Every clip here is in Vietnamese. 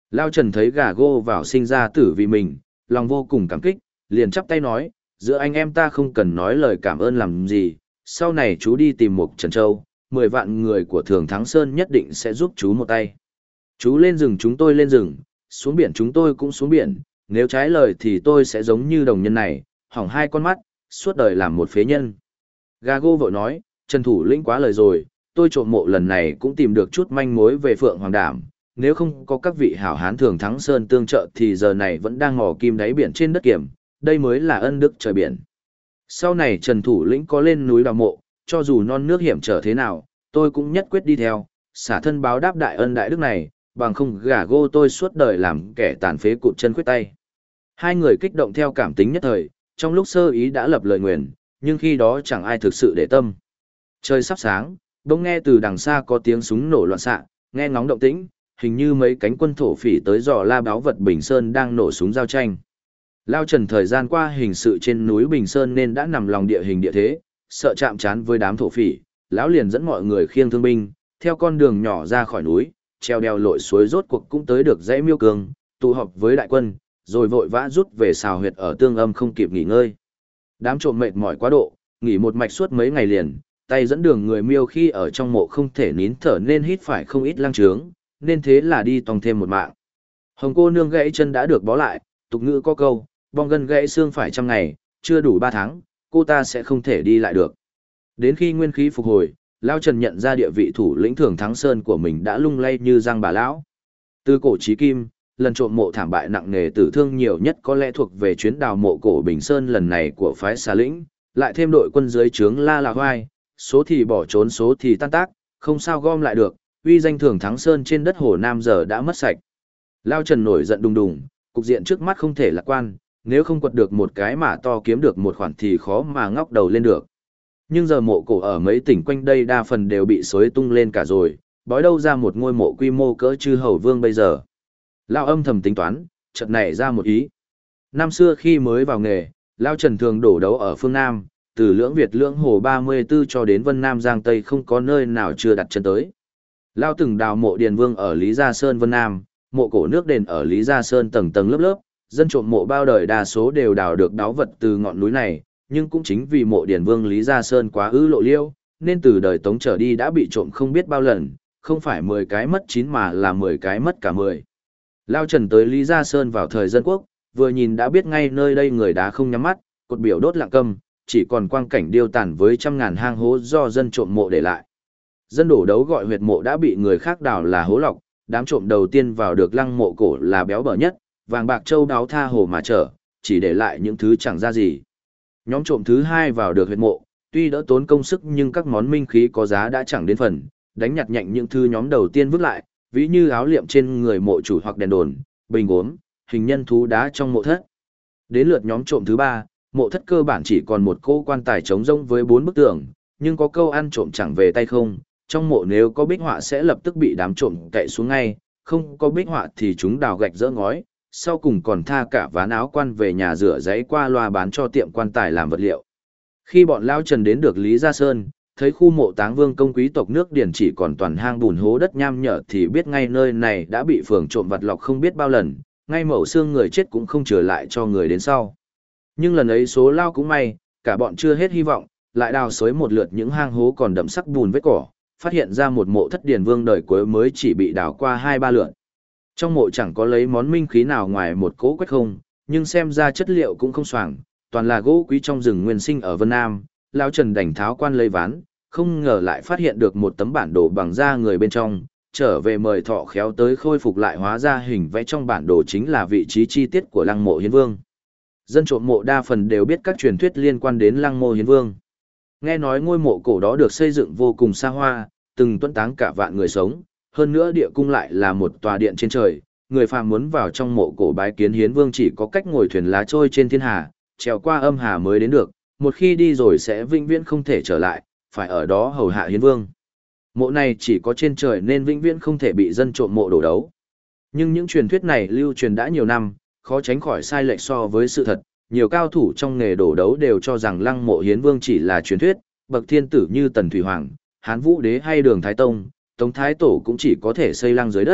Lao Trần thấy gà gô vào sinh ra tử vì mình, lòng vô cùng cảm kích, liền chắp tay nói, giữa anh em ta không cần nói lời cảm ơn làm gì, sau này chú đi tìm Mục Trần Châu, 10 vạn người của Thường Thắng Sơn nhất định sẽ giúp chú một tay. Chú lên rừng chúng tôi lên rừng, xuống biển chúng tôi cũng xuống biển, nếu trái lời thì tôi sẽ giống như đồng nhân này, hỏng 2 con mắt, suốt đời làm một phế nhân. Gà gô vội nói, Trần thủ lĩnh quá lời rồi, tôi trộm mộ lần này cũng tìm được chút manh mối về Phượng Hoàng Đảm, nếu không có các vị hảo hán Thường Thắng Sơn tương trợ thì giờ này vẫn đang mò kim đáy biển trên đất kiểm, đây mới là ân đức trời biển. Sau này Trần thủ lĩnh có lên núi đào mộ, cho dù non nước hiểm trở thế nào, tôi cũng nhất quyết đi theo, xả thân báo đáp đại ân đại đức này, bằng không gà gô tôi suốt đời làm kẻ tàn phế cụt chân khuyết tay. Hai người kích động theo cảm tính nhất thời, trong lúc sơ ý đã lập lời nguyền, nhưng khi đó chẳng ai thực sự để tâm. Trời sắp sáng, bỗng nghe từ đằng xa có tiếng súng nổ loạn xạ, nghe ngóng động tĩnh, hình như mấy cánh quân thổ phỉ tới dò la báo vật Bình Sơn đang nổ súng giao tranh. Lao Trần thời gian qua hình sự trên núi Bình Sơn nên đã nằm lòng địa hình địa thế, sợ chạm trán với đám thổ phỉ, lão liền dẫn mọi người khiêng thương binh, theo con đường nhỏ ra khỏi núi, treo đèo lội suối rốt cuộc cũng tới được dãy Miêu Cương, tụ họp với đại quân, rồi vội vã rút về xào huyệt ở Tương Âm không kịp nghỉ ngơi. Đám trộm mệt mỏi quá độ, nghỉ một mạch suốt mấy ngày liền, tay dẫn đường người Miêu khi ở trong mộ không thể nín thở nên hít phải không ít lăng trướng, nên thế là đi tòng thêm một mạng. Hồng cô nương gãy chân đã được bó lại, tục ngữ có câu, bong gân gãy xương phải 100 ngày, chưa đủ 3 tháng, cô ta sẽ không thể đi lại được. Đến khi nguyên khí phục hồi, Lao Trần nhận ra địa vị thủ lĩnh Thường Thắng Sơn của mình đã lung lay như răng bà lão. Từ cổ chí kim, lần trộm mộ thảm bại nặng nề tử thương nhiều nhất có lẽ thuộc về chuyến đào mộ cổ Bình Sơn lần này của phái Xà Lĩnh, lại thêm đội quân dưới trướng La La Hoai, số thì bỏ trốn số thì tan tác, không sao gom lại được, uy danh Thường Thắng Sơn trên đất Hồ Nam giờ đã mất sạch. Lao Trần nổi giận đùng đùng, cục diện trước mắt không thể lạc quan, nếu không quật được một cái mả to kiếm được một khoản thì khó mà ngóc đầu lên được. Nhưng giờ mộ cổ ở mấy tỉnh quanh đây đa phần đều bị xối tung lên cả rồi, bói đâu ra một ngôi mộ quy mô cỡ Chư Hầu Vương bây giờ. Lao âm thầm tính toán, chợt nảy ra một ý. Năm xưa khi mới vào nghề, Lao Trần thường đổ đấu ở phương Nam, từ Lưỡng Việt Lưỡng Hồ 34 cho đến Vân Nam Giang Tây không có nơi nào chưa đặt chân tới. Lao từng đào mộ Điền Vương ở Lý Gia Sơn Vân Nam, mộ cổ nước đền ở Lý Gia Sơn tầng tầng lớp lớp, dân trộm mộ bao đời đa số đều đào được báu vật từ ngọn núi này, nhưng cũng chính vì mộ Điền Vương Lý Gia Sơn quá ư lộ liêu, nên từ đời Tống trở đi đã bị trộm không biết bao lần, không phải 10 cái mất 9 mà là 10 cái mất cả 10. Lao Trần tới Lý Gia Sơn vào thời dân quốc, vừa nhìn đã biết ngay nơi đây người đá không nhắm mắt, cột biểu đốt lặng câm, chỉ còn quang cảnh điêu tàn với trăm ngàn hang hố do dân trộm mộ để lại. Dân đổ đấu gọi huyệt mộ đã bị người khác đào là hố lọc, đám trộm đầu tiên vào được lăng mộ cổ là béo bở nhất, vàng bạc châu đáo tha hồ mà chở, chỉ để lại những thứ chẳng ra gì. Nhóm trộm thứ hai vào được huyệt mộ, tuy đỡ tốn công sức nhưng các món minh khí có giá đã chẳng đến phần, đánh nhặt nhạnh những thứ nhóm đầu tiên vứt lại, ví như áo liệm trên người mộ chủ hoặc đèn đồn, bình gốm, hình nhân thú đá trong mộ thất. Đến lượt nhóm trộm thứ ba, mộ thất cơ bản chỉ còn một cô quan tài trống rỗng với 4 bức tường, nhưng có câu ăn trộm chẳng về tay không, trong mộ nếu có bích họa sẽ lập tức bị đám trộm cậy xuống ngay, không có bích họa thì chúng đào gạch dỡ ngói, sau cùng còn tha cả ván áo quan về nhà rửa giấy qua loa bán cho tiệm quan tài làm vật liệu. Khi bọn Lao Trần đến được Lý Gia Sơn, thấy khu mộ táng vương công quý tộc nước Điền chỉ còn toàn hang bùn hố đất nham nhở thì biết ngay nơi này đã bị phường trộm vặt lọc không biết bao lần, ngay mẩu xương người chết cũng không trở lại cho người đến sau. Nhưng lần ấy số Lao cũng may, cả bọn chưa hết hy vọng, lại đào xới một lượt những hang hố còn đậm sắc bùn vết cỏ, phát hiện ra một mộ thất Điền Vương đời cuối mới chỉ bị đào qua 2-3 lượt. Trong mộ chẳng có lấy món minh khí nào ngoài một cỗ quách không, nhưng xem ra chất liệu cũng không xoàng, toàn là gỗ quý trong rừng nguyên sinh ở Vân Nam. Lão Trần đành tháo quan lấy ván, không ngờ lại phát hiện được một tấm bản đồ bằng da người bên trong, trở về mời thọ khéo tới khôi phục lại, hóa ra hình vẽ trong bản đồ chính là vị trí chi tiết của lăng mộ Hiến Vương. Dân trộm mộ đa phần đều biết các truyền thuyết liên quan đến lăng mộ Hiến Vương. Nghe nói ngôi mộ cổ đó được xây dựng vô cùng xa hoa, từng tuẫn táng cả vạn người sống, hơn nữa địa cung lại là một tòa điện trên trời, người phàm muốn vào trong mộ cổ bái kiến Hiến Vương chỉ có cách ngồi thuyền lá trôi trên thiên hà, trèo qua âm hà mới đến được, một khi đi rồi sẽ vĩnh viễn không thể trở lại, phải ở đó hầu hạ Hiến Vương. Mộ này chỉ có trên trời nên vĩnh viễn không thể bị dân trộm mộ đổ đấu. Nhưng những truyền thuyết này lưu truyền đã nhiều năm, khó tránh khỏi sai lệch so với sự thật. Nhiều cao thủ trong nghề đổ đấu đều cho rằng lăng mộ Hiến Vương chỉ là truyền thuyết, bậc thiên tử như Tần Thủy Hoàng, Hán Vũ Đế hay Đường Thái Tông, Tống Thái Tổ cũng chỉ có thể xây lăng dưới đất,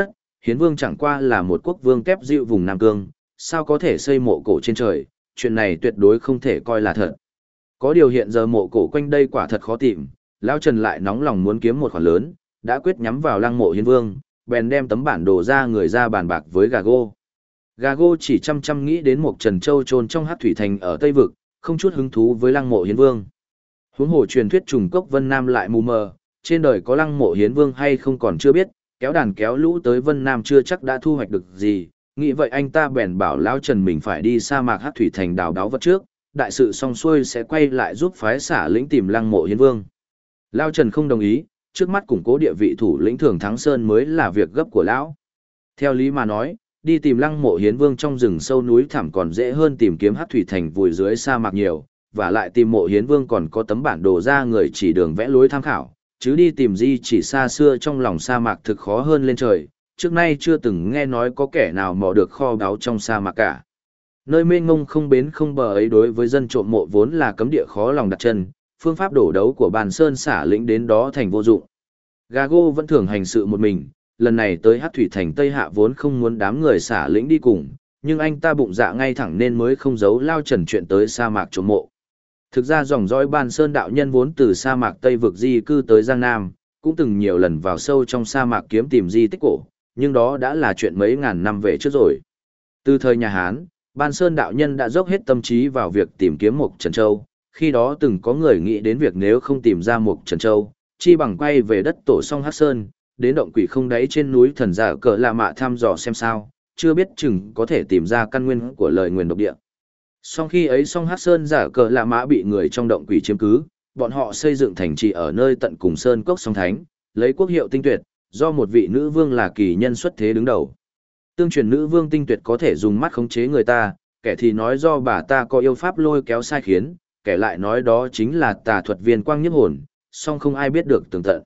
Hiến vương chẳng qua là một quốc vương kép dịu vùng Nam Cương, sao có thể xây mộ cổ trên trời, chuyện này tuyệt đối không thể coi là thật. Có điều hiện giờ mộ cổ quanh đây quả thật khó tìm, Lão Trần lại nóng lòng muốn kiếm một khoản lớn, đã quyết nhắm vào lăng mộ hiến vương, bèn đem tấm bản đồ ra người ra bàn bạc với Gago. Gago chỉ chăm nghĩ đến một Trần Châu chôn trong Hắc Thủy Thành ở Tây Vực, không chút hứng thú với lăng mộ hiến vương. Huống hồ truyền thuyết trùng cốc Vân Nam lại mù mờ, trên đời có lăng mộ hiến vương hay không còn chưa biết, kéo đàn kéo lũ tới Vân Nam chưa chắc đã thu hoạch được gì. Nghĩ vậy anh ta bèn bảo Lão Trần mình phải đi sa mạc Hắc Thủy Thành đào đáo vật trước, đại sự xong xuôi sẽ quay lại giúp phái xả lĩnh tìm lăng mộ hiến vương. Lão Trần không đồng ý, trước mắt củng cố địa vị thủ lĩnh Thường Thắng Sơn mới là việc gấp của lão. Theo lý mà nói, đi tìm lăng mộ hiến vương trong rừng sâu núi thẳm còn dễ hơn tìm kiếm Hắc Thủy Thành vùi dưới sa mạc nhiều, và lại tìm mộ hiến vương còn có tấm bản đồ ra người chỉ đường vẽ lối tham khảo, chứ đi tìm di chỉ xa xưa trong lòng sa mạc thực khó hơn lên trời, trước nay chưa từng nghe nói có kẻ nào mò được kho báu trong sa mạc cả. Nơi mênh mông không bến không bờ ấy đối với dân trộm mộ vốn là cấm địa khó lòng đặt chân, phương pháp đổ đấu của bàn sơn xả lĩnh đến đó thành vô dụng. Gago vẫn thường hành sự một mình, lần này tới Hắc Thủy Thành Tây Hạ vốn không muốn đám người xả lĩnh đi cùng, nhưng anh ta bụng dạ ngay thẳng nên mới không giấu Lao Trần chuyện tới sa mạc trộm mộ. Thực ra dòng dõi bàn sơn đạo nhân vốn từ sa mạc Tây vực di cư tới Giang Nam, cũng từng nhiều lần vào sâu trong sa mạc kiếm tìm di tích cổ, nhưng đó đã là chuyện mấy ngàn năm về trước rồi. Từ thời nhà Hán, Ban Sơn đạo nhân đã dốc hết tâm trí vào việc tìm kiếm Mộc Trần Châu, khi đó từng có người nghĩ đến việc nếu không tìm ra Mộc Trần Châu, chi bằng quay về đất tổ song Hắc Sơn, đến động quỷ không đáy trên núi thần giả cờ La Mạ thăm dò xem sao, chưa biết chừng có thể tìm ra căn nguyên của lời nguyền độc địa. Song khi ấy song Hắc Sơn giả cờ La Mã bị người trong động quỷ chiếm cứ, bọn họ xây dựng thành trì ở nơi tận cùng sơn cốc song thánh, lấy quốc hiệu Tinh Tuyệt, do một vị nữ vương là kỳ nhân xuất thế đứng đầu. Tương truyền nữ vương Tinh Tuyệt có thể dùng mắt khống chế người ta, kẻ thì nói do bà ta có yêu pháp lôi kéo sai khiến, kẻ lại nói đó chính là tà thuật viên quang nhiếp hồn, song không ai biết được tường tận.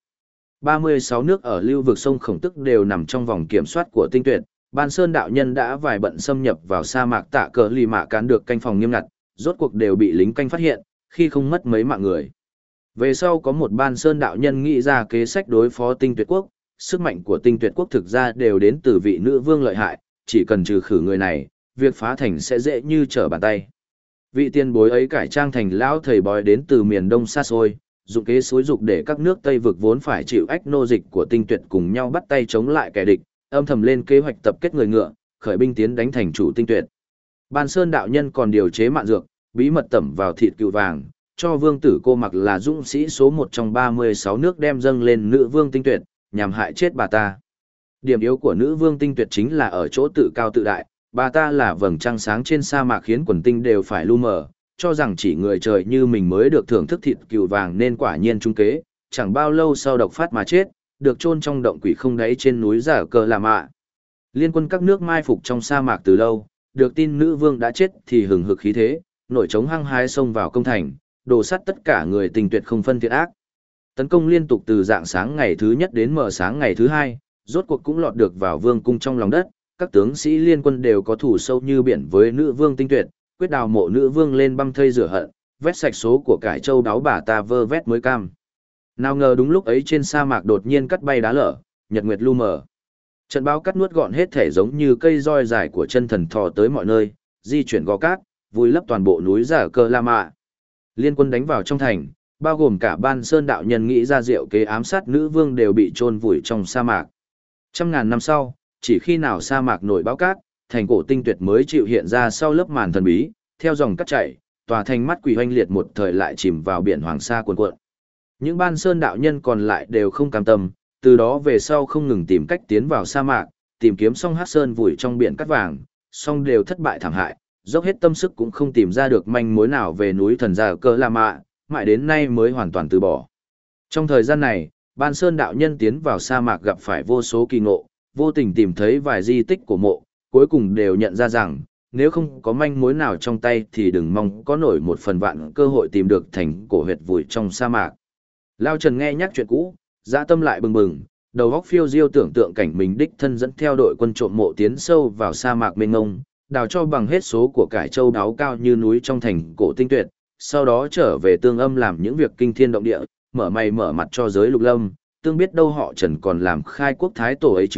36 nước ở lưu vực sông Khổng Tức đều nằm trong vòng kiểm soát của Tinh Tuyệt, Ban Sơn đạo nhân đã vài bận xâm nhập vào sa mạc Tạ Cờ Lì Mạ cán được canh phòng nghiêm ngặt, rốt cuộc đều bị lính canh phát hiện, khi không mất mấy mạng người. Về sau có một Ban Sơn đạo nhân nghĩ ra kế sách đối phó Tinh Tuyệt quốc, sức mạnh của Tinh Tuyệt quốc thực ra đều đến từ vị nữ vương lợi hại, chỉ cần trừ khử người này, việc phá thành sẽ dễ như trở bàn tay. Vị tiền bối ấy cải trang thành lão thầy bói đến từ miền đông xa xôi, dụng kế xối dục để các nước Tây vực vốn phải chịu ách nô dịch của Tinh Tuyệt cùng nhau bắt tay chống lại kẻ địch, âm thầm lên kế hoạch tập kết người ngựa, khởi binh tiến đánh thành chủ Tinh Tuyệt. Ban Sơn đạo nhân còn điều chế mạn dược, bí mật tẩm vào thịt cừu vàng, cho vương tử cô mặc là dũng sĩ số 1 trong 36 nước đem dâng lên nữ vương Tinh Tuyệt, nhằm hại chết bà ta. Điểm yếu của nữ vương Tinh Tuyệt chính là ở chỗ tự cao tự đại, bà ta là vầng trăng sáng trên sa mạc khiến quần tinh đều phải lu mờ, cho rằng chỉ người trời như mình mới được thưởng thức thịt cừu vàng nên quả nhiên trung kế, chẳng bao lâu sau độc phát mà chết, được chôn trong động quỷ không đáy trên núi Giả Cờ La Mạ. Liên quân các nước mai phục trong sa mạc từ lâu, được tin nữ vương đã chết thì hừng hực khí thế, nổi trống hăng hái xông vào công thành, đổ sắt tất cả người Tinh Tuyệt không phân thiện ác. Tấn công liên tục từ rạng sáng ngày thứ nhất đến mờ sáng ngày thứ hai, rốt cuộc cũng lọt được vào vương cung trong lòng đất, các tướng sĩ liên quân đều có thủ sâu như biển với nữ vương Tinh Tuyệt, quyết đào mộ nữ vương lên băm thây rửa hận, vét sạch số của cải châu đáo bà ta vơ vét mới cam. Nào ngờ đúng lúc ấy trên sa mạc đột nhiên cắt bay đá lở, nhật nguyệt lu mờ. Trận bão cắt nuốt gọn hết thể giống như cây roi dài của chân thần thò tới mọi nơi, di chuyển gò cát, vùi lấp toàn bộ núi Giả Cờ La Mạ. Liên quân đánh vào trong thành, bao gồm cả Ban Sơn đạo nhân nghĩ ra diệu kế ám sát nữ vương đều bị chôn vùi trong sa mạc. Trăm ngàn năm sau, chỉ khi nào sa mạc nổi bão cát, thành cổ Tinh Tuyệt mới chịu hiện ra sau lớp màn thần bí, theo dòng cát chảy, tòa thành mắt quỷ hoanh liệt một thời lại chìm vào biển hoàng sa cuồn cuộn. Những Ban Sơn đạo nhân còn lại đều không cam tâm, từ đó về sau không ngừng tìm cách tiến vào sa mạc, tìm kiếm song Hắc Sơn vùi trong biển cát vàng, song đều thất bại thảm hại, dốc hết tâm sức cũng không tìm ra được manh mối nào về núi thần Giả Cờ La Mạ, mãi đến nay mới hoàn toàn từ bỏ. Trong thời gian này, Ban Sơn đạo nhân tiến vào sa mạc gặp phải vô số kỳ ngộ, vô tình tìm thấy vài di tích của mộ, cuối cùng đều nhận ra rằng, nếu không có manh mối nào trong tay thì đừng mong có nổi một phần vạn cơ hội tìm được thành cổ huyệt vùi trong sa mạc. Lao Trần nghe nhắc chuyện cũ, dã tâm lại bừng bừng, đầu óc phiêu diêu tưởng tượng cảnh mình đích thân dẫn theo đội quân trộm mộ tiến sâu vào sa mạc mênh mông, đào cho bằng hết số của cải châu đáo cao như núi trong thành cổ Tinh Tuyệt, sau đó trở về Tương Âm làm những việc kinh thiên động địa, mở mày mở mặt cho giới lục lâm, tương biết đâu họ Trần còn làm khai quốc thái tổ ấy chứ,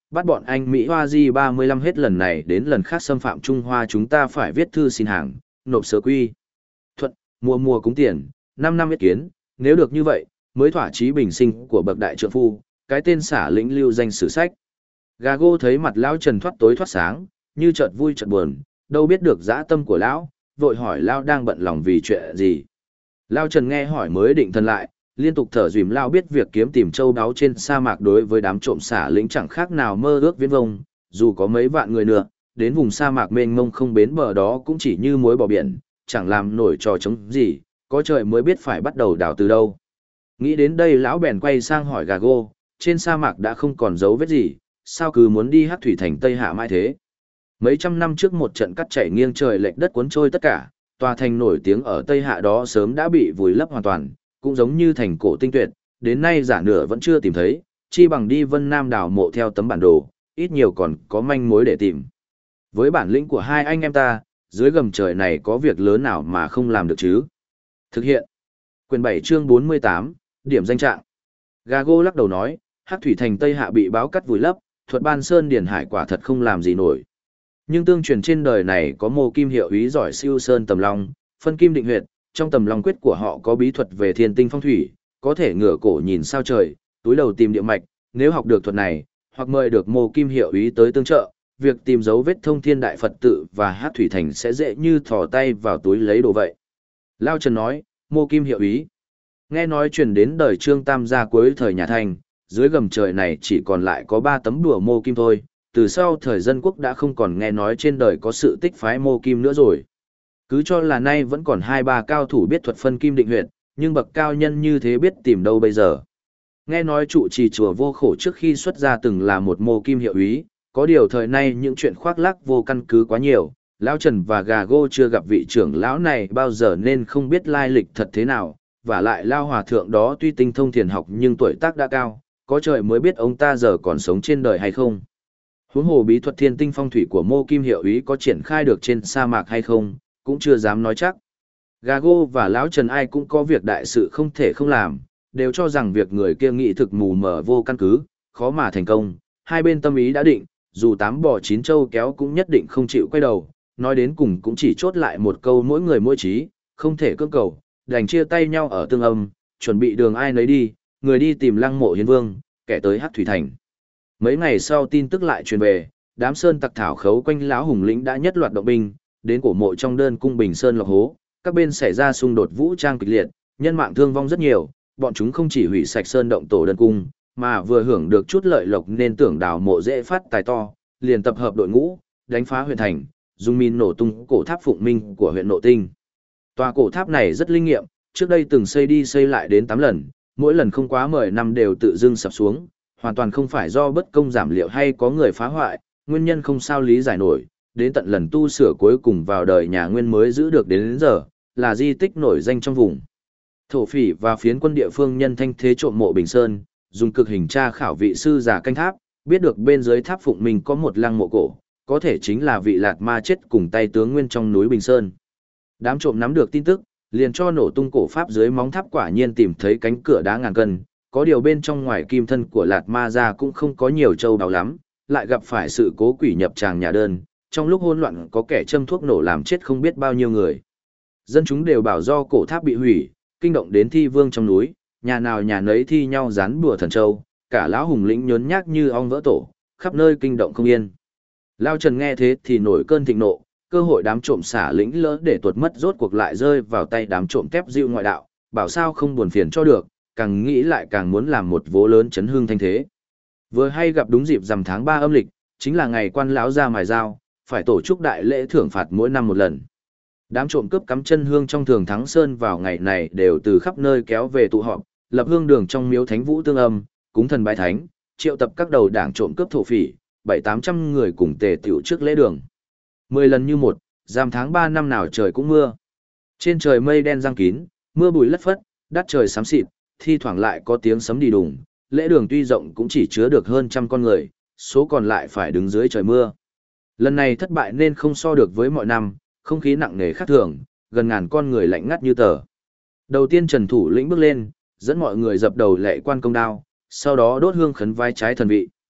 bắt bọn anh Mỹ Hoa Di 35 hết lần này đến lần khác xâm phạm Trung Hoa, chúng ta phải viết thư xin hàng, nộp sớ quy. Thuận, mùa cúng tiền, 5 năm ý kiến, nếu được như vậy, mới thỏa chí bình sinh của bậc đại trượng phu, cái tên xả lĩnh lưu danh sử sách. Gago thấy mặt lão Trần thoát tối thoát sáng, như chợt vui chợt buồn, đâu biết được dã tâm của lão, vội hỏi lão đang bận lòng vì chuyện gì. Lão Trần nghe hỏi mới định thần lại, liên tục thở dùm. Lão biết việc kiếm tìm châu báu trên sa mạc đối với đám trộm xả lĩnh chẳng khác nào mơ ước viễn vông, dù có mấy vạn người nữa, đến vùng sa mạc mênh mông không bến bờ đó cũng chỉ như muối bỏ biển, chẳng làm nổi trò chống gì, có trời mới biết phải bắt đầu đào từ đâu. Nghĩ đến đây lão bèn quay sang hỏi Gago, trên sa mạc đã không còn dấu vết gì, sao cứ muốn đi Hắc Thủy Thành Tây Hạ mãi thế? Mấy trăm năm trước một trận cắt chảy nghiêng trời lệch đất cuốn trôi tất cả, tòa thành nổi tiếng ở Tây Hạ đó sớm đã bị vùi lấp hoàn toàn, cũng giống như thành cổ tinh tuyệt, đến nay giả nửa vẫn chưa tìm thấy, chi bằng đi Vân Nam đào mộ theo tấm bản đồ, ít nhiều còn có manh mối để tìm. Với bản lĩnh của hai anh em ta, dưới gầm trời này có việc lớn nào mà không làm được chứ? Thực hiện. Quyền 7 chương 48, điểm danh trạng. Gago lắc đầu nói, Hắc Thủy Thành Tây Hạ bị báo cắt vùi lấp, Thuật Ban Sơn Điền Hải quả thật không làm gì nổi. Nhưng tương truyền trên đời này có mô kim hiệu úy giỏi siêu sơn tầm long, phân kim định huyệt, trong tầm long quyết của họ có bí thuật về thiên tinh phong thủy, có thể ngửa cổ nhìn sao trời, túi đầu tìm địa mạch, nếu học được thuật này, hoặc mời được mô kim hiệu úy tới tương trợ, việc tìm dấu vết thông thiên đại Phật tự và Hắc Thủy Thành sẽ dễ như thò tay vào túi lấy đồ vậy. Lao Trần nói, mô kim hiệu úy. Nghe nói truyền đến đời Trương Tam gia cuối thời nhà Thanh, dưới gầm trời này chỉ còn lại có 3 tấm đùa mô kim thôi, từ sau thời dân quốc đã không còn nghe nói trên đời có sự tích phái mô kim nữa rồi. Cứ cho là nay vẫn còn 2-3 cao thủ biết thuật phân kim định huyệt, nhưng bậc cao nhân như thế biết tìm đâu bây giờ. Nghe nói trụ trì chùa Vô Khổ trước khi xuất gia từng là một mô kim hiệu úy, có điều thời nay những chuyện khoác lác vô căn cứ quá nhiều, Lão Trần và Gago chưa gặp vị trưởng lão này bao giờ nên không biết lai lịch thật thế nào, và lại Lao Hòa Thượng đó tuy tinh thông thiền học nhưng tuổi tác đã cao, có trời mới biết ông ta giờ còn sống trên đời hay không. Huống hồ bí thuật thiên tinh phong thủy của mô kim hiệu úy có triển khai được trên sa mạc hay không, cũng chưa dám nói chắc. Gago và Lão Trần ai cũng có việc đại sự không thể không làm, đều cho rằng việc người kia nghĩ thực mù mờ vô căn cứ, khó mà thành công. Hai bên tâm ý đã định, dù 8 bò 9 trâu kéo cũng nhất định không chịu quay đầu, nói đến cùng cũng chỉ chốt lại một câu mỗi người mỗi trí, không thể cưỡng cầu, đành chia tay nhau ở tương âm, chuẩn bị đường ai nấy đi, người đi tìm Lăng Mộ Hiến Vương, kẻ tới Hắc Thủy Thành. Mấy ngày sau tin tức lại truyền về, đám sơn tặc thảo khấu quanh lão hùng lĩnh đã nhất loạt động binh, đến cổ mộ trong đơn cung Bình Sơn Lộc Hố, các bên xảy ra xung đột vũ trang kịch liệt, nhân mạng thương vong rất nhiều, bọn chúng không chỉ hủy sạch sơn động tổ đơn cung, mà vừa hưởng được chút lợi lộc nên tưởng đào mộ dễ phát tài to, liền tập hợp đội ngũ, đánh phá huyện thành, dùng min nổ tung cổ tháp Phụng Minh của huyện Nộ Tinh. Tòa cổ tháp này rất linh nghiệm, trước đây từng xây đi xây lại đến 8 lần, mỗi lần không quá 10 năm đều tự dưng sập xuống, hoàn toàn không phải do bất công giảm liệu hay có người phá hoại, nguyên nhân không sao lý giải nổi, đến tận lần tu sửa cuối cùng vào đời nhà Nguyên mới giữ được đến giờ, là di tích nổi danh trong vùng. Thổ phỉ và phiến quân địa phương nhân thanh thế trộm mộ Bình Sơn, dùng cực hình tra khảo vị sư giả canh tháp, biết được bên dưới tháp Phụng Minh có một lăng mộ cổ, có thể chính là vị Lạt Ma chết cùng tay tướng Nguyên trong núi Bình Sơn. Đám trộm nắm được tin tức, liền cho nổ tung cổ pháp dưới móng tháp, quả nhiên tìm thấy cánh cửa đá ngàn cân, có điều bên trong ngoài kim thân của Lạt Ma ra cũng không có nhiều châu báu lắm, lại gặp phải sự cố quỷ nhập tràng nhà đơn, trong lúc hỗn loạn có kẻ châm thuốc nổ làm chết không biết bao nhiêu người. Dân chúng đều bảo do cổ tháp bị hủy, kinh động đến thi vương trong núi, nhà nào nhà nấy thi nhau dán bùa thần châu, cả lão hùng lĩnh nhớn nhác như ong vỡ tổ, khắp nơi kinh động không yên. Lao Trần nghe thế thì nổi cơn thịnh nộ, cơ hội đám trộm xả lĩnh lỡ để tuột mất rốt cuộc lại rơi vào tay đám trộm tép diệu ngoại đạo, bảo sao không buồn phiền cho được, càng nghĩ lại càng muốn làm một vố lớn chấn hương thanh thế. Vừa hay gặp đúng dịp rằm tháng 3 âm lịch, chính là ngày quan lão ra mài dao, phải tổ chức đại lễ thưởng phạt mỗi năm một lần. Đám trộm cướp cắm chân hương trong Thường Thắng Sơn vào ngày này đều từ khắp nơi kéo về tụ họp, lập hương đường trong miếu Thánh Vũ Tương Âm, cúng thần bái thánh, triệu tập các đầu đảng trộm cướp thổ phỉ, 700-800 người cùng tề tựu trước lễ đường. 10 lần như một, rằm tháng 3 năm nào trời cũng mưa. Trên trời mây đen giăng kín, mưa bụi lất phất, đất trời xám xịt, thi thoảng lại có tiếng sấm đi đùng. Lễ đường tuy rộng cũng chỉ chứa được hơn 100 con người, số còn lại phải đứng dưới trời mưa. Lần này thất bại nên không so được với mọi năm, không khí nặng nề khác thường, gần ngàn con người lạnh ngắt như tờ. Đầu tiên Trần Thủ lĩnh bước lên, dẫn mọi người dập đầu lễ quan công đao, sau đó đốt hương khấn vai trái thần vị.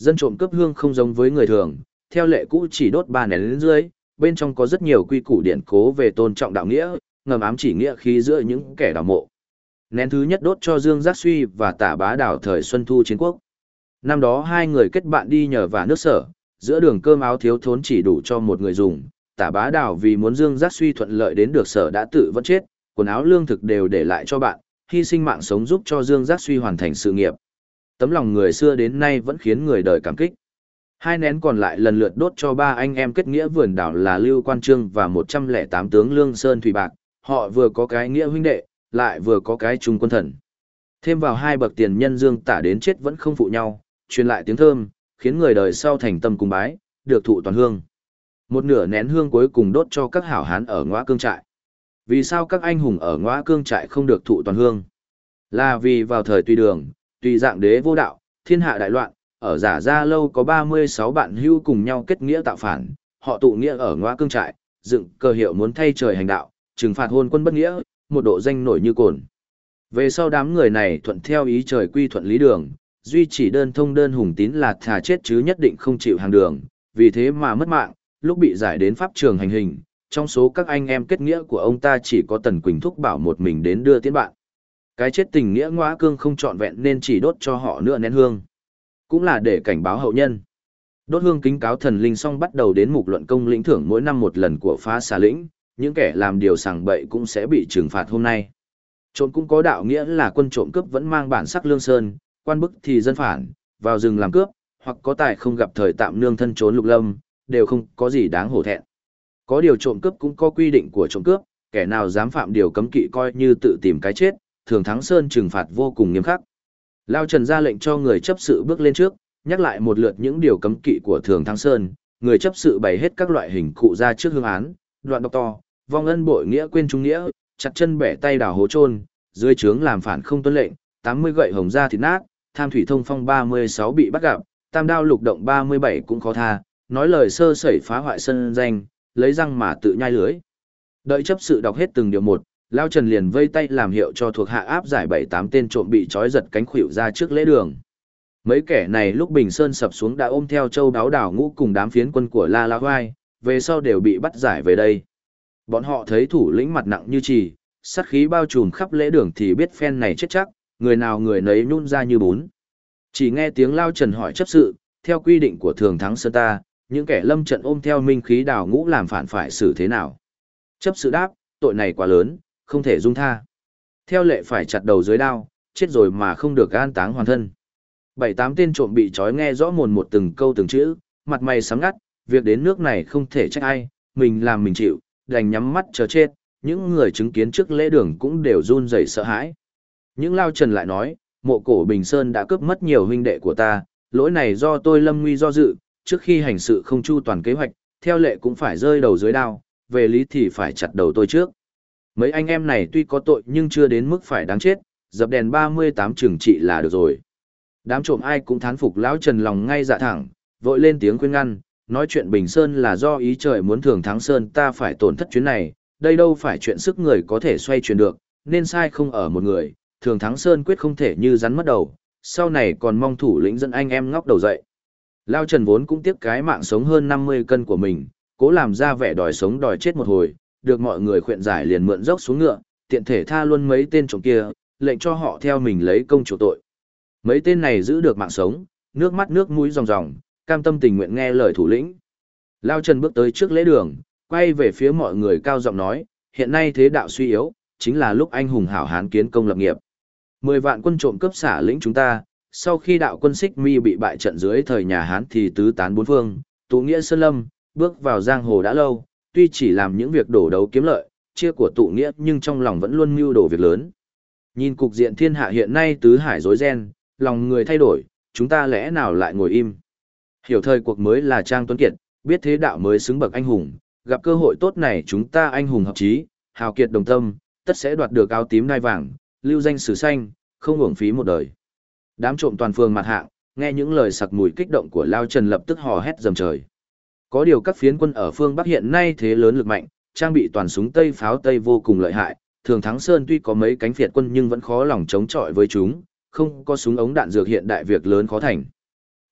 Dân trộm cướp hương không giống với người thường, theo lệ cũ chỉ đốt 3 nén lên dưới, bên trong có rất nhiều quy củ điển cố về tôn trọng đạo nghĩa, ngầm ám chỉ nghĩa khí giữa những kẻ đào mộ. Nén thứ nhất đốt cho Dương Giác Suy và Tả Bá Đào thời Xuân Thu chiến quốc. Năm đó hai người kết bạn đi nhờ vả nước Sở, giữa đường cơm áo thiếu thốn chỉ đủ cho một người dùng. Tả Bá Đào vì muốn Dương Giác Suy thuận lợi đến được Sở đã tự vẫn chết, quần áo lương thực đều để lại cho bạn, hy sinh mạng sống giúp cho Dương Giác Suy hoàn thành sự nghiệp. Tấm lòng người xưa đến nay vẫn khiến người đời cảm kích. Hai nén còn lại lần lượt đốt cho ba anh em kết nghĩa vườn đảo là Lưu Quan Trương và 108 tướng Lương Sơn Thủy Bạc, họ vừa có cái nghĩa huynh đệ, lại vừa có cái chung quân thần. Thêm vào hai bậc tiền nhân Dương Tả đến chết vẫn không phụ nhau, truyền lại tiếng thơm, khiến người đời sau thành tâm cung bái, được thụ toàn hương. Một nửa nén hương cuối cùng đốt cho các hảo hán ở Ngõa Cương trại. Vì sao các anh hùng ở Ngõa Cương trại không được thụ toàn hương? Là vì vào thời Tùy Đường, Tùy Dạng đế vô đạo, thiên hạ đại loạn, ở Giả Gia Lâu có 36 bạn hưu cùng nhau kết nghĩa tạo phản, họ tụ nghĩa ở Ngõa Cương trại, dựng cờ hiệu muốn thay trời hành đạo, trừng phạt hôn quân bất nghĩa, một độ danh nổi như cồn. Về sau đám người này thuận theo ý trời quy thuận lý đường, duy chỉ đơn thông đơn hùng tín là thà chết chứ nhất định không chịu hàng đường, vì thế mà mất mạng, lúc bị giải đến pháp trường hành hình, trong số các anh em kết nghĩa của ông ta chỉ có Tần Quỳnh Thúc bảo một mình đến đưa tiễn bạn. Cái chết tình nghĩa Ngõa Cương không trọn vẹn nên chỉ đốt cho họ nữa nén hương. Cũng là để cảnh báo hậu nhân. Đốt hương kính cáo thần linh xong bắt đầu đến mục luận công lĩnh thưởng mỗi năm một lần của phá xà lĩnh, những kẻ làm điều sằng bậy cũng sẽ bị trừng phạt hôm nay. Trộm cũng có đạo nghĩa là quân trộm cướp vẫn mang bản sắc lương sơn, quan bức thì dân phản, vào rừng làm cướp, hoặc có tài không gặp thời tạm nương thân trốn lục lâm, đều không có gì đáng hổ thẹn. Có điều trộm cướp cũng có quy định của trộm cướp, kẻ nào dám phạm điều cấm kỵ coi như tự tìm cái chết, thường Thắng Sơn trừng phạt vô cùng nghiêm khắc. Lao Trần ra lệnh cho người chấp sự bước lên trước, nhắc lại một lượt những điều cấm kỵ của Thường Thắng Sơn, người chấp sự bày hết các loại hình cụ ra trước hương án, đoạn độc to, vong ân bội nghĩa quên trung nghĩa, chặt chân bẻ tay đào hố chôn, dưới trướng làm phản không tuân lệnh, 80 gậy hồng ra thịt nát, tham thủy thông phong 36 bị bắt gặp, tam đao lục động 37 cũng khó tha, nói lời sơ sẩy phá hoại sân danh, lấy răng mà tự nhai lưới. Đợi chấp sự đọc hết từng điều một, Lao Trần liền vây tay làm hiệu cho thuộc hạ áp giải 7-8 tên trộm bị trói giật cánh khuỷu ra trước lễ đường. Mấy kẻ này lúc Bình Sơn sập xuống đã ôm theo châu đáo đảo ngũ cùng đám phiến quân của La La Hoai, về sau đều bị bắt giải về đây. Bọn họ thấy thủ lĩnh mặt nặng như chì, sát khí bao trùm khắp lễ đường thì biết phen này chết chắc, người nào người nấy nhún ra như bún. Chỉ nghe tiếng Lao Trần hỏi chấp sự, theo quy định của Thường Thắng Sơn ta, những kẻ lâm trận ôm theo minh khí đào ngũ làm phản phải xử thế nào? Chấp sự đáp, tội này quá lớn, không thể dung tha. Theo lệ phải chặt đầu dưới đao, chết rồi mà không được an táng hoàn thân. 7-8 tên trộm bị trói nghe rõ mồn một từng câu từng chữ, mặt mày sáng ngắt, việc đến nước này không thể trách ai, mình làm mình chịu, đành nhắm mắt chờ chết, những người chứng kiến trước lễ đường cũng đều run rẩy sợ hãi. Những Lao Trần lại nói, mộ cổ Bình Sơn đã cướp mất nhiều huynh đệ của ta, lỗi này do tôi lâm nguy do dự, trước khi hành sự không chu toàn kế hoạch, theo lệ cũng phải rơi đầu dưới đao, về lý thì phải chặt đầu tôi trước. Mấy anh em này tuy có tội nhưng chưa đến mức phải đáng chết, dập đèn 38 trừng trị là được rồi. Đám trộm ai cũng thán phục Lão Trần lòng ngay dạ thẳng, vội lên tiếng khuyên ngăn, nói chuyện Bình Sơn là do ý trời muốn Thường Thắng Sơn ta phải tổn thất chuyến này, đây đâu phải chuyện sức người có thể xoay chuyển được, nên sai không ở một người, Thường Thắng Sơn quyết không thể như rắn mất đầu, sau này còn mong thủ lĩnh dẫn anh em ngóc đầu dậy. Lao Trần vốn cũng tiếc cái mạng sống hơn 50 cân của mình, cố làm ra vẻ đòi sống đòi chết một hồi, được mọi người khuyên giải liền mượn dốc xuống ngựa, tiện thể tha luôn mấy tên trộm kia, lệnh cho họ theo mình lấy công chủ tội. Mấy tên này giữ được mạng sống, nước mắt nước mũi ròng ròng, cam tâm tình nguyện nghe lời thủ lĩnh. Lao Trần bước tới trước lễ đường, quay về phía mọi người cao giọng nói, hiện nay thế đạo suy yếu, chính là lúc anh hùng hảo hán kiến công lập nghiệp. 10 vạn quân trộm cướp xả lĩnh chúng ta, sau khi đạo quân Xích Mi bị bại trận dưới thời nhà Hán thì tứ tán bốn phương, tụ nghĩa sơn lâm, bước vào giang hồ đã lâu, tuy chỉ làm những việc đổ đấu kiếm lợi, chia của tụ nghĩa nhưng trong lòng vẫn luôn mưu đồ việc lớn. Nhìn cục diện thiên hạ hiện nay tứ hải rối ren, lòng người thay đổi, chúng ta lẽ nào lại ngồi im. Hiểu thời cuộc mới là Trang Tuấn Kiệt, biết thế đạo mới xứng bậc anh hùng, gặp cơ hội tốt này chúng ta anh hùng hợp chí, hào kiệt đồng tâm, tất sẽ đoạt được áo tím đai vàng, lưu danh sử xanh, không uổng phí một đời. Đám trộm toàn phường mặt hạng, nghe những lời sặc mùi kích động của Lao Trần lập tức hò hét dầm trời. Có điều các phiến quân ở phương Bắc hiện nay thế lớn lực mạnh, trang bị toàn súng Tây pháo Tây vô cùng lợi hại, Thường Thắng Sơn tuy có mấy cánh phiệt quân nhưng vẫn khó lòng chống chọi với chúng, không có súng ống đạn dược hiện đại việc lớn khó thành.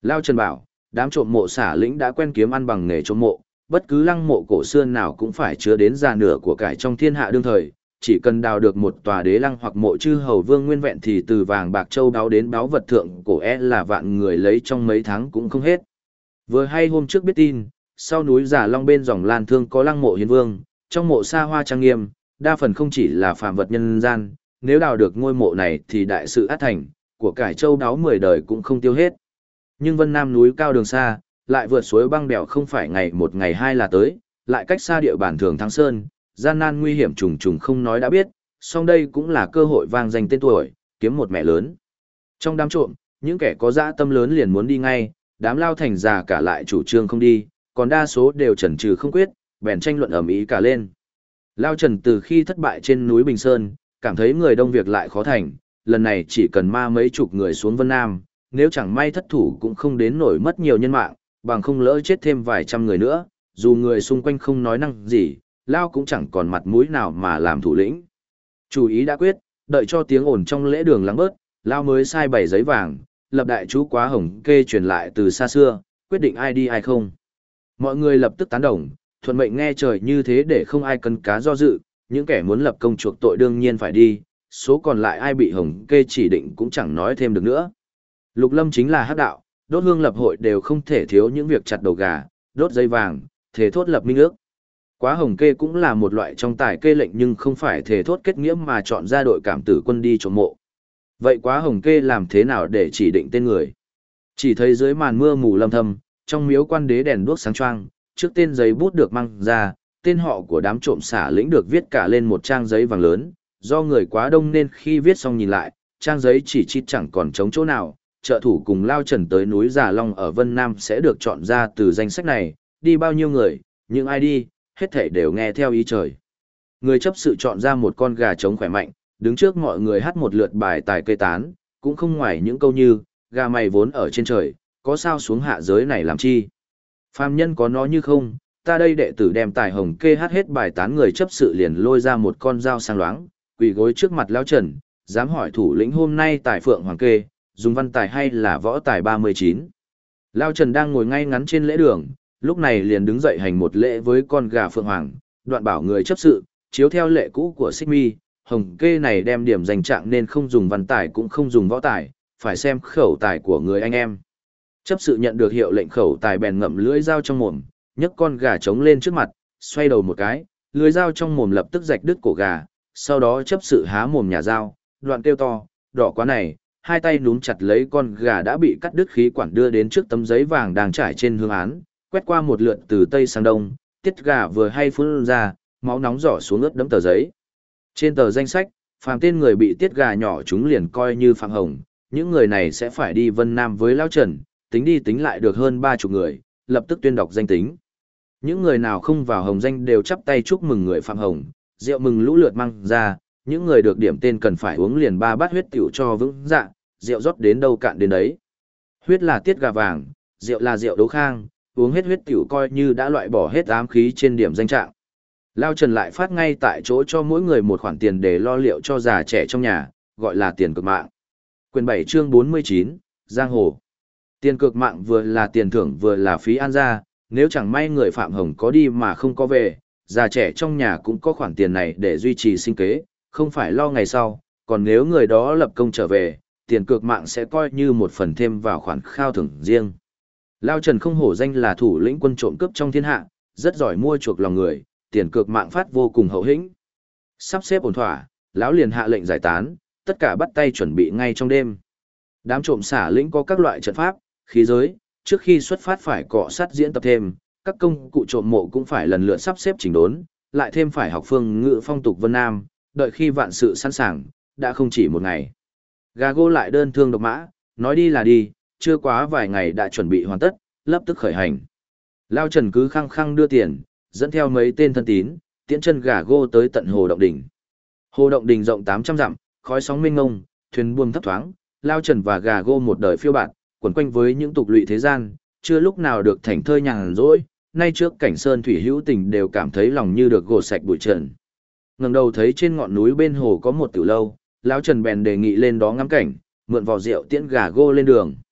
Lao Trần bảo, đám trộm mộ xả lĩnh đã quen kiếm ăn bằng nghề trộm mộ, bất cứ lăng mộ cổ xưa nào cũng phải chứa đến già nửa của cải trong thiên hạ đương thời, chỉ cần đào được một tòa đế lăng hoặc mộ chư hầu vương nguyên vẹn thì từ vàng bạc châu báu đến báu vật thượng cổ là vạn người lấy trong mấy tháng cũng không hết. Vừa hay hôm trước biết tin, sau núi Giả Long bên dòng Lan Thương có lăng mộ hiến vương, trong mộ xa hoa trang nghiêm, đa phần không chỉ là phàm vật nhân gian, nếu đào được ngôi mộ này thì đại sự ắt thành, của cải châu báu 10 đời cũng không tiêu hết. Nhưng Vân Nam núi cao đường xa, lại vượt suối băng đèo không phải ngày một ngày hai là tới, lại cách xa địa bàn Thường Thắng Sơn, gian nan nguy hiểm trùng trùng không nói đã biết, song đây cũng là cơ hội vang danh tên tuổi, kiếm một mẹ lớn. Trong đám trộm, những kẻ có dã tâm lớn liền muốn đi ngay, đám lao thành già cả lại chủ trương không đi, còn đa số đều chần chừ không quyết, bèn tranh luận ầm ĩ cả lên. Lao Trần từ khi thất bại trên núi Bình Sơn, cảm thấy người đông việc lại khó thành, lần này chỉ cần ma mấy chục người xuống Vân Nam, nếu chẳng may thất thủ cũng không đến nổi mất nhiều nhân mạng, bằng không lỡ chết thêm vài trăm người nữa, dù người xung quanh không nói năng gì, Lao cũng chẳng còn mặt mũi nào mà làm thủ lĩnh. Chủ ý đã quyết, đợi cho tiếng ồn trong lễ đường lắng bớt, Lao mới sai 7 giấy vàng, lập đại chú Quá Hồng Kê truyền lại từ xa xưa, quyết định ai đi ai không. Mọi người lập tức tán đồng, thuận mệnh nghe trời như thế để không ai cân cá do dự, những kẻ muốn lập công chuộc tội đương nhiên phải đi, số còn lại ai bị Hồng Kê chỉ định cũng chẳng nói thêm được nữa. Lục Lâm chính là hắc đạo, đốt hương lập hội đều không thể thiếu những việc chặt đầu gà, đốt dây vàng, thề thốt lập minh ước. Quá Hồng Kê cũng là một loại trong tài kê lệnh nhưng không phải thề thốt kết nghĩa mà chọn ra đội cảm tử quân đi trộm mộ. Vậy Quá Hồng Kê làm thế nào để chỉ định tên người? Chỉ thấy dưới màn mưa mù lâm thâm, trong miếu quan đế đèn đuốc sáng choang, trước tên giấy bút được mang ra, tên họ của đám trộm xả lĩnh được viết cả lên một trang giấy vàng lớn, do người quá đông nên khi viết xong nhìn lại, trang giấy chỉ chít chẳng còn trống chỗ nào, trợ thủ cùng Lao Trần tới núi Già Long ở Vân Nam sẽ được chọn ra từ danh sách này, đi bao nhiêu người, những ai đi, hết thảy đều nghe theo ý trời. Người chấp sự chọn ra một con gà trống khỏe mạnh, đứng trước mọi người hát một lượt bài tài cây tán, cũng không ngoài những câu như, gà mày vốn ở trên trời, có sao xuống hạ giới này làm chi. Phàm nhân có nó như không, ta đây đệ tử đem tài Hồng Kê hát hết bài tán. Người chấp sự liền lôi ra một con dao sang loáng, quỳ gối trước mặt Lao Trần, dám hỏi thủ lĩnh hôm nay tài Phượng Hoàng Kê, dùng văn tài hay là võ tài 39. Lao Trần đang ngồi ngay ngắn trên lễ đường, lúc này liền đứng dậy hành một lễ với con gà Phượng Hoàng, đoạn bảo người chấp sự, chiếu theo lệ cũ của Xích Mi, Hồng Kê này đem điểm danh trạng nên không dùng văn tài cũng không dùng võ tài, phải xem khẩu tài của người anh em. Chấp sự nhận được hiệu lệnh khẩu tài bèn ngậm lưỡi dao trong mồm, nhấc con gà trống lên trước mặt, xoay đầu một cái, lưỡi dao trong mồm lập tức rạch đứt cổ gà, sau đó chấp sự há mồm nhả dao, đoạn kêu to, đỏ quá này, hai tay núm chặt lấy con gà đã bị cắt đứt khí quản đưa đến trước tấm giấy vàng đang trải trên hương án, quét qua một lượt từ tây sang đông, tiết gà vừa hay phun ra, máu nóng rỏ xuống ướt đẫm tờ giấy. Trên tờ danh sách, phàm tên người bị tiết gà nhỏ chúng liền coi như phạm hồng, những người này sẽ phải đi Vân Nam với Lão Trần, tính đi tính lại được hơn 30 người, lập tức tuyên đọc danh tính. Những người nào không vào hồng danh đều chắp tay chúc mừng người phạm hồng, rượu mừng lũ lượt mang ra, những người được điểm tên cần phải uống liền 3 bát huyết tiểu cho vững dạ, rượu rót đến đâu cạn đến đấy. Huyết là tiết gà vàng, rượu là rượu đấu khang, uống hết huyết tiểu coi như đã loại bỏ hết ám khí trên điểm danh trạng. Lao Trần lại phát ngay tại chỗ cho mỗi người một khoản tiền để lo liệu cho già trẻ trong nhà, gọi là tiền cược mạng. Quyền 7 chương 49, Giang Hồ. Tiền cược mạng vừa là tiền thưởng vừa là phí an gia, nếu chẳng may người phạm hồng có đi mà không có về, già trẻ trong nhà cũng có khoản tiền này để duy trì sinh kế, không phải lo ngày sau, còn nếu người đó lập công trở về, tiền cược mạng sẽ coi như một phần thêm vào khoản khao thưởng riêng. Lao Trần không hổ danh là thủ lĩnh quân trộm cướp trong thiên hạ, rất giỏi mua chuộc lòng người, tiền cược mạng phát vô cùng hậu hĩnh. Sắp xếp ổn thỏa, lão liền hạ lệnh giải tán, tất cả bắt tay chuẩn bị ngay trong đêm. Đám trộm xả lĩnh có các loại trận pháp, khí giới, trước khi xuất phát phải cọ sát diễn tập thêm, các công cụ trộm mộ cũng phải lần lượt sắp xếp chỉnh đốn, lại thêm phải học phương ngữ phong tục Vân Nam, đợi khi vạn sự sẵn sàng, đã không chỉ một ngày. Gà Gô lại đơn thương độc mã, nói đi là đi, chưa quá vài ngày đã chuẩn bị hoàn tất, lập tức khởi hành. Lao Trần cứ khăng khăng đưa tiền, dẫn theo mấy tên thân tín, tiễn chân Gà Gô tới tận Hồ Động Đình. Hồ Động Đình rộng 800 dặm, khói sóng mênh mông, thuyền buồm thấp thoáng, Lao Trần và Gà Gô một đời phiêu bạt, quẩn quanh với những tục lụy thế gian, chưa lúc nào được thảnh thơi nhàn rỗi, nay trước cảnh sơn thủy hữu tình đều cảm thấy lòng như được gột sạch bụi trần. Ngẩng đầu thấy trên ngọn núi bên hồ có một tiểu lâu, Lão Trần bèn đề nghị lên đó ngắm cảnh, mượn vò rượu tiễn Gà Gô lên đường.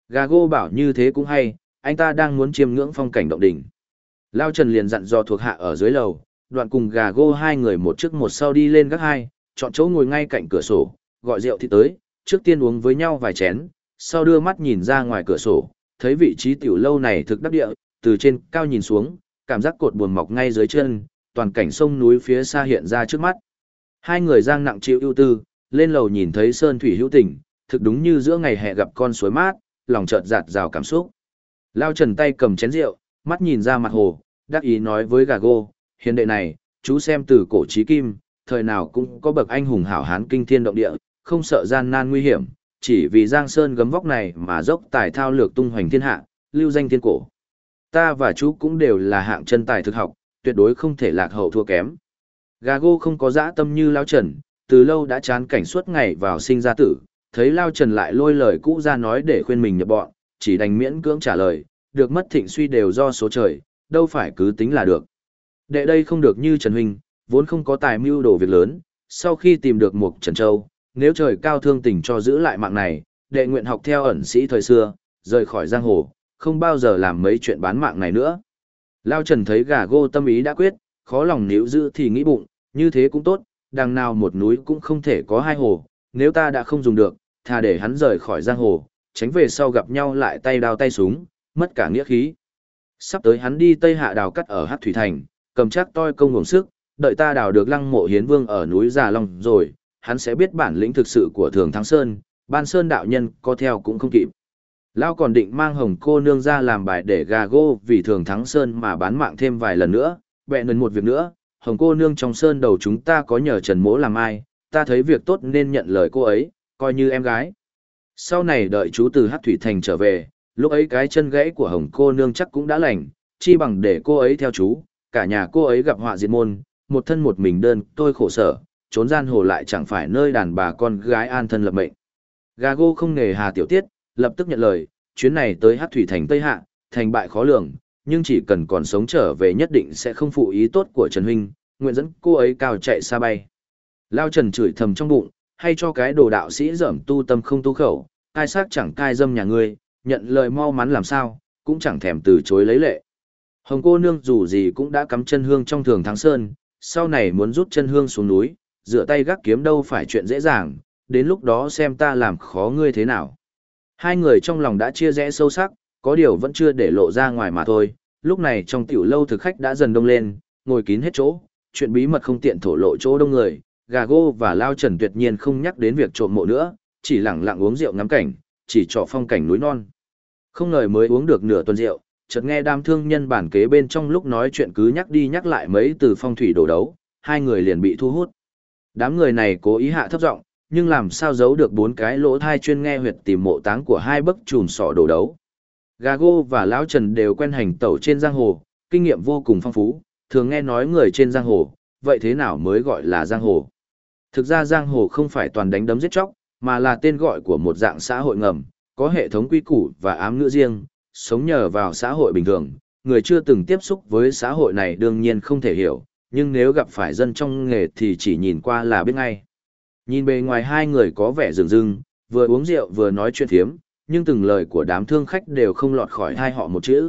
Gago bảo như thế cũng hay, anh ta đang muốn chiêm ngưỡng phong cảnh động đỉnh. Lao Trần liền dặn dò thuộc hạ ở dưới lầu, đoạn cùng Gago hai người một trước một sau đi lên gác hai, chọn chỗ ngồi ngay cạnh cửa sổ, gọi rượu thì tới, trước tiên uống với nhau vài chén, sau đưa mắt nhìn ra ngoài cửa sổ, thấy vị trí tiểu lâu này thực đắc địa, từ trên cao nhìn xuống, cảm giác cột buồm mọc ngay dưới chân, toàn cảnh sông núi phía xa hiện ra trước mắt. Hai người giang nặng chịu ưu tư, lên lầu nhìn thấy sơn thủy hữu tình, thực đúng như giữa ngày hè gặp con suối mát, lòng chợt dạt dào cảm xúc. Lao Trần tay cầm chén rượu, mắt nhìn ra mặt hồ, đắc ý nói với Gago, hiền đệ này, chú xem từ cổ chí kim, thời nào cũng có bậc anh hùng hảo hán kinh thiên động địa, không sợ gian nan nguy hiểm, chỉ vì Giang Sơn gấm vóc này mà dốc tài thao lược tung hoành thiên hạ, lưu danh thiên cổ. Ta và chú cũng đều là hạng chân tài thực học, tuyệt đối không thể lạc hậu thua kém. Gago không có dã tâm như Lao Trần, từ lâu đã chán cảnh suốt ngày vào sinh ra tử, thấy Lao Trần lại lôi lời cũ ra nói để khuyên mình nhập bọn, chỉ đành miễn cưỡng trả lời, được mất thịnh suy đều do số trời, đâu phải cứ tính là được. Đệ đây không được như Trần Huynh, vốn không có tài mưu đồ việc lớn, sau khi tìm được Mục Trần Châu, nếu trời cao thương tình cho giữ lại mạng này, đệ nguyện học theo ẩn sĩ thời xưa, rời khỏi giang hồ, không bao giờ làm mấy chuyện bán mạng này nữa. Lao Trần thấy Gago tâm ý đã quyết, khó lòng níu giữ thì nghĩ bụng, như thế cũng tốt, đằng nào một núi cũng không thể có hai hồ, nếu ta đã không dùng được, thà để hắn rời khỏi giang hồ, tránh về sau gặp nhau lại tay đao tay súng, mất cả nghĩa khí. Sắp tới hắn đi Tây Hạ đào cắt ở Hắc Thủy Thành, cầm chắc toi công ngủng sức, đợi ta đào được lăng mộ hiến vương ở núi Già Long rồi, hắn sẽ biết bản lĩnh thực sự của Thường Thắng Sơn, Ban Sơn đạo nhân có theo cũng không kịp. Lao còn định mang Hồng cô nương ra làm bài để Gago vì Thường Thắng Sơn mà bán mạng thêm vài lần nữa, bẹ nần một việc nữa, Hồng cô nương trong sơn đầu chúng ta có nhờ Trần Mỗ làm ai, ta thấy việc tốt nên nhận lời cô ấy, coi như em gái. Sau này đợi chú từ Hắc Thủy Thành trở về, lúc ấy cái chân gãy của Hồng cô nương chắc cũng đã lành, chi bằng để cô ấy theo chú, cả nhà cô ấy gặp họa diệt môn, một thân một mình đơn tôi khổ sở, trốn gian hồ lại chẳng phải nơi đàn bà con gái an thân lập mệnh. Gago không nề hà tiểu tiết, lập tức nhận lời, chuyến này tới Hắc Thủy Thành Tây Hạ, thành bại khó lường, nhưng chỉ cần còn sống trở về nhất định sẽ không phụ ý tốt của Trần Huynh, nguyện dẫn cô ấy cao chạy xa bay. Lao Trần chửi thầm trong bụng, hay cho cái đồ đạo sĩ dởm tu tâm không tu khẩu, cai xác chẳng cai dâm nhà ngươi, nhận lời mau mắn làm sao, cũng chẳng thèm từ chối lấy lệ. Hồng cô nương dù gì cũng đã cắm chân hương trong Thường Thắng Sơn, sau này muốn rút chân hương xuống núi, dựa tay gác kiếm đâu phải chuyện dễ dàng, đến lúc đó xem ta làm khó ngươi thế nào. Hai người trong lòng đã chia rẽ sâu sắc, có điều vẫn chưa để lộ ra ngoài mà thôi. Lúc này trong tiểu lâu thực khách đã dần đông lên, ngồi kín hết chỗ, chuyện bí mật không tiện thổ lộ chỗ đông người. Gago và Lao Trần tuyệt nhiên không nhắc đến việc trộm mộ nữa, chỉ lặng lặng uống rượu ngắm cảnh, chỉ trò phong cảnh núi non. Không ngờ mới uống được nửa tuần rượu, chợt nghe đám thương nhân bản kế bên trong lúc nói chuyện cứ nhắc đi nhắc lại mấy từ phong thủy đồ đấu, hai người liền bị thu hút. Đám người này cố ý hạ thấp giọng, nhưng làm sao giấu được bốn cái lỗ thai chuyên nghe huyệt tìm mộ táng của hai bấc trùm sọ đồ đấu. Gago và Lão Trần đều quen hành tẩu trên giang hồ, kinh nghiệm vô cùng phong phú, thường nghe nói người trên giang hồ, vậy thế nào mới gọi là giang hồ? Thực ra giang hồ không phải toàn đánh đấm giết chóc, mà là tên gọi của một dạng xã hội ngầm, có hệ thống quy củ và ám ngữ riêng, sống nhờ vào xã hội bình thường, người chưa từng tiếp xúc với xã hội này đương nhiên không thể hiểu, nhưng nếu gặp phải dân trong nghề thì chỉ nhìn qua là biết ngay. Nhìn bề ngoài hai người có vẻ rừng rưng, vừa uống rượu vừa nói chuyện thiếm, nhưng từng lời của đám thương khách đều không lọt khỏi hai họ một chữ.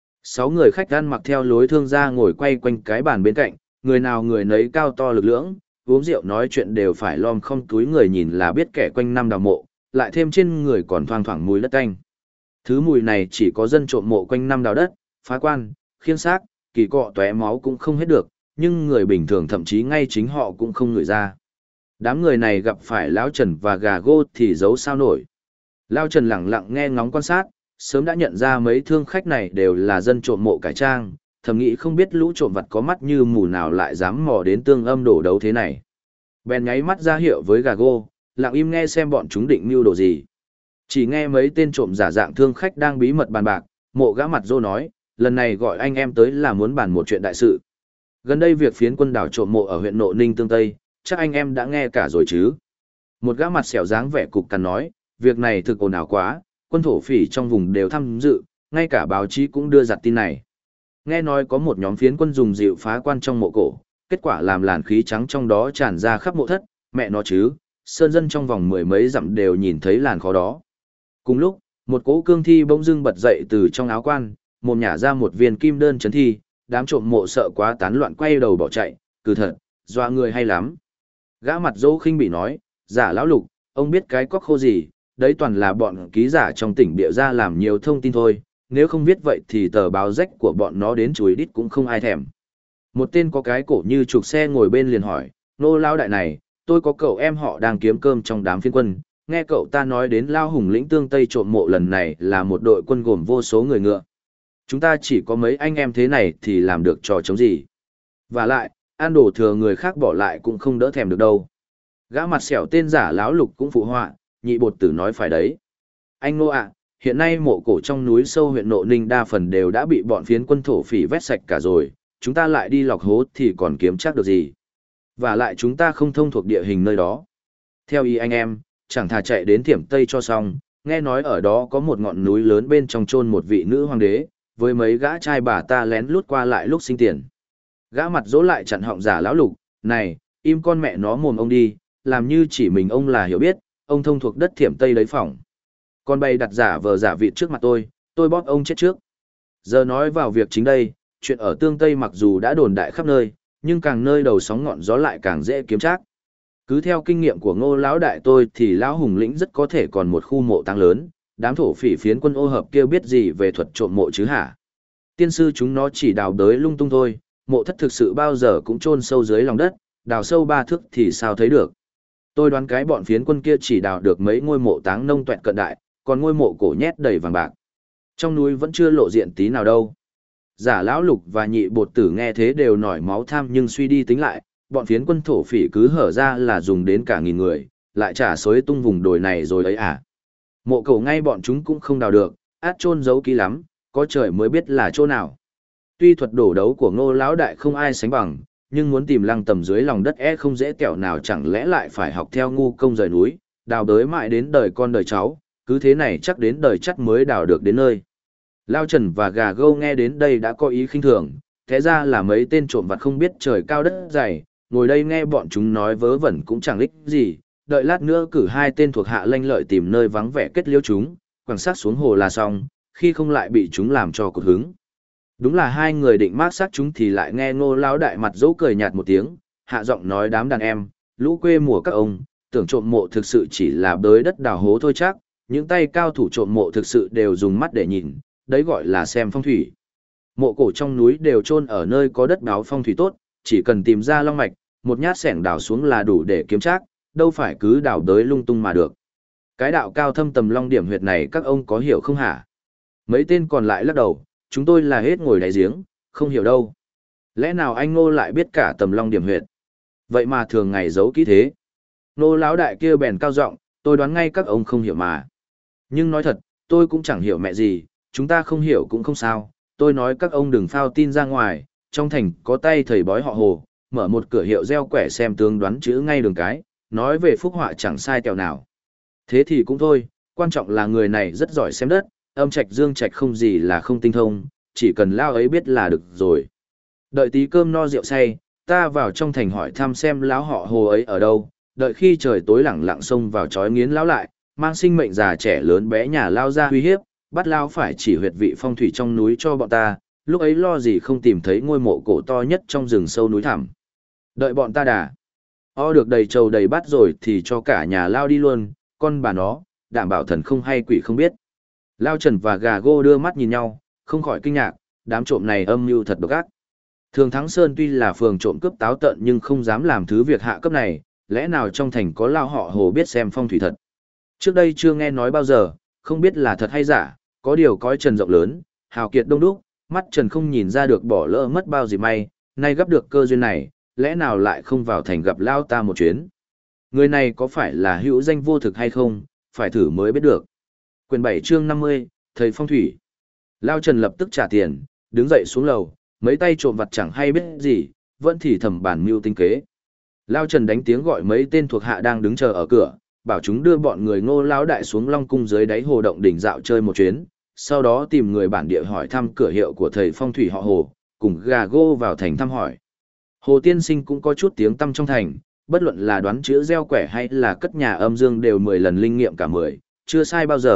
6 người khách ăn mặc theo lối thương gia ngồi quay quanh cái bàn bên cạnh, người nào người nấy cao to lực lưỡng, uống rượu nói chuyện đều phải lom không túi người nhìn là biết kẻ quanh năm đào mộ, lại thêm trên người còn thoang thoảng mùi đất canh. Thứ mùi này chỉ có dân trộm mộ quanh năm đào đất, phá quan, khiêng xác, kỳ cọ tóe máu cũng không hết được, nhưng người bình thường thậm chí ngay chính họ cũng không ngửi ra. Đám người này gặp phải Lão Trần và Gago thì giấu sao nổi. Lão Trần lặng lặng nghe ngóng quan sát, sớm đã nhận ra mấy thương khách này đều là dân trộm mộ cải trang, thầm nghĩ không biết lũ trộm vặt có mắt như mù nào lại dám mò đến tương âm đổ đấu thế này. Bèn nháy mắt ra hiệu với Gago, lặng im nghe xem bọn chúng định mưu đồ gì. Chỉ nghe mấy tên trộm giả dạng thương khách đang bí mật bàn bạc, mộ gã mặt rô nói, lần này gọi anh em tới là muốn bàn một chuyện đại sự. Gần đây việc phiến quân đảo trộm mộ ở huyện Nộ Ninh Tương Tây, chắc anh em đã nghe cả rồi chứ. Một gã mặt xẻo dáng vẻ cục cằn nói, việc này thực ồn ào quá, quân thổ phỉ trong vùng đều tham dự, ngay cả báo chí cũng đưa giặt tin này. Nghe nói có một nhóm phiến quân dùng dịu phá quan trong mộ cổ, kết quả làm làn khí trắng trong đó tràn ra khắp mộ thất, mẹ nó chứ, sơn dân trong vòng mười mấy dặm đều nhìn thấy làn khó đó. Cùng lúc, Một cỗ cương thi bỗng dưng bật dậy từ trong áo quan, mồm nhả ra một viên kim đơn chấn thi, đám trộm mộ sợ quá tán loạn quay đầu bỏ chạy, cứ thật, dọa người hay lắm. Gã mặt dỗ khinh bị nói, giả lão lục, ông biết cái cóc khô gì, đấy toàn là bọn ký giả trong tỉnh bịa ra làm nhiều thông tin thôi, nếu không biết vậy thì tờ báo rách của bọn nó đến chùi đít cũng không ai thèm. Một tên có cái cổ như trục xe ngồi bên liền hỏi, nô lao đại này, tôi có cậu em họ đang kiếm cơm trong đám phiên quân, nghe cậu ta nói đến lao hùng lĩnh tương Tây trộm mộ lần này là một đội quân gồm vô số người ngựa. Chúng ta chỉ có mấy anh em thế này thì làm được trò chống gì. Và lại, ăn đồ thừa người khác bỏ lại cũng không đỡ thèm được đâu. Gã mặt xẻo tên giả lão lục cũng phụ họa, nhị bột tử nói phải đấy. Anh Nô ạ, hiện nay mộ cổ trong núi sâu huyện Nộ Ninh đa phần đều đã bị bọn phiến quân thổ phỉ vét sạch cả rồi, chúng ta lại đi lọc hố thì còn kiếm chắc được gì. Và lại chúng ta không thông thuộc địa hình nơi đó. Theo ý anh em, chẳng thà chạy đến Thiểm Tây cho xong, nghe nói ở đó có một ngọn núi lớn bên trong chôn một vị nữ hoàng đế, với mấy gã trai bà ta lén lút qua lại lúc sinh tiền. Gã mặt dỗ lại chặn họng giả lão lục, này, im con mẹ nó mồm ông đi, làm như chỉ mình ông là hiểu biết, ông thông thuộc đất Thiểm Tây đấy phỏng. Con bay đặt giả vờ giả vịt trước mặt tôi bóp ông chết trước. Giờ nói vào việc chính đây, chuyện ở Tương Tây mặc dù đã đồn đại khắp nơi, nhưng càng nơi đầu sóng ngọn gió lại càng dễ kiếm trác. Cứ theo kinh nghiệm của Ngô lão đại tôi thì lão hùng lĩnh rất có thể còn một khu mộ táng lớn, đám thổ phỉ phiến quân ô hợp kia biết gì về thuật trộm mộ chứ hả? Tiên sư chúng nó chỉ đào đới lung tung thôi, mộ thất thực sự bao giờ cũng chôn sâu dưới lòng đất, đào sâu 3 thước thì sao thấy được. Tôi đoán cái bọn phiến quân kia chỉ đào được mấy ngôi mộ táng nông tuẹt cận đại, còn ngôi mộ cổ nhét đầy vàng bạc. Trong núi vẫn chưa lộ diện tí nào đâu. Giả lão lục và nhị bột tử nghe thế đều nổi máu tham, nhưng suy đi tính lại, bọn phiến quân thổ phỉ cứ hở ra là dùng đến cả 1000 người, lại trả xối tung vùng đồi này rồi ấy à. Mộ cổ ngay bọn chúng cũng không đào được, át chôn giấu kỹ lắm, có trời mới biết là chỗ nào. Tuy thuật đổ đấu của Ngô lão đại không ai sánh bằng, nhưng muốn tìm lăng tầm dưới lòng đất không dễ kẻo nào, chẳng lẽ lại phải học theo ngu công rời núi, đào đới mãi đến đời con đời cháu, cứ thế này chắc đến đời chắc mới đào được đến nơi. Lao Trần và Gà Gâu nghe đến đây đã có ý khinh thường, thế ra là mấy tên trộm vặt không biết trời cao đất dày, ngồi đây nghe bọn chúng nói vớ vẩn cũng chẳng ích gì, đợi lát nữa cử 2 tên thuộc hạ lanh lợi tìm nơi vắng vẻ kết liễu chúng, quẳng xác xuống hồ là xong, khi không lại bị chúng làm cho cột hứng. Đúng là 2 người định mát xác chúng thì lại nghe Ngô lão đại mặt dỗ cười nhạt một tiếng, hạ giọng nói đám đàn em, lũ quê mùa các ông, tưởng trộm mộ thực sự chỉ là bới đất đào hố thôi chắc, những tay cao thủ trộm mộ thực sự đều dùng mắt để nhìn, đấy gọi là xem phong thủy. Mộ cổ trong núi đều chôn ở nơi có đất đáo phong thủy tốt, chỉ cần tìm ra long mạch, một nhát xẻng đào xuống là đủ để kiếm trác, đâu phải cứ đào đới lung tung mà được. Cái đạo cao thâm tầm long điểm huyệt này các ông có hiểu không hả? Mấy tên còn lại lắc đầu, chúng tôi là hết ngồi đáy giếng, không hiểu đâu. Lẽ nào anh Ngô lại biết cả tầm long điểm huyệt? Vậy mà thường ngày giấu kỹ thế. Ngô lão đại kia bèn cao giọng, tôi đoán ngay các ông không hiểu mà. Nhưng nói thật, tôi cũng chẳng hiểu mẹ gì, chúng ta không hiểu cũng không sao. Tôi nói các ông đừng phao tin ra ngoài, trong thành có tay thầy bói họ Hồ, mở một cửa hiệu gieo quẻ xem tướng đoán chữ ngay đường cái, nói về phúc họa chẳng sai tẹo nào. Thế thì cũng thôi, quan trọng là người này rất giỏi xem đất, âm trạch dương trạch không gì là không tinh thông, chỉ cần lao ấy biết là được rồi. Đợi tí cơm no rượu say, ta vào trong thành hỏi thăm xem lão họ Hồ ấy ở đâu, đợi khi trời tối lẳng lặng xông vào chói nghiến lão lại, mang sinh mệnh già trẻ lớn bé nhà lao ra uy hiếp, bắt lao phải chỉ huyệt vị phong thủy trong núi cho bọn ta, lúc ấy lo gì không tìm thấy ngôi mộ cổ to nhất trong rừng sâu núi thẳm. Đợi bọn ta đà được đầy trầu đầy bát rồi thì cho cả nhà lao đi luôn, con bà nó, đảm bảo thần không hay quỷ không biết. Lao Trần và Gà Gô đưa mắt nhìn nhau, không khỏi kinh ngạc, đám trộm này âm mưu thật độc ác. Thường Thắng Sơn tuy là phường trộm cướp táo tợn nhưng không dám làm thứ việc hạ cấp này, lẽ nào trong thành có lao họ Hồ biết xem phong thủy thật. Trước đây chưa nghe nói bao giờ, không biết là thật hay giả, có điều cõi trần rộng lớn, hào kiệt đông đúc, mắt Trần không nhìn ra được bỏ lỡ mất bao gì may, nay gặp được cơ duyên này, lẽ nào lại không vào thành gặp lao ta một chuyến. Người này có phải là hữu danh vô thực hay không, phải thử mới biết được. Quyền 7 chương 50, thầy phong thủy. Lao Trần lập tức trả tiền, đứng dậy xuống lầu, mấy tay trộm vặt chẳng hay biết gì, vẫn thì thầm bản mưu tinh kế. Lao Trần đánh tiếng gọi mấy tên thuộc hạ đang đứng chờ ở cửa, bảo chúng đưa bọn người Ngô lão đại xuống Long cung dưới đáy hồ động đỉnh dạo chơi một chuyến, sau đó tìm người bản địa hỏi thăm cửa hiệu của thầy phong thủy họ Hồ, cùng Gà Gô vào thành thăm hỏi. Hồ tiên sinh cũng có chút tiếng tăm trong thành, bất luận là đoán chữ gieo quẻ hay là cất nhà âm dương đều 10 lần linh nghiệm cả 10, chưa sai bao giờ,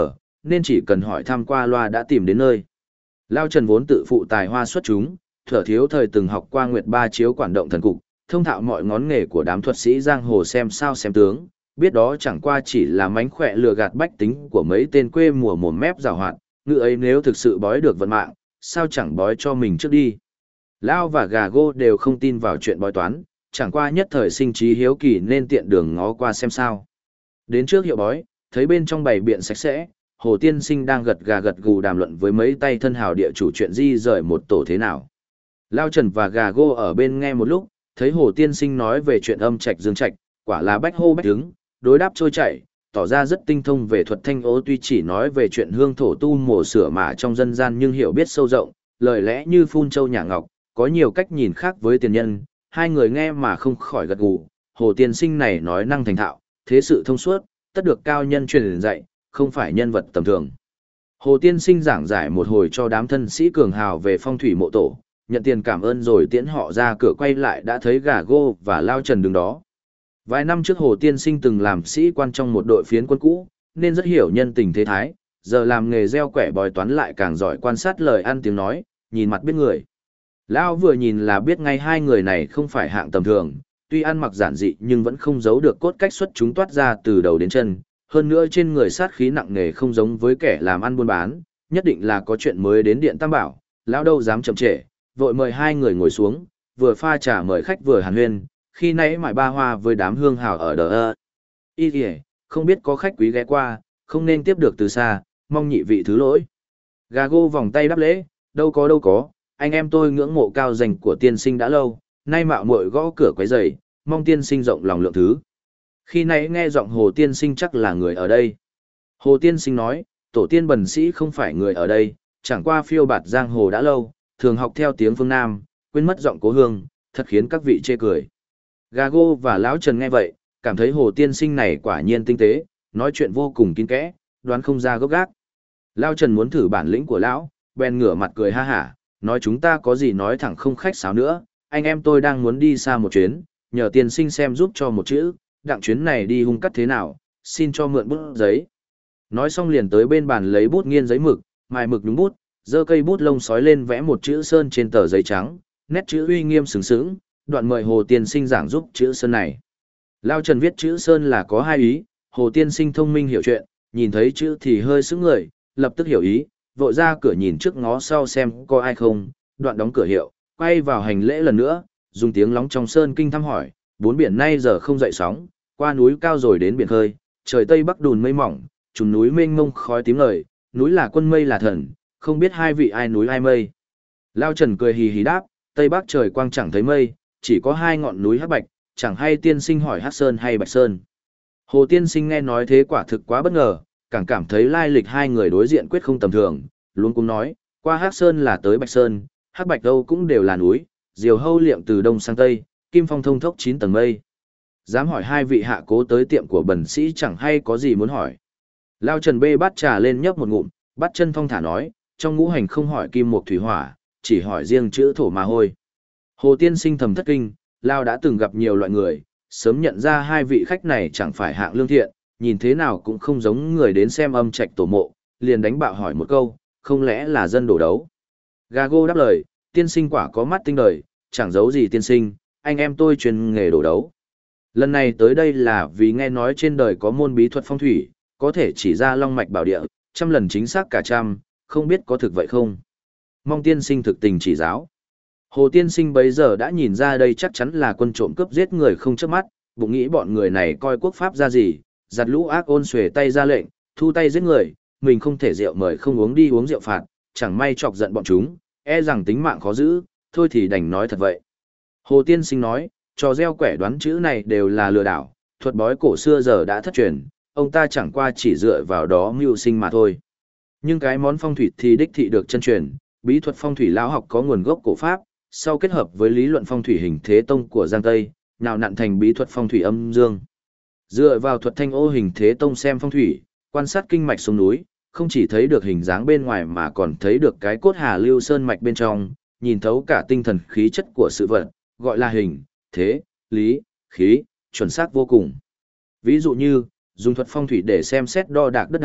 nên chỉ cần hỏi thăm qua loa đã tìm đến nơi. Lao Trần vốn tự phụ tài hoa xuất chúng, thở thiếu thời từng học qua Nguyệt Ba chiếu quản động thần cục, thông thạo mọi ngón nghề của đám thuật sĩ giang hồ xem sao xem tướng, biết đó chẳng qua chỉ là mánh khỏe lừa gạt bách tính của mấy tên quê mùa mồm mép giàu hoạt, ngựa ấy nếu thực sự bói được vận mạng, sao chẳng bói cho mình trước đi. Lao và gà gô đều không tin vào chuyện bói toán, chẳng qua nhất thời sinh trí hiếu kỳ nên tiện đường ngó qua xem sao. Đến trước hiệu bói, thấy bên trong bày biện sạch sẽ, Hồ Tiên Sinh đang gật gà gật gù đàm luận với mấy tay thân hào địa chủ chuyện di rời một tổ thế nào. Lao Trần và gà gô ở bên nghe một lúc, thấy Hồ Tiên Sinh nói về chuyện âm trạch dương trạch, quả là bách hô bách đứng, đối đáp trôi chảy, tỏ ra rất tinh thông về thuật thanh ố, tuy chỉ nói về chuyện hương thổ tu mổ sửa mả trong dân gian nhưng hiểu biết sâu rộng, lời lẽ như phun châu nhả ngọc, có nhiều cách nhìn khác với tiền nhân, hai người nghe mà không khỏi gật gù. Hồ Tiên Sinh này nói năng thành thạo, thế sự thông suốt, tất được cao nhân truyền dạy, không phải nhân vật tầm thường. Hồ Tiên Sinh giảng giải một hồi cho đám thân sĩ cường hào về phong thủy mộ tổ, nhận tiền cảm ơn rồi tiễn họ ra cửa, quay lại đã thấy gà gô và Lao Trần đứng đó. Vài năm trước Hồ Tiên Sinh từng làm sĩ quan trong một đội phiến quân cũ, nên rất hiểu nhân tình thế thái, giờ làm nghề gieo quẻ bói toán lại càng giỏi quan sát lời ăn tiếng nói, nhìn mặt biết người. Lão vừa nhìn là biết ngay hai người này không phải hạng tầm thường, tuy ăn mặc giản dị nhưng vẫn không giấu được cốt cách xuất chúng toát ra từ đầu đến chân, hơn nữa trên người sát khí nặng nề không giống với kẻ làm ăn buôn bán, nhất định là có chuyện mới đến Điện Tam Bảo. Lão đâu dám chậm trễ, vội mời hai người ngồi xuống, vừa pha trà mời khách vừa hàn huyên, khi nãy mải ba hoa với đám hương hào ở đờ y kìa, không biết có khách quý ghé qua, không nên tiếp được từ xa, mong nhị vị thứ lỗi. Gà gô vòng tay đáp lễ, đâu có, anh em tôi ngưỡng mộ cao danh của tiên sinh đã lâu, nay mạo muội gõ cửa quấy rầy, mong tiên sinh rộng lòng lượng thứ. Khi nãy nghe giọng Hồ Tiên Sinh chắc là người ở đây. Hồ Tiên Sinh nói, tổ tiên bần sĩ không phải người ở đây, chẳng qua phiêu bạt giang hồ đã lâu, thường học theo tiếng phương Nam, quên mất giọng cố hương, thật khiến các vị chê cười. Gà gô và Lão Trần nghe vậy, cảm thấy Hồ Tiên Sinh này quả nhiên tinh tế, nói chuyện vô cùng kín kẽ, đoán không ra gốc gác. Lão Trần muốn thử bản lĩnh của Lão, bèn ngửa mặt cười ha hả, nói chúng ta có gì nói thẳng không khách sáo nữa, anh em tôi đang muốn đi xa một chuyến, nhờ tiên sinh xem giúp cho một chữ, đặng chuyến này đi hung cắt thế nào, xin cho mượn bút giấy. Nói xong liền tới bên bàn lấy bút nghiên giấy mực, mài mực đúng bút, giơ cây bút lông sói lên vẽ một chữ sơn trên tờ giấy trắng, nét chữ uy nghiêm sừng sững, đoạn mời Hồ Tiên Sinh giảng giúp chữ sơn này. Lao Trần viết chữ sơn là có hai ý, Hồ Tiên Sinh thông minh hiểu chuyện, nhìn thấy chữ thì hơi sững người, lập tức hiểu ý, vội ra cửa nhìn trước ngó sau xem có ai không, đoạn đóng cửa hiệu, quay vào hành lễ lần nữa, dùng tiếng lóng trong sơn kinh thăm hỏi, bốn biển nay giờ không dậy sóng, qua núi cao rồi đến biển khơi, trời tây bắc đùn mây mỏng, trùng núi mênh mông khói tím ngời, núi là quân mây là thần, không biết hai vị ai núi ai mây. Lao Trần cười hì hì đáp, tây bắc trời quang chẳng thấy mây, chỉ có hai ngọn núi hắc bạch, chẳng hay tiên sinh hỏi hắc sơn hay bạch sơn. Hồ Tiên Sinh nghe nói thế quả thực quá bất ngờ, càng cảm thấy lai lịch hai người đối diện quyết không tầm thường, luôn cũng nói, qua hắc sơn là tới bạch sơn, hắc bạch đâu cũng đều là núi, diều hâu liệm từ đông sang tây, kim phong thông thốc 9 tầng mây. Dám hỏi hai vị hạ cố tới tiệm của bần sĩ chẳng hay có gì muốn hỏi. Lao Trần bê bát trà lên nhấp một ngụm, bắt chân thong thả nói, trong ngũ hành không hỏi kim mộc thủy hỏa, chỉ hỏi riêng chữ thổ mà hôi. Hồ Tiên Sinh thầm thất kinh, Lao đã từng gặp nhiều loại người, sớm nhận ra hai vị khách này chẳng phải hạng lương thiện, nhìn thế nào cũng không giống người đến xem âm trạch tổ mộ, liền đánh bạo hỏi một câu, không lẽ là dân đổ đấu. Gago đáp lời, tiên sinh quả có mắt tinh đời, chẳng giấu gì tiên sinh, anh em tôi chuyên nghề đổ đấu. Lần này tới đây là vì nghe nói trên đời có môn bí thuật phong thủy, có thể chỉ ra long mạch bảo địa, trăm lần chính xác cả trăm, không biết có thực vậy không? Mong tiên sinh thực tình chỉ giáo. Hồ Tiên Sinh bấy giờ đã nhìn ra đây chắc chắn là quân trộm cướp giết người không chớp mắt, bụng nghĩ bọn người này coi quốc pháp ra gì, giặt lũ ác ôn xuề tay ra lệnh, thu tay giết người, mình không thể rượu mời không uống đi uống rượu phạt, chẳng may chọc giận bọn chúng, e rằng tính mạng khó giữ, thôi thì đành nói thật vậy. Hồ Tiên Sinh nói, trò gieo quẻ đoán chữ này đều là lừa đảo, thuật bói cổ xưa giờ đã thất truyền, ông ta chẳng qua chỉ dựa vào đó mưu sinh mà thôi. Nhưng cái món phong thủy thì đích thị được chân truyền, bí thuật phong thủy lão học có nguồn gốc cổ pháp, sau kết hợp với lý luận phong thủy hình thế tông của Giang Tây, nào nặn thành bí thuật phong thủy âm dương. Dựa vào thuật thanh ô hình thế tông xem phong thủy, quan sát kinh mạch sông núi, không chỉ thấy được hình dáng bên ngoài mà còn thấy được cái cốt hà lưu sơn mạch bên trong, nhìn thấu cả tinh thần khí chất của sự vật, gọi là hình, thế, lý, khí, chuẩn xác vô cùng. Ví dụ như, dùng thuật phong thủy để xem xét đo đạc đất đai,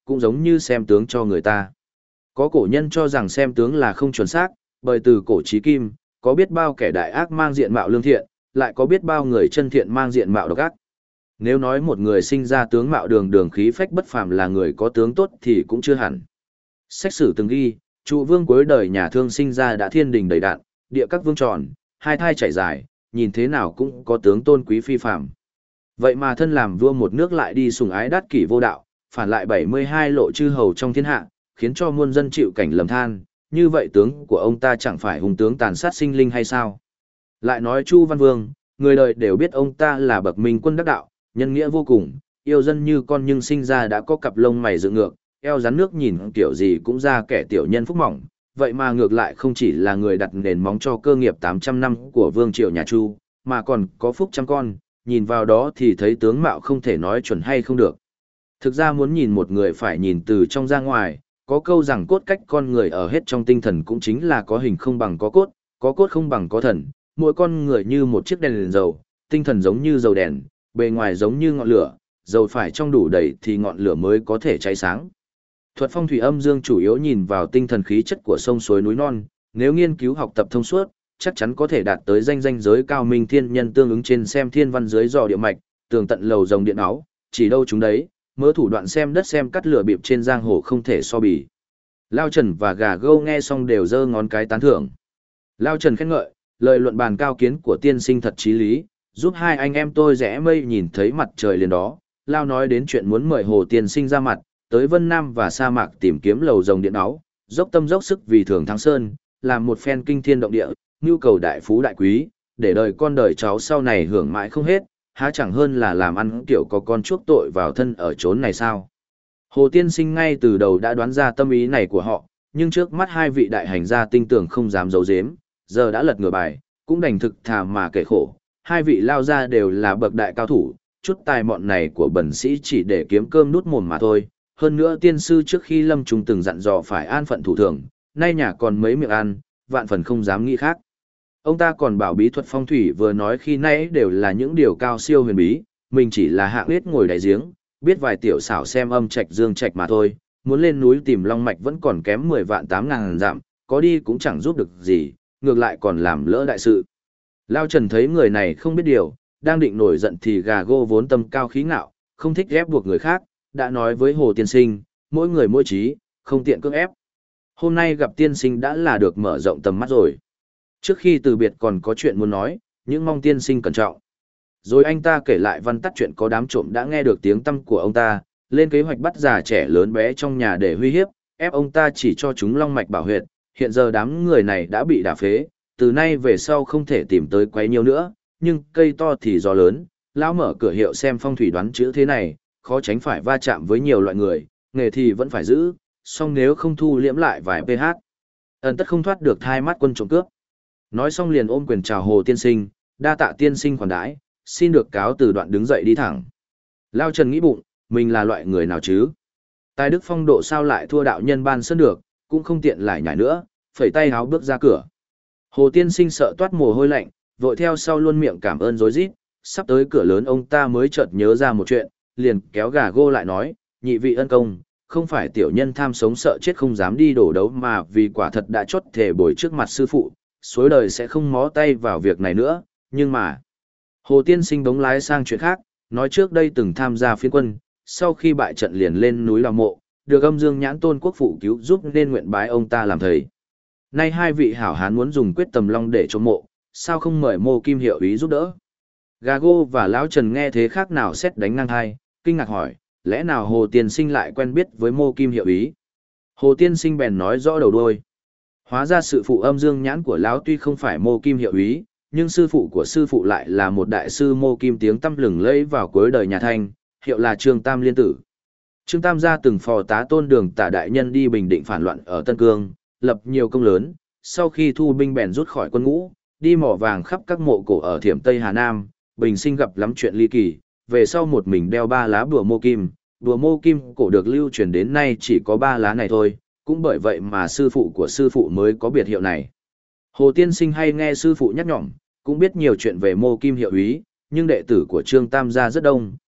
cũng giống như xem tướng cho người ta. Có cổ nhân cho rằng xem tướng là không chuẩn xác, bởi từ cổ chí kim, có biết bao kẻ đại ác mang diện mạo lương thiện, lại có biết bao người chân thiện mang diện mạo độc ác. Nếu nói một người sinh ra tướng mạo đường đường khí phách bất phàm là người có tướng tốt thì cũng chưa hẳn. Sách sử từng ghi, trụ vương cuối đời nhà Thương sinh ra đã thiên đình đầy đạn, địa các vương tròn, hai thai chảy dài, nhìn thế nào cũng có tướng tôn quý phi phàm. Vậy mà thân làm vua một nước lại đi sùng ái đát kỷ vô đạo, phản lại 72 lộ chư hầu trong thiên hạ, khiến cho muôn dân chịu cảnh lầm than, như vậy tướng của ông ta chẳng phải hung tướng tàn sát sinh linh hay sao? Lại nói Chu Văn Vương, người đời đều biết ông ta là bậc minh quân đắc đạo, nhân nghĩa vô cùng, yêu dân như con nhưng sinh ra đã có cặp lông mày dựng ngược, eo rắn nước nhìn kiểu gì cũng ra kẻ tiểu nhân phúc mỏng, vậy mà ngược lại không chỉ là người đặt nền móng cho cơ nghiệp 800 năm của vương triều nhà Chu, mà còn có phúc trăm con, nhìn vào đó thì thấy tướng mạo không thể nói chuẩn hay không được. Thực ra muốn nhìn một người phải nhìn từ trong ra ngoài, có câu rằng cốt cách con người ở hết trong tinh thần cũng chính là có hình không bằng có cốt không bằng có thần, mỗi con người như một chiếc đèn dầu, tinh thần giống như dầu đèn, bề ngoài giống như ngọn lửa, dầu phải trong đủ đầy thì ngọn lửa mới có thể cháy sáng. Thuật phong thủy âm dương chủ yếu nhìn vào tinh thần khí chất của sông suối núi non, nếu nghiên cứu học tập thông suốt, chắc chắn có thể đạt tới danh giới cao minh thiên nhân tương ứng trên xem thiên văn dưới dò địa mạch, tường tận lầu rồng điện áo, chỉ đâu chúng đấy, mớ thủ đoạn xem đất xem cắt lửa bịp trên giang hồ không thể so bì. Lao Trần và Gà Gâu nghe xong đều giơ ngón cái tán thưởng. Lao Trần khen ngợi, lời luận bàn cao kiến của tiên sinh thật chí lý, giúp hai anh em tôi rẽ mây nhìn thấy mặt trời liền đó. Lao nói đến chuyện muốn mời Hồ tiên sinh ra mặt, tới Vân Nam và sa mạc tìm kiếm lầu rồng điện áo, dốc tâm dốc sức vì Thường Thắng Sơn, làm một phen kinh thiên động địa, nhu cầu đại phú đại quý, để đời con đời cháu sau này hưởng mãi không hết, há chẳng hơn là làm ăn kiểu có con chuốc tội vào thân ở chốn này sao. Hồ tiên sinh ngay từ đầu đã đoán ra tâm ý này của họ, nhưng trước mắt hai vị đại hành gia tinh tường không dám giấu giếm, giờ đã lật ngửa bài, cũng đành thực thà mà kể khổ. Hai vị lao gia đều là bậc đại cao thủ, chút tài mọn này của bần sĩ chỉ để kiếm cơm nút mồm mà thôi. Hơn nữa tiên sư trước khi lâm trùng từng dặn dò phải an phận thủ thường, nay nhà còn mấy miệng ăn, vạn phần không dám nghĩ khác. Ông ta còn bảo bí thuật phong thủy vừa nói khi nãy đều là những điều cao siêu huyền bí, mình chỉ là hạng biết ngồi đại giếng, biết vài tiểu xảo xem âm trạch dương trạch mà thôi, muốn lên núi tìm long mạch vẫn còn kém 10 vạn 8 ngàn dặm, có đi cũng chẳng giúp được gì, ngược lại còn làm lỡ đại sự. Lao Trần thấy người này không biết điều, đang định nổi giận thì Gà Gô vốn tâm cao khí ngạo, không thích ép buộc người khác, đã nói với Hồ tiên sinh, mỗi người mỗi trí, không tiện cưỡng ép. Hôm nay gặp tiên sinh đã là được mở rộng tầm mắt rồi. Trước khi từ biệt còn có chuyện muốn nói, nhưng mong tiên sinh cẩn trọng. Rồi anh ta kể lại văn tắt chuyện có đám trộm đã nghe được tiếng tăm của ông ta, lên kế hoạch bắt già trẻ lớn bé trong nhà để uy hiếp, ép ông ta chỉ cho chúng long mạch bảo huyệt. Hiện giờ đám người này đã bị đả phế, từ nay về sau không thể tìm tới quấy nhiều nữa, nhưng cây to thì gió lớn, lão mở cửa hiệu xem phong thủy đoán chữ thế này, khó tránh phải va chạm với nhiều loại người, nghề thì vẫn phải giữ, song nếu không thu liễm lại vài pH, ẩn tất không thoát được thai mắt quân trộm cướp. Nói xong liền ôm quyền chào Hồ tiên sinh, đa tạ tiên sinh khoản đãi, xin được cáo từ đoạn đứng dậy đi thẳng. Lao Trần nghĩ bụng, mình là loại người nào chứ? Tài đức phong độ sao lại thua đạo nhân ban sơn được, cũng không tiện lại nhảy nữa, phẩy tay háo bước ra cửa. Hồ tiên sinh sợ toát mồ hôi lạnh, vội theo sau luôn miệng cảm ơn rối rít, sắp tới cửa lớn ông ta mới chợt nhớ ra một chuyện, liền kéo Gà Gô lại nói, nhị vị ân công, không phải tiểu nhân tham sống sợ chết không dám đi đổ đấu mà vì quả thật đã chót thề bồi trước mặt sư phụ, suối đời sẽ không mó tay vào việc này nữa, nhưng mà... Hồ tiên sinh bỗng lái sang chuyện khác, nói trước đây từng tham gia phiên quân, sau khi bại trận liền lên núi Lào Mộ, được âm dương nhãn tôn quốc phụ cứu giúp nên nguyện bái ông ta làm thầy. Nay hai vị hảo hán muốn dùng quyết tầm long để chống mộ, sao không mời Mô Kim hiệu ý giúp đỡ? Gà Gô và Lão Trần nghe thế khác nào xét đánh ngang hai, kinh ngạc hỏi, lẽ nào Hồ tiên sinh lại quen biết với Mô Kim hiệu ý? Hồ tiên sinh bèn nói rõ đầu đuôi. Hóa ra sự phụ âm dương nhãn của Lão tuy không phải Mô Kim hiệu ý, nhưng sư phụ của sư phụ lại là một đại sư Mô Kim tiếng tăm lừng lẫy vào cuối đời nhà Thanh, hiệu là Trương Tam Liên Tử. Trương Tam gia từng phò tá Tôn Đường Tả đại nhân đi Bình Định phản loạn ở Tân Cương, lập nhiều công lớn, sau khi thu binh bèn rút khỏi quân ngũ, đi mỏ vàng khắp các mộ cổ ở Thiểm Tây Hà Nam, bình sinh gặp lắm chuyện ly kỳ, về sau một mình đeo 3 lá bùa Mô Kim, bùa Mô Kim cổ được lưu truyền đến nay chỉ có 3 lá này thôi, cũng bởi vậy mà sư phụ của sư phụ mới có biệt hiệu này. Hồ tiên sinh hay nghe sư phụ nhắc nhỏm, cũng biết nhiều chuyện về Mô Kim hiệu úy, nhưng đệ tử của Trương Tam gia rất đông,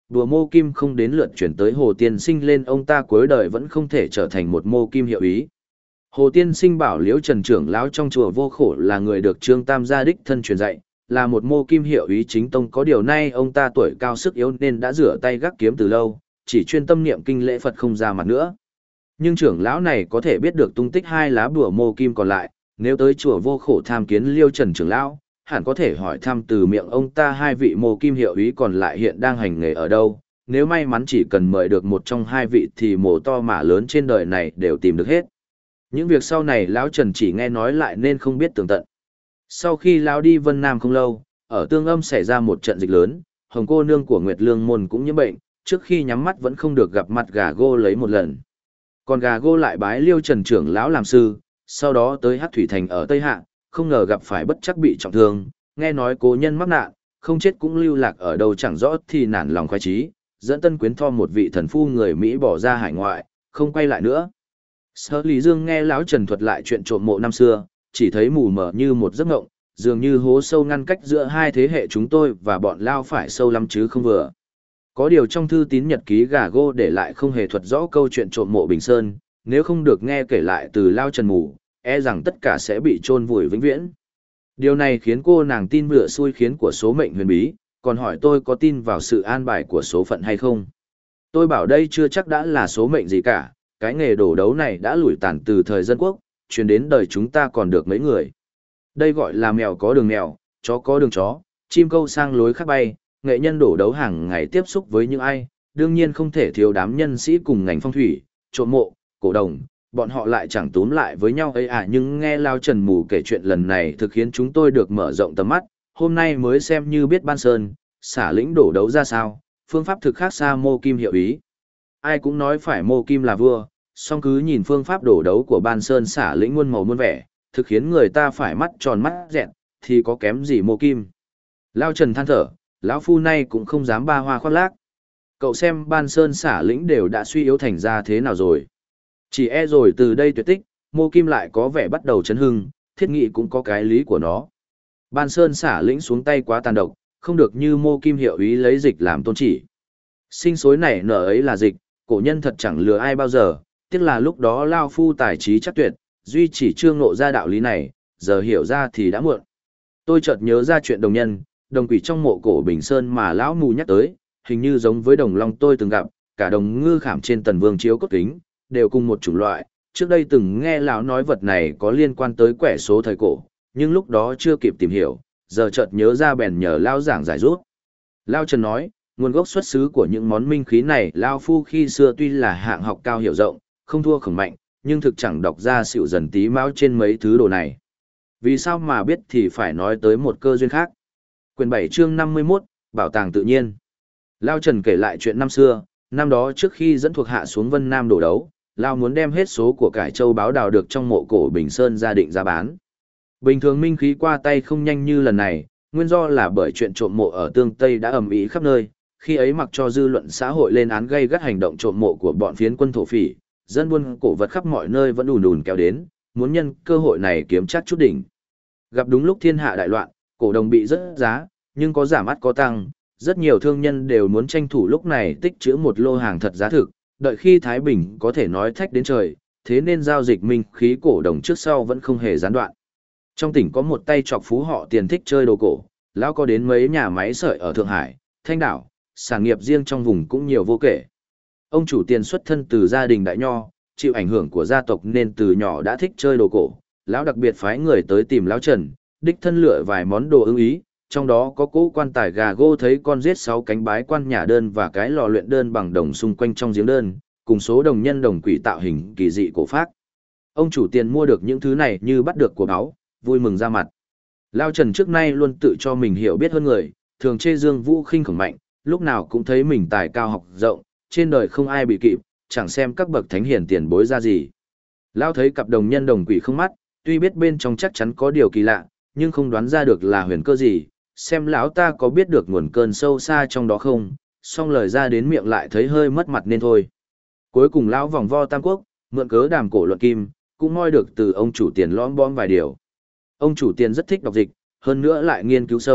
Đùa mô kim không đến lượt chuyển tới Hồ Tiên Sinh lên, ông ta cuối đời vẫn không thể trở thành một mô kim hiệu ý. Hồ Tiên Sinh bảo Liễu Trần trưởng lão trong chùa Vô Khổ là người được Trương Tam gia đích thân truyền dạy, là một mô kim hiệu ý chính tông, có điều nay ông ta tuổi cao sức yếu nên đã rửa tay gác kiếm từ lâu, chỉ chuyên tâm niệm kinh lễ Phật không ra mặt nữa. Nhưng trưởng lão này có thể biết được tung tích hai lá bùa mô kim còn lại, nếu tới chùa Vô Khổ tham kiến Liêu Trần trưởng lão, hẳn có thể hỏi thăm từ miệng ông ta hai vị mô kim hiệu ý còn lại hiện đang hành nghề ở đâu. Nếu may mắn chỉ cần mời được một trong hai vị thì mồ to mả lớn trên đời này đều tìm được hết. Những việc sau này lão Trần chỉ nghe nói lại nên không biết tường tận. Sau khi lão đi Vân Nam không lâu, ở Tương Âm xảy ra một trận dịch lớn, Hồng cô nương của Nguyệt Lương môn cũng nhiễm bệnh, trước khi nhắm mắt vẫn không được gặp mặt Gà Gô lấy một lần. Còn Gà Gô lại bái Liêu Trần trưởng lão làm sư, sau đó tới Hắc Thủy Thành ở Tây Hạ, không ngờ gặp phải bất trắc bị trọng thương, nghe nói cố nhân mắc nạn, không chết cũng lưu lạc ở đâu chẳng rõ thì nản lòng khoái chí, dẫn Tân Quyến Tho một vị thần phu người Mỹ bỏ ra hải ngoại, không quay lại nữa. Sở Lý Dương nghe lão Trần thuật lại chuyện trộm mộ năm xưa, chỉ thấy mù mờ như một giấc mộng, dường như hố sâu ngăn cách giữa hai thế hệ chúng tôi và bọn Lao phải sâu lắm chứ không vừa. Có điều trong thư tín nhật ký Gà Gô để lại không hề thuật rõ câu chuyện trộm mộ Bình Sơn, nếu không được nghe kể lại từ Lao Trần mù, e rằng tất cả sẽ bị chôn vùi vĩnh viễn. Điều này khiến cô nàng tin vựa xui khiến của số mệnh huyền bí, còn hỏi tôi có tin vào sự an bài của số phận hay không. Tôi bảo đây chưa chắc đã là số mệnh gì cả, cái nghề đổ đấu này đã lủi tàn từ thời dân quốc, truyền đến đời chúng ta còn được mấy người. Đây gọi là mèo có đường mèo, chó có đường chó, chim câu sang lối khác bay, nghệ nhân đổ đấu hàng ngày tiếp xúc với những ai, đương nhiên không thể thiếu đám nhân sĩ cùng ngành phong thủy, trộm mộ, cổ đồng, bọn họ lại chẳng túm lại với nhau ấy à. Nhưng nghe Lao Trần mù kể chuyện lần này thực khiến chúng tôi được mở rộng tầm mắt, hôm nay mới xem như biết Ban Sơn, Xả Lĩnh đổ đấu ra sao, phương pháp thực khác xa mô kim hiệu ý. Ai cũng nói phải mô kim là vua, song cứ nhìn phương pháp đổ đấu của Ban Sơn Xả Lĩnh muôn màu muôn vẻ, thực khiến người ta phải mắt tròn mắt dẹn, thì có kém gì mô kim. Lao Trần than thở, lão phu nay cũng không dám ba hoa khoác lác. Cậu xem Ban Sơn Xả Lĩnh đều đã suy yếu thành ra thế nào rồi. Chỉ e rồi từ đây tuyệt tích, mô kim lại có vẻ bắt đầu chấn hưng, thiết nghị cũng có cái lý của nó. Ban Sơn Xả Lĩnh xuống tay quá tàn độc, không được như mô kim hiệu ý lấy dịch làm tôn chỉ. Sinh sối nảy nở ấy là dịch, cổ nhân thật chẳng lừa ai bao giờ, tiếc là lúc đó Lao phu tài trí chắc tuyệt, duy chỉ chưa ngộ ra đạo lý này, giờ hiểu ra thì đã muộn. Tôi chợt nhớ ra chuyện đồng nhân, đồng quỷ trong mộ cổ Bình Sơn mà lão mù nhắc tới, hình như giống với đồng long tôi từng gặp, cả đồng ngư khảm trên Tần Vương chiếu cốt kính, đều cùng một chủng loại. Trước đây từng nghe lão nói vật này có liên quan tới quẻ số thời cổ, nhưng lúc đó chưa kịp tìm hiểu, giờ chợt nhớ ra bèn nhờ lão giảng giải giúp. Lão Trần nói, nguồn gốc xuất xứ của những món minh khí này lão phu khi xưa tuy là hạng học cao hiểu rộng, không thua Khổng Mạnh, nhưng thực chẳng đọc ra xỉu dần tí máu trên mấy thứ đồ này. Vì sao mà biết thì phải nói tới một cơ duyên khác. Quyển 7 chương 51, Bảo tàng tự nhiên. Lão Trần kể lại chuyện năm xưa, năm đó trước khi dẫn thuộc hạ xuống Vân Nam đổ đấu, Lao muốn đem hết số của cải châu báu đào được trong mộ cổ Bình Sơn ra định ra bán. Bình thường minh khí qua tay không nhanh như lần này, nguyên do là bởi chuyện trộm mộ ở Tương Tây đã ầm ĩ khắp nơi, khi ấy mặc cho dư luận xã hội lên án gay gắt hành động trộm mộ của bọn phiến quân thổ phỉ, dân buôn cổ vật khắp mọi nơi vẫn ùn ùn kéo đến, muốn nhân cơ hội này kiếm chắc chút đỉnh. Gặp đúng lúc thiên hạ đại loạn, cổ đồng bị rớt giá, nhưng có giảm ắt có tăng, rất nhiều thương nhân đều muốn tranh thủ lúc này tích trữ một lô hàng thật giá thực, đợi khi Thái Bình có thể nói thách đến trời, thế nên giao dịch minh khí cổ đồng trước sau vẫn không hề gián đoạn. Trong tỉnh có một tay trọc phú họ tiền thích chơi đồ cổ, lão có đến mấy nhà máy sợi ở Thượng Hải, Thanh Đảo, sản nghiệp riêng trong vùng cũng nhiều vô kể. Ông chủ tiền xuất thân từ gia đình đại nho, chịu ảnh hưởng của gia tộc nên từ nhỏ đã thích chơi đồ cổ, lão đặc biệt phái người tới tìm lão Trần, đích thân lựa vài món đồ ưng ý, trong đó có cỗ quan tài Gà Gô thấy con giết 6 cánh bái quan nhà đơn và cái lò luyện đơn bằng đồng xung quanh trong giếng đơn, cùng số đồng nhân đồng quỷ tạo hình kỳ dị cổ phác. Ông chủ tiền mua được những thứ này như bắt được của báu, vui mừng ra mặt. Lao Trần trước nay luôn tự cho mình hiểu biết hơn người, thường chê Dương Vũ khinh Khổng Mạnh, lúc nào cũng thấy mình tài cao học rộng, trên đời không ai bị kịp, chẳng xem các bậc thánh hiển tiền bối ra gì. Lao thấy cặp đồng nhân đồng quỷ không mắt, tuy biết bên trong chắc chắn có điều kỳ lạ, nhưng không đoán ra được là huyền cơ gì, xem lão ta có biết được nguồn cơn sâu xa trong đó không, song lời ra đến miệng lại thấy hơi mất mặt nên thôi. Cuối cùng lão vòng vo Tam Quốc, mượn cớ đàm cổ luận kim, cũng moi được từ ông chủ tiền lõm bom vài điều. Ông chủ tiền rất thích đọc dịch, hơn nữa lại nghiên cứu sâu,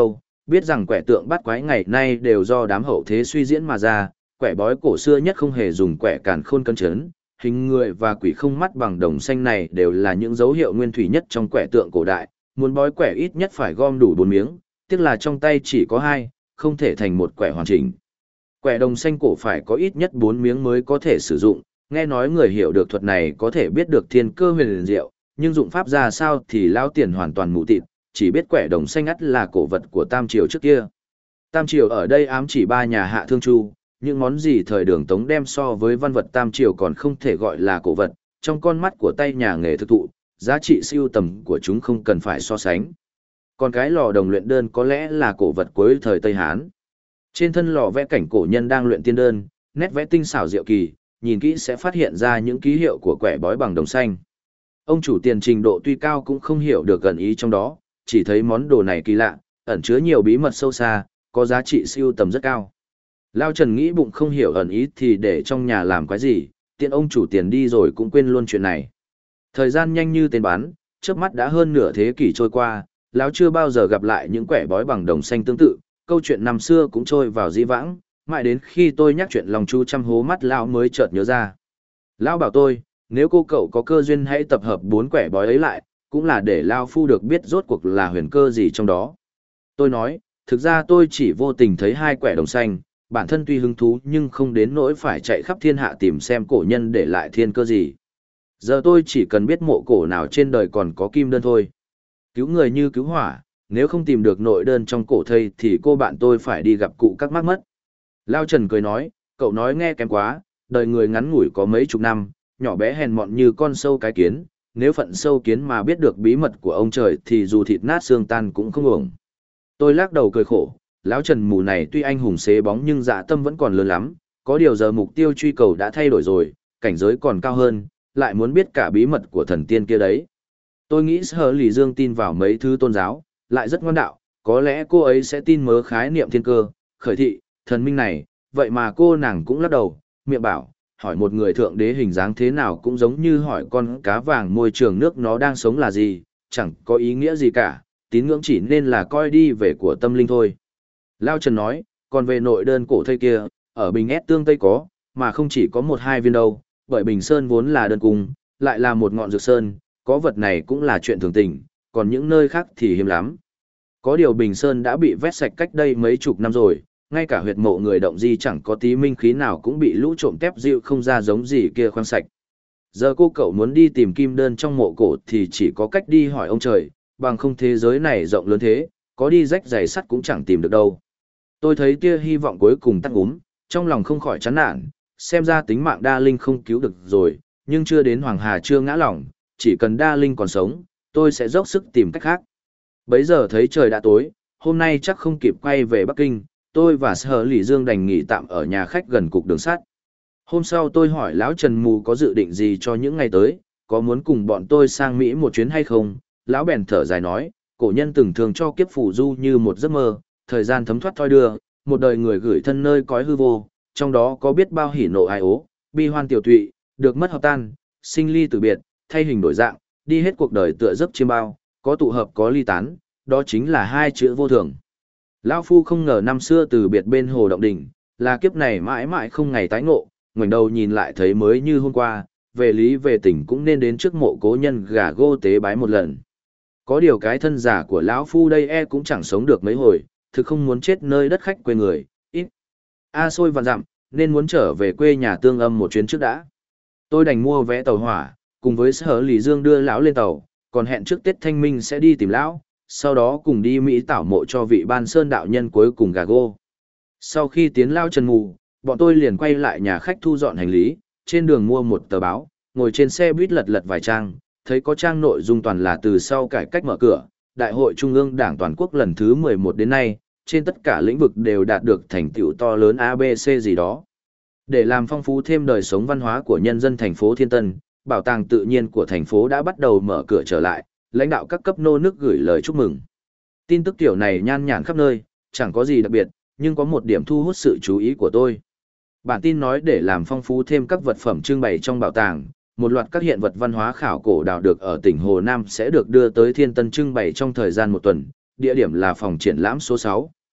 biết rằng quẻ tượng bắt quái ngày nay đều do đám hậu thế suy diễn mà ra, quẻ bói cổ xưa nhất không hề dùng quẻ càn khôn cân chấn, hình người và quỷ không mắt bằng đồng xanh này đều là những dấu hiệu nguyên thủy nhất trong quẻ tượng cổ đại, muốn bói quẻ ít nhất phải gom đủ 4 miếng, tiếc là trong tay chỉ có 2, không thể thành một quẻ hoàn chỉnh. Quẻ đồng xanh cổ phải có ít nhất 4 miếng mới có thể sử dụng, nghe nói người hiểu được thuật này có thể biết được thiên cơ huyền diệu, nhưng dụng pháp ra sao thì lao tiền hoàn toàn mù tịt, chỉ biết quẻ đồng xanh ắt là cổ vật của Tam Triều trước kia. Tam Triều ở đây ám chỉ 3 nhà Hạ Thương Chu, những món gì thời Đường Tống đem so với văn vật Tam Triều còn không thể gọi là cổ vật, trong con mắt của tay nhà nghề thực thụ, giá trị siêu tầm của chúng không cần phải so sánh. Còn cái lò đồng luyện đơn có lẽ là cổ vật cuối thời Tây Hán. Trên thân lò vẽ cảnh cổ nhân đang luyện tiên đơn, nét vẽ tinh xảo diệu kỳ, nhìn kỹ sẽ phát hiện ra những ký hiệu của quẻ bói bằng đồng xanh. Ông chủ tiền trình độ tuy cao cũng không hiểu được gần ý trong đó, chỉ thấy món đồ này kỳ lạ, ẩn chứa nhiều bí mật sâu xa, có giá trị siêu tầm rất cao. Lao Trần nghĩ bụng không hiểu ẩn ý thì để trong nhà làm cái gì, tiện ông chủ tiền đi rồi cũng quên luôn chuyện này. Thời gian nhanh như tên bắn, chớp mắt đã hơn nửa thế kỷ trôi qua, lão chưa bao giờ gặp lại những quẻ bói bằng đồng xanh tương tự, câu chuyện năm xưa cũng trôi vào dĩ vãng, mãi đến khi tôi nhắc chuyện lòng chu trăm hố mắt lão mới chợt nhớ ra. Lão bảo tôi, nếu cô cậu có cơ duyên hãy tập hợp 4 quẻ bói ấy lại, cũng là để Lao Phu được biết rốt cuộc là huyền cơ gì trong đó. Tôi nói, thực ra tôi chỉ vô tình thấy 2 quẻ đồng xanh, bản thân tuy hứng thú nhưng không đến nỗi phải chạy khắp thiên hạ tìm xem cổ nhân để lại thiên cơ gì. Giờ tôi chỉ cần biết mộ cổ nào trên đời còn có kim đơn thôi. Cứu người như cứu hỏa, nếu không tìm được nội đơn trong cổ thây thì cô bạn tôi phải đi gặp cụ các mắc mất. Lao Trần cười nói, cậu nói nghe kém quá, đời người ngắn ngủi có mấy chục năm, nhỏ bé hèn mọn như con sâu cái kiến, nếu phận sâu kiến mà biết được bí mật của ông trời thì dù thịt nát xương tan cũng không uổng. Tôi lắc đầu cười khổ, lão Trần mù này tuy anh hùng xế bóng nhưng dạ tâm vẫn còn lớn lắm, có điều giờ mục tiêu truy cầu đã thay đổi rồi, cảnh giới còn cao hơn, lại muốn biết cả bí mật của thần tiên kia đấy. Tôi nghĩ Sở Lì Dương tin vào mấy thứ tôn giáo, lại rất ngoan đạo, có lẽ cô ấy sẽ tin mớ khái niệm thiên cơ, khởi thị, thần minh này, vậy mà cô nàng cũng lắc đầu, miệng bảo, hỏi một người thượng đế hình dáng thế nào cũng giống như hỏi con cá vàng môi trường nước nó đang sống là gì, chẳng có ý nghĩa gì cả, tín ngưỡng chỉ nên là coi đi về của tâm linh thôi. Lao Trần nói, còn về nội đơn cổ thây kia, ở Bình Ét Tương Tây có, mà không chỉ có 1-2 viên đâu, bởi Bình Sơn vốn là đơn cung, lại là một ngọn dược sơn, có vật này cũng là chuyện thường tình, còn những nơi khác thì hiếm lắm. Có điều Bình Sơn đã bị vét sạch cách đây mấy chục năm rồi, ngay cả huyệt mộ người động di chẳng có tí minh khí nào cũng bị lũ trộm tép dịu không ra giống gì kia khoan sạch. Giờ cô cậu muốn đi tìm kim đơn trong mộ cổ thì chỉ có cách đi hỏi ông trời, bằng không thế giới này rộng lớn thế, có đi rách giày sắt cũng chẳng tìm được đâu. Tôi thấy tia hy vọng cuối cùng tắt úm, trong lòng không khỏi chán nản, xem ra tính mạng Đa Linh không cứu được rồi, nhưng chưa đến Hoàng Hà chưa ngã lòng, chỉ cần Đa Linh còn sống, tôi sẽ dốc sức tìm cách khác. Bấy giờ thấy trời đã tối, hôm nay chắc không kịp quay về Bắc Kinh, tôi và Sở Lỷ Dương đành nghỉ tạm ở nhà khách gần cục đường sắt. Hôm sau tôi hỏi lão Trần Mù có dự định gì cho những ngày tới, có muốn cùng bọn tôi sang Mỹ một chuyến hay không? Lão bèn thở dài nói, cổ nhân từng thường cho kiếp phù du như một giấc mơ, thời gian thấm thoát thoi đưa, một đời người gửi thân nơi cõi hư vô, trong đó có biết bao hỉ nộ ai ố, bi hoan tiểu tụy, được mất hợp tan, sinh ly tử biệt, thay hình đổi dạng, đi hết cuộc đời tựa giấc chiêm bao, có tụ hợp có ly tán, đó chính là 2 chữ vô thường. Lão Phu không ngờ năm xưa từ biệt bên hồ Động Đình, là kiếp này mãi mãi không ngày tái ngộ, ngoảnh đầu nhìn lại thấy mới như hôm qua, về lý về tình cũng nên đến trước mộ cố nhân gà gô tế bái một lần. Có điều cái thân giả của lão Phu đây cũng chẳng sống được mấy hồi, thực không muốn chết nơi đất khách quê người, ít. Xôi vạn dặm, nên muốn trở về quê nhà Tương Âm một chuyến trước đã. Tôi đành mua vé tàu hỏa, cùng với Sở Lỷ Dương đưa lão lên tàu, còn hẹn trước Tết Thanh Minh sẽ đi tìm lão, sau đó cùng đi Mỹ tảo mộ cho vị Ban Sơn đạo nhân cuối cùng gà gô. Sau khi tiến Lao Trần Mù, bọn tôi liền quay lại nhà khách thu dọn hành lý, trên đường mua một tờ báo, ngồi trên xe buýt lật lật vài trang, thấy có trang nội dung toàn là từ sau cải cách mở cửa, Đại hội Trung ương Đảng Toàn quốc lần thứ 11 đến nay, trên tất cả lĩnh vực đều đạt được thành tựu to lớn ABC gì đó. Để làm phong phú thêm đời sống văn hóa của nhân dân thành phố Thiên Tân, bảo tàng tự nhiên của thành phố đã bắt đầu mở cửa trở lại, lãnh đạo các cấp nô nức gửi lời chúc mừng. Tin tức kiểu này nhan nhản khắp nơi, chẳng có gì đặc biệt, nhưng có một điểm thu hút sự chú ý của tôi. Bản tin nói để làm phong phú thêm các vật phẩm trưng bày trong bảo tàng, một loạt các hiện vật văn hóa khảo cổ đào được ở tỉnh Hồ Nam sẽ được đưa tới Thiên Tân trưng bày trong thời gian 1 tuần, địa điểm là phòng triển lãm số 6,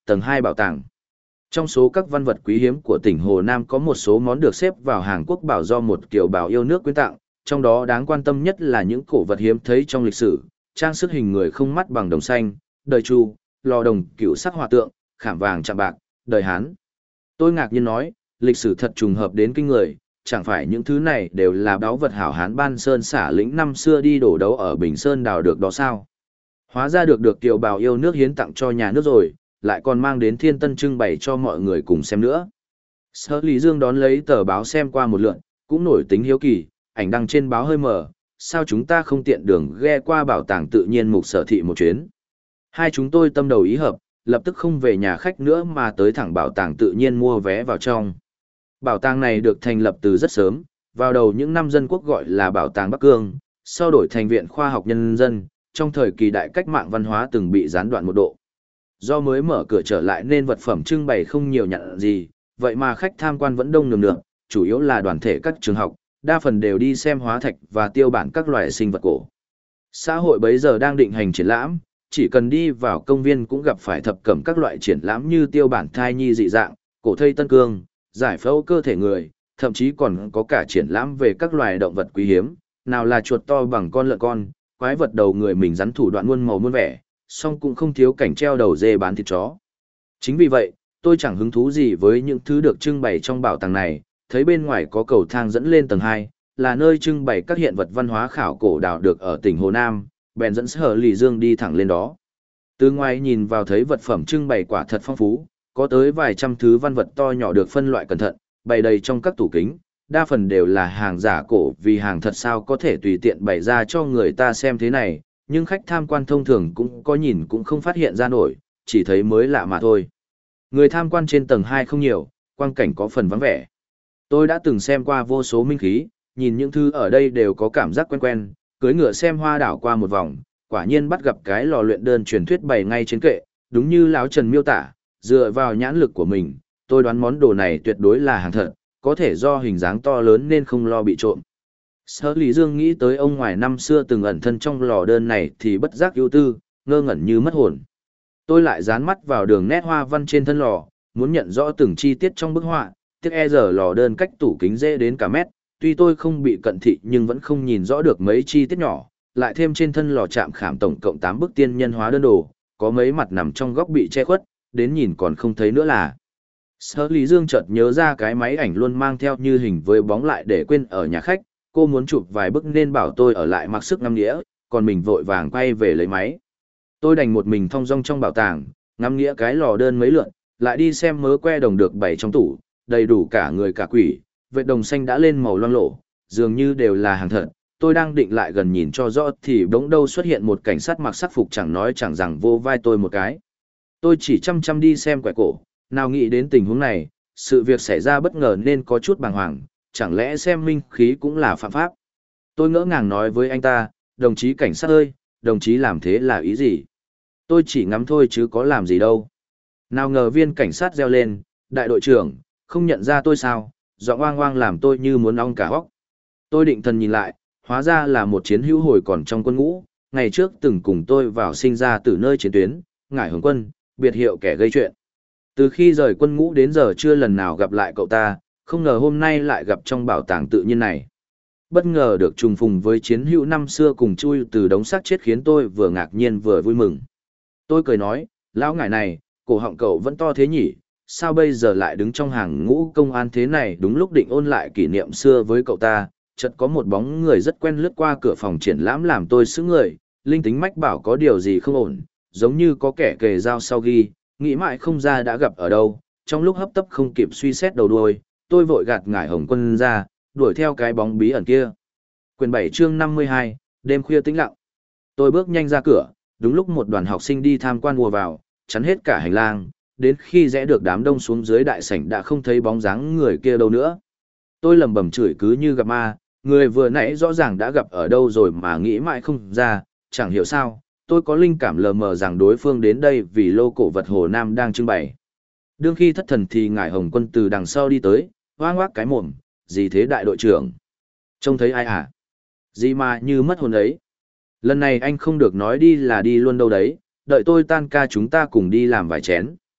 tầng 2 bảo tàng. Trong số các văn vật quý hiếm của tỉnh Hồ Nam có một số món được xếp vào hàng quốc bảo do một kiều bào yêu nước quyên tặng, trong đó đáng quan tâm nhất là những cổ vật hiếm thấy trong lịch sử, trang sức hình người không mắt bằng đồng xanh, đời Chu, lò đồng cựu sắc hòa tượng, khảm vàng chạm bạc, đời Hán. Tôi ngạc nhiên nói, lịch sử thật trùng hợp đến kinh người, chẳng phải những thứ này đều là báu vật hảo hán Ban Sơn xả lĩnh năm xưa đi đổ đấu ở Bình Sơn đào được đó sao? Hóa ra được kiều bào yêu nước hiến tặng cho nhà nước rồi, lại còn mang đến Thiên Tân trưng bày cho mọi người cùng xem nữa. Sở Lý Dương đón lấy tờ báo xem qua một lượt, cũng nổi tính hiếu kỳ, ảnh đăng trên báo hơi mờ, sao chúng ta không tiện đường ghe qua bảo tàng tự nhiên mục Sở Thị một chuyến. Hai chúng tôi tâm đầu ý hợp, lập tức không về nhà khách nữa mà tới thẳng bảo tàng tự nhiên mua vé vào trong. Bảo tàng này được thành lập từ rất sớm, vào đầu những năm dân quốc gọi là Bảo tàng Bắc Cương, sau đổi thành Viện Khoa học Nhân dân, trong thời kỳ đại cách mạng văn hóa từng bị gián đoạn một độ. Do mới mở cửa trở lại nên vật phẩm trưng bày không nhiều nhận gì, vậy mà khách tham quan vẫn đông nườm nượp, chủ yếu là đoàn thể các trường học, đa phần đều đi xem hóa thạch và tiêu bản các loài sinh vật cổ. Xã hội bấy giờ đang định hành triển lãm, chỉ cần đi vào công viên cũng gặp phải thập cẩm các loại triển lãm như tiêu bản thai nhi dị dạng, cổ thây tân cương, giải phẫu cơ thể người, thậm chí còn có cả triển lãm về các loài động vật quý hiếm, nào là chuột to bằng con lợn con, quái vật đầu người mình rắn thủ đoạn muôn màu muôn vẻ, song cũng không thiếu cảnh treo đầu dê bán thịt chó. Chính vì vậy, tôi chẳng hứng thú gì với những thứ được trưng bày trong bảo tàng này, thấy bên ngoài có cầu thang dẫn lên tầng 2, là nơi trưng bày các hiện vật văn hóa khảo cổ đào được ở tỉnh Hồ Nam, bèn dẫn Sở Lý Dương đi thẳng lên đó. Từ ngoài nhìn vào thấy vật phẩm trưng bày quả thật phong phú, có tới vài trăm thứ văn vật to nhỏ được phân loại cẩn thận, bày đầy trong các tủ kính, đa phần đều là hàng giả cổ vì hàng thật sao có thể tùy tiện bày ra cho người ta xem thế này, nhưng khách tham quan thông thường cũng có nhìn cũng không phát hiện ra nổi, chỉ thấy mới lạ mà thôi. Người tham quan trên tầng 2 không nhiều, quang cảnh có phần vắng vẻ. Tôi đã từng xem qua vô số minh khí, nhìn những thứ ở đây đều có cảm giác quen quen, cưỡi ngựa xem hoa đảo qua một vòng, quả nhiên bắt gặp cái lò luyện đơn truyền thuyết bày ngay trên kệ, đúng như lão Trần miêu tả, dựa vào nhãn lực của mình, tôi đoán món đồ này tuyệt đối là hàng thật, có thể do hình dáng to lớn nên không lo bị trộm. Sở Lý Dương nghĩ tới ông ngoài năm xưa từng ẩn thân trong lò đơn này thì bất giác ưu tư, ngơ ngẩn như mất hồn. Tôi lại dán mắt vào đường nét hoa văn trên thân lò, muốn nhận rõ từng chi tiết trong bức họa, tiếc giờ lò đơn cách tủ kính dễ đến cả mét, tuy tôi không bị cận thị nhưng vẫn không nhìn rõ được mấy chi tiết nhỏ, lại thêm trên thân lò chạm khảm tổng cộng 8 bức tiên nhân hóa đơn đồ, có mấy mặt nằm trong góc bị che khuất, đến nhìn còn không thấy nữa là. Sở Lý Dương chợt nhớ ra cái máy ảnh luôn mang theo như hình với bóng lại để quên ở nhà khách, cô muốn chụp vài bức nên bảo tôi ở lại mặc sức ngắm nghĩa, còn mình vội vàng quay về lấy máy. Tôi đành một mình thong dong trong bảo tàng, ngắm nghĩa cái lò đơn mấy lượt, lại đi xem mớ que đồng được bày trong tủ, đầy đủ cả người cả quỷ, vệt đồng xanh đã lên màu loang lổ, dường như đều là hàng thật. Tôi đang định lại gần nhìn cho rõ thì bỗng đâu xuất hiện một cảnh sát mặc sắc phục chẳng nói chẳng rằng vô vai tôi một cái. Tôi chỉ chăm chăm đi xem quẻ cổ, nào nghĩ đến tình huống này, sự việc xảy ra bất ngờ nên có chút bàng hoàng, chẳng lẽ xem minh khí cũng là phạm pháp. Tôi ngỡ ngàng nói với anh ta, đồng chí cảnh sát ơi, đồng chí làm thế là ý gì? Tôi chỉ ngắm thôi chứ có làm gì đâu. Nào ngờ viên cảnh sát reo lên, đại đội trưởng, không nhận ra tôi sao, giọng oang oang làm tôi như muốn ong cả hốc. Tôi định thần nhìn lại, hóa ra là một chiến hữu hồi còn trong quân ngũ, ngày trước từng cùng tôi vào sinh ra từ nơi chiến tuyến, Ngải Hồng Quân, biệt hiệu kẻ gây chuyện. Từ khi rời quân ngũ đến giờ chưa lần nào gặp lại cậu ta, không ngờ hôm nay lại gặp trong bảo tàng tự nhiên này. Bất ngờ được trùng phùng với chiến hữu năm xưa cùng chui từ đống xác chết khiến tôi vừa ngạc nhiên vừa vui mừng. Tôi cười nói, lão Ngải này, cổ họng cậu vẫn to thế nhỉ, sao bây giờ lại đứng trong hàng ngũ công an thế này? Đúng lúc định ôn lại kỷ niệm xưa với cậu ta, chợt có một bóng người rất quen lướt qua cửa phòng triển lãm làm tôi sững người, linh tính mách bảo có điều gì không ổn, giống như có kẻ kề dao sau ghi, nghĩ mãi không ra đã gặp ở đâu. Trong lúc hấp tấp không kịp suy xét đầu đuôi, tôi vội gạt Ngải Hồng Quân ra, đuổi theo cái bóng bí ẩn kia. Quyển 7 chương 52, đêm khuya tĩnh lặng. Tôi bước nhanh ra cửa, đúng lúc một đoàn học sinh đi tham quan ùa vào, chắn hết cả hành lang, đến khi rẽ được đám đông xuống dưới đại sảnh đã không thấy bóng dáng người kia đâu nữa. Tôi lẩm bẩm chửi cứ như gặp ma, người vừa nãy rõ ràng đã gặp ở đâu rồi mà nghĩ mãi không ra, chẳng hiểu sao, tôi có linh cảm lờ mờ rằng đối phương đến đây vì lô cổ vật Hồ Nam đang trưng bày. Đương khi thất thần thì Ngải Hồng Quân từ đằng sau đi tới, hoang hoác cái mồm, gì thế đại đội trưởng? Trông thấy ai à? Gì mà như mất hồn ấy? Lần này anh không được nói đi là đi luôn đâu đấy, đợi tôi tan ca chúng ta cùng đi làm vài chén.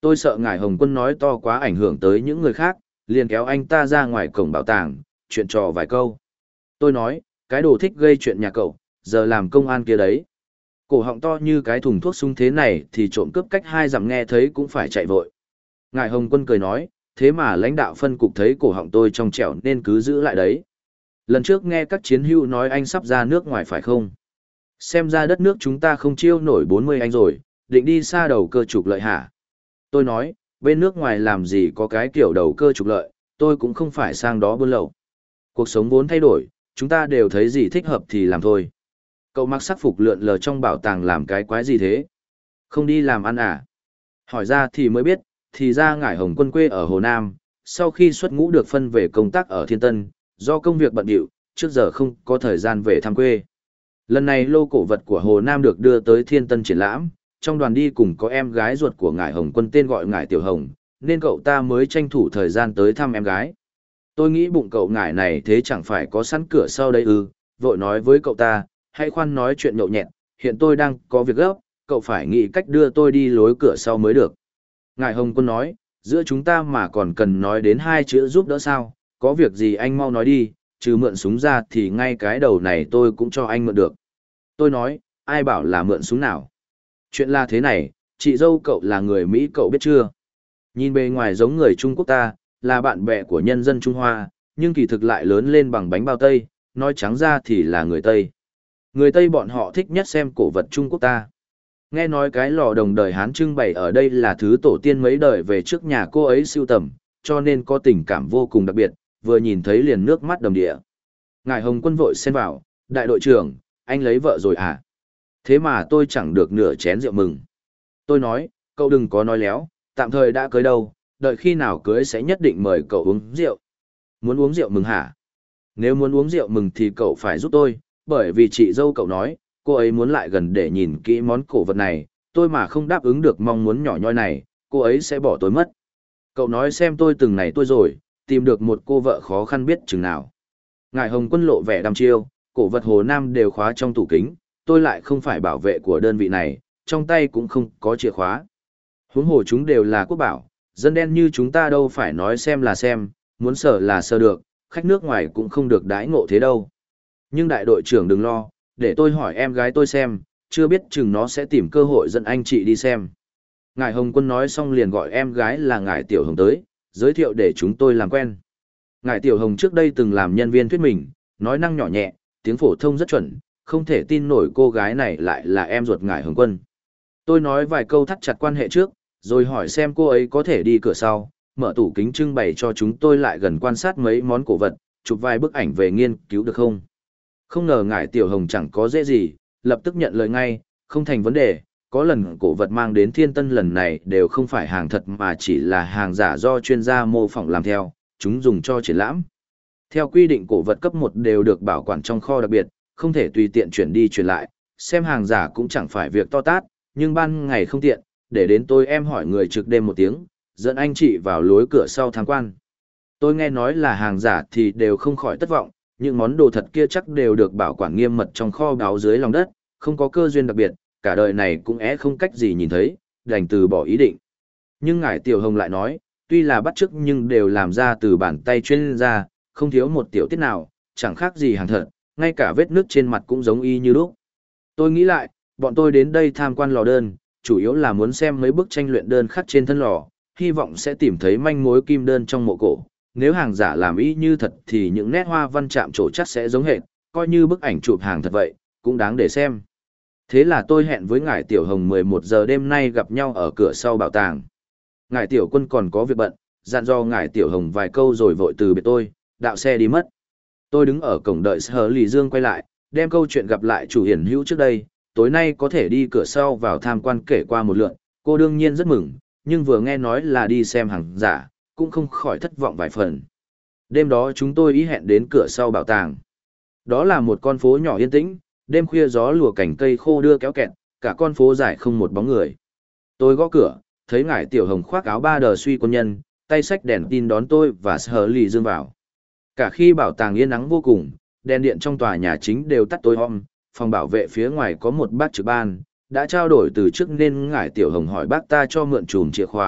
Tôi sợ ngài Hồng Quân nói to quá ảnh hưởng tới những người khác, liền kéo anh ta ra ngoài cổng bảo tàng, chuyện trò vài câu. Tôi nói, cái đồ thích gây chuyện nhà cậu, giờ làm công an kia đấy. Cổ họng to như cái thùng thuốc súng thế này thì trộm cướp cách 2 dặm nghe thấy cũng phải chạy vội. Ngài Hồng Quân cười nói, thế mà lãnh đạo phân cục thấy cổ họng tôi trong trẻo nên cứ giữ lại đấy. Lần trước nghe các chiến hữu nói anh sắp ra nước ngoài phải không? Xem ra đất nước chúng ta không chiêu nổi 40 anh rồi, định đi xa đầu cơ trục lợi hả? Tôi nói, bên nước ngoài làm gì có cái kiểu đầu cơ trục lợi, tôi cũng không phải sang đó buôn lậu. Cuộc sống vốn thay đổi, chúng ta đều thấy gì thích hợp thì làm thôi. Cậu mặc sắc phục lượn lờ trong bảo tàng làm cái quái gì thế? Không đi làm ăn à? Hỏi ra thì mới biết, thì ra ngải Hồng Quân quê ở Hồ Nam, sau khi xuất ngũ được phân về công tác ở Thiên Tân, do công việc bận rộn, trước giờ không có thời gian về thăm quê. Lần này lô cổ vật của Hồ Nam được đưa tới Thiên Tân triển lãm, trong đoàn đi cùng có em gái ruột của ngải Hồng Quân tên gọi ngải Tiểu Hồng, nên cậu ta mới tranh thủ thời gian tới thăm em gái. Tôi nghĩ bụng cậu ngải này thế chẳng phải có sẵn cửa sau đây ư, vội nói với cậu ta, hãy khoan nói chuyện nhậu nhẹt, hiện tôi đang có việc gấp, cậu phải nghĩ cách đưa tôi đi lối cửa sau mới được. Ngài Hồng Quân nói, giữa chúng ta mà còn cần nói đến 2 chữ giúp đỡ sao, có việc gì anh mau nói đi, trừ mượn súng ra thì ngay cái đầu này tôi cũng cho anh mượn được. Tôi nói, ai bảo là mượn súng nào. Chuyện là thế này, chị dâu cậu là người Mỹ cậu biết chưa? Nhìn bề ngoài giống người Trung Quốc ta, là bạn bè của nhân dân Trung Hoa, nhưng kỳ thực lại lớn lên bằng bánh bao Tây, nói trắng ra thì là người Tây. Người Tây bọn họ thích nhất xem cổ vật Trung Quốc ta. Nghe nói cái lò đồng đời Hán trưng bày ở đây là thứ tổ tiên mấy đời về trước nhà cô ấy sưu tầm, cho nên có tình cảm vô cùng đặc biệt, vừa nhìn thấy liền nước mắt đầm đìa. Ngài Hồng Quân vội xen vào, đại đội trưởng, anh lấy vợ rồi à? Thế mà tôi chẳng được nửa chén rượu mừng. Tôi nói, cậu đừng có nói léo, tạm thời đã cưới đâu, đợi khi nào cưới sẽ nhất định mời cậu uống rượu. Muốn uống rượu mừng hả? Nếu muốn uống rượu mừng thì cậu phải giúp tôi, bởi vì chị dâu cậu nói, cô ấy muốn lại gần để nhìn kỹ món cổ vật này, tôi mà không đáp ứng được mong muốn nhỏ nhoi này, cô ấy sẽ bỏ tôi mất. Cậu nói xem tôi từng này tôi rồi, tìm được một cô vợ khó khăn biết chừng nào. Ngài Hồng Quân lộ vẻ đăm chiêu, cổ vật Hồ Nam đều khóa trong tủ kính, tôi lại không phải bảo vệ của đơn vị này, trong tay cũng không có chìa khóa. Huống hồ chúng đều là quốc bảo, dân đen như chúng ta đâu phải nói xem là xem, muốn sờ là sờ được, khách nước ngoài cũng không được đãi ngộ thế đâu. Nhưng đại đội trưởng đừng lo, để tôi hỏi em gái tôi xem, chưa biết chừng nó sẽ tìm cơ hội dẫn anh chị đi xem. Ngài Hồng Quân nói xong liền gọi em gái là Ngài Tiểu Hồng tới, giới thiệu để chúng tôi làm quen. Ngài Tiểu Hồng trước đây từng làm nhân viên thuyết minh, nói năng nhỏ nhẹ, tiếng phổ thông rất chuẩn, không thể tin nổi cô gái này lại là em ruột Ngài Hồng Quân. Tôi nói vài câu thắt chặt quan hệ trước, rồi hỏi xem cô ấy có thể đi cửa sau, mở tủ kính trưng bày cho chúng tôi lại gần quan sát mấy món cổ vật, chụp vài bức ảnh về nghiên cứu được không. Không ngờ Ngài Tiểu Hồng chẳng có dễ gì, lập tức nhận lời ngay, không thành vấn đề, có lần cổ vật mang đến Thiên Tân lần này đều không phải hàng thật mà chỉ là hàng giả do chuyên gia mô phỏng làm theo, chúng dùng cho triển lãm. Theo quy định cổ vật cấp 1 đều được bảo quản trong kho đặc biệt, không thể tùy tiện chuyển đi chuyển lại, xem hàng giả cũng chẳng phải việc to tát, nhưng ban ngày không tiện, để đến tôi em hỏi người trực đêm một tiếng, dẫn anh chị vào lối cửa sau tham quan. Tôi nghe nói là hàng giả thì đều không khỏi thất vọng, những món đồ thật kia chắc đều được bảo quản nghiêm mật trong kho báu dưới lòng đất, không có cơ duyên đặc biệt, cả đời này cũng không cách gì nhìn thấy, đành từ bỏ ý định. Nhưng ngài Tiểu Hồng lại nói, tuy là bắt chước nhưng đều làm ra từ bàn tay chuyên gia, không thiếu một tiểu tiết nào, chẳng khác gì hàng thật, ngay cả vết nước trên mặt cũng giống y như lúc. Tôi nghĩ lại, bọn tôi đến đây tham quan lò đơn, chủ yếu là muốn xem mấy bức tranh luyện đơn khắc trên thân lò, hy vọng sẽ tìm thấy manh mối kim đơn trong mộ cổ. Nếu hàng giả làm y như thật thì những nét hoa văn chạm trổ chắc sẽ giống hệt, coi như bức ảnh chụp hàng thật vậy, cũng đáng để xem. Thế là tôi hẹn với ngài Tiểu Hồng 11 giờ đêm nay gặp nhau ở cửa sau bảo tàng. Ngài Tiểu Quân còn có việc bận, dặn dò ngài Tiểu Hồng vài câu rồi vội từ biệt tôi, đạo xe đi mất. Tôi đứng ở cổng đợi Sở Lì Dương quay lại, đem câu chuyện gặp lại chủ hiển hữu trước đây, tối nay có thể đi cửa sau vào tham quan kể qua một lượt, cô đương nhiên rất mừng, nhưng vừa nghe nói là đi xem hàng giả, cũng không khỏi thất vọng vài phần. Đêm đó chúng tôi ý hẹn đến cửa sau bảo tàng. Đó là một con phố nhỏ yên tĩnh, đêm khuya gió lùa cành cây khô đưa kéo kẹt, cả con phố dài không một bóng người. Tôi gõ cửa, thấy ngài Tiểu Hồng khoác áo ba đờ suy quân nhân, tay xách đèn tin đón tôi và Sở Lì Dương vào. Cả khi bảo tàng yên ắng vô cùng, đèn điện trong tòa nhà chính đều tắt tối om, phòng bảo vệ phía ngoài có một bác trực ban, đã trao đổi từ trước nên ngài Tiểu Hồng hỏi bác ta cho mượn chùm chìa khóa,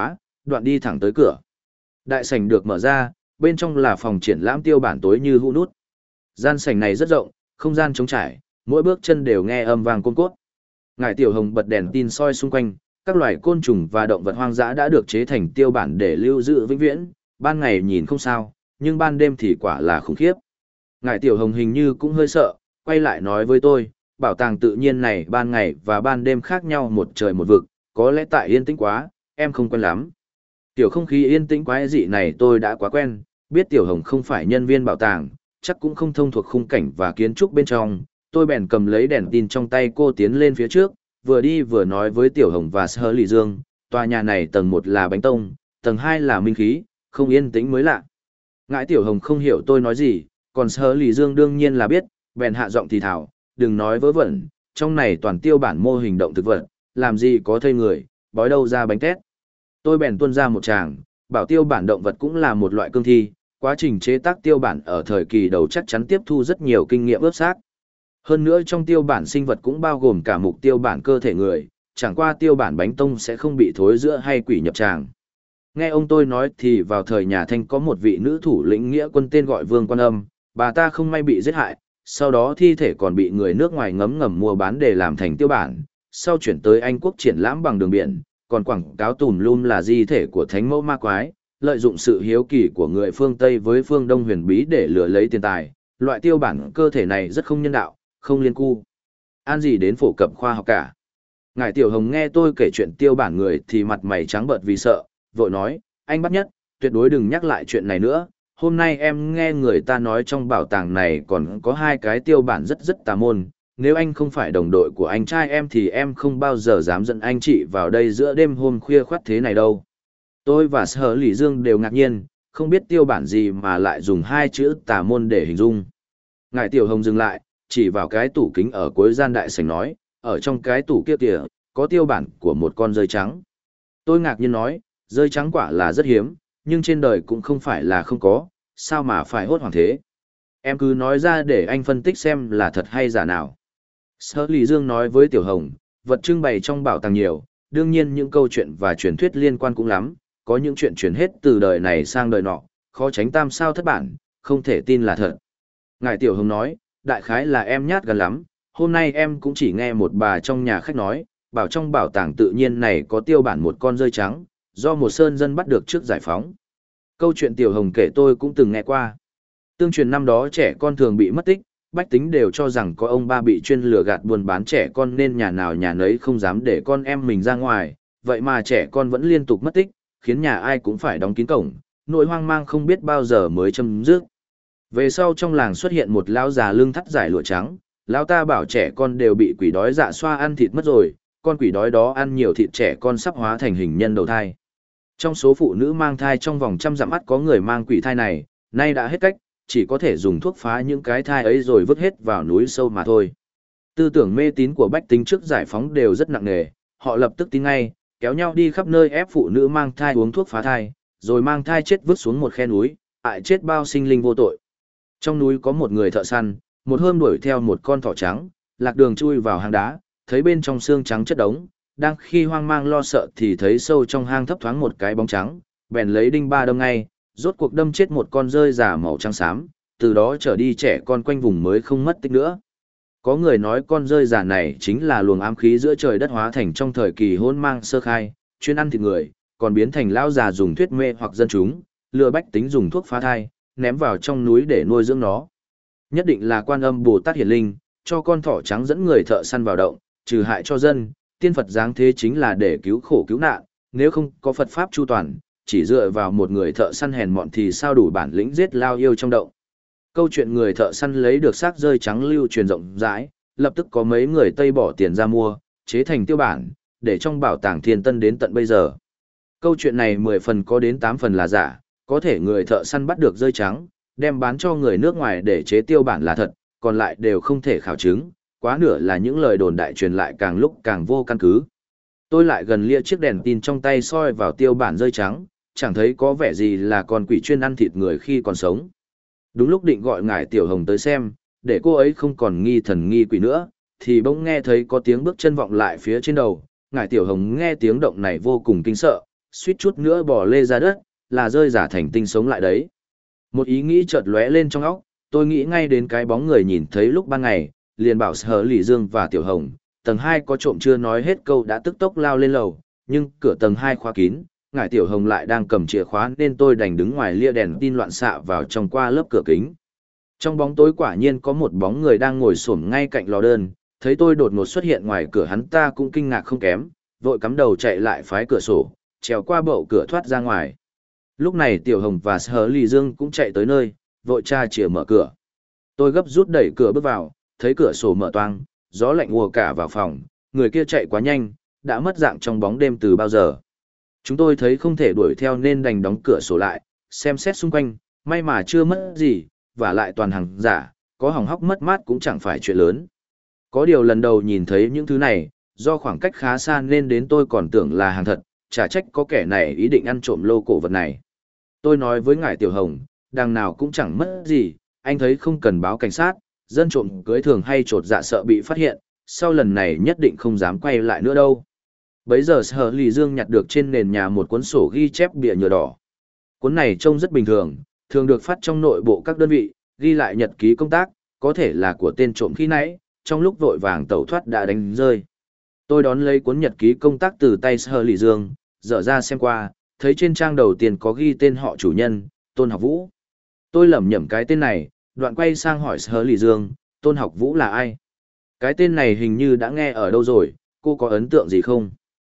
đoạn đi thẳng tới cửa. Đại sảnh được mở ra, bên trong là phòng triển lãm tiêu bản tối như hũ nút. Gian sảnh này rất rộng, không gian trống trải, mỗi bước chân đều nghe âm vang côn cốt. Ngải Tiểu Hồng bật đèn tin soi xung quanh, các loài côn trùng và động vật hoang dã đã được chế thành tiêu bản để lưu giữ vĩnh viễn, ban ngày nhìn không sao, nhưng ban đêm thì quả là khủng khiếp. Ngải Tiểu Hồng hình như cũng hơi sợ, quay lại nói với tôi, bảo tàng tự nhiên này ban ngày và ban đêm khác nhau một trời một vực, có lẽ tại yên tĩnh quá, em không quen lắm. Tiểu không khí yên tĩnh quái dị này tôi đã quá quen, biết Tiểu Hồng không phải nhân viên bảo tàng, chắc cũng không thông thuộc khung cảnh và kiến trúc bên trong, tôi bèn cầm lấy đèn tin trong tay cô tiến lên phía trước, vừa đi vừa nói với Tiểu Hồng và Sở Lì Dương, tòa nhà này tầng 1 là bánh tông, tầng 2 là minh khí, không yên tĩnh mới lạ. Ngãi Tiểu Hồng không hiểu tôi nói gì, còn Sở Lì Dương đương nhiên là biết, bèn hạ giọng thì thào, đừng nói vớ vẩn, trong này toàn tiêu bản mô hình động thực vật, làm gì có thây người, bói đâu ra bánh tét. Tôi bèn tuôn ra một tràng, bảo tiêu bản động vật cũng là một loại cương thi, quá trình chế tác tiêu bản ở thời kỳ đầu chắc chắn tiếp thu rất nhiều kinh nghiệm ướp xác. Hơn nữa trong tiêu bản sinh vật cũng bao gồm cả mục tiêu bản cơ thể người, chẳng qua tiêu bản bánh tông sẽ không bị thối rữa hay quỷ nhập tràng. Nghe ông tôi nói thì vào thời nhà Thanh có một vị nữ thủ lĩnh nghĩa quân tên gọi Vương Quan Âm, bà ta không may bị giết hại, sau đó thi thể còn bị người nước ngoài ngấm ngầm mua bán để làm thành tiêu bản, sau chuyển tới Anh quốc triển lãm bằng đường biển, còn quảng cáo tùm lum là di thể của thánh mẫu ma quái, lợi dụng sự hiếu kỳ của người phương Tây với phương Đông huyền bí để lừa lấy tiền tài. Loại tiêu bản cơ thể này rất không nhân đạo, không liên cu an gì đến phổ cập khoa học cả. Ngải Tiểu Hồng nghe tôi kể chuyện tiêu bản người thì mặt mày trắng bợt vì sợ, vội nói, anh bắt nhất, tuyệt đối đừng nhắc lại chuyện này nữa. Hôm nay em nghe người ta nói trong bảo tàng này còn có 2 cái tiêu bản rất rất tà môn. Nếu anh không phải đồng đội của anh trai em thì em không bao giờ dám dẫn anh chị vào đây giữa đêm hôm khuya khoắt thế này đâu. Tôi và Sở Lỷ Dương đều ngạc nhiên, không biết tiêu bản gì mà lại dùng 2 chữ tà môn để hình dung. Ngải Tiểu Hồng dừng lại, chỉ vào cái tủ kính ở cuối gian đại sảnh nói, ở trong cái tủ kia kìa, có tiêu bản của một con dơi trắng. Tôi ngạc nhiên nói, dơi trắng quả là rất hiếm, nhưng trên đời cũng không phải là không có, sao mà phải hốt hoảng thế. Em cứ nói ra để anh phân tích xem là thật hay giả nào. Sở Lỷ Dương nói với Tiểu Hồng, vật trưng bày trong bảo tàng nhiều, đương nhiên những câu chuyện và truyền thuyết liên quan cũng lắm, có những chuyện truyền hết từ đời này sang đời nọ, khó tránh tam sao thất bản, không thể tin là thật. Ngài Tiểu Hồng nói, đại khái là em nhát gan lắm, hôm nay em cũng chỉ nghe một bà trong nhà khách nói, bảo trong bảo tàng tự nhiên này có tiêu bản một con dơi trắng, do một sơn dân bắt được trước giải phóng. Câu chuyện Tiểu Hồng kể tôi cũng từng nghe qua. Tương truyền năm đó trẻ con thường bị mất tích, bách tính đều cho rằng có ông ba bị chuyên lừa gạt buôn bán trẻ con nên nhà nào nhà nấy không dám để con em mình ra ngoài, vậy mà trẻ con vẫn liên tục mất tích, khiến nhà ai cũng phải đóng kín cổng, nỗi hoang mang không biết bao giờ mới chấm dứt. Về sau trong làng xuất hiện một lão già lưng thắt giải lụa trắng, lão ta bảo trẻ con đều bị quỷ đói dạ xoa ăn thịt mất rồi, con quỷ đói đó ăn nhiều thịt trẻ con sắp hóa thành hình nhân đầu thai. Trong số phụ nữ mang thai trong vòng 100 dặm ắt có người mang quỷ thai này, nay đã hết cách, chỉ có thể dùng thuốc phá những cái thai ấy rồi vứt hết vào núi sâu mà thôi. Tư tưởng mê tín của bách tính trước giải phóng đều rất nặng nề, họ lập tức tin ngay, kéo nhau đi khắp nơi ép phụ nữ mang thai uống thuốc phá thai, rồi mang thai chết vứt xuống một khe núi, hại chết bao sinh linh vô tội. Trong núi có một người thợ săn, một hôm đuổi theo một con thỏ trắng, lạc đường chui vào hang đá, thấy bên trong xương trắng chất đống, đang khi hoang mang lo sợ thì thấy sâu trong hang thấp thoáng một cái bóng trắng, bèn lấy đinh ba đâm ngay, rốt cuộc đâm chết một con dơi già màu trắng xám, từ đó trở đi trẻ con quanh vùng mới không mất tích nữa. Có người nói con dơi già này chính là luồng ám khí giữa trời đất hóa thành trong thời kỳ hỗn mang sơ khai, chuyên ăn thịt người, còn biến thành lão già dùng thuyết mê hoặc dân chúng, lừa bách tính dùng thuốc phá thai, ném vào trong núi để nuôi dưỡng nó. Nhất định là Quan Âm Bồ Tát hiển linh, cho con thỏ trắng dẫn người thợ săn vào động, trừ hại cho dân, tiên Phật giáng thế chính là để cứu khổ cứu nạn, nếu không có Phật pháp chu toàn, chỉ dựa vào một người thợ săn hèn mọn thì sao đủ bản lĩnh giết lao yêu trong động. Câu chuyện người thợ săn lấy được xác rơi trắng lưu truyền rộng rãi, lập tức có mấy người Tây bỏ tiền ra mua, chế thành tiêu bản, để trong bảo tàng Thiên Tân đến tận bây giờ. Câu chuyện này 10 phần có đến 8 phần là giả, có thể người thợ săn bắt được rơi trắng, đem bán cho người nước ngoài để chế tiêu bản là thật, còn lại đều không thể khảo chứng, quá nửa là những lời đồn đại truyền lại càng lúc càng vô căn cứ. Tôi lại gần lia chiếc đèn tin trong tay soi vào tiêu bản rơi trắng, chẳng thấy có vẻ gì là con quỷ chuyên ăn thịt người khi còn sống. Đúng lúc định gọi ngài Tiểu Hồng tới xem, để cô ấy không còn nghi thần nghi quỷ nữa, thì bỗng nghe thấy có tiếng bước chân vọng lại phía trên đầu. Ngài Tiểu Hồng nghe tiếng động này vô cùng kinh sợ, suýt chút nữa bỏ lê ra đất, là rơi giả thành tinh sống lại đấy. Một ý nghĩ chợt lóe lên trong óc, tôi nghĩ ngay đến cái bóng người nhìn thấy lúc ban ngày, liền bảo Sở Lỷ Dương và Tiểu Hồng, tầng 2 có trộm chưa nói hết câu đã tức tốc lao lên lầu, nhưng cửa tầng 2 khóa kín, ngải Tiểu Hồng lại đang cầm chìa khóa nên tôi đành đứng ngoài lia đèn tin loạn xạ vào trong qua lớp cửa kính. Trong bóng tối quả nhiên có một bóng người đang ngồi xổm ngay cạnh lò đơn, thấy tôi đột ngột xuất hiện ngoài cửa hắn ta cũng kinh ngạc không kém, vội cắm đầu chạy lại phái cửa sổ, trèo qua bậu cửa thoát ra ngoài. Lúc này Tiểu Hồng và Sở Lỷ Dương cũng chạy tới nơi, vội tra chìa mở cửa. Tôi gấp rút đẩy cửa bước vào, thấy cửa sổ mở toang, gió lạnh ùa cả vào phòng, người kia chạy quá nhanh, đã mất dạng trong bóng đêm từ bao giờ. Chúng tôi thấy không thể đuổi theo nên đành đóng cửa sổ lại, xem xét xung quanh, may mà chưa mất gì, và lại toàn hàng giả, có hỏng hóc mất mát cũng chẳng phải chuyện lớn. Có điều lần đầu nhìn thấy những thứ này, do khoảng cách khá xa nên đến tôi còn tưởng là hàng thật, chả trách có kẻ này ý định ăn trộm lô cổ vật này. Tôi nói với ngài Tiểu Hồng, đằng nào cũng chẳng mất gì, anh thấy không cần báo cảnh sát, dân trộm cưới thường hay trột dạ sợ bị phát hiện, sau lần này nhất định không dám quay lại nữa đâu. Bấy giờ Sở Lỷ Dương nhặt được trên nền nhà một cuốn sổ ghi chép bìa nhựa đỏ. Cuốn này trông rất bình thường, thường được phát trong nội bộ các đơn vị, ghi lại nhật ký công tác, có thể là của tên trộm khi nãy, trong lúc vội vàng tẩu thoát đã đánh rơi. Tôi đón lấy cuốn nhật ký công tác từ tay Sở Lỷ Dương, dở ra xem qua, thấy trên trang đầu tiên có ghi tên họ chủ nhân, Tôn Học Vũ. Tôi lẩm nhẩm cái tên này, đoạn quay sang hỏi Sở Lỷ Dương, Tôn Học Vũ là ai? Cái tên này hình như đã nghe ở đâu rồi, cô có ấn tượng gì không?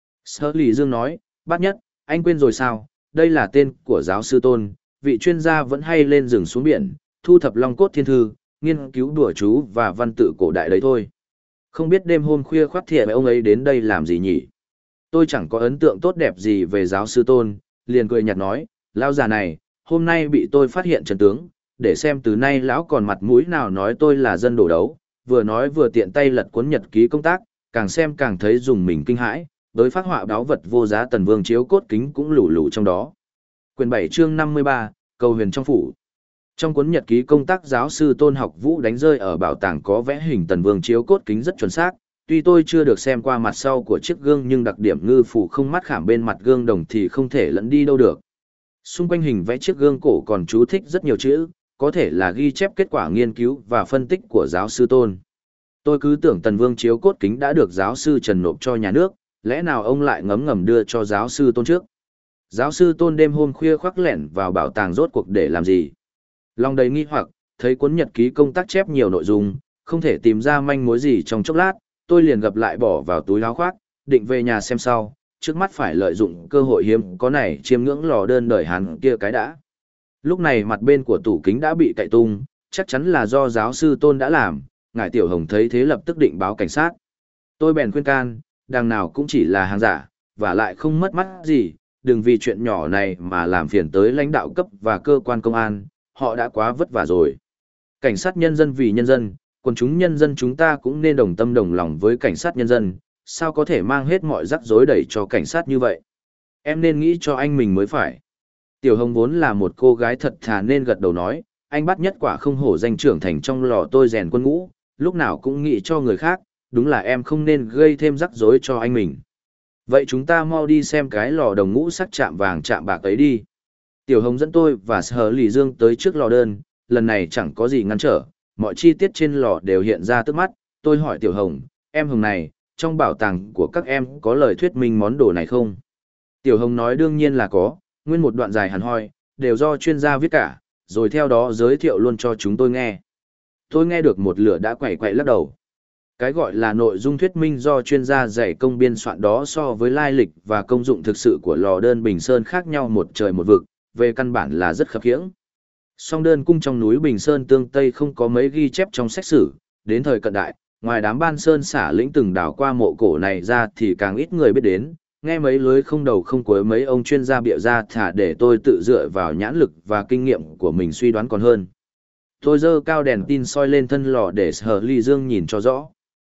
Sở Lỷ Dương nói, bát nhất, anh quên rồi sao, đây là tên của giáo sư Tôn, vị chuyên gia vẫn hay lên rừng xuống biển, thu thập long cốt thiên thư, nghiên cứu đùa chú và văn tự cổ đại đấy thôi. Không biết đêm hôm khuya khoắt thiệt ông ấy đến đây làm gì nhỉ? Tôi chẳng có ấn tượng tốt đẹp gì về giáo sư Tôn, liền cười nhạt nói, lão già này, hôm nay bị tôi phát hiện chân tướng, để xem từ nay lão còn mặt mũi nào nói tôi là dân đổ đấu, vừa nói vừa tiện tay lật cuốn nhật ký công tác, càng xem càng thấy dùng mình kinh hãi, đối phát họa đáo vật vô giá Tần Vương chiếu cốt kính cũng lù lù trong đó. Quyển 7 chương 53, Cầu huyền trong phủ. Trong cuốn nhật ký công tác giáo sư Tôn Học Vũ đánh rơi ở bảo tàng có vẽ hình Tần Vương chiếu cốt kính rất chuẩn xác, tuy tôi chưa được xem qua mặt sau của chiếc gương nhưng đặc điểm ngư phủ không mắt khảm bên mặt gương đồng thì không thể lẫn đi đâu được. Xung quanh hình vẽ chiếc gương cổ còn chú thích rất nhiều chữ, có thể là ghi chép kết quả nghiên cứu và phân tích của giáo sư Tôn. Tôi cứ tưởng Tần Vương chiếu cốt kính đã được giáo sư Trần nộp cho nhà nước, lẽ nào ông lại ngấm ngầm đưa cho giáo sư Tôn trước? Giáo sư Tôn đêm hôm khuya khoác lẻn vào bảo tàng rốt cuộc để làm gì? Lòng đầy nghi hoặc, thấy cuốn nhật ký công tác chép nhiều nội dung, không thể tìm ra manh mối gì trong chốc lát, tôi liền gập lại bỏ vào túi áo khoác, định về nhà xem sau, trước mắt phải lợi dụng cơ hội hiếm có này chiêm ngưỡng lò đơn đời Hán kia cái đã. Lúc này mặt bên của tủ kính đã bị cậy tung, chắc chắn là do giáo sư Tôn đã làm, ngài Tiểu Hồng thấy thế lập tức định báo cảnh sát. Tôi bèn khuyên can, đằng nào cũng chỉ là hàng giả, và lại không mất mắt gì, đừng vì chuyện nhỏ này mà làm phiền tới lãnh đạo cấp và cơ quan công an, họ đã quá vất vả rồi. Cảnh sát nhân dân vì nhân dân, quần chúng nhân dân chúng ta cũng nên đồng tâm đồng lòng với cảnh sát nhân dân, sao có thể mang hết mọi rắc rối đẩy cho cảnh sát như vậy. Em nên nghĩ cho anh mình mới phải. Tiểu Hồng vốn là một cô gái thật thà nên gật đầu nói, anh bắt nhất quả không hổ danh trưởng thành trong lò tôi rèn quân ngũ, lúc nào cũng nghĩ cho người khác, đúng là em không nên gây thêm rắc rối cho anh mình. Vậy chúng ta mau đi xem cái lò đồng ngũ sắc chạm vàng chạm bạc ấy đi. Tiểu Hồng dẫn tôi và Sở Lỷ Dương tới trước lò đơn, lần này chẳng có gì ngăn trở, mọi chi tiết trên lò đều hiện ra trước mắt. Tôi hỏi Tiểu Hồng, em Hồng này, trong bảo tàng của các em có lời thuyết minh món đồ này không? Tiểu Hồng nói đương nhiên là có, nguyên một đoạn dài hẳn hoi, đều do chuyên gia viết cả, rồi theo đó giới thiệu luôn cho chúng tôi nghe. Tôi nghe được một lửa đã quẩy quậy lắc đầu. Cái gọi là nội dung thuyết minh do chuyên gia dày công biên soạn đó so với lai lịch và công dụng thực sự của lò đơn Bình Sơn khác nhau một trời một vực, về căn bản là rất khập khiễng. Song đơn cung trong núi Bình Sơn tương Tây không có mấy ghi chép trong sách sử, đến thời cận đại, ngoài đám ban sơn xả lĩnh từng đảo qua mộ cổ này ra thì càng ít người biết đến, nghe mấy lưới không đầu không cuối mấy ông chuyên gia bịa ra thả để tôi tự dựa vào nhãn lực và kinh nghiệm của mình suy đoán còn hơn. Tôi giơ cao đèn tin soi lên thân lò để Sở Lỷ Dương nhìn cho rõ.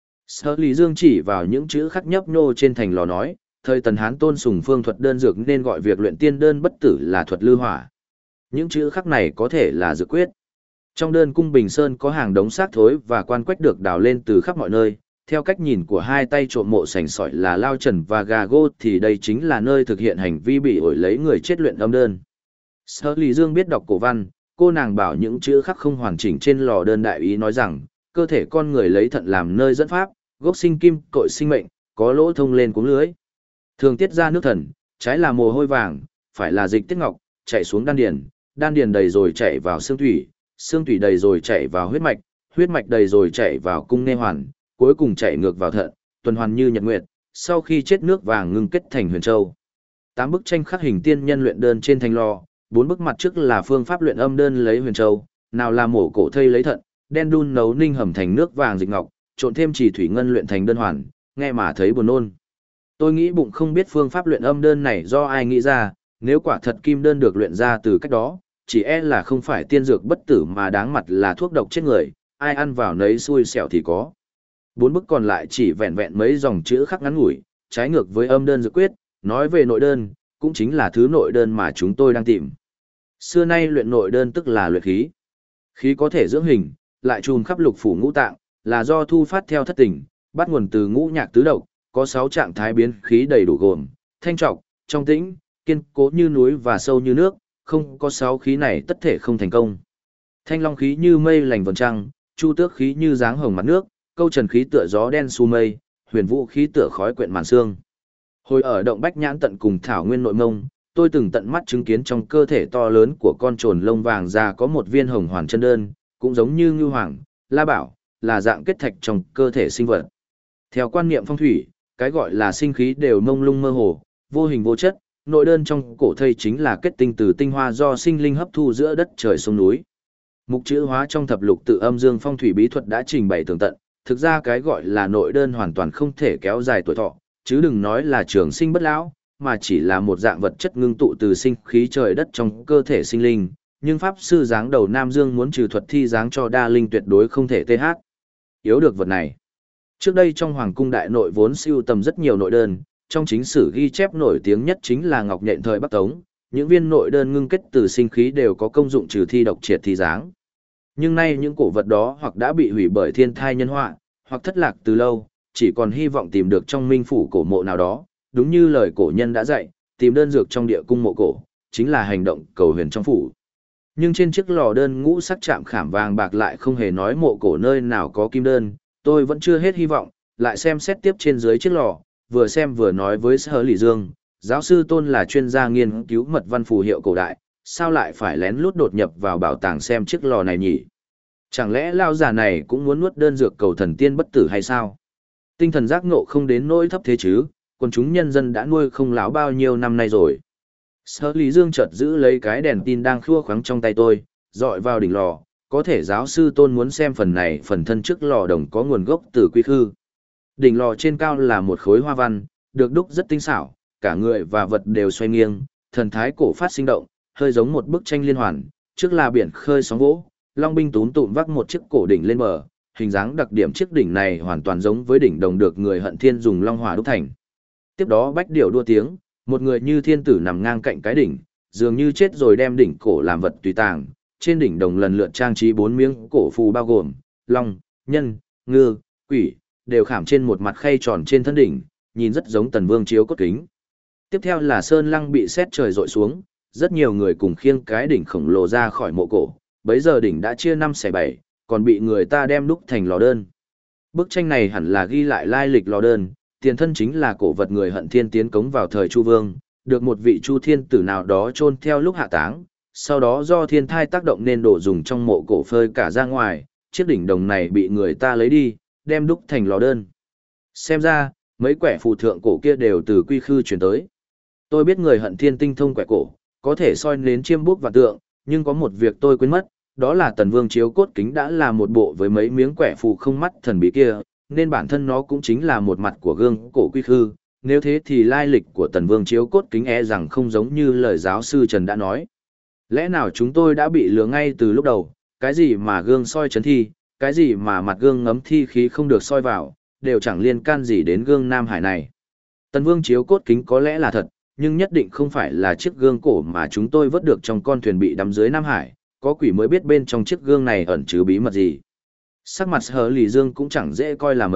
Sở Lỷ Dương chỉ vào những chữ khắc nhấp nhô trên thành lò nói, thời Tần Hán tôn sùng phương thuật đơn dược nên gọi việc luyện tiên đơn bất tử là thuật lư hỏa. Những chữ khắc này có thể là dược quyết. Trong đơn cung Bình Sơn có hàng đống xác thối và quan quách được đào lên từ khắp mọi nơi, theo cách nhìn của hai tay trộm mộ sành sỏi là Lao Trần và Gago thì đây chính là nơi thực hiện hành vi bị ổi lấy người chết luyện âm đơn. Sở Lý Dương biết đọc cổ văn, cô nàng bảo những chữ khắc không hoàn chỉnh trên lò đơn đại ý nói rằng, cơ thể con người lấy thận làm nơi dẫn pháp, gốc sinh kim, cội sinh mệnh, có lỗ thông lên cuống lưới. Thường tiết ra nước thần, trái là mồ hôi vàng, phải là dịch tiết ngọc, chạy xuống đan điền đầy rồi chạy vào xương thủy đầy rồi chạy vào huyết mạch đầy rồi chạy vào cung nê hoàn, cuối cùng chạy ngược vào thận, tuần hoàn như nhật nguyệt, sau khi chết nước vàng ngưng kết thành huyền châu. 8 bức tranh khắc hình tiên nhân luyện đơn trên thanh lò, 4 bức mặt trước là phương pháp luyện âm đơn lấy huyền châu, nào là mổ cổ thây lấy thận, đen đun nấu ninh hầm thành nước vàng dịch ngọc, trộn thêm chỉ thủy ngân luyện thành đơn hoàn, nghe mà thấy buồn nôn. Tôi nghĩ bụng không biết phương pháp luyện âm đơn này do ai nghĩ ra, nếu quả thật kim đơn được luyện ra từ cách đó, chỉ e là không phải tiên dược bất tử mà đáng mặt là thuốc độc chết người, ai ăn vào nấy xui xẻo thì có. 4 bức còn lại chỉ vẹn vẹn mấy dòng chữ khắc ngắn ngủi, trái ngược với âm đơn dược quyết, nói về nội đơn, cũng chính là thứ nội đơn mà chúng tôi đang tìm. Xưa nay luyện nội đơn tức là luyện khí. Khí có thể dưỡng hình, lại trùm khắp lục phủ ngũ tạng, là do thu phát theo thất tình, bắt nguồn từ ngũ nhạc tứ độc, có 6 trạng thái biến khí đầy đủ gồm, thanh trọc, trong tĩnh, kiên cố như núi và sâu như nước, không có 6 khí này tất thể không thành công. Thanh long khí như mây lành vầng trăng, chu tước khí như dáng hồng mặt nước, câu trần khí tựa gió đen su mây, huyền vũ khí tựa khói quyện màn sương. Hồi ở động Bách Nhãn tận cùng thảo nguyên nội mông, tôi từng tận mắt chứng kiến trong cơ thể to lớn của con trồn lông vàng già có một viên hồng hoàn chân đơn, cũng giống như ngưu hoàng, la bảo, là dạng kết thạch trong cơ thể sinh vật. Theo quan niệm phong thủy, cái gọi là sinh khí đều mông lung mơ hồ, vô hình vô chất, nội đơn trong cổ thây chính là kết tinh từ tinh hoa do sinh linh hấp thu giữa đất trời sông núi. Mục chữ hóa trong thập lục tự âm dương phong thủy bí thuật đã trình bày tường tận, thực ra cái gọi là nội đơn hoàn toàn không thể kéo dài tuổi thọ, chứ đừng nói là trường sinh bất lão, mà chỉ là một dạng vật chất ngưng tụ từ sinh khí trời đất trong cơ thể sinh linh, nhưng pháp sư dáng đầu Nam Dương muốn trừ thuật thi dáng cho đa linh tuyệt đối không thể TH. Yếu được vật này. Trước đây trong Hoàng cung đại nội vốn sưu tầm rất nhiều nội đơn, trong chính sử ghi chép nổi tiếng nhất chính là Ngọc Nhện thời Bắc Tống, những viên nội đơn ngưng kết từ sinh khí đều có công dụng trừ thi độc triệt thi dáng. Nhưng nay những cổ vật đó hoặc đã bị hủy bởi thiên thai nhân họa, hoặc thất lạc từ lâu, chỉ còn hy vọng tìm được trong minh phủ cổ mộ nào đó, đúng như lời cổ nhân đã dạy, tìm đơn dược trong địa cung mộ cổ, chính là hành động cầu huyền trong phủ. Nhưng trên chiếc lò đơn ngũ sắc chạm khảm vàng bạc lại không hề nói mộ cổ nơi nào có kim đơn, tôi vẫn chưa hết hy vọng, lại xem xét tiếp trên dưới chiếc lò, vừa xem vừa nói với Sở Lý Dương, giáo sư Tôn là chuyên gia nghiên cứu mật văn phù hiệu cổ đại, sao lại phải lén lút đột nhập vào bảo tàng xem chiếc lò này nhỉ? Chẳng lẽ lao già này cũng muốn nuốt đơn dược cầu thần tiên bất tử hay sao? Tinh thần giác ngộ không đến nỗi thấp thế chứ, còn chúng nhân dân đã nuôi không láo bao nhiêu năm nay rồi. Sở Lý Dương chợt giữ lấy cái đèn tin đang khua khoáng trong tay tôi, dọi vào đỉnh lò, có thể giáo sư Tôn muốn xem phần này phần thân trước lò đồng có nguồn gốc từ quy khư. Đỉnh lò trên cao là một khối hoa văn, được đúc rất tinh xảo, cả người và vật đều xoay nghiêng, thần thái cổ phát sinh động, hơi giống một bức tranh liên hoàn, trước là biển khơi sóng vỗ, long binh túm tụm vác một chiếc cổ đỉnh lên bờ, hình dáng đặc điểm chiếc đỉnh này hoàn toàn giống với đỉnh đồng được người Hận Thiên dùng long hỏa đúc thành. Tiếp đó bách điệu đua tiếng, một người như thiên tử nằm ngang cạnh cái đỉnh, dường như chết rồi đem đỉnh cổ làm vật tùy tàng, trên đỉnh đồng lần lượt trang trí 4 miếng cổ phù bao gồm long, nhân, ngư, quỷ, đều khảm trên một mặt khay tròn trên thân đỉnh, nhìn rất giống Tần Vương chiếu cốt kính. Tiếp theo là sơn lăng bị sét trời dội xuống, rất nhiều người cùng khiêng cái đỉnh khổng lồ ra khỏi mộ cổ, bấy giờ đỉnh đã chia 5 xẻ 7, còn bị người ta đem đúc thành lò đơn. Bức tranh này hẳn là ghi lại lai lịch lò đơn, tiền thân chính là cổ vật người Hận Thiên tiến cống vào thời Chu Vương, được một vị Chu Thiên tử nào đó chôn theo lúc hạ táng, sau đó do thiên thai tác động nên đổ dùng trong mộ cổ phơi cả ra ngoài, chiếc đỉnh đồng này bị người ta lấy đi, đem đúc thành lò đơn. Xem ra, mấy quẻ phù thượng cổ kia đều từ quy khư chuyển tới. Tôi biết người Hận Thiên tinh thông quẻ cổ, có thể soi nến chiêm bút và tượng, nhưng có một việc tôi quên mất, đó là Tần Vương chiếu cốt kính đã là một bộ với mấy miếng quẻ phù không mắt thần bí kia, nên bản thân nó cũng chính là một mặt của gương cổ quy khư. Nếu thế thì lai lịch của Tần Vương chiếu cốt kính e rằng không giống như lời giáo sư Trần đã nói. Lẽ nào chúng tôi đã bị lừa ngay từ lúc đầu, cái gì mà gương soi chấn thi, cái gì mà mặt gương ngấm thi khí không được soi vào, đều chẳng liên can gì đến gương Nam Hải này. Tần Vương chiếu cốt kính có lẽ là thật, nhưng nhất định không phải là chiếc gương cổ mà chúng tôi vớt được trong con thuyền bị đắm dưới Nam Hải, có quỷ mới biết bên trong chiếc gương này ẩn chứa bí mật gì. Sắc mặt Sở Lý Dương cũng chẳng dễ coi là mấy,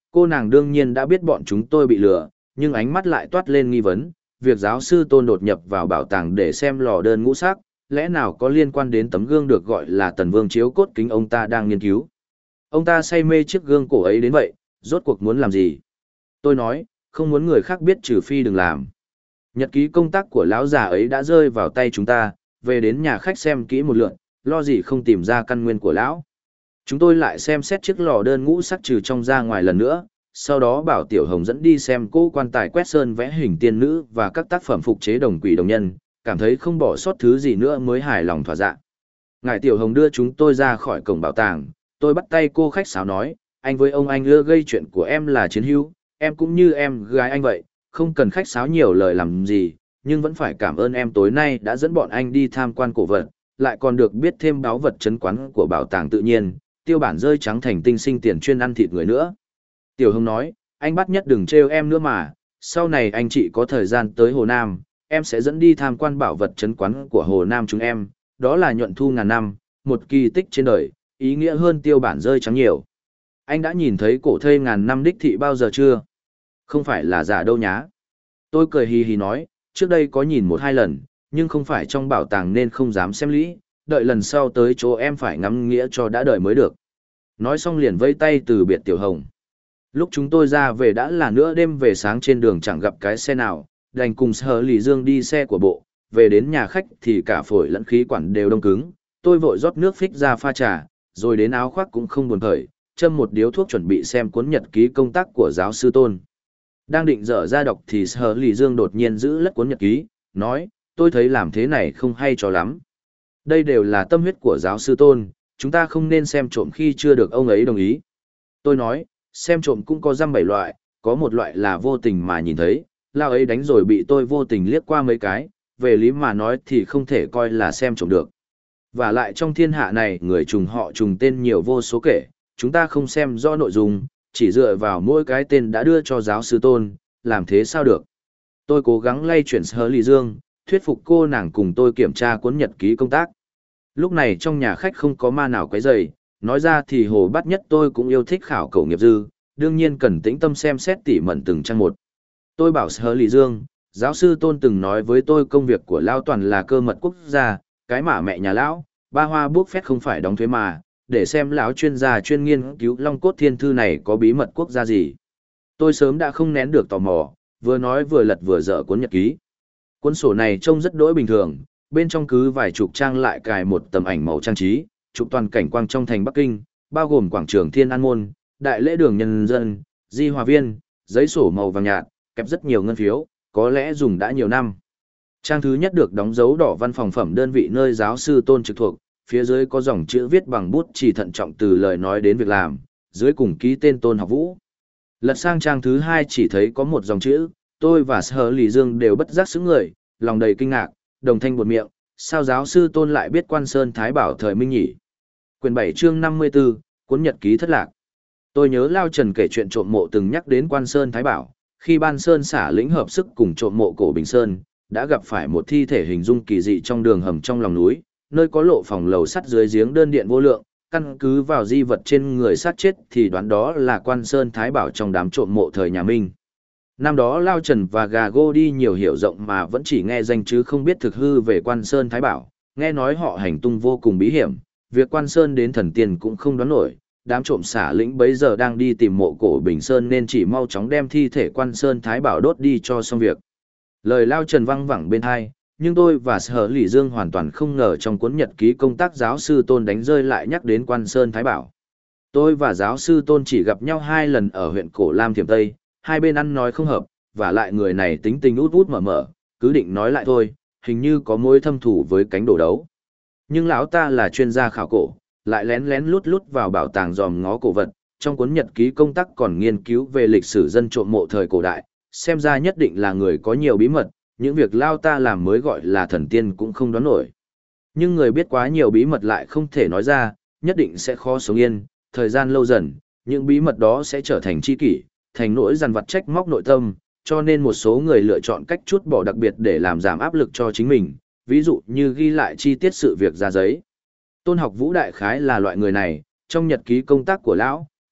cô nàng đương nhiên đã biết bọn chúng tôi bị lừa, nhưng ánh mắt lại toát lên nghi vấn, việc giáo sư Tôn đột nhập vào bảo tàng để xem lò đơn ngũ sắc, lẽ nào có liên quan đến tấm gương được gọi là Tần Vương chiếu cốt kính ông ta đang nghiên cứu. Ông ta say mê chiếc gương cổ ấy đến vậy, rốt cuộc muốn làm gì? Tôi nói, không muốn người khác biết trừ phi đừng làm. Nhật ký công tác của lão già ấy đã rơi vào tay chúng ta, về đến nhà khách xem kỹ một lượt, lo gì không tìm ra căn nguyên của lão. Chúng tôi lại xem xét chiếc lò đơn ngũ sắc trừ trong ra ngoài lần nữa, sau đó bảo Tiểu Hồng dẫn đi xem cô quan tài quét sơn vẽ hình tiên nữ và các tác phẩm phục chế đồng quỷ đồng nhân, cảm thấy không bỏ sót thứ gì nữa mới hài lòng thỏa dạ. Ngài Tiểu Hồng đưa chúng tôi ra khỏi cổng bảo tàng, tôi bắt tay cô khách sáo nói, anh với ông anh ưa gây chuyện của em là chiến hữu, em cũng như em gái anh vậy, không cần khách sáo nhiều lời làm gì, nhưng vẫn phải cảm ơn em tối nay đã dẫn bọn anh đi tham quan cổ vật, lại còn được biết thêm báu vật trấn quán của bảo tàng tự nhiên, tiêu bản rơi trắng thành tinh sinh tiền chuyên ăn thịt người nữa. Tiểu Hồng nói, anh bắt nhất đừng trêu em nữa mà, sau này anh chị có thời gian tới Hồ Nam, em sẽ dẫn đi tham quan bảo vật trấn quán của Hồ Nam chúng em, đó là nhuận thu ngàn năm, một kỳ tích trên đời, ý nghĩa hơn tiêu bản rơi trắng nhiều. Anh đã nhìn thấy cổ thây ngàn năm đích thị bao giờ chưa? Không phải là giả đâu nhá. Tôi cười hì hì nói, trước đây có nhìn một hai lần, nhưng không phải trong bảo tàng nên không dám xem lỹ, đợi lần sau tới chỗ em phải ngắm nghĩa cho đã đợi mới được. Nói xong liền vây tay từ biệt Tiểu Hồng. Lúc chúng tôi ra về đã là nửa đêm về sáng, trên đường chẳng gặp cái xe nào, đành cùng Sở Lì Dương đi xe của bộ, về đến nhà khách thì cả phổi lẫn khí quản đều đông cứng, tôi vội rót nước phích ra pha trà, rồi đến áo khoác cũng không buồn khởi, châm một điếu thuốc chuẩn bị xem cuốn nhật ký công tác của giáo sư Tôn. Đang định dở ra đọc thì Sở Lì Dương đột nhiên giữ lất cuốn nhật ký, nói, tôi thấy làm thế này không hay cho lắm. Đây đều là tâm huyết của giáo sư Tôn, chúng ta không nên xem trộm khi chưa được ông ấy đồng ý. Tôi nói, xem trộm cũng có dăm bảy loại, có một loại là vô tình mà nhìn thấy, lao ấy đánh rồi bị tôi vô tình liếc qua mấy cái, về lý mà nói thì không thể coi là xem trộm được. Và lại trong thiên hạ này người trùng họ trùng tên nhiều vô số kể, chúng ta không xem rõ nội dung, chỉ dựa vào mỗi cái tên đã đưa cho giáo sư Tôn, làm thế sao được. Tôi cố gắng lay chuyển Sở Lì Dương, thuyết phục cô nàng cùng tôi kiểm tra cuốn nhật ký công tác. Lúc này trong nhà khách không có ma nào quấy rầy, nói ra thì Hồ Bát Nhất tôi cũng yêu thích khảo cổ nghiệp dư, đương nhiên cần tĩnh tâm xem xét tỉ mẩn từng trang một. Tôi bảo Sở Lì Dương, giáo sư Tôn từng nói với tôi công việc của Lão toàn là cơ mật quốc gia, cái mà mẹ nhà Lão, ba hoa buốc phét không phải đóng thuế mà, để xem Lão chuyên gia chuyên nghiên cứu Long Cốt Thiên Thư này có bí mật quốc gia gì. Tôi sớm đã không nén được tò mò, vừa nói vừa lật vừa dở cuốn nhật ký. Cuốn sổ này trông rất đỗi bình thường, bên trong cứ vài chục trang lại cài một tấm ảnh màu trang trí, chụp toàn cảnh quang trong thành Bắc Kinh, bao gồm quảng trường Thiên An Môn, đại lễ đường nhân dân, di hòa viên, giấy sổ màu vàng nhạt, kẹp rất nhiều ngân phiếu, có lẽ dùng đã nhiều năm. Trang thứ nhất được đóng dấu đỏ văn phòng phẩm đơn vị nơi giáo sư Tôn trực thuộc, phía dưới có dòng chữ viết bằng bút chỉ thận trọng từ lời nói đến việc làm, dưới cùng ký tên Tôn Học Vũ. Lật sang trang thứ hai chỉ thấy có một dòng chữ, tôi và Sở Lì Dương đều bất giác sững người, lòng đầy kinh ngạc, đồng thanh buột miệng, sao giáo sư Tôn lại biết Quan Sơn Thái Bảo thời Minh nhỉ? Quyển 7 chương 54, cuốn nhật ký thất lạc. Tôi nhớ Lao Trần kể chuyện trộm mộ từng nhắc đến Quan Sơn Thái Bảo, khi Ban Sơn xả lĩnh hợp sức cùng trộm mộ cổ Bình Sơn, đã gặp phải một thi thể hình dung kỳ dị trong đường hầm trong lòng núi, nơi có lộ phòng lầu sắt dưới giếng đơn điện vô lượng, căn cứ vào di vật trên người sát chết thì đoán đó là Quan Sơn Thái Bảo trong đám trộm mộ thời nhà Minh. Năm đó Lao Trần và Gà Gô đi nhiều hiểu rộng mà vẫn chỉ nghe danh chứ không biết thực hư về Quan Sơn Thái Bảo, nghe nói họ hành tung vô cùng bí hiểm, việc Quan Sơn đến thần tiên cũng không đoán nổi, đám trộm xả lĩnh bấy giờ đang đi tìm mộ cổ Bình Sơn nên chỉ mau chóng đem thi thể Quan Sơn Thái Bảo đốt đi cho xong việc. Lời Lao Trần văng vẳng bên tai, nhưng tôi và Sở Lì Dương hoàn toàn không ngờ trong cuốn nhật ký công tác giáo sư Tôn đánh rơi lại nhắc đến Quan Sơn Thái Bảo. Tôi và giáo sư Tôn chỉ gặp nhau 2 lần ở huyện Cổ Lam Thiểm Tây, hai bên ăn nói không hợp, và lại người này tính tình út út mở mở, cứ định nói lại thôi, hình như có mối thâm thù với cánh đổ đấu. Nhưng lão ta là chuyên gia khảo cổ, lại lén lén lút lút vào bảo tàng dòm ngó cổ vật, trong cuốn nhật ký công tác còn nghiên cứu về lịch sử dân trộm mộ thời cổ đại, xem ra nhất định là người có nhiều bí mật, những việc lao ta làm mới gọi là thần tiên cũng không đoán nổi. Nhưng người biết quá nhiều bí mật lại không thể nói ra, nhất định sẽ khó sống yên, thời gian lâu dần, những bí mật đó sẽ trở thành chi kỷ, thành nỗi dằn vặt trách móc nội tâm, cho nên một số người lựa chọn cách trút bỏ đặc biệt để làm giảm áp lực cho chính mình, ví dụ như ghi lại chi tiết sự việc ra giấy. Tôn Học Vũ đại khái là loại người này, trong nhật ký công tác của lão,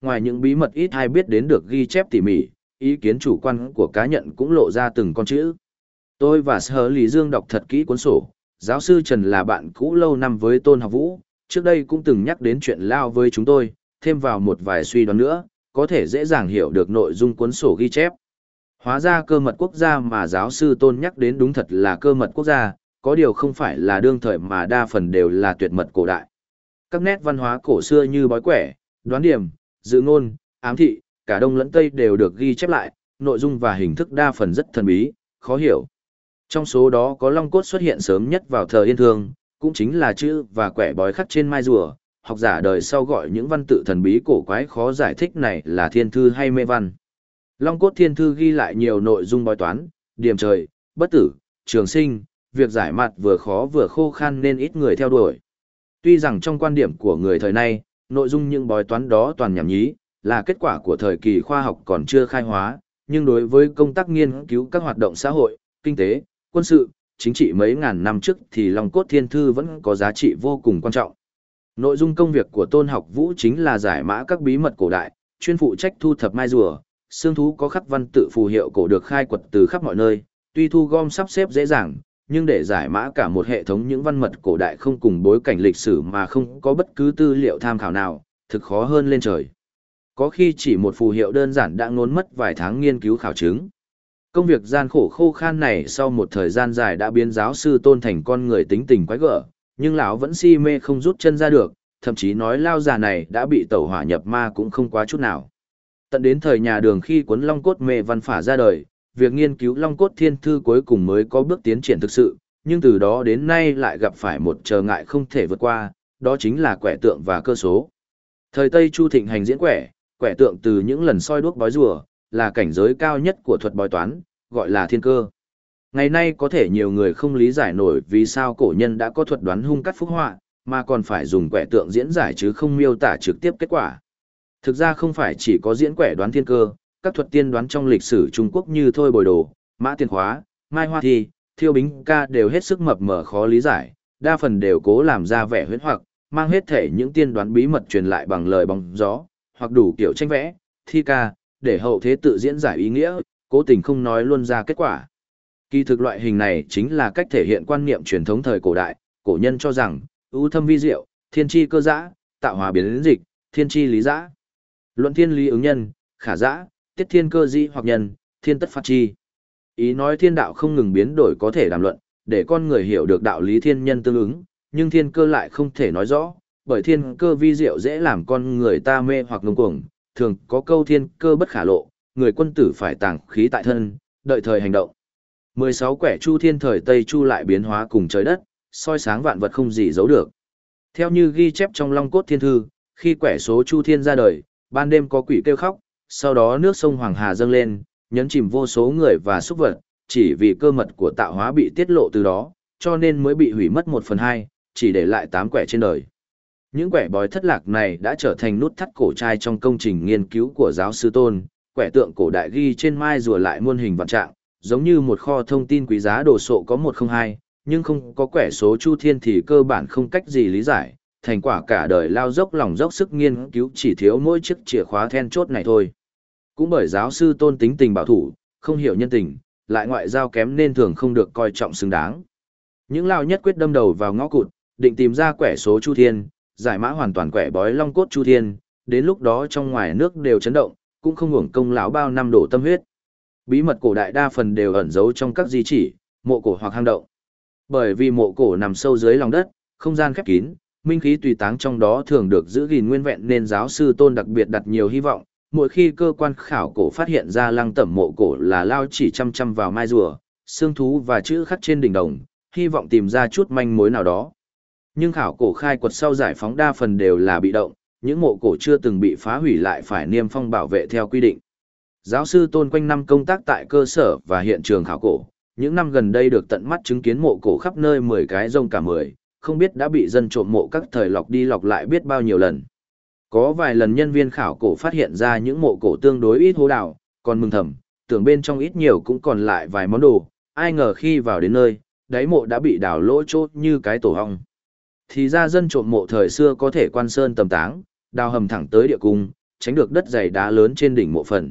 ngoài những bí mật ít ai biết đến được ghi chép tỉ mỉ, ý kiến chủ quan của cá nhân cũng lộ ra từng con chữ. Tôi và Sở Lý Dương đọc thật kỹ cuốn sổ, giáo sư Trần là bạn cũ lâu năm với Tôn Học Vũ, trước đây cũng từng nhắc đến chuyện Lao với chúng tôi, thêm vào một vài suy đoán nữa, có thể dễ dàng hiểu được nội dung cuốn sổ ghi chép. Hóa ra cơ mật quốc gia mà giáo sư Tôn nhắc đến đúng thật là cơ mật quốc gia, có điều không phải là đương thời mà đa phần đều là tuyệt mật cổ đại. Các nét văn hóa cổ xưa như bói quẻ, đoán điểm, dự ngôn, ám thị, cả Đông lẫn Tây đều được ghi chép lại, nội dung và hình thức đa phần rất thần bí, khó hiểu. Trong số đó có long cốt xuất hiện sớm nhất vào thời Yên Thương, cũng chính là chữ và quẻ bói khắc trên mai rùa, học giả đời sau gọi những văn tự thần bí cổ quái khó giải thích này là thiên thư hay mê văn. Long cốt thiên thư ghi lại nhiều nội dung bói toán, điểm trời, bất tử, trường sinh, việc giải mặt vừa khó vừa khô khan nên ít người theo đuổi. Tuy rằng trong quan điểm của người thời nay, nội dung những bói toán đó toàn nhảm nhí, là kết quả của thời kỳ khoa học còn chưa khai hóa, nhưng đối với công tác nghiên cứu các hoạt động xã hội, kinh tế, quân sự, chính trị mấy ngàn năm trước thì Long cốt thiên thư vẫn có giá trị vô cùng quan trọng. Nội dung công việc của Tôn Học Vũ chính là giải mã các bí mật cổ đại, chuyên phụ trách thu thập mai rùa, xương thú có khắc văn tự phù hiệu cổ được khai quật từ khắp mọi nơi, tuy thu gom sắp xếp dễ dàng, nhưng để giải mã cả một hệ thống những văn mật cổ đại không cùng bối cảnh lịch sử mà không có bất cứ tư liệu tham khảo nào, thực khó hơn lên trời. Có khi chỉ một phù hiệu đơn giản đã ngốn mất vài tháng nghiên cứu khảo chứng. Công việc gian khổ khô khan này sau một thời gian dài đã biến giáo sư Tôn thành con người tính tình quái gở, nhưng lão vẫn si mê không rút chân ra được, thậm chí nói lao già này đã bị tẩu hỏa nhập ma cũng không quá chút nào. Tận đến thời nhà Đường khi cuốn Long cốt mê văn phả ra đời, việc nghiên cứu Long cốt thiên thư cuối cùng mới có bước tiến triển thực sự, nhưng từ đó đến nay lại gặp phải một trở ngại không thể vượt qua, đó chính là quẻ tượng và cơ số. Thời Tây Chu thịnh hành diễn quẻ, quẻ tượng từ những lần soi đuốc bói rùa, là cảnh giới cao nhất của thuật bói toán, gọi là thiên cơ. Ngày nay có thể nhiều người không lý giải nổi vì sao cổ nhân đã có thuật đoán hung cắt phúc họa, mà còn phải dùng quẻ tượng diễn giải chứ không miêu tả trực tiếp kết quả. Thực ra không phải chỉ có diễn quẻ đoán thiên cơ, các thuật tiên đoán trong lịch sử Trung Quốc như Thôi Bồi Đồ, Mã Tiền Khóa, Mai Hoa Thi, Thiêu Bính Ca đều hết sức mập mờ khó lý giải, đa phần đều cố làm ra vẻ huyễn hoặc, mang hết thể những tiên đoán bí mật truyền lại bằng lời bóng gió, hoặc đủ kiểu tranh vẽ, thi ca, để hậu thế tự diễn giải ý nghĩa, cố tình không nói luôn ra kết quả. Kỳ thực loại hình này chính là cách thể hiện quan niệm truyền thống thời cổ đại, cổ nhân cho rằng, ưu thâm vi diệu, thiên chi cơ dã, tạo hóa biến dịch, thiên chi lý dã. Luận thiên lý ứng nhân, khả dã, tiết thiên cơ dĩ hoặc nhân, thiên tất phát chi. Ý nói thiên đạo không ngừng biến đổi có thể đàm luận, để con người hiểu được đạo lý thiên nhân tương ứng, nhưng thiên cơ lại không thể nói rõ, bởi thiên cơ vi diệu dễ làm con người ta mê hoặc ngông cuồng, thường có câu thiên cơ bất khả lộ, người quân tử phải tàng khí tại thân, đợi thời hành động. 16 quẻ chu thiên thời Tây Chu lại biến hóa cùng trời đất, soi sáng vạn vật không gì giấu được. Theo như ghi chép trong Long cốt thiên thư, khi quẻ số chu thiên ra đời, ban đêm có quỷ kêu khóc, sau đó nước sông Hoàng Hà dâng lên, nhấn chìm vô số người và súc vật, chỉ vì cơ mật của tạo hóa bị tiết lộ từ đó, cho nên mới bị hủy mất 1/2, chỉ để lại 8 quẻ trên đời. Những quẻ bói thất lạc này đã trở thành nút thắt cổ trai trong công trình nghiên cứu của giáo sư Tôn, quẻ tượng cổ đại ghi trên mai rùa lại muôn hình vạn trạng, giống như một kho thông tin quý giá đồ sộ có 102, nhưng không có quẻ số chu thiên thì cơ bản không cách gì lý giải, thành quả cả đời lao dốc lòng dốc sức nghiên cứu chỉ thiếu mỗi chiếc chìa khóa then chốt này thôi. Cũng bởi giáo sư Tôn tính tình bảo thủ, không hiểu nhân tình, lại ngoại giao kém nên thường không được coi trọng xứng đáng. Những lao nhất quyết đâm đầu vào ngõ cụt, định tìm ra quẻ số chu thiên, giải mã hoàn toàn quẻ bói long cốt chu thiên, đến lúc đó trong ngoài nước đều chấn động, cũng không hưởng công lão bao năm đổ tâm huyết. Bí mật cổ đại đa phần đều ẩn giấu trong các di chỉ, mộ cổ hoặc hang động. Bởi vì mộ cổ nằm sâu dưới lòng đất, không gian khép kín, minh khí tùy táng trong đó thường được giữ gìn nguyên vẹn nên giáo sư Tôn đặc biệt đặt nhiều hy vọng. Mỗi khi cơ quan khảo cổ phát hiện ra lăng tẩm mộ cổ là lao chỉ chăm vào mai rùa, xương thú và chữ khắc trên đỉnh đồng, hy vọng tìm ra chút manh mối nào đó. Nhưng khảo cổ khai quật sau giải phóng đa phần đều là bị động, những mộ cổ chưa từng bị phá hủy lại phải niêm phong bảo vệ theo quy định. Giáo sư Tôn quanh năm công tác tại cơ sở và hiện trường khảo cổ, những năm gần đây được tận mắt chứng kiến mộ cổ khắp nơi 10 cái rông cả 10, không biết đã bị dân trộm mộ các thời lọc đi lọc lại biết bao nhiêu lần. Có vài lần nhân viên khảo cổ phát hiện ra những mộ cổ tương đối ít hố đào, còn mừng thầm, tưởng bên trong ít nhiều cũng còn lại vài món đồ, ai ngờ khi vào đến nơi, đáy mộ đã bị đào lỗ chốt như cái tổ hong. Thì ra dân trộm mộ thời xưa có thể quan sơn tầm táng, đào hầm thẳng tới địa cung, tránh được đất dày đá lớn trên đỉnh mộ phần.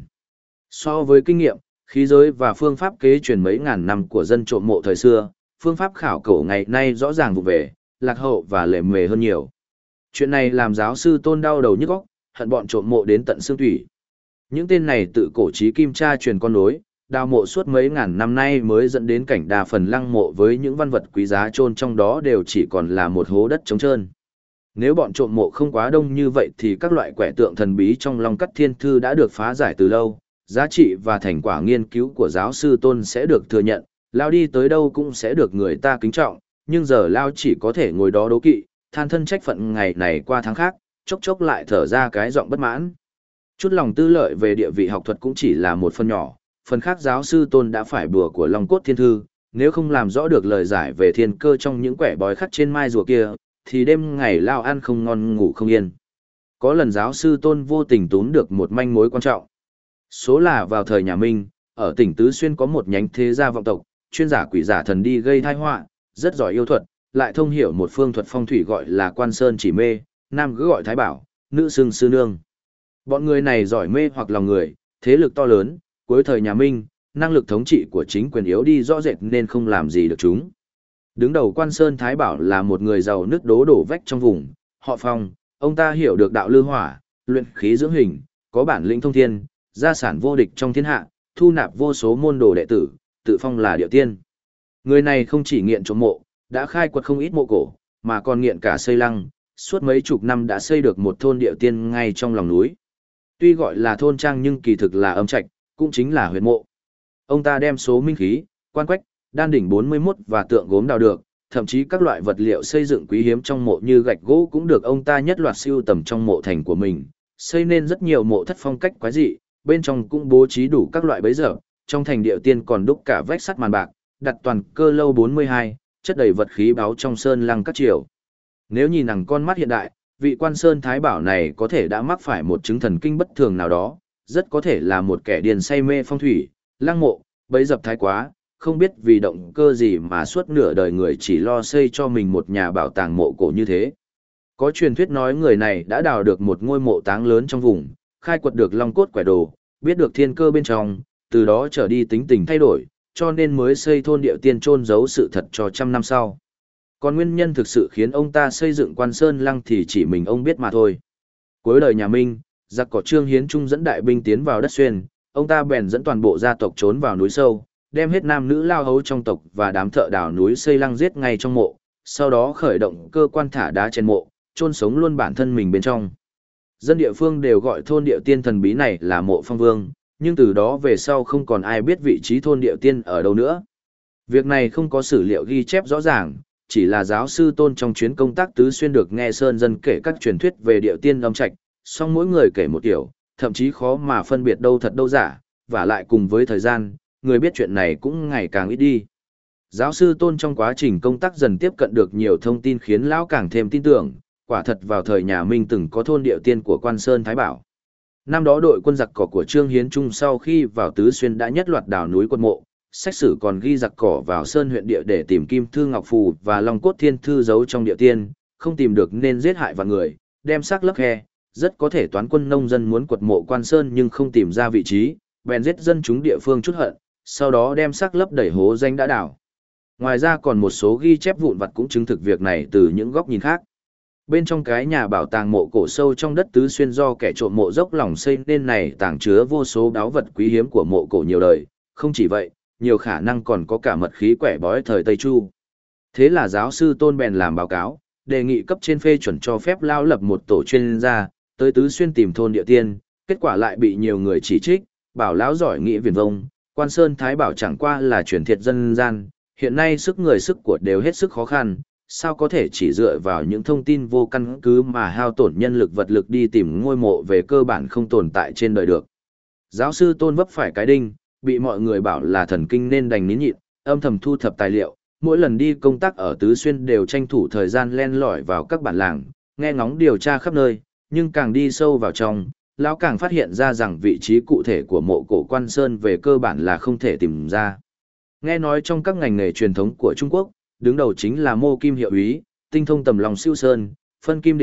So với kinh nghiệm, khí giới và phương pháp kế truyền mấy ngàn năm của dân trộm mộ thời xưa, phương pháp khảo cổ ngày nay rõ ràng vụ về, lạc hậu và lề mề hơn nhiều. Chuyện này làm giáo sư Tôn đau đầu nhức óc, hận bọn trộm mộ đến tận xương thủy. Những tên này tự cổ chí kim tra truyền con nối, đào mộ suốt mấy ngàn năm nay mới dẫn đến cảnh đa phần lăng mộ với những văn vật quý giá chôn trong đó đều chỉ còn là một hố đất trống trơn. Nếu bọn trộm mộ không quá đông như vậy thì các loại quẻ tượng thần bí trong Long Cắt Thiên Thư đã được phá giải từ lâu, giá trị và thành quả nghiên cứu của giáo sư Tôn sẽ được thừa nhận, Lao đi tới đâu cũng sẽ được người ta kính trọng, nhưng giờ Lao chỉ có thể ngồi đó đố kỵ, than thân trách phận ngày này qua tháng khác, chốc chốc lại thở ra cái giọng bất mãn. Chút lòng tư lợi về địa vị học thuật cũng chỉ là một phần nhỏ, phần khác giáo sư Tôn đã phải bùa của Long Cốt Thiên Thư, nếu không làm rõ được lời giải về thiên cơ trong những quẻ bói khắc trên mai rùa kia, thì đêm ngày Lao ăn không ngon ngủ không yên. Có lần giáo sư Tôn vô tình túm được một manh mối quan trọng. Số là vào thời nhà Minh, ở tỉnh Tứ Xuyên có một nhánh thế gia vọng tộc, chuyên giả quỷ giả thần đi gây tai họa, rất giỏi yêu thuật, lại thông hiểu một phương thuật phong thủy gọi là Quan Sơn Chỉ Mê, nam cứ gọi Thái Bảo, nữ xưng Sư Nương. Bọn người này giỏi mê hoặc lòng người, thế lực to lớn, cuối thời nhà Minh, năng lực thống trị của chính quyền yếu đi rõ rệt nên không làm gì được chúng. Đứng đầu Quan Sơn Thái Bảo là một người giàu nước đố đổ vách trong vùng, họ Phong, ông ta hiểu được đạo lư hỏa, luyện khí dưỡng hình, có bản lĩnh thông thiên, gia sản vô địch trong thiên hạ, thu nạp vô số môn đồ đệ tử, tự phong là điệu tiên. Người này không chỉ nghiện trộm mộ, đã khai quật không ít mộ cổ, mà còn nghiện cả xây lăng, suốt mấy chục năm đã xây được một thôn điệu tiên ngay trong lòng núi. Tuy gọi là thôn trang nhưng kỳ thực là âm trạch, cũng chính là huyệt mộ. Ông ta đem số minh khí, quan quách, đan đỉnh 41 và tượng gốm đào được, thậm chí các loại vật liệu xây dựng quý hiếm trong mộ như gạch gỗ cũng được ông ta nhất loạt sưu tầm trong mộ thành của mình, xây nên rất nhiều mộ thất phong cách quái dị, bên trong cũng bố trí đủ các loại bấy giờ, trong thành điệu tiên còn đúc cả vách sắt màn bạc, đặt toàn cơ lâu 42, chất đầy vật khí báu trong sơn lăng các triều. Nếu nhìn bằng con mắt hiện đại, vị Quan Sơn Thái Bảo này có thể đã mắc phải một chứng thần kinh bất thường nào đó, rất có thể là một kẻ điên say mê phong thủy, lăng mộ, bấy dập thái quá, không biết vì động cơ gì mà suốt nửa đời người chỉ lo xây cho mình một nhà bảo tàng mộ cổ như thế. Có truyền thuyết nói người này đã đào được một ngôi mộ táng lớn trong vùng, khai quật được long cốt quẻ đồ, biết được thiên cơ bên trong, từ đó trở đi tính tình thay đổi, cho nên mới xây thôn điệu tiên chôn giấu sự thật cho trăm năm sau. Còn nguyên nhân thực sự khiến ông ta xây dựng Quan Sơn Lăng thì chỉ mình ông biết mà thôi. Cuối đời nhà Minh, giặc cỏ Trương Hiến Trung dẫn đại binh tiến vào đất Xuyên, ông ta bèn dẫn toàn bộ gia tộc trốn vào núi sâu, đem hết nam nữ lao hấu trong tộc và đám thợ đào núi xây lăng giết ngay trong mộ, sau đó khởi động cơ quan thả đá trên mộ, chôn sống luôn bản thân mình bên trong. Dân địa phương đều gọi thôn điệu tiên thần bí này là mộ Phong Vương, nhưng từ đó về sau không còn ai biết vị trí thôn điệu tiên ở đâu nữa. Việc này không có sử liệu ghi chép rõ ràng, chỉ là giáo sư Tôn trong chuyến công tác Tứ Xuyên được nghe sơn dân kể các truyền thuyết về điệu tiên âm trạch, song mỗi người kể một kiểu, thậm chí khó mà phân biệt đâu thật đâu giả, và lại cùng với thời gian, người biết chuyện này cũng ngày càng ít đi. Giáo sư Tôn trong quá trình công tác dần tiếp cận được nhiều thông tin khiến lão càng thêm tin tưởng, quả thật vào thời nhà Minh từng có thôn điệu tiên của Quan Sơn Thái Bảo. Năm đó đội quân giặc cỏ của Trương Hiến Trung sau khi vào Tứ Xuyên đã nhất loạt đào núi quân mộ, sách sử còn ghi giặc cỏ vào Sơn huyện địa để tìm Kim Thư Ngọc Phù và Long Cốt Thiên Thư giấu trong địa tiên, không tìm được nên giết hại vạn người, đem xác lấp khe, rất có thể toán quân nông dân muốn quật mộ Quan Sơn nhưng không tìm ra vị trí, bèn giết dân chúng địa phương chút hận, sau đó đem xác lấp đẩy hố danh đã đào. Ngoài ra còn một số ghi chép vụn vặt cũng chứng thực việc này từ những góc nhìn khác. Bên trong cái nhà bảo tàng mộ cổ sâu trong đất Tứ Xuyên do kẻ trộm mộ dốc lòng xây nên này tàng chứa vô số báu vật quý hiếm của mộ cổ nhiều đời, không chỉ vậy, nhiều khả năng còn có cả mật khí quẻ bói thời Tây Chu. Thế là giáo sư Tôn bèn làm báo cáo, đề nghị cấp trên phê chuẩn cho phép lao lập một tổ chuyên gia, tới Tứ Xuyên tìm thôn địa tiên, kết quả lại bị nhiều người chỉ trích, bảo lão giỏi nghĩ viển vông, Quan Sơn Thái Bảo chẳng qua là truyền thiệt dân gian, hiện nay sức người sức của đều hết sức khó khăn, sao có thể chỉ dựa vào những thông tin vô căn cứ mà hao tổn nhân lực vật lực đi tìm ngôi mộ về cơ bản không tồn tại trên đời được. Giáo sư Tôn vấp phải cái đinh, bị mọi người bảo là thần kinh nên đành nín nhịn, âm thầm thu thập tài liệu, mỗi lần đi công tác ở Tứ Xuyên đều tranh thủ thời gian len lỏi vào các bản làng, nghe ngóng điều tra khắp nơi, nhưng càng đi sâu vào trong, lão càng phát hiện ra rằng vị trí cụ thể của mộ cổ Quan Sơn về cơ bản là không thể tìm ra. Nghe nói trong các ngành nghề truyền thống của Trung Quốc, đứng đầu chính là mô kim hiệu úy, tinh thông tầm lòng siêu sơn, phân kim định huyệt,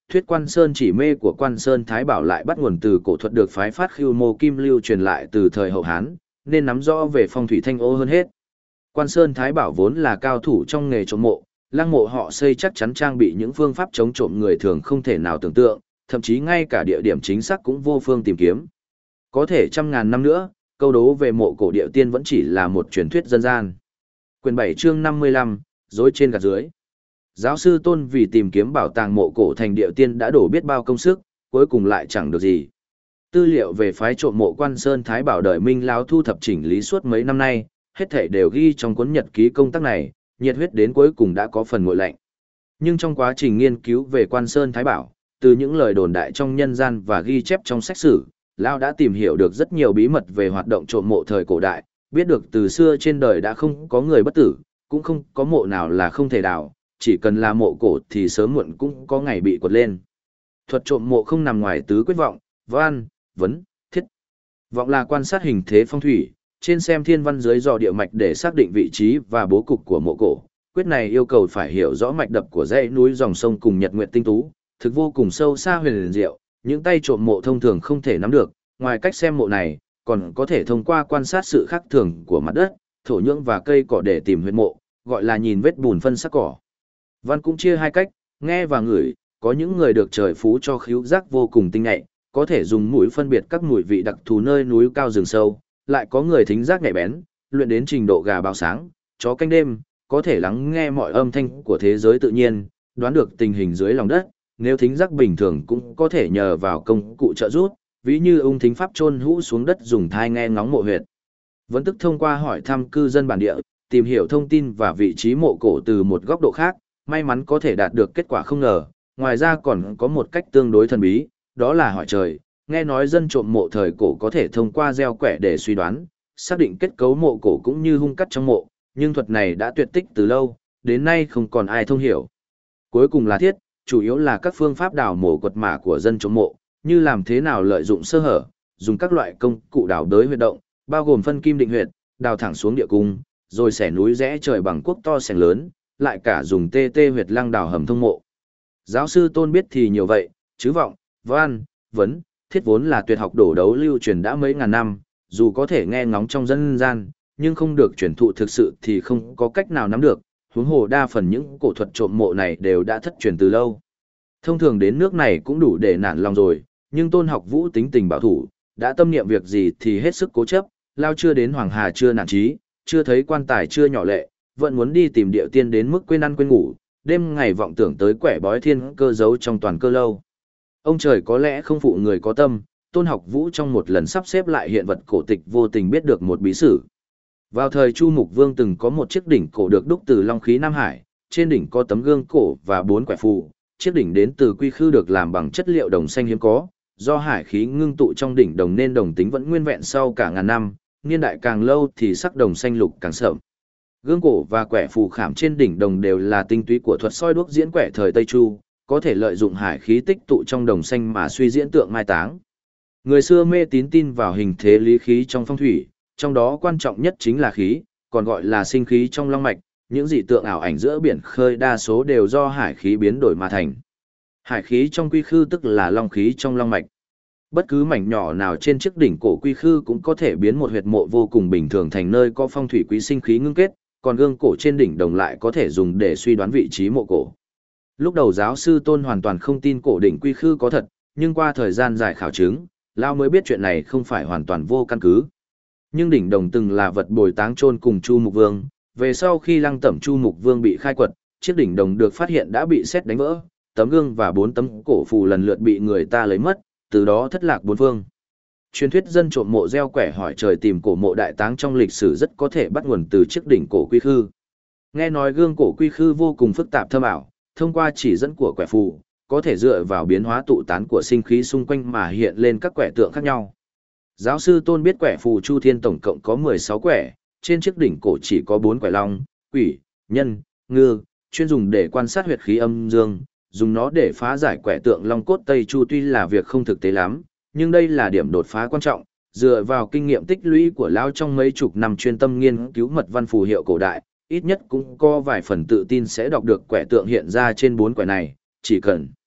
thuyết Quan Sơn chỉ mê của Quan Sơn Thái Bảo lại bắt nguồn từ cổ thuật được phái phát Khưu Mô Kim lưu truyền lại từ thời hậu Hán, nên nắm rõ về phong thủy Thanh Ô hơn hết. Quan Sơn Thái Bảo vốn là cao thủ trong nghề trộm mộ, lăng mộ họ xây chắc chắn trang bị những phương pháp chống trộm người thường không thể nào tưởng tượng, thậm chí ngay cả địa điểm chính xác cũng vô phương tìm kiếm. Có thể trăm ngàn năm nữa, câu đố về mộ cổ địa tiên vẫn chỉ là một truyền thuyết dân gian. Quyền 7 chương 55, dối trên gạt dưới. Giáo sư Tôn vì tìm kiếm bảo tàng mộ cổ thành địa tiên đã đổ biết bao công sức, cuối cùng lại chẳng được gì. Tư liệu về phái trộm mộ Quan Sơn Thái Bảo đời Minh Lão thu thập chỉnh lý suốt mấy năm nay, hết thảy đều ghi trong cuốn nhật ký công tác này, nhiệt huyết đến cuối cùng đã có phần nguội lạnh. Nhưng trong quá trình nghiên cứu về Quan Sơn Thái Bảo, từ những lời đồn đại trong nhân gian và ghi chép trong sách sử, Lão đã tìm hiểu được rất nhiều bí mật về hoạt động trộm mộ thời cổ đại, biết được từ xưa trên đời đã không có người bất tử, cũng không có mộ nào là không thể đào, chỉ cần là mộ cổ thì sớm muộn cũng có ngày bị quật lên. Thuật trộm mộ không nằm ngoài tứ quyết vọng, văn, vấn, thiết. Vọng là quan sát hình thế phong thủy, trên xem thiên văn dưới dò địa mạch để xác định vị trí và bố cục của mộ cổ. Quyết này yêu cầu phải hiểu rõ mạch đập của dãy núi dòng sông cùng nhật nguyệt tinh tú, thực vô cùng sâu xa huyền diệu, những tay trộm mộ thông thường không thể nắm được. Ngoài cách xem mộ này, còn có thể thông qua quan sát sự khác thường của mặt đất, thổ nhưỡng và cây cỏ để tìm huyệt mộ, gọi là nhìn vết bùn phân sắc cỏ. Văn cũng chia hai cách, nghe và ngửi, có những người được trời phú cho khứu giác vô cùng tinh nhạy, có thể dùng mũi phân biệt các mùi vị đặc thù nơi núi cao rừng sâu, lại có người thính giác nhạy bén, luyện đến trình độ gà báo sáng, chó canh đêm, có thể lắng nghe mọi âm thanh của thế giới tự nhiên, đoán được tình hình dưới lòng đất, nếu thính giác bình thường cũng có thể nhờ vào công cụ trợ giúp, ví như ung thính pháp chôn hũ xuống đất dùng thai nghe ngóng mộ huyệt. Vẫn tức thông qua hỏi thăm cư dân bản địa, tìm hiểu thông tin và vị trí mộ cổ từ một góc độ khác, may mắn có thể đạt được kết quả không ngờ. Ngoài ra còn có một cách tương đối thần bí, đó là hỏi trời. Nghe nói dân trộm mộ thời cổ có thể thông qua gieo quẻ để suy đoán, xác định kết cấu mộ cổ cũng như hung cắt trong mộ, nhưng thuật này đã tuyệt tích từ lâu, đến nay không còn ai thông hiểu. Cuối cùng là thiết, chủ yếu là các phương pháp đào mộ quật mả của dân trộm mộ, như làm thế nào lợi dụng sơ hở, dùng các loại công cụ đào đới huyệt động, bao gồm phân kim định huyệt, đào thẳng xuống địa cung, rồi xẻ núi rẽ trời bằng cuốc to sẻng lớn, lại cả dùng tê tê huyệt lăng đào hầm thông mộ. Giáo sư Tôn biết thì nhiều vậy, chứ vọng, văn, vấn, thiết vốn là tuyệt học đổ đấu lưu truyền đã mấy ngàn năm, dù có thể nghe ngóng trong dân gian, nhưng không được truyền thụ thực sự thì không có cách nào nắm được, huống hồ đa phần những cổ thuật trộm mộ này đều đã thất truyền từ lâu. Thông thường đến nước này cũng đủ để nản lòng rồi, nhưng Tôn Học Vũ tính tình bảo thủ, đã tâm niệm việc gì thì hết sức cố chấp, lao chưa đến Hoàng Hà chưa nản chí, chưa thấy quan tài chưa nhỏ lệ, vẫn muốn đi tìm địa tiên đến mức quên ăn quên ngủ, đêm ngày vọng tưởng tới quẻ bói thiên cơ giấu trong toàn cơ lâu. Ông trời có lẽ không phụ người có tâm, Tôn Học Vũ trong một lần sắp xếp lại hiện vật cổ tịch vô tình biết được một bí sử. Vào thời Chu Mục Vương từng có một chiếc đỉnh cổ được đúc từ long khí Nam Hải, trên đỉnh có tấm gương cổ và 4 quẻ phù, chiếc đỉnh đến từ quy khư được làm bằng chất liệu đồng xanh hiếm có, do hải khí ngưng tụ trong đỉnh đồng nên đồng tính vẫn nguyên vẹn sau cả ngàn năm, niên đại càng lâu thì sắc đồng xanh lục càng sậm. Gương cổ và quẻ phù khảm trên đỉnh đồng đều là tinh túy của thuật soi đuốc diễn quẻ thời Tây Chu, có thể lợi dụng hải khí tích tụ trong đồng xanh mà suy diễn tượng mai táng. Người xưa mê tín tin vào hình thế lý khí trong phong thủy, trong đó quan trọng nhất chính là khí, còn gọi là sinh khí trong long mạch, những dị tượng ảo ảnh giữa biển khơi đa số đều do hải khí biến đổi mà thành. Hải khí trong quy khư tức là long khí trong long mạch. Bất cứ mảnh nhỏ nào trên chiếc đỉnh cổ quy khư cũng có thể biến một huyệt mộ vô cùng bình thường thành nơi có phong thủy quý sinh khí ngưng kết, còn gương cổ trên đỉnh đồng lại có thể dùng để suy đoán vị trí mộ cổ. Lúc đầu giáo sư Tôn hoàn toàn không tin cổ đỉnh quy khư có thật, nhưng qua thời gian dài khảo chứng, Lao mới biết chuyện này không phải hoàn toàn vô căn cứ. Nhưng đỉnh đồng từng là vật bồi táng chôn cùng Chu Mục Vương, về sau khi lăng tẩm Chu Mục Vương bị khai quật, chiếc đỉnh đồng được phát hiện đã bị sét đánh vỡ, tấm gương và 4 tấm cổ phù lần lượt bị người ta lấy mất, từ đó thất lạc bốn phương. Truyền thuyết dân trộm mộ gieo quẻ hỏi trời tìm cổ mộ đại táng trong lịch sử rất có thể bắt nguồn từ chiếc đỉnh cổ quy khư. Nghe nói gương cổ quy khư vô cùng phức tạp thâm ảo, thông qua chỉ dẫn của quẻ phù, có thể dựa vào biến hóa tụ tán của sinh khí xung quanh mà hiện lên các quẻ tượng khác nhau. Giáo sư Tôn biết quẻ phù Chu Thiên tổng cộng có 16 quẻ, trên chiếc đỉnh cổ chỉ có 4 quẻ long, quỷ, nhân, ngư, chuyên dùng để quan sát huyệt khí âm dương, dùng nó để phá giải quẻ tượng long cốt Tây Chu tuy là việc không thực tế lắm, nhưng đây là điểm đột phá quan trọng, dựa vào kinh nghiệm tích lũy của Lão trong mấy chục năm chuyên tâm nghiên cứu mật văn phù hiệu cổ đại, ít nhất cũng có vài phần tự tin sẽ đọc được quẻ tượng hiện ra trên 4 quẻ này, chỉ cần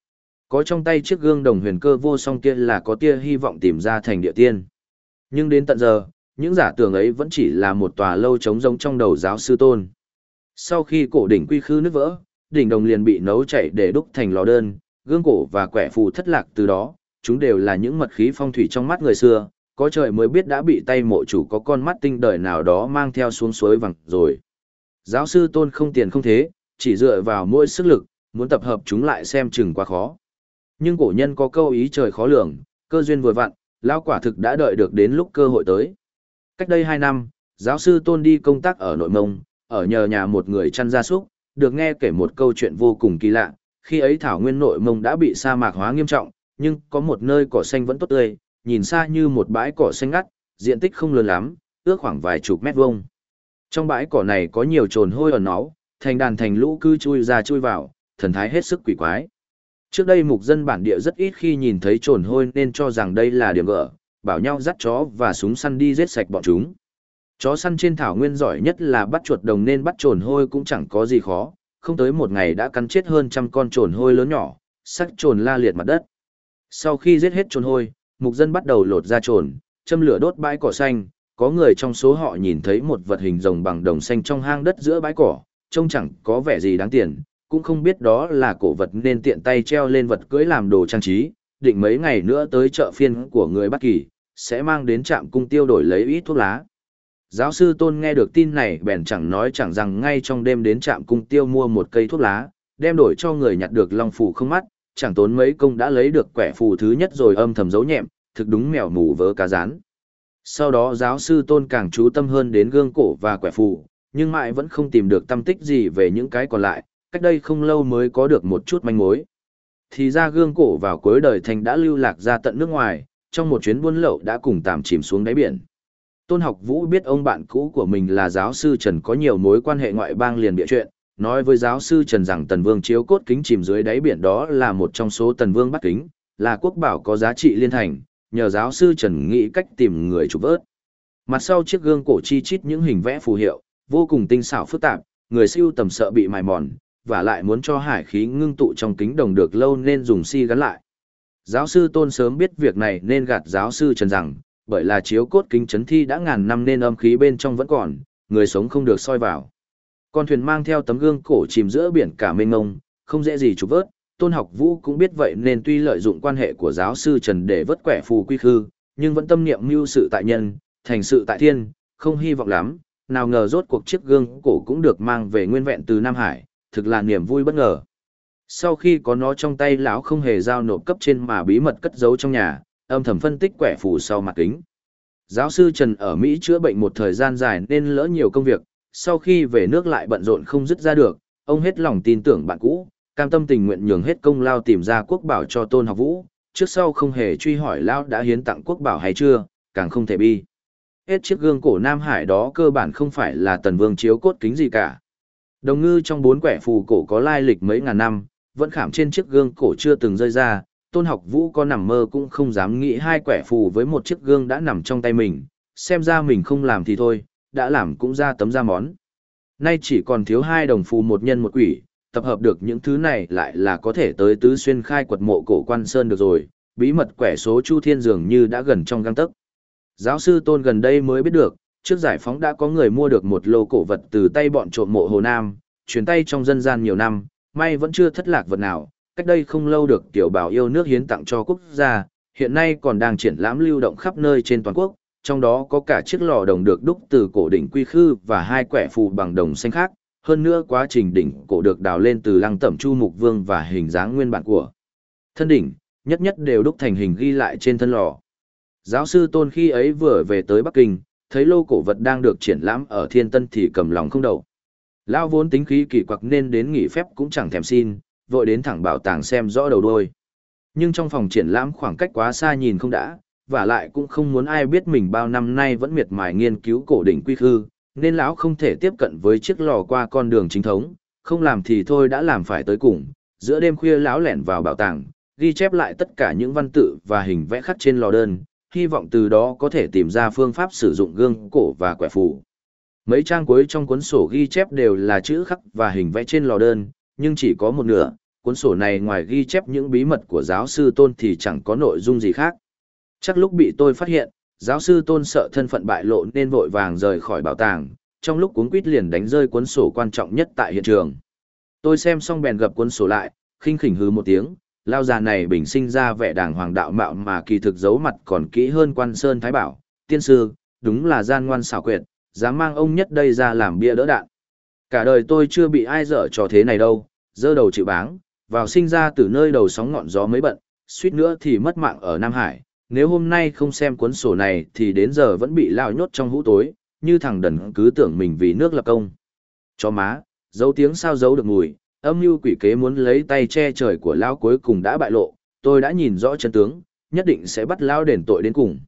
Có trong tay chiếc gương đồng huyền cơ vô song kia là có tia hy vọng tìm ra thành địa tiên. Nhưng đến tận giờ, những giả tưởng ấy vẫn chỉ là một tòa lâu trống rỗng trong đầu giáo sư Tôn. Sau khi cổ đỉnh quy khư nứt vỡ, đỉnh đồng liền bị nấu chảy để đúc thành lò đơn, gương cổ và quẻ phù thất lạc từ đó, chúng đều là những mật khí phong thủy trong mắt người xưa, có trời mới biết đã bị tay mộ chủ có con mắt tinh đời nào đó mang theo xuống suối vàng rồi. Giáo sư Tôn không tiền không thế, chỉ dựa vào mỗi sức lực, muốn tập hợp chúng lại xem chừng quá khó. Nhưng cổ nhân có câu ý trời khó lường, cơ duyên vừa vặn, lão quả thực đã đợi được đến lúc cơ hội tới. Cách đây 2 năm, giáo sư Tôn đi công tác ở Nội Mông, ở nhờ nhà một người chăn gia súc, được nghe kể một câu chuyện vô cùng kỳ lạ. Khi ấy thảo nguyên Nội Mông đã bị sa mạc hóa nghiêm trọng, nhưng có một nơi cỏ xanh vẫn tốt tươi, nhìn xa như một bãi cỏ xanh ngắt, diện tích không lớn lắm, ước khoảng vài chục mét vuông. Trong bãi cỏ này có nhiều trồn hôi ẩn náu, thành đàn thành lũ cứ chui ra chui vào, thần thái hết sức quỷ quái. Trước đây mục dân bản địa rất ít khi nhìn thấy trồn hôi nên cho rằng đây là điểm gở, bảo nhau dắt chó và súng săn đi giết sạch bọn chúng. Chó săn trên thảo nguyên giỏi nhất là bắt chuột đồng nên bắt trồn hôi cũng chẳng có gì khó, không tới một ngày đã cắn chết hơn 100 con trồn hôi lớn nhỏ, xác trồn la liệt mặt đất. Sau khi giết hết trồn hôi, mục dân bắt đầu lột da trồn, châm lửa đốt bãi cỏ xanh, có người trong số họ nhìn thấy một vật hình rồng bằng đồng xanh trong hang đất giữa bãi cỏ, trông chẳng có vẻ gì đáng tiền, cũng không biết đó là cổ vật nên tiện tay treo lên vật cưỡi làm đồ trang trí, định mấy ngày nữa tới chợ phiên của người Bắc Kỳ, sẽ mang đến trạm cung tiêu đổi lấy ít thuốc lá. Giáo sư Tôn nghe được tin này bèn chẳng nói chẳng rằng ngay trong đêm đến trạm cung tiêu mua một cây thuốc lá, đem đổi cho người nhặt được long phù không mắt, chẳng tốn mấy công đã lấy được quẻ phù thứ nhất rồi âm thầm giấu nhẹm, thực đúng mèo mù vớ cá rán. Sau đó giáo sư Tôn càng chú tâm hơn đến gương cổ và quẻ phù, nhưng mãi vẫn không tìm được tâm tích gì về những cái còn lại, cách đây không lâu mới có được một chút manh mối. Thì ra gương cổ vào cuối đời Thành đã lưu lạc ra tận nước ngoài, trong một chuyến buôn lậu đã cùng tạm chìm xuống đáy biển. Tôn Học Vũ biết ông bạn cũ của mình là giáo sư Trần có nhiều mối quan hệ ngoại bang liền bịa chuyện, nói với giáo sư Trần rằng Tần Vương chiếu cốt kính chìm dưới đáy biển đó là một trong số Tần Vương bắt kính, là quốc bảo có giá trị liên thành, nhờ giáo sư Trần nghĩ cách tìm người chụp vớt. Mặt sau chiếc gương cổ chi chít những hình vẽ phù hiệu, vô cùng tinh xảo phức tạp, người sưu tầm sợ bị mài mòn, và lại muốn cho hải khí ngưng tụ trong kính đồng được lâu nên dùng xi gắn lại. Giáo sư Tôn sớm biết việc này nên gạt giáo sư Trần rằng, bởi là chiếu cốt kính chấn thi đã ngàn năm nên âm khí bên trong vẫn còn, người sống không được soi vào. Con thuyền mang theo tấm gương cổ chìm giữa biển cả mênh mông, không dễ gì trục vớt. Tôn Học Vũ cũng biết vậy nên tuy lợi dụng quan hệ của giáo sư Trần để vớt quẻ phù quy khư, nhưng vẫn tâm niệm mưu sự tại nhân, thành sự tại thiên, không hy vọng lắm. Nào ngờ rốt cuộc chiếc gương cổ cũng được mang về nguyên vẹn từ Nam Hải, thực là niềm vui bất ngờ. Sau khi có nó trong tay, lão không hề giao nộp cấp trên mà bí mật cất giấu trong nhà, âm thầm phân tích quẻ phù sau mặt kính. Giáo sư Trần ở Mỹ chữa bệnh một thời gian dài nên lỡ nhiều công việc, sau khi về nước lại bận rộn không dứt ra được, ông hết lòng tin tưởng bạn cũ, cam tâm tình nguyện nhường hết công lao tìm ra quốc bảo cho Tôn Học Vũ, trước sau không hề truy hỏi lão đã hiến tặng quốc bảo hay chưa, càng không thể bi. Hết chiếc gương cổ Nam Hải đó cơ bản không phải là Tần Vương chiếu cốt kính gì cả. Đồng ngư trong 4 quẻ phù cổ có lai lịch mấy ngàn năm, vẫn khảm trên chiếc gương cổ chưa từng rơi ra. Tôn Học Vũ có nằm mơ cũng không dám nghĩ 2 quẻ phù với một chiếc gương đã nằm trong tay mình, xem ra mình không làm thì thôi, đã làm cũng ra tấm ra món. Nay chỉ còn thiếu 2 đồng phù một nhân một quỷ, tập hợp được những thứ này lại là có thể tới Tứ Xuyên khai quật mộ cổ Quan Sơn được rồi, bí mật quẻ số Chu Thiên dường như đã gần trong gang tấc. Giáo sư Tôn gần đây mới biết được, trước giải phóng đã có người mua được một lô cổ vật từ tay bọn trộm mộ Hồ Nam, chuyển tay trong dân gian nhiều năm, may vẫn chưa thất lạc vật nào. Cách đây không lâu được tiểu bảo yêu nước hiến tặng cho quốc gia, hiện nay còn đang triển lãm lưu động khắp nơi trên toàn quốc, trong đó có cả chiếc lò đồng được đúc từ cổ đỉnh quy khư và 2 quẻ phù bằng đồng xanh khác, hơn nữa quá trình đỉnh cổ được đào lên từ lăng tẩm Chu Mục Vương và hình dáng nguyên bản của thân đỉnh, nhất nhất đều đúc thành hình ghi lại trên thân lò. Giáo sư Tôn khi ấy vừa về tới Bắc Kinh, thấy lô cổ vật đang được triển lãm ở Thiên Tân thì cầm lòng không đậu. Lão vốn tính khí kỳ quặc nên đến nghỉ phép cũng chẳng thèm xin, vội đến thẳng bảo tàng xem rõ đầu đuôi. Nhưng trong phòng triển lãm khoảng cách quá xa nhìn không đã, và lại cũng không muốn ai biết mình bao năm nay vẫn miệt mài nghiên cứu cổ đỉnh quy khư, nên lão không thể tiếp cận với chiếc lò qua con đường chính thống, không làm thì thôi đã làm phải tới cùng. Giữa đêm khuya lão lẻn vào bảo tàng, ghi chép lại tất cả những văn tự và hình vẽ khắc trên lò đơn, hy vọng từ đó có thể tìm ra phương pháp sử dụng gương cổ và quẻ phù. Mấy trang cuối trong cuốn sổ ghi chép đều là chữ khắc và hình vẽ trên lò đơn, nhưng chỉ có một nửa, cuốn sổ này ngoài ghi chép những bí mật của giáo sư Tôn thì chẳng có nội dung gì khác. Chắc lúc bị tôi phát hiện, giáo sư Tôn sợ thân phận bại lộ nên vội vàng rời khỏi bảo tàng, trong lúc cuống quýt liền đánh rơi cuốn sổ quan trọng nhất tại hiện trường. Tôi xem xong bèn gập cuốn sổ lại, khinh khỉnh hừ một tiếng, lao già này bình sinh ra vẻ đàng hoàng đạo mạo mà kỳ thực giấu mặt còn kỹ hơn Quan Sơn Thái Bảo. Tiên sư, đúng là gian ngoan xảo quyệt, dám mang ông nhất đây ra làm bia đỡ đạn. Cả đời tôi chưa bị ai dở trò thế này đâu, giơ đầu chịu báng, vào sinh ra từ nơi đầu sóng ngọn gió mới bận, suýt nữa thì mất mạng ở Nam Hải. Nếu hôm nay không xem cuốn sổ này thì đến giờ vẫn bị lao nhốt trong hũ tối, như thằng đần cứ tưởng mình vì nước lập công. Chó má, giấu tiếng sao giấu được mùi, âm mưu quỷ kế muốn lấy tay che trời của lão cuối cùng đã bại lộ, tôi đã nhìn rõ chân tướng, nhất định sẽ bắt lão đền tội đến cùng.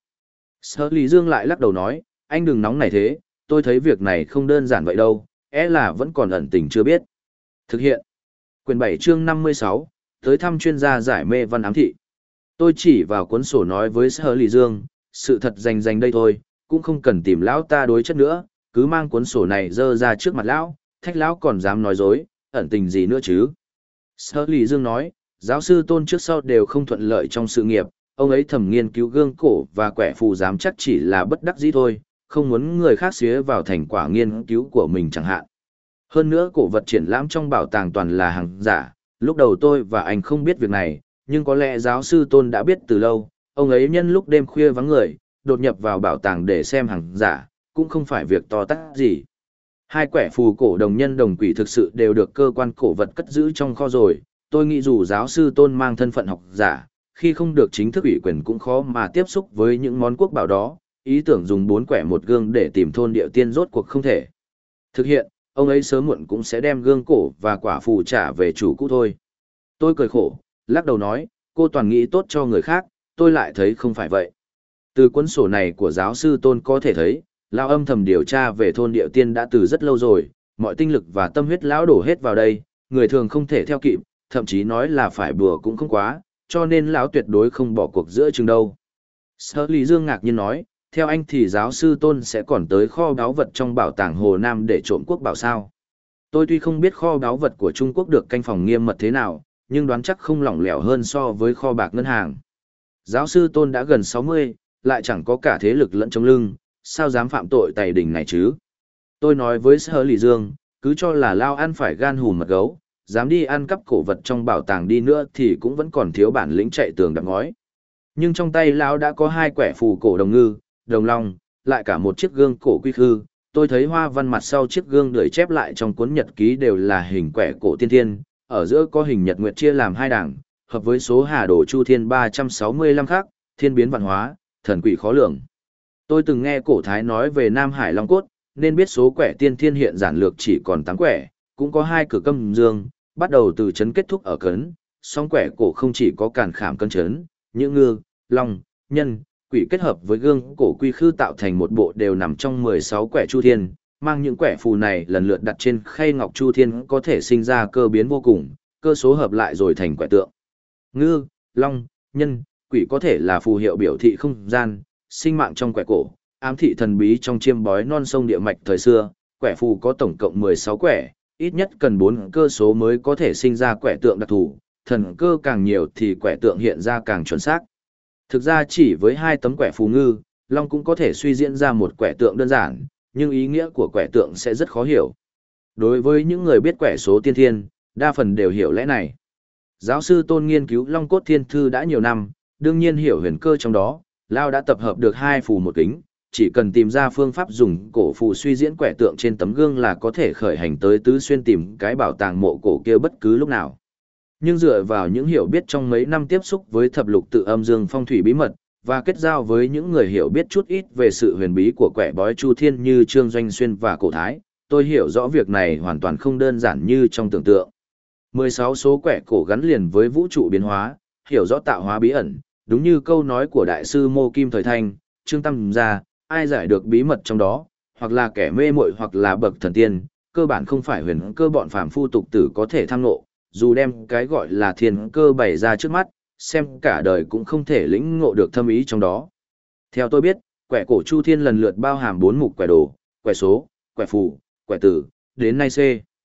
Sở Lý Dương lại lắc đầu nói, anh đừng nóng này thế, tôi thấy việc này không đơn giản vậy đâu, là vẫn còn ẩn tình chưa biết. Thực hiện. Quyển 7 chương 56, tới thăm chuyên gia giải mê văn ám thị. Tôi chỉ vào cuốn sổ nói với Sở Lý Dương, sự thật rành đây thôi, cũng không cần tìm lão ta đối chất nữa, cứ mang cuốn sổ này dơ ra trước mặt lão, thách lão còn dám nói dối, ẩn tình gì nữa chứ. Sở Lý Dương nói, giáo sư Tôn trước sau đều không thuận lợi trong sự nghiệp, ông ấy thầm nghiên cứu gương cổ và quẻ phù giám chắc chỉ là bất đắc dĩ thôi, không muốn người khác xía vào thành quả nghiên cứu của mình chẳng hạn. Hơn nữa cổ vật triển lãm trong bảo tàng toàn là hàng giả, lúc đầu tôi và anh không biết việc này, nhưng có lẽ giáo sư Tôn đã biết từ lâu, ông ấy nhân lúc đêm khuya vắng người, đột nhập vào bảo tàng để xem hàng giả, cũng không phải việc to tát gì. Hai quẻ phù cổ đồng nhân đồng quỷ thực sự đều được cơ quan cổ vật cất giữ trong kho rồi, tôi nghĩ dù giáo sư Tôn mang thân phận học giả, khi không được chính thức ủy quyền cũng khó mà tiếp xúc với những món quốc bảo đó, ý tưởng dùng 4 quẻ một gương để tìm thôn địa tiên rốt cuộc không thể. Thực hiện, ông ấy sớm muộn cũng sẽ đem gương cổ và quả phù trả về chủ cũ thôi. Tôi cười khổ, lắc đầu nói, cô toàn nghĩ tốt cho người khác, tôi lại thấy không phải vậy. Từ cuốn sổ này của giáo sư Tôn có thể thấy, lão âm thầm điều tra về thôn địa tiên đã từ rất lâu rồi, mọi tinh lực và tâm huyết lão đổ hết vào đây, người thường không thể theo kịp, thậm chí nói là phải bừa cũng không quá, cho nên lão tuyệt đối không bỏ cuộc giữa chừng đâu. Sở Lý Dương ngạc nhiên nói, theo anh thì giáo sư Tôn sẽ còn tới kho báu vật trong bảo tàng Hồ Nam để trộm quốc bảo sao. Tôi tuy không biết kho báu vật của Trung Quốc được canh phòng nghiêm mật thế nào, nhưng đoán chắc không lỏng lẻo hơn so với kho bạc ngân hàng. Giáo sư Tôn đã gần 60, lại chẳng có cả thế lực lẫn chống lưng, sao dám phạm tội tày đình này chứ? Tôi nói với Sở Lý Dương, cứ cho là lao ăn phải gan hùm mật gấu, dám đi ăn cắp cổ vật trong bảo tàng đi nữa thì cũng vẫn còn thiếu bản lĩnh chạy tường đập ngói. Nhưng trong tay lão đã có 2 quẻ phù cổ đồng ngư, đồng long, lại cả một chiếc gương cổ quy khư. Tôi thấy hoa văn mặt sau chiếc gương đợi chép lại trong cuốn nhật ký đều là hình quẻ cổ tiên thiên, ở giữa có hình nhật nguyệt chia làm 2 đảng, hợp với số hà đồ chu thiên 365 khác, thiên biến vạn hóa, thần quỷ khó lường. Tôi từng nghe cổ thái nói về Nam Hải Long Cốt, nên biết số quẻ tiên thiên hiện giản lược chỉ còn 8 quẻ, cũng có 2 cửa câm dương, bắt đầu từ chấn kết thúc ở cấn, song quẻ cổ không chỉ có càn khảm cân chấn, những ngư, long, nhân, quỷ kết hợp với gương cổ quy khư tạo thành một bộ đều nằm trong 16 quẻ chu thiên, mang những quẻ phù này lần lượt đặt trên khay ngọc chu thiên có thể sinh ra cơ biến vô cùng, cơ số hợp lại rồi thành quẻ tượng. Ngư, long, nhân, quỷ có thể là phù hiệu biểu thị không gian, sinh mạng trong quẻ cổ, ám thị thần bí trong chiêm bói non sông địa mạch thời xưa, quẻ phù có tổng cộng 16 quẻ, ít nhất cần 4 cơ số mới có thể sinh ra quẻ tượng đặc thù, thần cơ càng nhiều thì quẻ tượng hiện ra càng chuẩn xác. Thực ra chỉ với 2 tấm quẻ phù ngư, long cũng có thể suy diễn ra một quẻ tượng đơn giản, nhưng ý nghĩa của quẻ tượng sẽ rất khó hiểu. Đối với những người biết quẻ số tiên thiên, đa phần đều hiểu lẽ này. Giáo sư Tôn nghiên cứu Long Cốt Thiên Thư đã nhiều năm, đương nhiên hiểu huyền cơ trong đó, Lao đã tập hợp được 2 phù một kính, chỉ cần tìm ra phương pháp dùng cổ phù suy diễn quẻ tượng trên tấm gương là có thể khởi hành tới tứ xuyên tìm cái bảo tàng mộ cổ kia bất cứ lúc nào. Nhưng dựa vào những hiểu biết trong mấy năm tiếp xúc với thập lục tự âm dương phong thủy bí mật, và kết giao với những người hiểu biết chút ít về sự huyền bí của quẻ bói Chu Thiên như Trương Doanh Xuyên và Cổ Thái, tôi hiểu rõ việc này hoàn toàn không đơn giản như trong tưởng tượng. 16 số quẻ cổ gắn liền với vũ trụ biến hóa, hiểu rõ tạo hóa bí ẩn, đúng như câu nói của đại sư Mô Kim thời Thanh, Trương Tam gia, ai giải được bí mật trong đó, hoặc là kẻ mê muội hoặc là bậc thần tiên, cơ bản không phải huyền cơ bọn phàm phu tục tử có thể tham ngộ, dù đem cái gọi là thiên cơ bày ra trước mắt, xem cả đời cũng không thể lĩnh ngộ được thâm ý trong đó. Theo tôi biết, quẻ cổ Chu Thiên lần lượt bao hàm 4 mục quẻ đồ, quẻ số, quẻ phù, quẻ tử, đến nay C.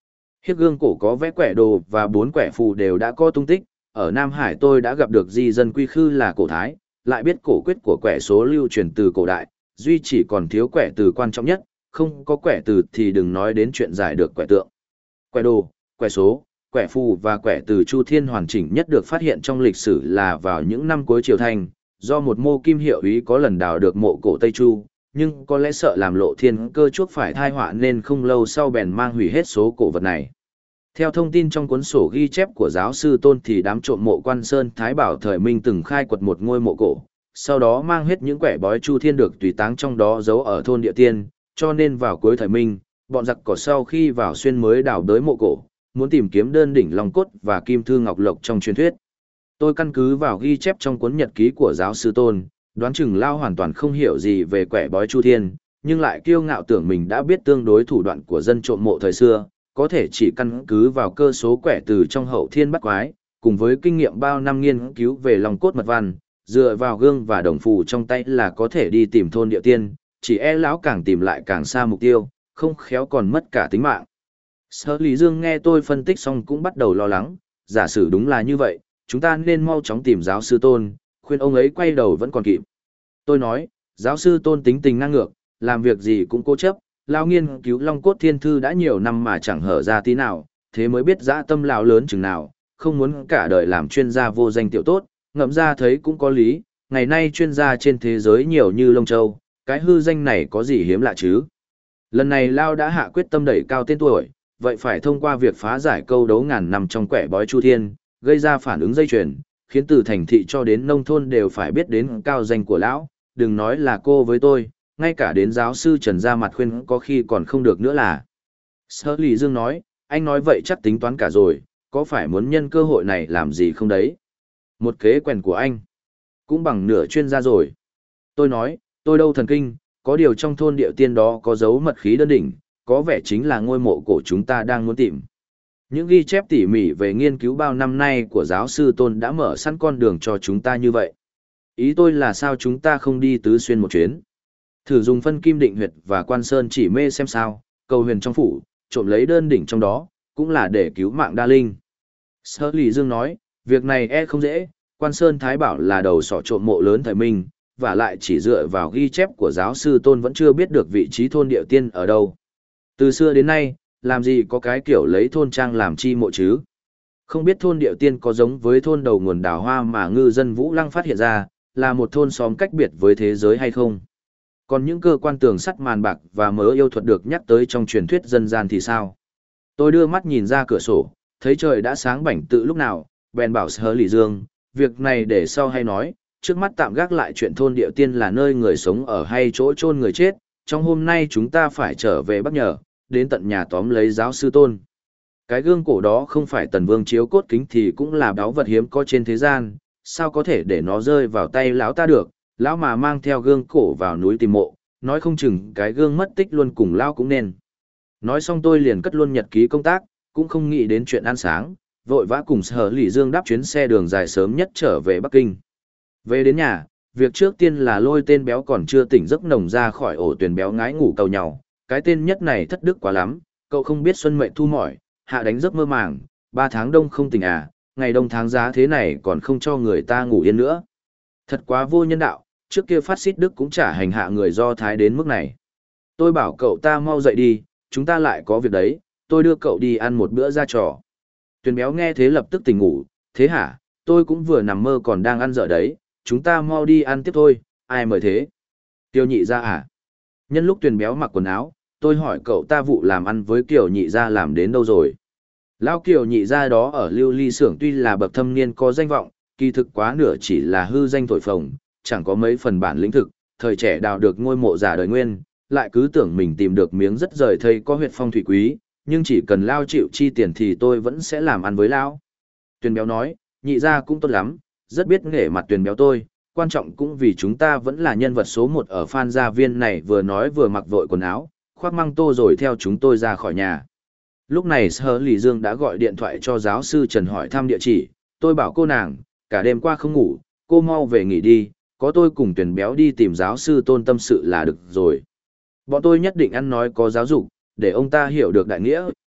Hiếc gương cổ có vẽ quẻ đồ và 4 quẻ phù đều đã có tung tích, ở Nam Hải tôi đã gặp được di dân quy khư là cổ thái, lại biết cổ quyết của quẻ số lưu truyền từ cổ đại, duy chỉ còn thiếu quẻ từ quan trọng nhất, không có quẻ từ thì đừng nói đến chuyện giải được quẻ tượng. Quẻ đồ, quẻ số, quẻ phù và quẻ từ Chu Thiên hoàn chỉnh nhất được phát hiện trong lịch sử là vào những năm cuối Triều Thanh, do một mô kim hiệu úy có lần đào được mộ cổ Tây Chu, nhưng có lẽ sợ làm lộ thiên cơ chuốc phải thai họa nên không lâu sau bèn mang hủy hết số cổ vật này. Theo thông tin trong cuốn sổ ghi chép của giáo sư Tôn thì đám trộm mộ Quan Sơn Thái Bảo thời Minh từng khai quật một ngôi mộ cổ, sau đó mang hết những quẻ bói Chu Thiên được tùy táng trong đó giấu ở thôn Địa Tiên, cho nên vào cuối thời Minh, bọn giặc cỏ sau khi vào xuyên mới đào đới mộ cổ, muốn tìm kiếm đơn đỉnh Long Cốt và Kim Thư Ngọc Lộc trong truyền thuyết. Tôi căn cứ vào ghi chép trong cuốn nhật ký của giáo sư Tôn, đoán chừng Lao hoàn toàn không hiểu gì về quẻ bói Chu Thiên, nhưng lại kiêu ngạo tưởng mình đã biết tương đối thủ đoạn của dân trộm mộ thời xưa, có thể chỉ căn cứ vào cơ số quẻ từ trong hậu thiên bắt quái, cùng với kinh nghiệm bao năm nghiên cứu về Long Cốt mật văn, dựa vào gương và đồng phù trong tay là có thể đi tìm thôn Địa Tiên, chỉ e lão càng tìm lại càng xa mục tiêu, không khéo còn mất cả tính mạng. Sở Lý Dương nghe tôi phân tích xong cũng bắt đầu lo lắng, giả sử đúng là như vậy, chúng ta nên mau chóng tìm giáo sư Tôn, khuyên ông ấy quay đầu vẫn còn kịp. Tôi nói, giáo sư Tôn tính tình ngang ngược, làm việc gì cũng cố chấp, lao nghiên cứu Long Cốt Thiên Thư đã nhiều năm mà chẳng hở ra tí nào, thế mới biết dã tâm lão lớn chừng nào, không muốn cả đời làm chuyên gia vô danh tiểu tốt, ngẫm ra thấy cũng có lý, ngày nay chuyên gia trên thế giới nhiều như lông châu, cái hư danh này có gì hiếm lạ chứ. Lần này Lao đã hạ quyết tâm đẩy cao tên tuổi, vậy phải thông qua việc phá giải câu đấu ngàn năm trong quẻ bói Chu Thiên, gây ra phản ứng dây chuyền, khiến từ thành thị cho đến nông thôn đều phải biết đến cao danh của lão, đừng nói là cô với tôi, ngay cả đến giáo sư Trần ra mặt khuyên có khi còn không được nữa là. Sở Lý Dương nói, anh nói vậy chắc tính toán cả rồi, có phải muốn nhân cơ hội này làm gì không đấy? Một kế quèn của anh, cũng bằng nửa chuyên gia rồi. Tôi nói, tôi đâu thần kinh, có điều trong thôn Địa Tiên đó có dấu mật khí đơn đỉnh, có vẻ chính là ngôi mộ cổ chúng ta đang muốn tìm. Những ghi chép tỉ mỉ về nghiên cứu bao năm nay của giáo sư Tôn đã mở sẵn con đường cho chúng ta như vậy. Ý tôi là sao chúng ta không đi tứ xuyên một chuyến. Thử dùng phân kim định huyệt và quan sơn chỉ mê xem sao, cầu huyền trong phủ, trộm lấy đơn đỉnh trong đó, cũng là để cứu mạng đa linh. Sở Lý Dương nói, việc này không dễ, quan sơn thái bảo là đầu sỏ trộm mộ lớn thời Minh, và lại chỉ dựa vào ghi chép của giáo sư Tôn vẫn chưa biết được vị trí thôn Địa Tiên ở đâu. Từ xưa đến nay, làm gì có cái kiểu lấy thôn trang làm chi mộ chứ? Không biết thôn Địa Tiên có giống với thôn đầu nguồn đào hoa mà ngư dân Vũ Lăng phát hiện ra, là một thôn xóm cách biệt với thế giới hay không? Còn những cơ quan tường sắt màn bạc và mớ yêu thuật được nhắc tới trong truyền thuyết dân gian thì sao? Tôi đưa mắt nhìn ra cửa sổ, thấy trời đã sáng bảnh tự lúc nào, bèn bảo Sở Lý Dương, việc này để sau hay nói, trước mắt tạm gác lại chuyện thôn Địa Tiên là nơi người sống ở hay chỗ chôn người chết, trong hôm nay chúng ta phải trở về Bắc Nhờ, đến tận nhà tóm lấy giáo sư Tôn. Cái gương cổ đó không phải Tần Vương chiếu cốt kính thì cũng là báu vật hiếm có trên thế gian, sao có thể để nó rơi vào tay lão ta được, lão mà mang theo gương cổ vào núi tìm mộ, nói không chừng cái gương mất tích luôn cùng lão cũng nên. Nói xong tôi liền cất luôn nhật ký công tác, cũng không nghĩ đến chuyện ăn sáng, vội vã cùng Sở Lý Dương đáp chuyến xe đường dài sớm nhất trở về Bắc Kinh. Về đến nhà, việc trước tiên là lôi tên béo còn chưa tỉnh giấc nồng ra khỏi ổ tuyển béo ngái ngủ cầu nhau, cái tên nhất này thất đức quá lắm, cậu không biết xuân mệnh thu mỏi, hạ đánh giấc mơ màng, 3 tháng đông không tỉnh à, ngày đông tháng giá thế này còn không cho người ta ngủ yên nữa. Thật quá vô nhân đạo, trước kia phát xít Đức cũng chả hành hạ người Do Thái đến mức này. Tôi bảo cậu ta mau dậy đi, chúng ta lại có việc đấy, tôi đưa cậu đi ăn một bữa ra trò. Tuyền béo nghe thế lập tức tỉnh ngủ, thế hả, tôi cũng vừa nằm mơ còn đang ăn dở đấy, chúng ta mau đi ăn tiếp thôi, ai mời thế? Tiêu nhị ra à? Nhân lúc Tuyền béo mặc quần áo, tôi hỏi cậu ta vụ làm ăn với Kiều nhị ra làm đến đâu rồi? Lão Kiều nhị ra đó ở Lưu Ly xưởng tuy là bậc thâm niên có danh vọng, kỳ thực quá nửa chỉ là hư danh thổi phồng, chẳng có mấy phần bản lĩnh thực, thời trẻ đào được ngôi mộ giả đời nguyên, lại cứ tưởng mình tìm được miếng rất rời thây có huyệt phong thủy quý, nhưng chỉ cần Lao chịu chi tiền thì tôi vẫn sẽ làm ăn với Lão. Tuyền béo nói, nhị ra cũng tốt lắm, rất biết nể mặt Tuyền béo tôi, quan trọng cũng vì chúng ta vẫn là nhân vật số 1 ở Phan Gia Viên này, vừa nói vừa mặc vội quần áo, khoác măng tô rồi theo chúng tôi ra khỏi nhà. Lúc này Sở Lý Dương đã gọi điện thoại cho giáo sư Trần hỏi thăm địa chỉ, tôi bảo cô nàng, cả đêm qua không ngủ, cô mau về nghỉ đi, có tôi cùng Tuyền béo đi tìm giáo sư Tôn tâm sự là được rồi. Bọn tôi nhất định ăn nói có giáo dục, để ông ta hiểu được đại nghĩa,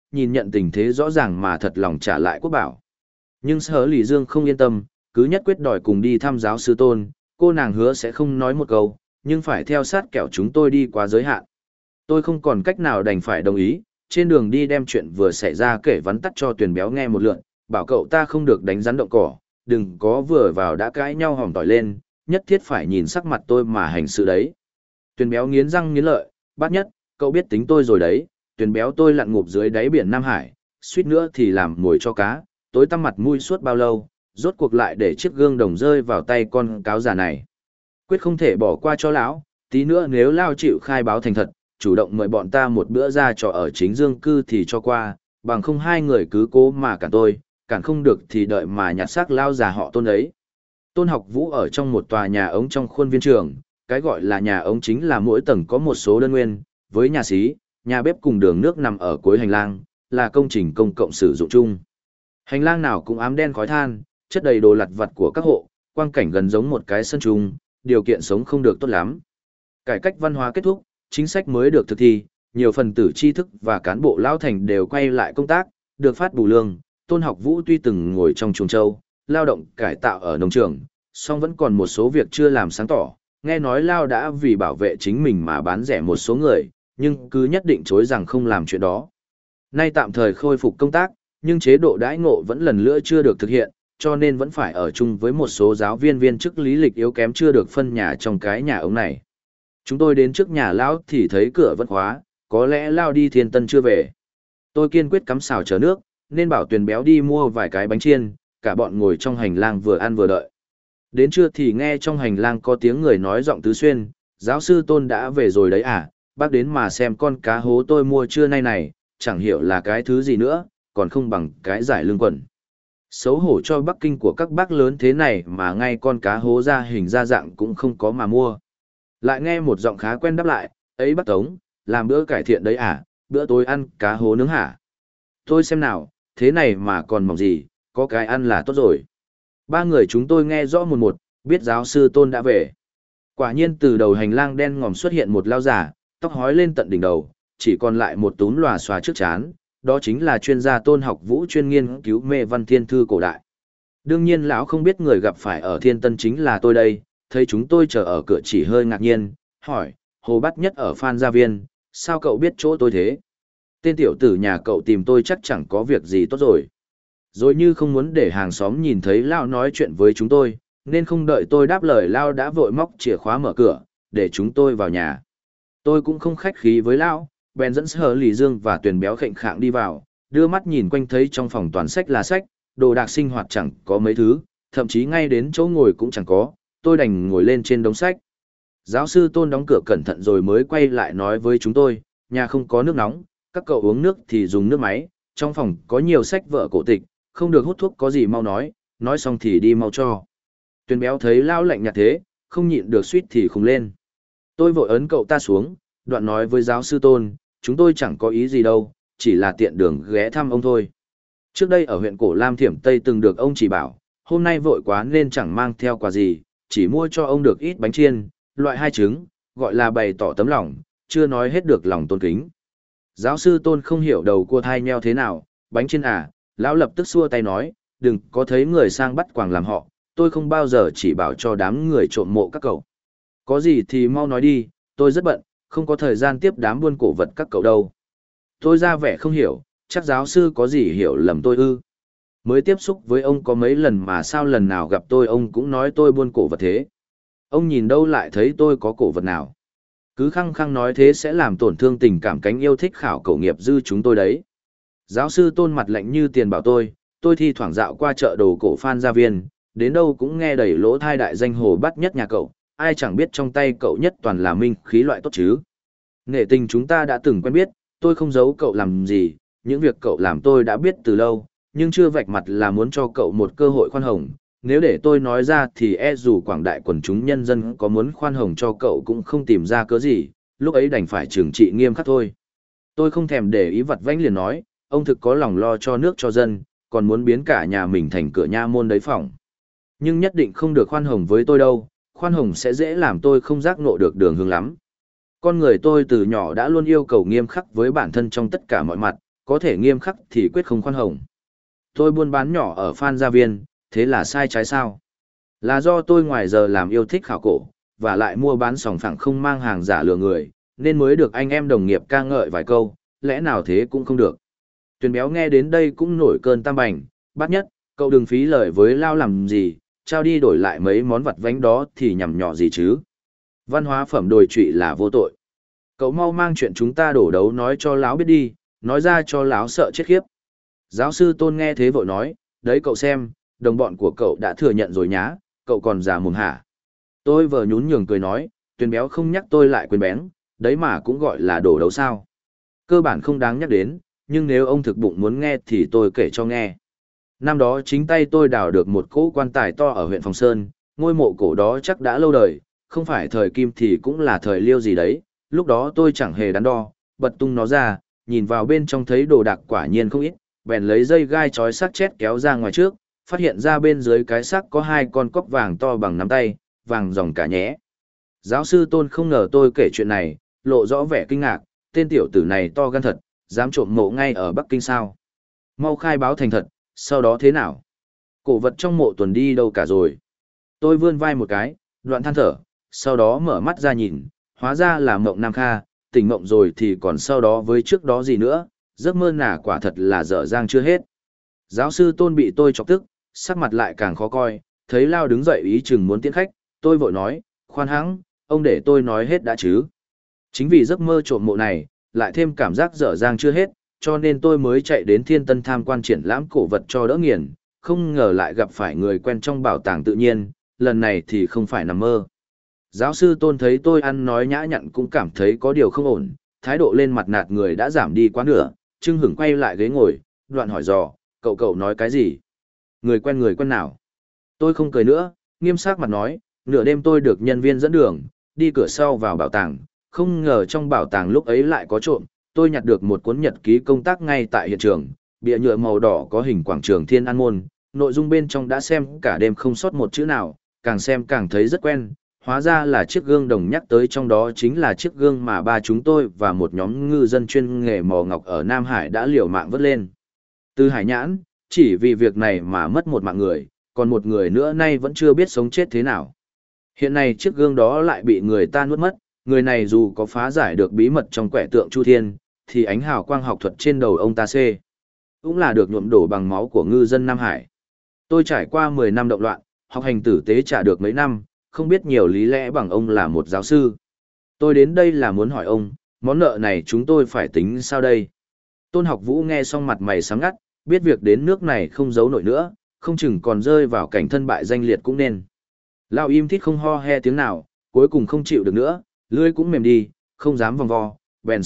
nhìn nhận tình thế rõ ràng mà thật lòng trả lại quốc bảo. Nhưng Sở Lì Dương không yên tâm, cứ nhất quyết đòi cùng đi thăm giáo sư Tôn, cô nàng hứa sẽ không nói một câu, nhưng phải theo sát kẻo chúng tôi đi quá giới hạn. Tôi không còn cách nào đành phải đồng ý, trên đường đi đem chuyện vừa xảy ra kể vắn tắt cho Tuyền Béo nghe một lượt, bảo cậu ta không được đánh rắn động cỏ, đừng có vừa vào đã cãi nhau hỏng tỏi lên, nhất thiết phải nhìn sắc mặt tôi mà hành sự đấy. Tuyền Béo nghiến răng nghiến lợi, Bát Nhất, cậu biết tính tôi rồi đấy, Tuyền Béo tôi lặn ngụp dưới đáy biển Nam Hải, suýt nữa thì làm mồi cho cá, tối tăm mặt mũi suốt bao lâu, rốt cuộc lại để chiếc gương đồng rơi vào tay con cáo già này. Quyết không thể bỏ qua cho lão, tí nữa nếu Lao chịu khai báo thành thật, chủ động mời bọn ta một bữa ra trò ở chính dương cư thì cho qua, bằng không hai người cứ cố mà cản tôi, cản không được thì đợi mà nhặt xác Lao già họ Tôn ấy. Tôn Học Vũ ở trong một tòa nhà ống trong khuôn viên trường, cái gọi là nhà ống chính là mỗi tầng có một số đơn nguyên, với nhà xí, nhà bếp cùng đường nước nằm ở cuối hành lang, là công trình công cộng sử dụng chung. Hành lang nào cũng ám đen khói than, chất đầy đồ lặt vặt của các hộ, quang cảnh gần giống một cái sân chung, điều kiện sống không được tốt lắm. Cải cách văn hóa kết thúc, chính sách mới được thực thi, nhiều phần tử tri thức và cán bộ lão thành đều quay lại công tác, được phát bù lương. Tôn Học Vũ tuy từng ngồi trong chuồng trâu, lao động cải tạo ở nông trường, song vẫn còn một số việc chưa làm sáng tỏ. Nghe nói Lao đã vì bảo vệ chính mình mà bán rẻ một số người, nhưng cứ nhất định chối rằng không làm chuyện đó. Nay tạm thời khôi phục công tác, nhưng chế độ đãi ngộ vẫn lần nữa chưa được thực hiện, cho nên vẫn phải ở chung với một số giáo viên viên chức lý lịch yếu kém chưa được phân nhà trong cái nhà ống này. Chúng tôi đến trước nhà Lão thì thấy cửa vẫn khóa, có lẽ Lao đi Thiên Tân chưa về. Tôi kiên quyết cắm xào chờ nước, nên bảo Tuyền Béo đi mua vài cái bánh chiên, cả bọn ngồi trong hành lang vừa ăn vừa đợi. Đến trưa thì nghe trong hành lang có tiếng người nói giọng tứ xuyên, giáo sư Tôn đã về rồi đấy à, bác đến mà xem con cá hố tôi mua trưa nay này, chẳng hiểu là cái thứ gì nữa, còn không bằng cái giải lương quần. Xấu hổ cho Bắc Kinh của các bác lớn thế này mà ngay con cá hố ra hình ra dạng cũng không có mà mua. Lại nghe một giọng khá quen đáp lại, ấy bác Tống, làm bữa cải thiện đấy à, bữa tối ăn cá hố nướng hả? Tôi xem nào, thế này mà còn mỏng gì, có cái ăn là tốt rồi. Ba người chúng tôi nghe rõ một, biết giáo sư Tôn đã về. Quả nhiên từ đầu hành lang đen ngòm xuất hiện một lao giả, tóc hói lên tận đỉnh đầu, chỉ còn lại một túm lòa xòa trước trán, đó chính là chuyên gia Tôn Học Vũ chuyên nghiên cứu mê văn thiên thư cổ đại. Đương nhiên lão không biết người gặp phải ở Thiên Tân chính là tôi đây, thấy chúng tôi chờ ở cửa chỉ hơi ngạc nhiên, hỏi, Hồ Bát Nhất ở Phan Gia Viên, sao cậu biết chỗ tôi thế? Tên tiểu tử nhà cậu tìm tôi chắc chẳng có việc gì tốt rồi. Rồi như không muốn để hàng xóm nhìn thấy Lao nói chuyện với chúng tôi, nên không đợi tôi đáp lời Lao đã vội móc chìa khóa mở cửa, để chúng tôi vào nhà. Tôi cũng không khách khí với Lao, bèn dẫn Sở Lì Dương và Tuyền Béo khệnh khạng đi vào, đưa mắt nhìn quanh thấy trong phòng toàn sách là sách, đồ đạc sinh hoạt chẳng có mấy thứ, thậm chí ngay đến chỗ ngồi cũng chẳng có, tôi đành ngồi lên trên đống sách. Giáo sư Tôn đóng cửa cẩn thận rồi mới quay lại nói với chúng tôi, nhà không có nước nóng, các cậu uống nước thì dùng nước máy, trong phòng có nhiều sách vở cổ tịch, không được hút thuốc có gì mau nói xong thì đi mau cho. Tuyền Béo thấy Lao lạnh nhạt thế, không nhịn được suýt thì khùng lên. Tôi vội ấn cậu ta xuống, đoạn nói với giáo sư Tôn, chúng tôi chẳng có ý gì đâu, chỉ là tiện đường ghé thăm ông thôi. Trước đây ở huyện Cổ Lam Thiểm Tây từng được ông chỉ bảo, hôm nay vội quá nên chẳng mang theo quà gì, chỉ mua cho ông được ít bánh chiên, loại 2 trứng, gọi là bày tỏ tấm lòng, chưa nói hết được lòng tôn kính. Giáo sư Tôn không hiểu đầu cua thai nheo thế nào, bánh chiên à, lão lập tức xua tay nói, đừng có thấy người sang bắt quàng làm họ, tôi không bao giờ chỉ bảo cho đám người trộm mộ các cậu. Có gì thì mau nói đi, tôi rất bận, không có thời gian tiếp đám buôn cổ vật các cậu đâu. Tôi ra vẻ không hiểu, chắc giáo sư có gì hiểu lầm tôi ư. Mới tiếp xúc với ông có mấy lần mà sao lần nào gặp tôi ông cũng nói tôi buôn cổ vật thế. Ông nhìn đâu lại thấy tôi có cổ vật nào. Cứ khăng khăng nói thế sẽ làm tổn thương tình cảm cánh yêu thích khảo cổ nghiệp dư chúng tôi đấy. Giáo sư Tôn mặt lạnh như tiền bảo tôi thi thoảng dạo qua chợ đồ cổ Phan Gia Viên, đến đâu cũng nghe đầy lỗ thai đại danh Hồ Bát Nhất nhà cậu, ai chẳng biết trong tay cậu nhất toàn là minh khí loại tốt chứ. Nghệ tình chúng ta đã từng quen biết, tôi không giấu cậu làm gì, những việc cậu làm tôi đã biết từ lâu, nhưng chưa vạch mặt là muốn cho cậu một cơ hội khoan hồng. Nếu để tôi nói ra thì dù quảng đại quần chúng nhân dân có muốn khoan hồng cho cậu cũng không tìm ra cớ gì, lúc ấy đành phải trừng trị nghiêm khắc thôi. Tôi không thèm để ý vặt vãnh liền nói, ông thực có lòng lo cho nước cho dân, còn muốn biến cả nhà mình thành cửa nha môn đấy phỏng. Nhưng nhất định không được khoan hồng với tôi đâu, khoan hồng sẽ dễ làm tôi không giác ngộ được đường hướng lắm. Con người tôi từ nhỏ đã luôn yêu cầu nghiêm khắc với bản thân trong tất cả mọi mặt, có thể nghiêm khắc thì quyết không khoan hồng. Tôi buôn bán nhỏ ở Phan Gia Viên, thế là sai trái sao? Là do tôi ngoài giờ làm yêu thích khảo cổ, và lại mua bán sòng phẳng không mang hàng giả lừa người, nên mới được anh em đồng nghiệp ca ngợi vài câu, lẽ nào thế cũng không được. Tuyền béo nghe đến đây cũng nổi cơn tam bành, bát nhất, cậu đừng phí lời với Lao làm gì, trao đi đổi lại mấy món vặt vánh đó thì nhằm nhọ gì chứ. Văn hóa phẩm đồi trụy là vô tội. Cậu mau mang chuyện chúng ta đổ đấu nói cho Lão biết đi, nói ra cho Lão sợ chết khiếp. Giáo sư Tôn nghe thế vội nói, đấy cậu xem, đồng bọn của cậu đã thừa nhận rồi nhá, cậu còn già mồm hả. Tôi vờ nhún nhường cười nói, Tuyền béo không nhắc tôi lại quên bén, đấy mà cũng gọi là đổ đấu sao. Cơ bản không đáng nhắc đến, nhưng nếu ông thực bụng muốn nghe thì tôi kể cho nghe. Năm đó chính tay tôi đào được một cỗ quan tài to ở huyện Phòng Sơn, ngôi mộ cổ đó chắc đã lâu đời, không phải thời Kim thì cũng là thời Liêu gì đấy, lúc đó tôi chẳng hề đắn đo, bật tung nó ra, nhìn vào bên trong thấy đồ đạc quả nhiên không ít, bèn lấy dây gai trói xác chết kéo ra ngoài trước, phát hiện ra bên dưới cái xác có hai con cóc vàng to bằng nắm tay, vàng ròng cả nhẽ. Giáo sư Tôn không ngờ tôi kể chuyện này, lộ rõ vẻ kinh ngạc, tên tiểu tử này to gan thật, dám trộm mộ ngay ở Bắc Kinh sao. Mau khai báo thành thật, sau đó thế nào? Cổ vật trong mộ tuần đi đâu cả rồi? Tôi vươn vai một cái, đoạn than thở, sau đó mở mắt ra nhìn, hóa ra là mộng Nam Kha, tỉnh mộng rồi thì còn sau đó với trước đó gì nữa, giấc mơ nà quả thật là dở dang chưa hết. Giáo sư Tôn bị tôi chọc tức, sắc mặt lại càng khó coi, thấy Lao đứng dậy ý chừng muốn tiễn khách, tôi vội nói, khoan hãng, ông để tôi nói hết đã chứ. Chính vì giấc mơ trộm mộ này, lại thêm cảm giác dở dang chưa hết, cho nên tôi mới chạy đến Thiên Tân tham quan triển lãm cổ vật cho đỡ nghiền, không ngờ lại gặp phải người quen trong bảo tàng tự nhiên, lần này thì không phải nằm mơ. Giáo sư Tôn thấy tôi ăn nói nhã nhặn cũng cảm thấy có điều không ổn, thái độ lên mặt nạt người đã giảm đi quá nửa, chưng hửng quay lại ghế ngồi, đoạn hỏi dò, cậu nói cái gì? Người quen nào? Tôi không cười nữa, nghiêm sắc mặt nói, nửa đêm tôi được nhân viên dẫn đường, đi cửa sau vào bảo tàng, không ngờ trong bảo tàng lúc ấy lại có trộm, tôi nhặt được một cuốn nhật ký công tác ngay tại hiện trường, bìa nhựa màu đỏ có hình quảng trường Thiên An Môn, nội dung bên trong đã xem cả đêm không sót một chữ nào, càng xem càng thấy rất quen, hóa ra là chiếc gương đồng nhắc tới trong đó chính là chiếc gương mà ba chúng tôi và một nhóm ngư dân chuyên nghề mò ngọc ở Nam Hải đã liều mạng vớt lên. Từ Hải Nhãn, chỉ vì việc này mà mất một mạng người, còn một người nữa nay vẫn chưa biết sống chết thế nào. Hiện nay chiếc gương đó lại bị người ta nuốt mất, người này dù có phá giải được bí mật trong quẻ tượng Chu Thiên, thì ánh hào quang học thuật trên đầu ông ta cũng là được nhuộm đổ bằng máu của ngư dân Nam Hải. Tôi trải qua 10 năm động loạn, học hành tử tế trả được mấy năm, không biết nhiều lý lẽ bằng ông là một giáo sư. Tôi đến đây là muốn hỏi ông, món nợ này chúng tôi phải tính sao đây? Tôn Học Vũ nghe xong mặt mày sáng ngắt, biết việc đến nước này không giấu nổi nữa, không chừng còn rơi vào cảnh thân bại danh liệt cũng nên. Lao im thít không ho he tiếng nào, cuối cùng không chịu được nữa, lưỡi cũng mềm đi, không dám vòng vo, bèn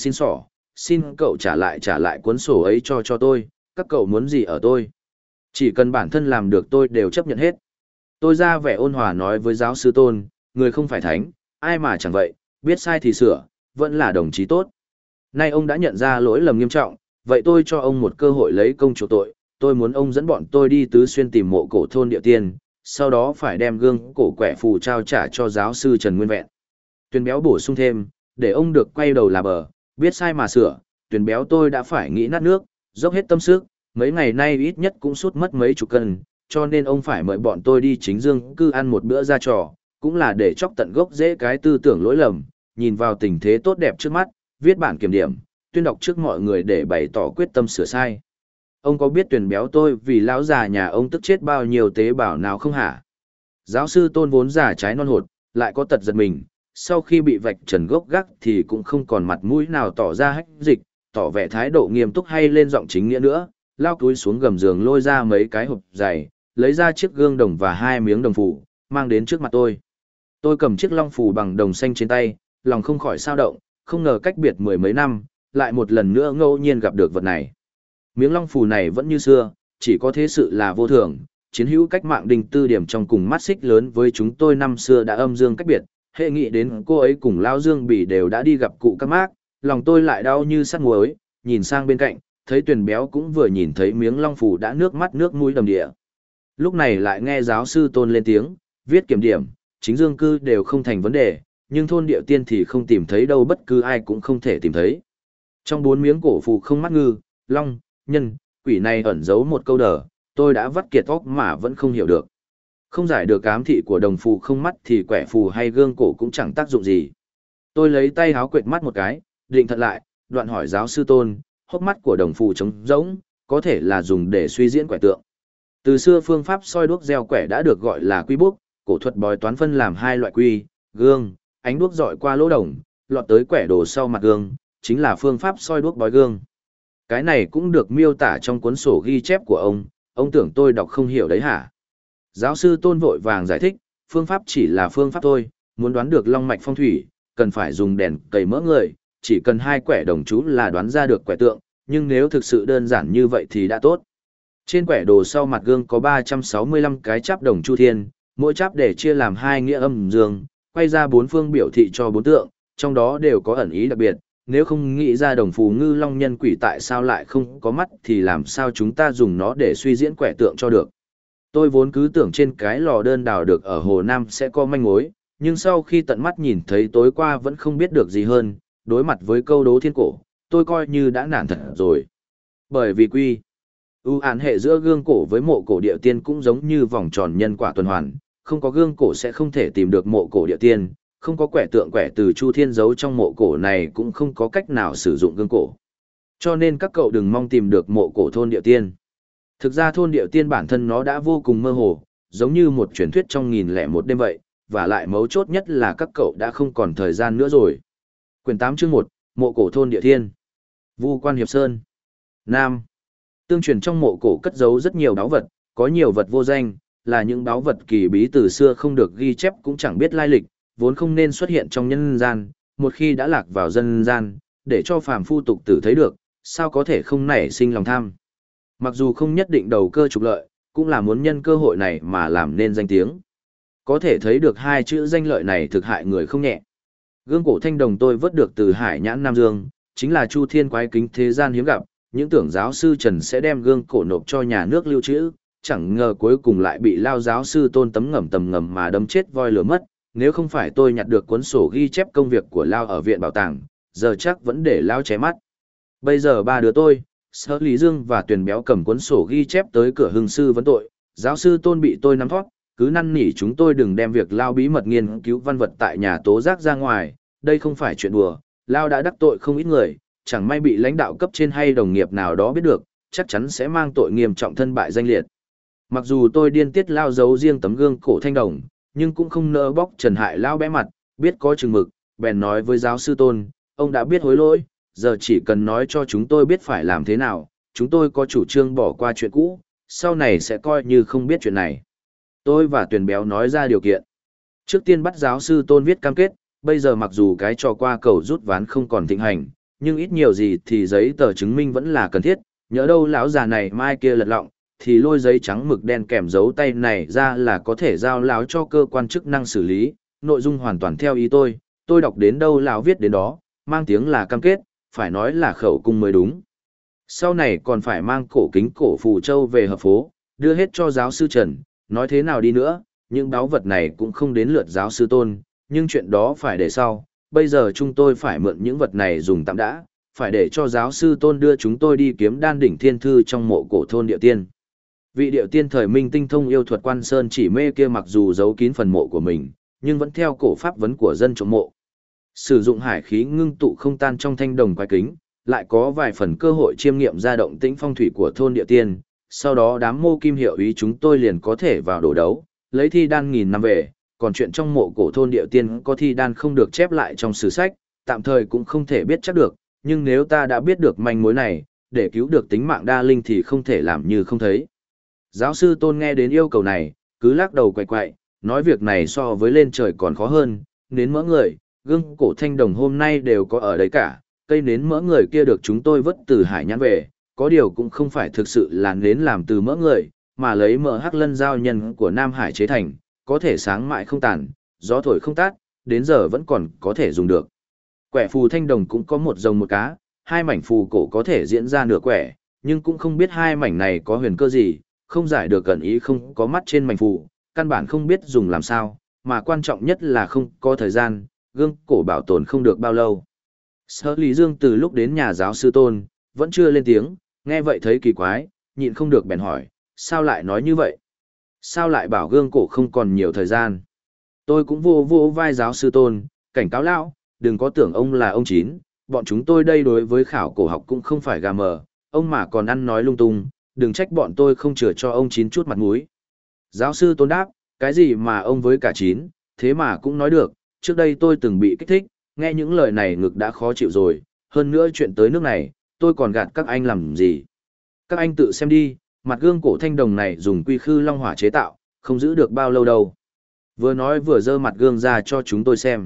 xin cậu trả lại cuốn sổ ấy cho tôi, các cậu muốn gì ở tôi. Chỉ cần bản thân làm được tôi đều chấp nhận hết. Tôi ra vẻ ôn hòa nói với giáo sư Tôn, người không phải thánh, ai mà chẳng vậy, biết sai thì sửa, vẫn là đồng chí tốt. Nay ông đã nhận ra lỗi lầm nghiêm trọng, vậy tôi cho ông một cơ hội lấy công chuộc tội, tôi muốn ông dẫn bọn tôi đi Tứ Xuyên tìm mộ cổ thôn địa tiên, sau đó phải đem gương cổ quẻ phù trao trả cho giáo sư Trần Nguyên Vẹn. Tuyền béo bổ sung thêm, để ông được quay đầu là bờ, biết sai mà sửa, Tuyền béo tôi đã phải nghĩ nát nước, dốc hết tâm sức, mấy ngày nay ít nhất cũng sút mất mấy chục cân, cho nên ông phải mời bọn tôi đi chính dương cư ăn một bữa ra trò, cũng là để chọc tận gốc dễ cái tư tưởng lỗi lầm, nhìn vào tình thế tốt đẹp trước mắt, viết bản kiểm điểm, tuyên đọc trước mọi người để bày tỏ quyết tâm sửa sai. Ông có biết Tuyền béo tôi vì lão già nhà ông tức chết bao nhiêu tế bào nào không hả? Giáo sư Tôn vốn già trái non hột, lại có tật giật mình, sau khi bị vạch trần gốc gác thì cũng không còn mặt mũi nào tỏ ra hách dịch, tỏ vẻ thái độ nghiêm túc hay lên giọng chính nghĩa nữa, lao túi xuống gầm giường lôi ra mấy cái hộp dày, lấy ra chiếc gương đồng và 2 miếng đồng phủ, mang đến trước mặt tôi. Tôi cầm chiếc long phù bằng đồng xanh trên tay, lòng không khỏi sao động, không ngờ cách biệt 10 mấy năm, lại một lần nữa ngẫu nhiên gặp được vật này. Miếng long phù này vẫn như xưa, chỉ có thế sự là vô thường, chiến hữu cách mạng Đinh Tư Điểm trong cùng mắt xích lớn với chúng tôi năm xưa đã âm dương cách biệt, hệ nghĩ đến cô ấy cùng Lao Dương Bỉ đều đã đi gặp cụ các mác, lòng tôi lại đau như sắt muối, nhìn sang bên cạnh, thấy Tuyền béo cũng vừa nhìn thấy miếng long phù đã nước mắt nước mũi đầm đìa. Lúc này lại nghe giáo sư Tôn lên tiếng, viết kiểm điểm, chính dương cư đều không thành vấn đề, nhưng thôn địa tiên thì không tìm thấy đâu, bất cứ ai cũng không thể tìm thấy. Trong 4 miếng cổ phù không mắc ngư, long, nhân, quỷ này ẩn giấu một câu đờ, tôi đã vắt kiệt óc mà vẫn không hiểu được. Không giải được ám thị của đồng phù không mắt thì quẻ phù hay gương cổ cũng chẳng tác dụng gì. Tôi lấy tay háo quệt mắt một cái, định thật lại, đoạn hỏi giáo sư Tôn, hốc mắt của đồng phù trống rỗng, có thể là dùng để suy diễn quẻ tượng. Từ xưa phương pháp soi đuốc gieo quẻ đã được gọi là quy bút, cổ thuật bói toán phân làm hai loại quy, gương, ánh đuốc dọi qua lỗ đồng, lọt tới quẻ đồ sau mặt gương, chính là phương pháp soi đuốc bói gương. Cái này cũng được miêu tả trong cuốn sổ ghi chép của ông tưởng tôi đọc không hiểu đấy hả? Giáo sư Tôn vội vàng giải thích, phương pháp chỉ là phương pháp thôi, muốn đoán được long mạch phong thủy, cần phải dùng đèn cầy mỡ người, chỉ cần hai quẻ đồng chú là đoán ra được quẻ tượng, nhưng nếu thực sự đơn giản như vậy thì đã tốt. Trên quẻ đồ sau mặt gương có 365 cái cháp đồng chu thiên, mỗi cháp để chia làm hai nghĩa âm dương, quay ra bốn phương biểu thị cho bốn tượng, trong đó đều có ẩn ý đặc biệt, nếu không nghĩ ra đồng phù ngư long nhân quỷ tại sao lại không có mắt thì làm sao chúng ta dùng nó để suy diễn quẻ tượng cho được. Tôi vốn cứ tưởng trên cái lò đơn đào được ở Hồ Nam sẽ có manh mối, nhưng sau khi tận mắt nhìn thấy tối qua vẫn không biết được gì hơn, đối mặt với câu đố thiên cổ, tôi coi như đã nản thật rồi. Bởi vì án hệ giữa gương cổ với mộ cổ địa tiên cũng giống như vòng tròn nhân quả tuần hoàn, không có gương cổ sẽ không thể tìm được mộ cổ địa tiên, không có quẻ tượng quẻ từ chu thiên giấu trong mộ cổ này cũng không có cách nào sử dụng gương cổ. Cho nên các cậu đừng mong tìm được mộ cổ thôn địa tiên. Thực ra thôn địa tiên bản thân nó đã vô cùng mơ hồ, giống như một truyền thuyết trong 1001 đêm vậy, và lại mấu chốt nhất là các cậu đã không còn thời gian nữa rồi. Quyển 8 chương 1, Mộ cổ thôn địa tiên. Vu Quan Hiệp Sơn. Nam. Tương truyền trong mộ cổ cất giấu rất nhiều báu vật, có nhiều vật vô danh, là những báu vật kỳ bí từ xưa không được ghi chép cũng chẳng biết lai lịch, vốn không nên xuất hiện trong nhân gian, một khi đã lạc vào dân gian, để cho phàm phu tục tử thấy được, sao có thể không nảy sinh lòng tham. Mặc dù không nhất định đầu cơ trục lợi, cũng là muốn nhân cơ hội này mà làm nên danh tiếng. Có thể thấy được hai chữ danh lợi này thực hại người không nhẹ. Gương cổ thanh đồng tôi vớt được từ Hải Nhãn Nam Dương, chính là chu thiên quái kính thế gian hiếm gặp, những tưởng giáo sư Trần sẽ đem gương cổ nộp cho nhà nước lưu trữ, chẳng ngờ cuối cùng lại bị lao giáo sư Tôn tầm ngầm mà đâm chết voi lửa mất, nếu không phải tôi nhặt được cuốn sổ ghi chép công việc của lao ở viện bảo tàng, giờ chắc vẫn để lao ché mắt. Bây giờ ba đứa tôi, Sở Lý Dương và Tuyền Béo cầm cuốn sổ ghi chép tới cửa hưng sư vấn tội, giáo sư Tôn bị tôi nắm thoát, cứ năn nỉ chúng tôi đừng đem việc lao bí mật nghiên cứu văn vật tại nhà tố giác ra ngoài, đây không phải chuyện đùa, lao đã đắc tội không ít người, chẳng may bị lãnh đạo cấp trên hay đồng nghiệp nào đó biết được, chắc chắn sẽ mang tội nghiêm trọng thân bại danh liệt. Mặc dù tôi điên tiết lao giấu riêng tấm gương cổ thanh đồng, nhưng cũng không nỡ bóc trần hại lao bẽ mặt, biết có chừng mực, bèn nói với giáo sư Tôn, ông đã biết hối lỗi, giờ chỉ cần nói cho chúng tôi biết phải làm thế nào, chúng tôi có chủ trương bỏ qua chuyện cũ, sau này sẽ coi như không biết chuyện này. Tôi và Tuyền Béo nói ra điều kiện. Trước tiên bắt giáo sư Tôn viết cam kết, bây giờ mặc dù cái trò qua cầu rút ván không còn thịnh hành, nhưng ít nhiều gì thì giấy tờ chứng minh vẫn là cần thiết, nhỡ đâu lão già này mai kia lật lọng, thì lôi giấy trắng mực đen kèm dấu tay này ra là có thể giao láo cho cơ quan chức năng xử lý, nội dung hoàn toàn theo ý tôi đọc đến đâu lão viết đến đó, mang tiếng là cam kết, phải nói là khẩu cung mới đúng. Sau này còn phải mang cổ kính cổ phù châu về hợp phố, đưa hết cho giáo sư Trần, nói thế nào đi nữa, những báu vật này cũng không đến lượt giáo sư Tôn, nhưng chuyện đó phải để sau, bây giờ chúng tôi phải mượn những vật này dùng tạm đã, phải để cho giáo sư Tôn đưa chúng tôi đi kiếm đan đỉnh thiên thư trong mộ cổ thôn địa tiên. Vị địa tiên thời minh tinh thông yêu thuật Quan Sơn Chỉ Mê kia mặc dù giấu kín phần mộ của mình, nhưng vẫn theo cổ pháp vấn của dân trộm mộ. Sử dụng hải khí ngưng tụ không tan trong thanh đồng quái kính, lại có vài phần cơ hội chiêm nghiệm ra động tĩnh phong thủy của thôn địa tiên, sau đó đám mô kim hiệu ý chúng tôi liền có thể vào đổ đấu, lấy thi đan 1000 năm về, còn chuyện trong mộ cổ thôn địa tiên có thi đan không được chép lại trong sử sách, tạm thời cũng không thể biết chắc được, nhưng nếu ta đã biết được manh mối này, để cứu được tính mạng đa linh thì không thể làm như không thấy. Giáo sư Tôn nghe đến yêu cầu này, cứ lắc đầu quậy quậy, nói việc này so với lên trời còn khó hơn, nến mỡ người, gương cổ thanh đồng hôm nay đều có ở đấy cả, cây nến mỡ người kia được chúng tôi vất từ Hải Nhãn về, có điều cũng không phải thực sự là nến làm từ mỡ người, mà lấy mỡ hắc lân giao nhân của Nam Hải chế thành, có thể sáng mãi không tàn, gió thổi không tát, đến giờ vẫn còn có thể dùng được. Quẻ phù thanh đồng cũng có một rồng một cá, hai mảnh phù cổ có thể diễn ra nửa quẻ, nhưng cũng không biết hai mảnh này có huyền cơ gì, không giải được cẩn ý không có mắt trên mảnh phù, căn bản không biết dùng làm sao, mà quan trọng nhất là không có thời gian, gương cổ bảo tồn không được bao lâu. Sở Lý Dương từ lúc đến nhà giáo sư Tôn, vẫn chưa lên tiếng, Nghe vậy thấy kỳ quái, nhịn không được bèn hỏi, sao lại nói như vậy? Sao lại bảo gương cổ không còn nhiều thời gian? Tôi cũng vô vô vai giáo sư Tôn, cảnh cáo lão, đừng có tưởng ông là ông Chín, bọn chúng tôi đây đối với khảo cổ học cũng không phải gà mờ, ông mà còn ăn nói lung tung, đừng trách bọn tôi không chừa cho ông Chín chút mặt mũi. Giáo sư Tôn đáp, cái gì mà ông với cả Chín, thế mà cũng nói được, trước đây tôi từng bị kích thích, nghe những lời này ngực đã khó chịu rồi, hơn nữa chuyện tới nước này, tôi còn gạt các anh làm gì. Các anh tự xem đi, mặt gương cổ thanh đồng này dùng quy khư long hỏa chế tạo, không giữ được bao lâu đâu. Vừa nói vừa giơ mặt gương ra cho chúng tôi xem.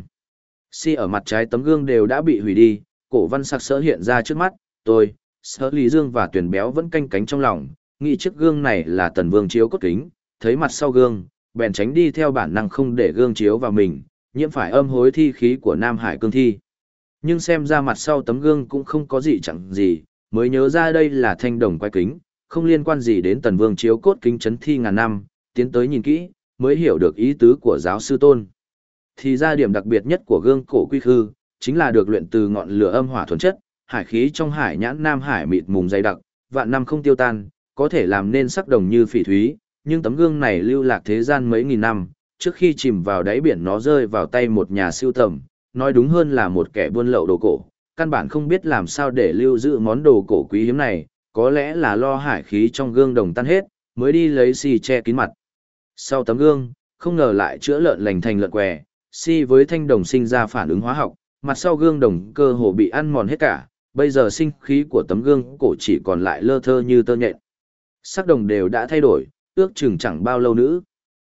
Ở mặt trái tấm gương đều đã bị hủy đi, cổ văn sặc sỡ hiện ra trước mắt, tôi, Sở Lý Dương và Tuyền Béo vẫn canh cánh trong lòng, nghĩ chiếc gương này là Tần Vương chiếu cốt kính, thấy mặt sau gương, bèn tránh đi theo bản năng không để gương chiếu vào mình, nhiễm phải âm hối thi khí của Nam Hải cương thi. Nhưng xem ra mặt sau tấm gương cũng không có gì chẳng gì, mới nhớ ra đây là thanh đồng quay kính, không liên quan gì đến Tần Vương chiếu cốt kính chấn thi ngàn năm, tiến tới nhìn kỹ, mới hiểu được ý tứ của giáo sư Tôn. Thì ra điểm đặc biệt nhất của gương cổ quy khư, chính là được luyện từ ngọn lửa âm hỏa thuần chất, hải khí trong hải nhãn Nam Hải mịt mùng dày đặc, vạn năm không tiêu tan, có thể làm nên sắc đồng như phỉ thúy, nhưng tấm gương này lưu lạc thế gian mấy nghìn năm, trước khi chìm vào đáy biển nó rơi vào tay một nhà sưu tầm, nói đúng hơn là một kẻ buôn lậu đồ cổ, căn bản không biết làm sao để lưu giữ món đồ cổ quý hiếm này, có lẽ là lo hải khí trong gương đồng tan hết, mới đi lấy xì che kín mặt. Sau tấm gương, không ngờ lại chữa lợn lành thành lợn què, với thanh đồng sinh ra phản ứng hóa học, mặt sau gương đồng cơ hồ bị ăn mòn hết cả, bây giờ sinh khí của tấm gương cổ chỉ còn lại lơ thơ như tơ nhện. Sắc đồng đều đã thay đổi, ước chừng chẳng bao lâu nữa.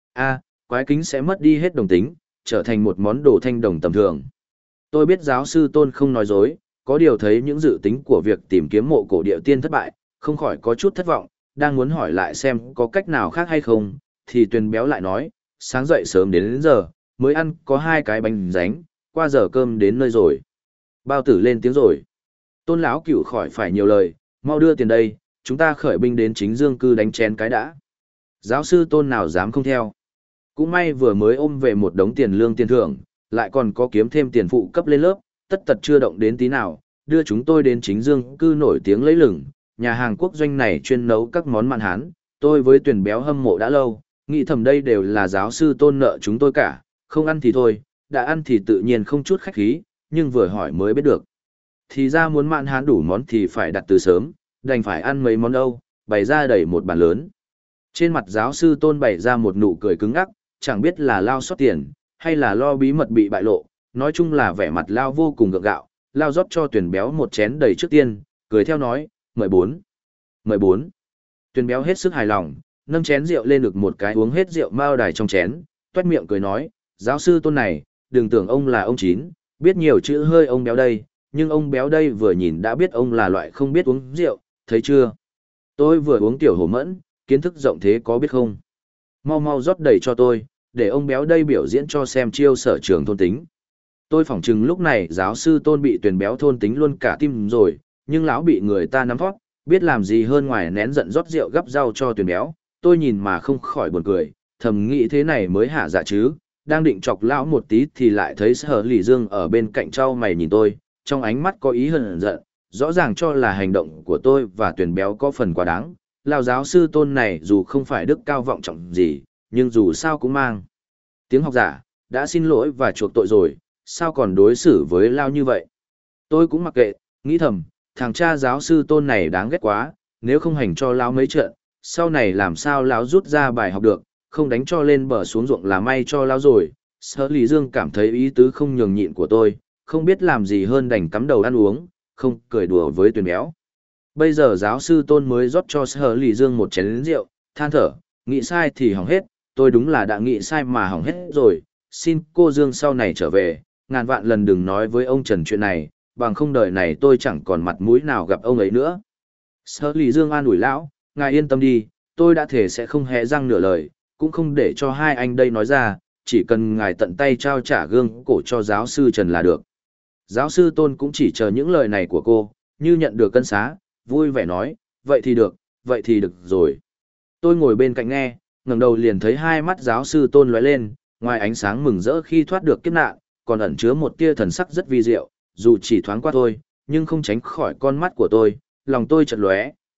Quái kính sẽ mất đi hết đồng tính, trở thành một món đồ thanh đồng tầm thường. Tôi biết giáo sư Tôn không nói dối, có điều thấy những dự tính của việc tìm kiếm mộ cổ địa tiên thất bại, không khỏi có chút thất vọng, đang muốn hỏi lại xem có cách nào khác hay không, thì Tuyền Béo lại nói, sáng dậy sớm đến giờ, mới ăn có 2 cái bánh ránh, qua giờ cơm đến nơi rồi. Bao tử lên tiếng rồi. Tôn lão cửu khỏi phải nhiều lời, mau đưa tiền đây, chúng ta khởi binh đến chính dương cư đánh chén cái đã. Giáo sư Tôn nào dám không theo. Cũng may vừa mới ôm về một đống tiền lương tiền thưởng, lại còn có kiếm thêm tiền phụ cấp lên lớp, tất tật chưa động đến tí nào, đưa chúng tôi đến chính dương cư nổi tiếng lấy lừng, nhà hàng quốc doanh này chuyên nấu các món mặn Hán, tôi với Tuyền Béo hâm mộ đã lâu, nghĩ thầm đây đều là giáo sư Tôn nợ chúng tôi cả, không ăn thì thôi, đã ăn thì tự nhiên không chút khách khí, nhưng vừa hỏi mới biết được. Thì ra muốn mặn Hán đủ món thì phải đặt từ sớm, đành phải ăn mấy món đâu, bày ra đầy một bàn lớn. Trên mặt giáo sư Tôn bày ra một nụ cười cứng ngắc, chẳng biết là lao xót tiền, hay là lo bí mật bị bại lộ, nói chung là vẻ mặt lao vô cùng gượng gạo, lao rót cho Tuyền Béo một chén đầy trước tiên, cười theo nói, mời bốn. Tuyền Béo hết sức hài lòng, nâng chén rượu lên được một cái uống hết rượu mao đài trong chén, toét miệng cười nói, giáo sư Tôn này, đừng tưởng ông là ông Chín, biết nhiều chữ hơi ông Béo đây, nhưng ông Béo đây vừa nhìn đã biết ông là loại không biết uống rượu, thấy chưa? Tôi vừa uống tiểu hồ mẫn, kiến thức rộng thế có biết không? Mau mau rót đầy cho tôi, để ông Béo đây biểu diễn cho xem chiêu sở trường thôn tính. Tôi phỏng chừng lúc này giáo sư Tôn bị Tuyền Béo thôn tính luôn cả tim rồi, nhưng lão bị người ta nắm thót, biết làm gì hơn ngoài nén giận rót rượu gắp rau cho Tuyền Béo. Tôi nhìn mà không khỏi buồn cười, thầm nghĩ thế này mới hả dạ chứ, đang định chọc lão một tí thì lại thấy Sở Lý Dương ở bên cạnh trao mày nhìn tôi, trong ánh mắt có ý hờn giận, rõ ràng cho là hành động của tôi và Tuyền Béo có phần quá đáng. Lão giáo sư Tôn này dù không phải đức cao vọng trọng gì, nhưng dù sao cũng mang tiếng học giả, đã xin lỗi và chuộc tội rồi, sao còn đối xử với Lao như vậy? Tôi cũng mặc kệ, nghĩ thầm, thằng cha giáo sư Tôn này đáng ghét quá, nếu không hành cho Lao mấy trận, sau này làm sao Lão rút ra bài học được, không đánh cho lên bờ xuống ruộng là may cho Lao rồi. Sở Lý Dương cảm thấy ý tứ không nhường nhịn của tôi, không biết làm gì hơn đành cắm đầu ăn uống, không cười đùa với Tuyền Béo. Bây giờ giáo sư Tôn mới rót cho Sở Lý Dương một chén rượu, than thở, nghĩ sai thì hỏng hết, tôi đúng là đã nghĩ sai mà hỏng hết rồi, xin cô Dương sau này trở về, ngàn vạn lần đừng nói với ông Trần chuyện này, bằng không đời này tôi chẳng còn mặt mũi nào gặp ông ấy nữa. Sở Lý Dương an ủi lão, ngài yên tâm đi, tôi đã thể sẽ không hé răng nửa lời, cũng không để cho hai anh đây nói ra, chỉ cần ngài tận tay trao trả gương cổ cho giáo sư Trần là được. Giáo sư Tôn cũng chỉ chờ những lời này của cô, như nhận được cân xá, vui vẻ nói, vậy thì được rồi. Tôi ngồi bên cạnh nghe, ngẩng đầu liền thấy hai mắt giáo sư Tôn lóe lên, ngoài ánh sáng mừng rỡ khi thoát được kiếp nạn, còn ẩn chứa một tia thần sắc rất vi diệu, dù chỉ thoáng qua thôi, nhưng không tránh khỏi con mắt của tôi, lòng tôi chợt lóe,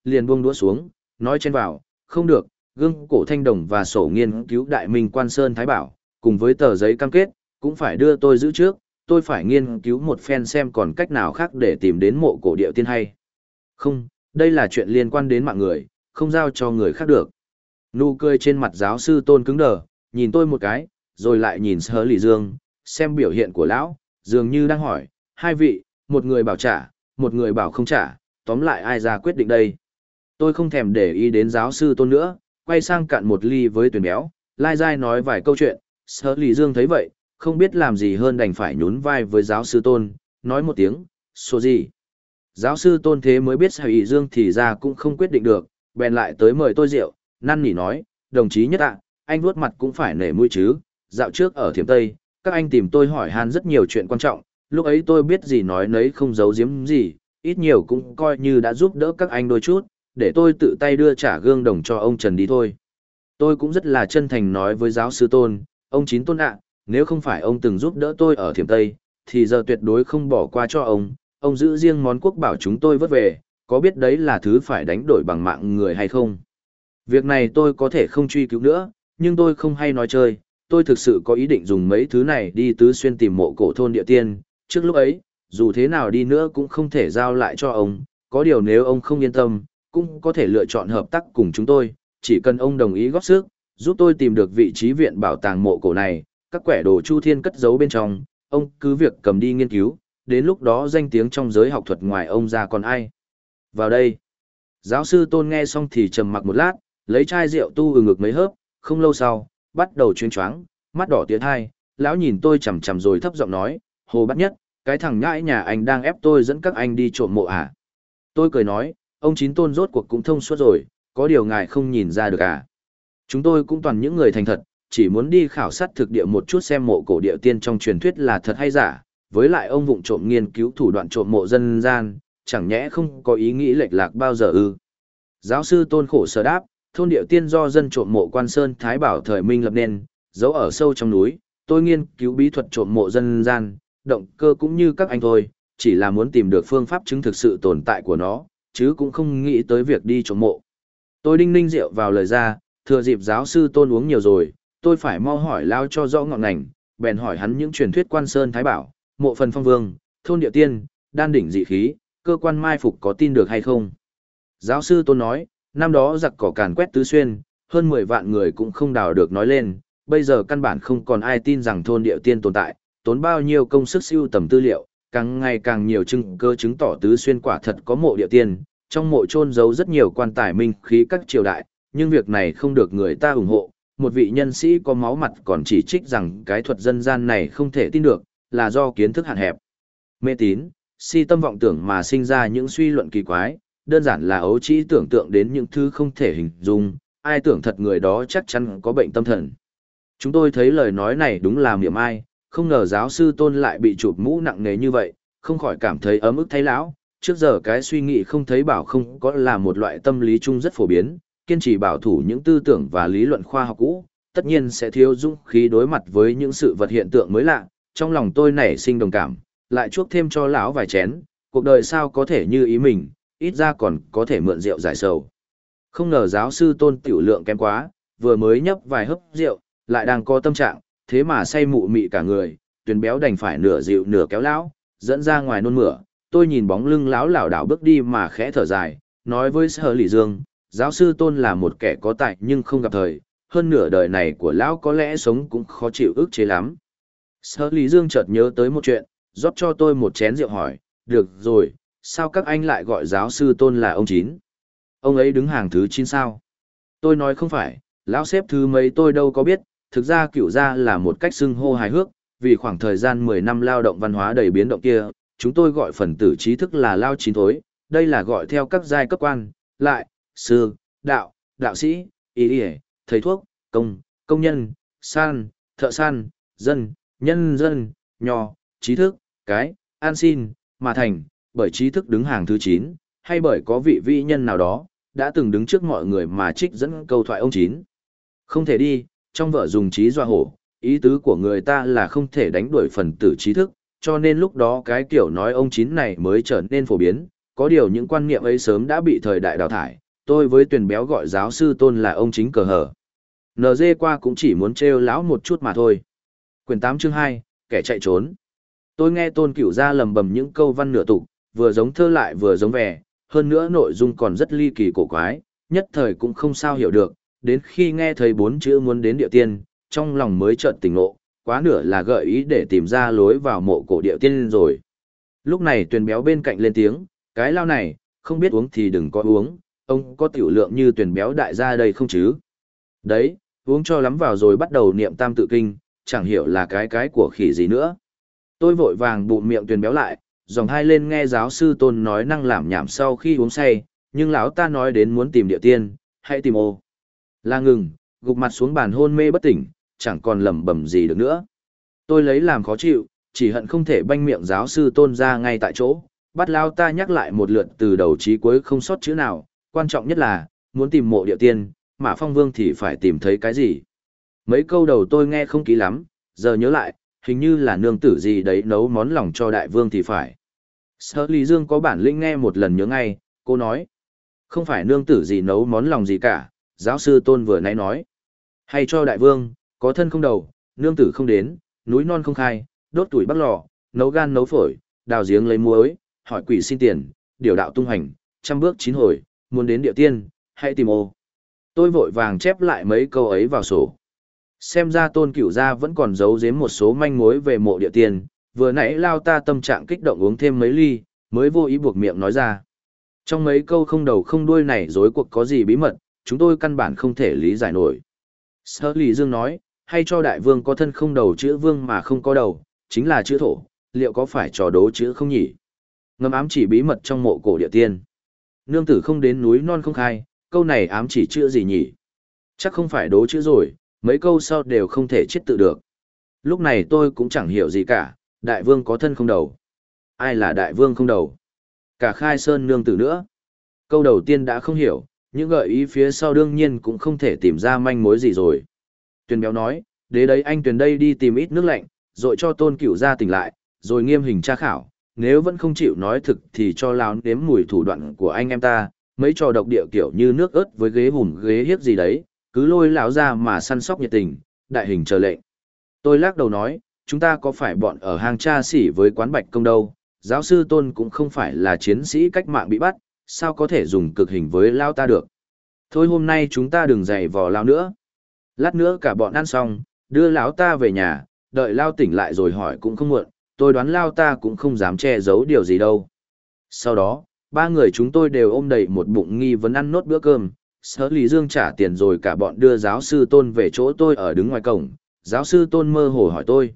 liền buông đũa xuống, nói chen vào, không được, gương cổ thanh đồng và sổ nghiên cứu đại minh quan Sơn Thái Bảo, cùng với tờ giấy cam kết, cũng phải đưa tôi giữ trước, tôi phải nghiên cứu một phen xem còn cách nào khác để tìm đến mộ cổ địa tiên hay. Không, đây là chuyện liên quan đến mạng người, không giao cho người khác được. Nụ cười trên mặt giáo sư Tôn cứng đờ, nhìn tôi một cái, rồi lại nhìn Sở Lì Dương, xem biểu hiện của lão, dường như đang hỏi, hai vị, một người bảo trả, một người bảo không trả, tóm lại ai ra quyết định đây. Tôi không thèm để ý đến giáo sư Tôn nữa, quay sang cạn một ly với tuyển béo, lai dai nói vài câu chuyện. Sở Lì Dương thấy vậy, không biết làm gì hơn đành phải nhún vai với giáo sư Tôn, nói một tiếng, số gì. Giáo sư Tôn thế mới biết Sở Lì Dương thì ra cũng không quyết định được, bèn lại tới mời tôi rượu, năn nỉ nói, đồng chí Nhất ạ, anh vuốt mặt cũng phải nể mũi chứ, dạo trước ở Thiểm Tây, các anh tìm tôi hỏi han rất nhiều chuyện quan trọng, lúc ấy tôi biết gì nói nấy không giấu giếm gì, ít nhiều cũng coi như đã giúp đỡ các anh đôi chút, để tôi tự tay đưa trả gương đồng cho ông Trần đi thôi. Tôi cũng rất là chân thành nói với giáo sư Tôn, ông Chín Tôn ạ, nếu không phải ông từng giúp đỡ tôi ở Thiểm Tây, thì giờ tuyệt đối không bỏ qua cho ông giữ riêng món quốc bảo chúng tôi vớt về, có biết đấy là thứ phải đánh đổi bằng mạng người hay không? Việc này tôi có thể không truy cứu nữa, nhưng tôi không hay nói chơi, tôi thực sự có ý định dùng mấy thứ này đi tứ xuyên tìm mộ cổ thôn địa tiên, trước lúc ấy, dù thế nào đi nữa cũng không thể giao lại cho ông, có điều nếu ông không yên tâm, cũng có thể lựa chọn hợp tác cùng chúng tôi, chỉ cần ông đồng ý góp sức, giúp tôi tìm được vị trí viện bảo tàng mộ cổ này, các quẻ đồ Chu Thiên cất giấu bên trong, ông cứ việc cầm đi nghiên cứu, đến lúc đó danh tiếng trong giới học thuật ngoài ông ra còn ai. Vào đây, giáo sư Tôn nghe xong thì trầm mặc một lát, lấy chai rượu tu ngực mấy hớp, không lâu sau, bắt đầu chuyên choáng, mắt đỏ tiến hai, lão nhìn tôi chằm chằm rồi thấp giọng nói, Hồ Bát Nhất, cái thằng nhãi nhà anh đang ép tôi dẫn các anh đi trộm mộ à? Tôi cười nói, ông Chín Tôn rốt cuộc cũng thông suốt rồi, có điều ngài không nhìn ra được à? Chúng tôi cũng toàn những người thành thật, chỉ muốn đi khảo sát thực địa một chút xem mộ cổ địa tiên trong truyền thuyết là thật hay giả, với lại ông vụng trộm nghiên cứu thủ đoạn trộm mộ dân gian, chẳng nhẽ không có ý nghĩ lệch lạc bao giờ ư? Giáo sư Tôn khổ sở đáp, thôn địa tiên do dân trộm mộ quan Sơn Thái Bảo thời Minh lập nên, giấu ở sâu trong núi, tôi nghiên cứu bí thuật trộm mộ dân gian, động cơ cũng như các anh thôi, chỉ là muốn tìm được phương pháp chứng thực sự tồn tại của nó, chứ cũng không nghĩ tới việc đi trộm mộ. Tôi đinh ninh rượu vào lời ra, thừa dịp giáo sư Tôn uống nhiều rồi, tôi phải mau hỏi lao cho rõ ngọn ngành, bèn hỏi hắn những truyền thuyết quan Sơn Thái Bảo, mộ phần phong vương, thôn địa tiên, đan đỉnh dị khí, cơ quan mai phục có tin được hay không. Giáo sư Tôn nói, năm đó giặc cỏ càn quét tứ xuyên, hơn 10 vạn người cũng không đào được nói lên, bây giờ căn bản không còn ai tin rằng thôn địa tiên tồn tại, tốn bao nhiêu công sức sưu tầm tư liệu, càng ngày càng nhiều chứng cơ chứng tỏ tứ xuyên quả thật có mộ địa tiên, trong mộ chôn giấu rất nhiều quan tài minh khí các triều đại, nhưng việc này không được người ta ủng hộ, một vị nhân sĩ có máu mặt còn chỉ trích rằng cái thuật dân gian này không thể tin được, là do kiến thức hạn hẹp. Mê tín, si tâm vọng tưởng mà sinh ra những suy luận kỳ quái, đơn giản là ấu trĩ tưởng tượng đến những thứ không thể hình dung, ai tưởng thật người đó chắc chắn có bệnh tâm thần. Chúng tôi thấy lời nói này đúng là miệng ai, không ngờ giáo sư Tôn lại bị chụp mũ nặng nề như vậy, không khỏi cảm thấy ấm ức thấy lão. Trước giờ cái suy nghĩ không thấy bảo không có là một loại tâm lý chung rất phổ biến, kiên trì bảo thủ những tư tưởng và lý luận khoa học cũ, tất nhiên sẽ thiếu dũng khí đối mặt với những sự vật hiện tượng mới lạ. Trong lòng tôi nảy sinh đồng cảm, lại chuốc thêm cho lão vài chén, cuộc đời sao có thể như ý mình, ít ra còn có thể mượn rượu giải sầu. Không ngờ giáo sư Tôn tiểu lượng kém quá, vừa mới nhấp vài hớp rượu, lại đang có tâm trạng, thế mà say mụ mị cả người, Tuyền Béo đành phải nửa dịu nửa kéo lão, dẫn ra ngoài nôn mửa. Tôi nhìn bóng lưng lão lảo đảo bước đi mà khẽ thở dài, nói với Sở Lỷ Dương, giáo sư Tôn là một kẻ có tài nhưng không gặp thời, hơn nửa đời này của lão có lẽ sống cũng khó chịu ức chế lắm. Sở Lỷ Dương chợt nhớ tới một chuyện, rót cho tôi một chén rượu hỏi, được rồi, sao các anh lại gọi giáo sư Tôn là ông Chín? Ông ấy đứng hàng thứ 9 sao? Tôi nói không phải, lão xếp thứ mấy tôi đâu có biết, thực ra cửu gia là một cách xưng hô hài hước, vì khoảng thời gian 10 năm lao động văn hóa đầy biến động kia, chúng tôi gọi phần tử trí thức là lao chín thối, đây là gọi theo các giai cấp quan, lại, sư, đạo, đạo sĩ, y thầy thuốc, công nhân, thợ săn, dân, nhân dân, nho, trí thức, cái, an xin, mà thành, bởi trí thức đứng hàng thứ 9, hay bởi có vị vĩ nhân nào đó, đã từng đứng trước mọi người mà trích dẫn câu thoại ông Chín. Không thể đi, trong vở dùng trí dọa hổ, ý tứ của người ta là không thể đánh đuổi phần tử trí thức, cho nên lúc đó cái kiểu nói ông Chín này mới trở nên phổ biến, có điều những quan niệm ấy sớm đã bị thời đại đào thải, tôi với Tuyền Béo gọi giáo sư Tôn là ông chính cờ hở. NG qua cũng chỉ muốn trêu lão một chút mà thôi. Quyển 8 chương 2, kẻ chạy trốn. Tôi nghe Tôn Cửu Gia lầm bầm những câu văn nửa tục, vừa giống thơ lại vừa giống vẻ, hơn nữa nội dung còn rất ly kỳ cổ quái, nhất thời cũng không sao hiểu được, đến khi nghe thấy 4 chữ muốn đến địa tiên, trong lòng mới chợt tỉnh ngộ, quá nửa là gợi ý để tìm ra lối vào mộ cổ địa tiên rồi. Lúc này Tuyền Béo bên cạnh lên tiếng, cái lao này, không biết uống thì đừng có uống, ông có tiểu lượng như Tuyền Béo đại gia đây không chứ? Đấy, uống cho lắm vào rồi bắt đầu niệm tam tự kinh, chẳng hiểu là cái của khỉ gì nữa. Tôi vội vàng bụm miệng Tuyền Béo lại, dòng hai lên nghe giáo sư Tôn nói năng lảm nhảm sau khi uống say, nhưng lão ta nói đến muốn tìm địa tiên, hãy tìm ô. Là ngừng, gục mặt xuống bàn hôn mê bất tỉnh, chẳng còn lẩm bẩm gì được nữa. Tôi lấy làm khó chịu, chỉ hận không thể banh miệng giáo sư Tôn ra ngay tại chỗ, bắt lão ta nhắc lại một lượt từ đầu chí cuối không sót chữ nào, quan trọng nhất là, muốn tìm mộ địa tiên, Mã Phong Vương thì phải tìm thấy cái gì. Mấy câu đầu tôi nghe không kỹ lắm, giờ nhớ lại, hình như là nương tử gì đấy nấu món lòng cho đại vương thì phải. Sở Lý Dương có bản lĩnh nghe một lần nhớ ngay, cô nói. Không phải nương tử gì nấu món lòng gì cả, giáo sư Tôn vừa nãy nói. Hay cho đại vương, có thân không đầu, nương tử không đến, núi non không khai, đốt tuổi bắt lò, nấu gan nấu phổi, đào giếng lấy muối, hỏi quỷ xin tiền, điều đạo tung hành, trăm bước chín hồi, muốn đến địa tiên, hãy tìm ô. Tôi vội vàng chép lại mấy câu ấy vào sổ. Xem ra Tôn Cửu Gia vẫn còn giấu giếm một số manh mối về mộ địa tiên, vừa nãy lao ta tâm trạng kích động uống thêm mấy ly, mới vô ý buộc miệng nói ra. Trong mấy câu không đầu không đuôi này rối cuộc có gì bí mật, chúng tôi căn bản không thể lý giải nổi. Sở Lý Dương nói, hay cho đại vương có thân không đầu chữ vương mà không có đầu, chính là chữ thổ, liệu có phải trò đố chữ không nhỉ? Ngầm ám chỉ bí mật trong mộ cổ địa tiên. Nương tử không đến núi non không khai, câu này ám chỉ chữ gì nhỉ? Chắc không phải đố chữ rồi, mấy câu sau đều không thể chết tự được. Lúc này tôi cũng chẳng hiểu gì cả, đại vương có thân không đầu. Ai là đại vương không đầu? Cả Khai Sơn nương tử nữa. Câu đầu tiên đã không hiểu, những gợi ý phía sau đương nhiên cũng không thể tìm ra manh mối gì rồi. Tuyền Béo nói, đế đấy anh Tuyền đây đi tìm ít nước lạnh, rồi cho Tôn Cửu Gia tỉnh lại, rồi nghiêm hình tra khảo. Nếu vẫn không chịu nói thực thì cho lão nếm mùi thủ đoạn của anh em ta, mấy trò độc địa kiểu như nước ớt với ghế hùm ghế hiếp gì đấy, cứ lôi lão ra mà săn sóc nhiệt tình, đại hình chờ lệnh. Tôi lắc đầu nói, chúng ta có phải bọn ở hang cha xỉ với quán Bạch Công đâu, giáo sư Tôn cũng không phải là chiến sĩ cách mạng bị bắt, sao có thể dùng cực hình với lão ta được. Thôi hôm nay chúng ta đừng giày vò lão nữa. Lát nữa cả bọn ăn xong, đưa lão ta về nhà, đợi lão tỉnh lại rồi hỏi cũng không muộn, tôi đoán lão ta cũng không dám che giấu điều gì đâu. Sau đó, ba người chúng tôi đều ôm đầy một bụng nghi vấn ăn nốt bữa cơm. Sở Lý Dương trả tiền rồi cả bọn đưa giáo sư Tôn về chỗ tôi ở đứng ngoài cổng. Giáo sư Tôn mơ hồ hỏi tôi,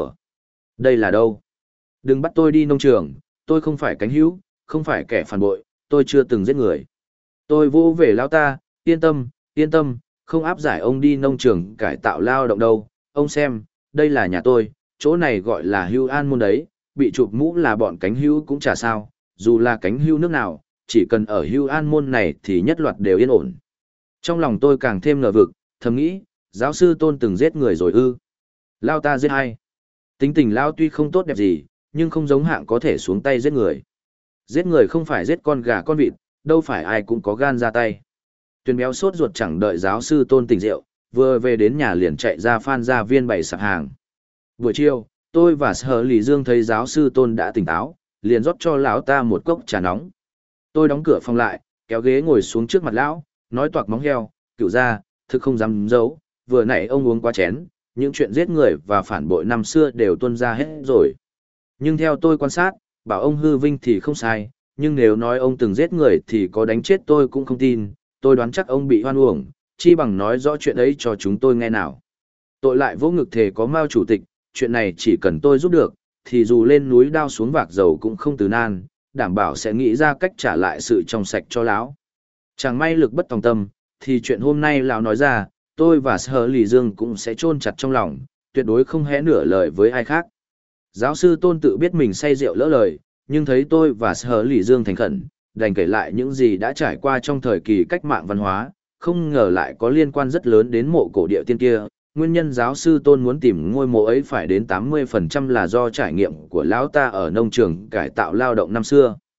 đây là đâu? Đừng bắt tôi đi nông trường, tôi không phải cánh hữu, không phải kẻ phản bội, tôi chưa từng giết người. Tôi vô về lão ta, yên tâm, không áp giải ông đi nông trường cải tạo lao động đâu. Ông xem, đây là nhà tôi, chỗ này gọi là Hưu An Môn đấy, bị chụp mũ là bọn cánh hữu cũng chả sao, dù là cánh hữu nước nào, chỉ cần ở Hưu An Môn này thì nhất loạt đều yên ổn. Trong lòng tôi càng thêm ngờ vực, thầm nghĩ, giáo sư Tôn từng giết người rồi ư? Lao ta giết ai? Tính tình Lao tuy không tốt đẹp gì, nhưng không giống hạng có thể xuống tay giết người. Giết người không phải giết con gà con vịt, đâu phải ai cũng có gan ra tay. Tuyền Béo sốt ruột chẳng đợi giáo sư Tôn tỉnh rượu, vừa về đến nhà liền chạy ra Phan Gia Viên bày sạp hàng. Buổi chiều, tôi và Sở Lý Dương thấy giáo sư Tôn đã tỉnh táo, liền rót cho lão ta một cốc trà nóng. Tôi đóng cửa phòng lại, kéo ghế ngồi xuống trước mặt lão, nói toạc móng heo, Cửu Gia, thực không dám giấu, vừa nãy ông uống quá chén, những chuyện giết người và phản bội năm xưa đều tuôn ra hết rồi. Nhưng theo tôi quan sát, bảo ông hư vinh thì không sai, nhưng nếu nói ông từng giết người thì có đánh chết tôi cũng không tin, tôi đoán chắc ông bị hoan uổng, chi bằng nói rõ chuyện ấy cho chúng tôi nghe nào. Tội lại vỗ ngực thề có Mao chủ tịch, chuyện này chỉ cần tôi giúp được, thì dù lên núi đao xuống vạc dầu cũng không từ nan, đảm bảo sẽ nghĩ ra cách trả lại sự trong sạch cho lão. Chẳng may lực bất tòng tâm, thì chuyện hôm nay lão nói ra, tôi và Sở Lý Dương cũng sẽ chôn chặt trong lòng, tuyệt đối không hé nửa lời với ai khác. Giáo sư Tôn tự biết mình say rượu lỡ lời, nhưng thấy tôi và Sở Lý Dương thành khẩn, đành kể lại những gì đã trải qua trong thời kỳ cách mạng văn hóa, không ngờ lại có liên quan rất lớn đến mộ cổ địa tiên kia. Nguyên nhân giáo sư Tôn muốn tìm ngôi mộ ấy phải đến 80% là do trải nghiệm của lão ta ở nông trường cải tạo lao động năm xưa.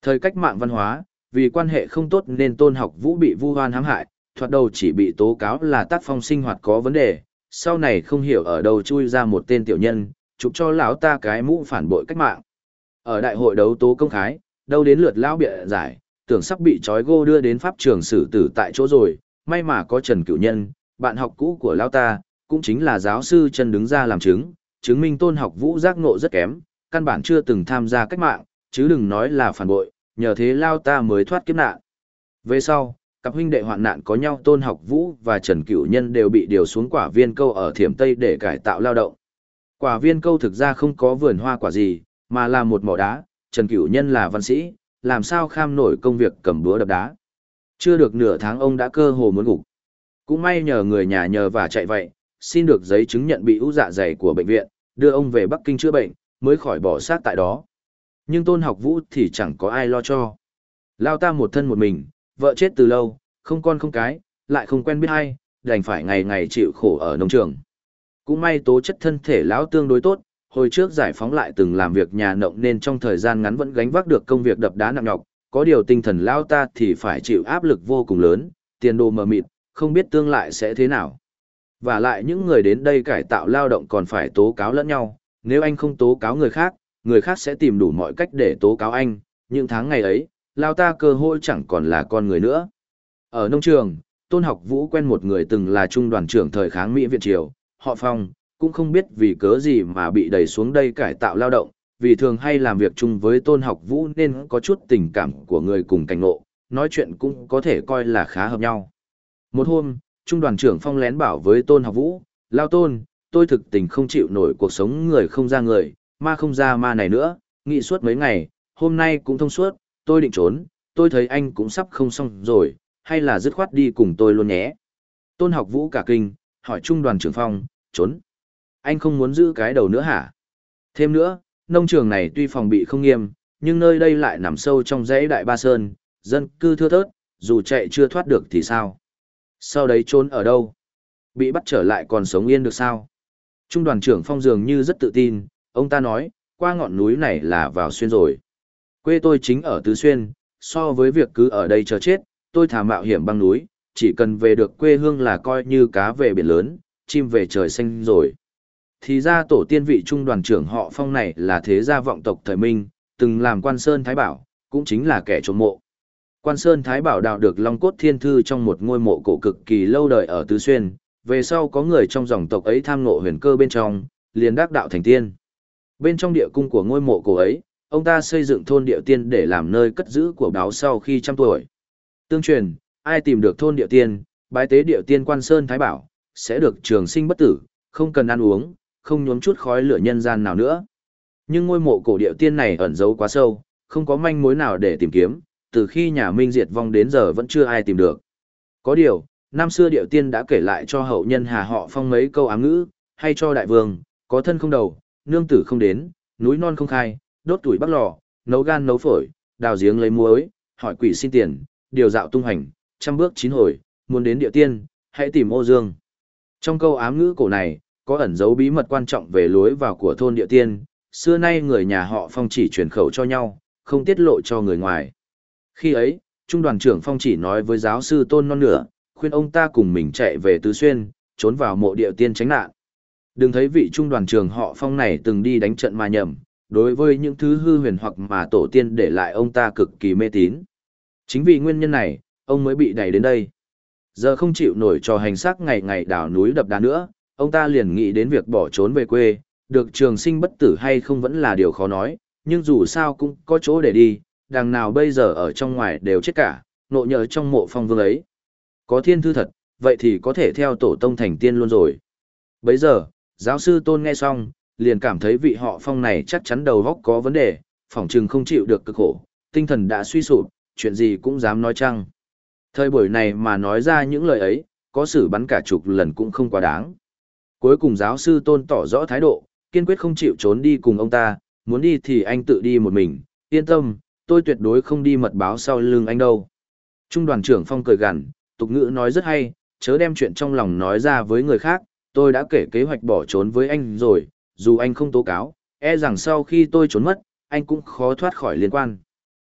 Thời cách mạng văn hóa, vì quan hệ không tốt nên Tôn Học Vũ bị vu oan hãm hại, thoạt đầu chỉ bị tố cáo là tác phong sinh hoạt có vấn đề, sau này không hiểu ở đâu chui ra một tên tiểu nhân, chụp cho lão ta cái mũ phản bội cách mạng. Ở đại hội đấu tố công khai, đâu đến lượt lão bịa giải, tưởng sắp bị trói gô đưa đến pháp trường xử tử tại chỗ rồi, may mà có Trần Cửu Nhân, bạn học cũ của lão ta, cũng chính là giáo sư Trần đứng ra làm chứng minh Tôn Học Vũ giác ngộ rất kém, căn bản chưa từng tham gia cách mạng, chứ đừng nói là phản bội, nhờ thế lão ta mới thoát kiếp nạn. Về sau, cặp huynh đệ hoạn nạn có nhau Tôn Học Vũ và Trần Cửu Nhân đều bị điều xuống quả viên câu ở Thiểm Tây để cải tạo lao động. Quả viên câu thực ra không có vườn hoa quả gì, mà là một mỏ đá, Trần Cửu Nhân là văn sĩ, làm sao kham nổi công việc cầm búa đập đá. Chưa được nửa tháng ông đã cơ hồ muốn gục. Cũng may nhờ người nhà nhờ và chạy vậy, xin được giấy chứng nhận bị ưu dạ dày của bệnh viện, đưa ông về Bắc Kinh chữa bệnh, mới khỏi bỏ xác tại đó. Nhưng Tôn Học Vũ thì chẳng có ai lo cho. Lao ta một thân một mình, vợ chết từ lâu, không con không cái, lại không quen biết ai, đành phải ngày ngày chịu khổ ở nông trường. Cũng may tố chất thân thể lão tương đối tốt, hồi trước giải phóng lại từng làm việc nhà nộng nên trong thời gian ngắn vẫn gánh vác được công việc đập đá nặng nhọc, có điều tinh thần lão ta thì phải chịu áp lực vô cùng lớn, tiền đồ mờ mịt, không biết tương lai sẽ thế nào. Và lại những người đến đây cải tạo lao động còn phải tố cáo lẫn nhau, nếu anh không tố cáo người khác sẽ tìm đủ mọi cách để tố cáo anh, những tháng ngày ấy, lao ta cơ hội chẳng còn là con người nữa. Ở nông trường, Tôn Học Vũ quen một người từng là trung đoàn trưởng thời kháng Mỹ Viện Triều, họ Phong, cũng không biết vì cớ gì mà bị đẩy xuống đây cải tạo lao động, vì thường hay làm việc chung với Tôn Học Vũ nên có chút tình cảm của người cùng cảnh ngộ, nói chuyện cũng có thể coi là khá hợp nhau. Một hôm, trung đoàn trưởng Phong lén bảo với Tôn Học Vũ, Lao Tôn, tôi thực tình không chịu nổi cuộc sống người không ra người, ma không ra ma này nữa, nghĩ suốt mấy ngày, hôm nay cũng thông suốt, tôi định trốn, tôi thấy anh cũng sắp không xong rồi, hay là dứt khoát đi cùng tôi luôn nhé. Tôn Học Vũ cả kinh, hỏi trung đoàn trưởng Phong, trốn. Anh không muốn giữ cái đầu nữa hả? Thêm nữa, nông trường này tuy phòng bị không nghiêm, nhưng nơi đây lại nằm sâu trong dãy Đại Ba Sơn, dân cư thưa thớt, dù chạy chưa thoát được thì sao? Sau đấy trốn ở đâu? Bị bắt trở lại còn sống yên được sao? Trung đoàn trưởng Phong dường như rất tự tin, ông ta nói, qua ngọn núi này là vào Xuyên rồi. Quê tôi chính ở Tứ Xuyên, so với việc cứ ở đây chờ chết, tôi thà mạo hiểm băng núi, chỉ cần về được quê hương là coi như cá về biển lớn, chim về trời xanh rồi. Thì ra tổ tiên vị trung đoàn trưởng họ Phong này là thế gia vọng tộc thời Minh, từng làm quan Sơn Thái Bảo, cũng chính là kẻ trộm mộ. Quan Sơn Thái Bảo đào được Long Cốt Thiên Thư trong một ngôi mộ cổ cực kỳ lâu đời ở Tứ Xuyên, về sau có người trong dòng tộc ấy tham ngộ huyền cơ bên trong, liền đắc đạo thành tiên. Bên trong địa cung của ngôi mộ cổ ấy, ông ta xây dựng thôn địa tiên để làm nơi cất giữ của báo sau khi trăm tuổi. Tương truyền, ai tìm được thôn địa tiên, bái tế địa tiên Quan Sơn Thái Bảo, sẽ được trường sinh bất tử, không cần ăn uống, không nhuốm chút khói lửa nhân gian nào nữa. Nhưng ngôi mộ cổ địa tiên này ẩn giấu quá sâu, không có manh mối nào để tìm kiếm, từ khi nhà Minh diệt vong đến giờ vẫn chưa ai tìm được. Có điều, năm xưa địa tiên đã kể lại cho hậu nhân Hà họ Phong mấy câu ám ngữ, hay cho đại vương, có thân không đầu, nương tử không đến, núi non không khai, đốt tuổi bắc lò, nấu gan nấu phổi, đào giếng lấy muối, hỏi quỷ xin tiền, điều dạo tung hành, trăm bước chín hồi, muốn đến địa tiên, hãy tìm ô dương. Trong câu ám ngữ cổ này, có ẩn dấu bí mật quan trọng về lối vào của thôn địa tiên, xưa nay người nhà họ Phong chỉ truyền khẩu cho nhau, không tiết lộ cho người ngoài. Khi ấy, trung đoàn trưởng Phong chỉ nói với giáo sư Tôn non nửa, khuyên ông ta cùng mình chạy về Tứ Xuyên, trốn vào mộ địa tiên tránh nạn. Đừng thấy vị trung đoàn trưởng họ Phong này từng đi đánh trận mà nhầm, đối với những thứ hư huyền hoặc mà tổ tiên để lại ông ta cực kỳ mê tín. Chính vì nguyên nhân này, ông mới bị đẩy đến đây. Giờ không chịu nổi trò hành xác ngày ngày đào núi đập đá nữa, ông ta liền nghĩ đến việc bỏ trốn về quê, được trường sinh bất tử hay không vẫn là điều khó nói, nhưng dù sao cũng có chỗ để đi, đằng nào bây giờ ở trong ngoài đều chết cả, nộ nhờ trong mộ Phong Vương ấy. Có thiên thư thật, vậy thì có thể theo tổ tông thành tiên luôn rồi. Bấy giờ, giáo sư Tôn nghe xong, liền cảm thấy vị họ Phong này chắc chắn đầu óc có vấn đề, phỏng chừng không chịu được cực khổ, tinh thần đã suy sụp, chuyện gì cũng dám nói chăng. Thời buổi này mà nói ra những lời ấy, có xử bắn cả chục lần cũng không quá đáng. Cuối cùng giáo sư Tôn tỏ rõ thái độ, kiên quyết không chịu trốn đi cùng ông ta, muốn đi thì anh tự đi một mình, yên tâm, tôi tuyệt đối không đi mật báo sau lưng anh đâu. Trung đoàn trưởng Phong cười gằn, tục ngữ nói rất hay, chớ đem chuyện trong lòng nói ra với người khác, tôi đã kể kế hoạch bỏ trốn với anh rồi, dù anh không tố cáo, e rằng sau khi tôi trốn mất, anh cũng khó thoát khỏi liên quan.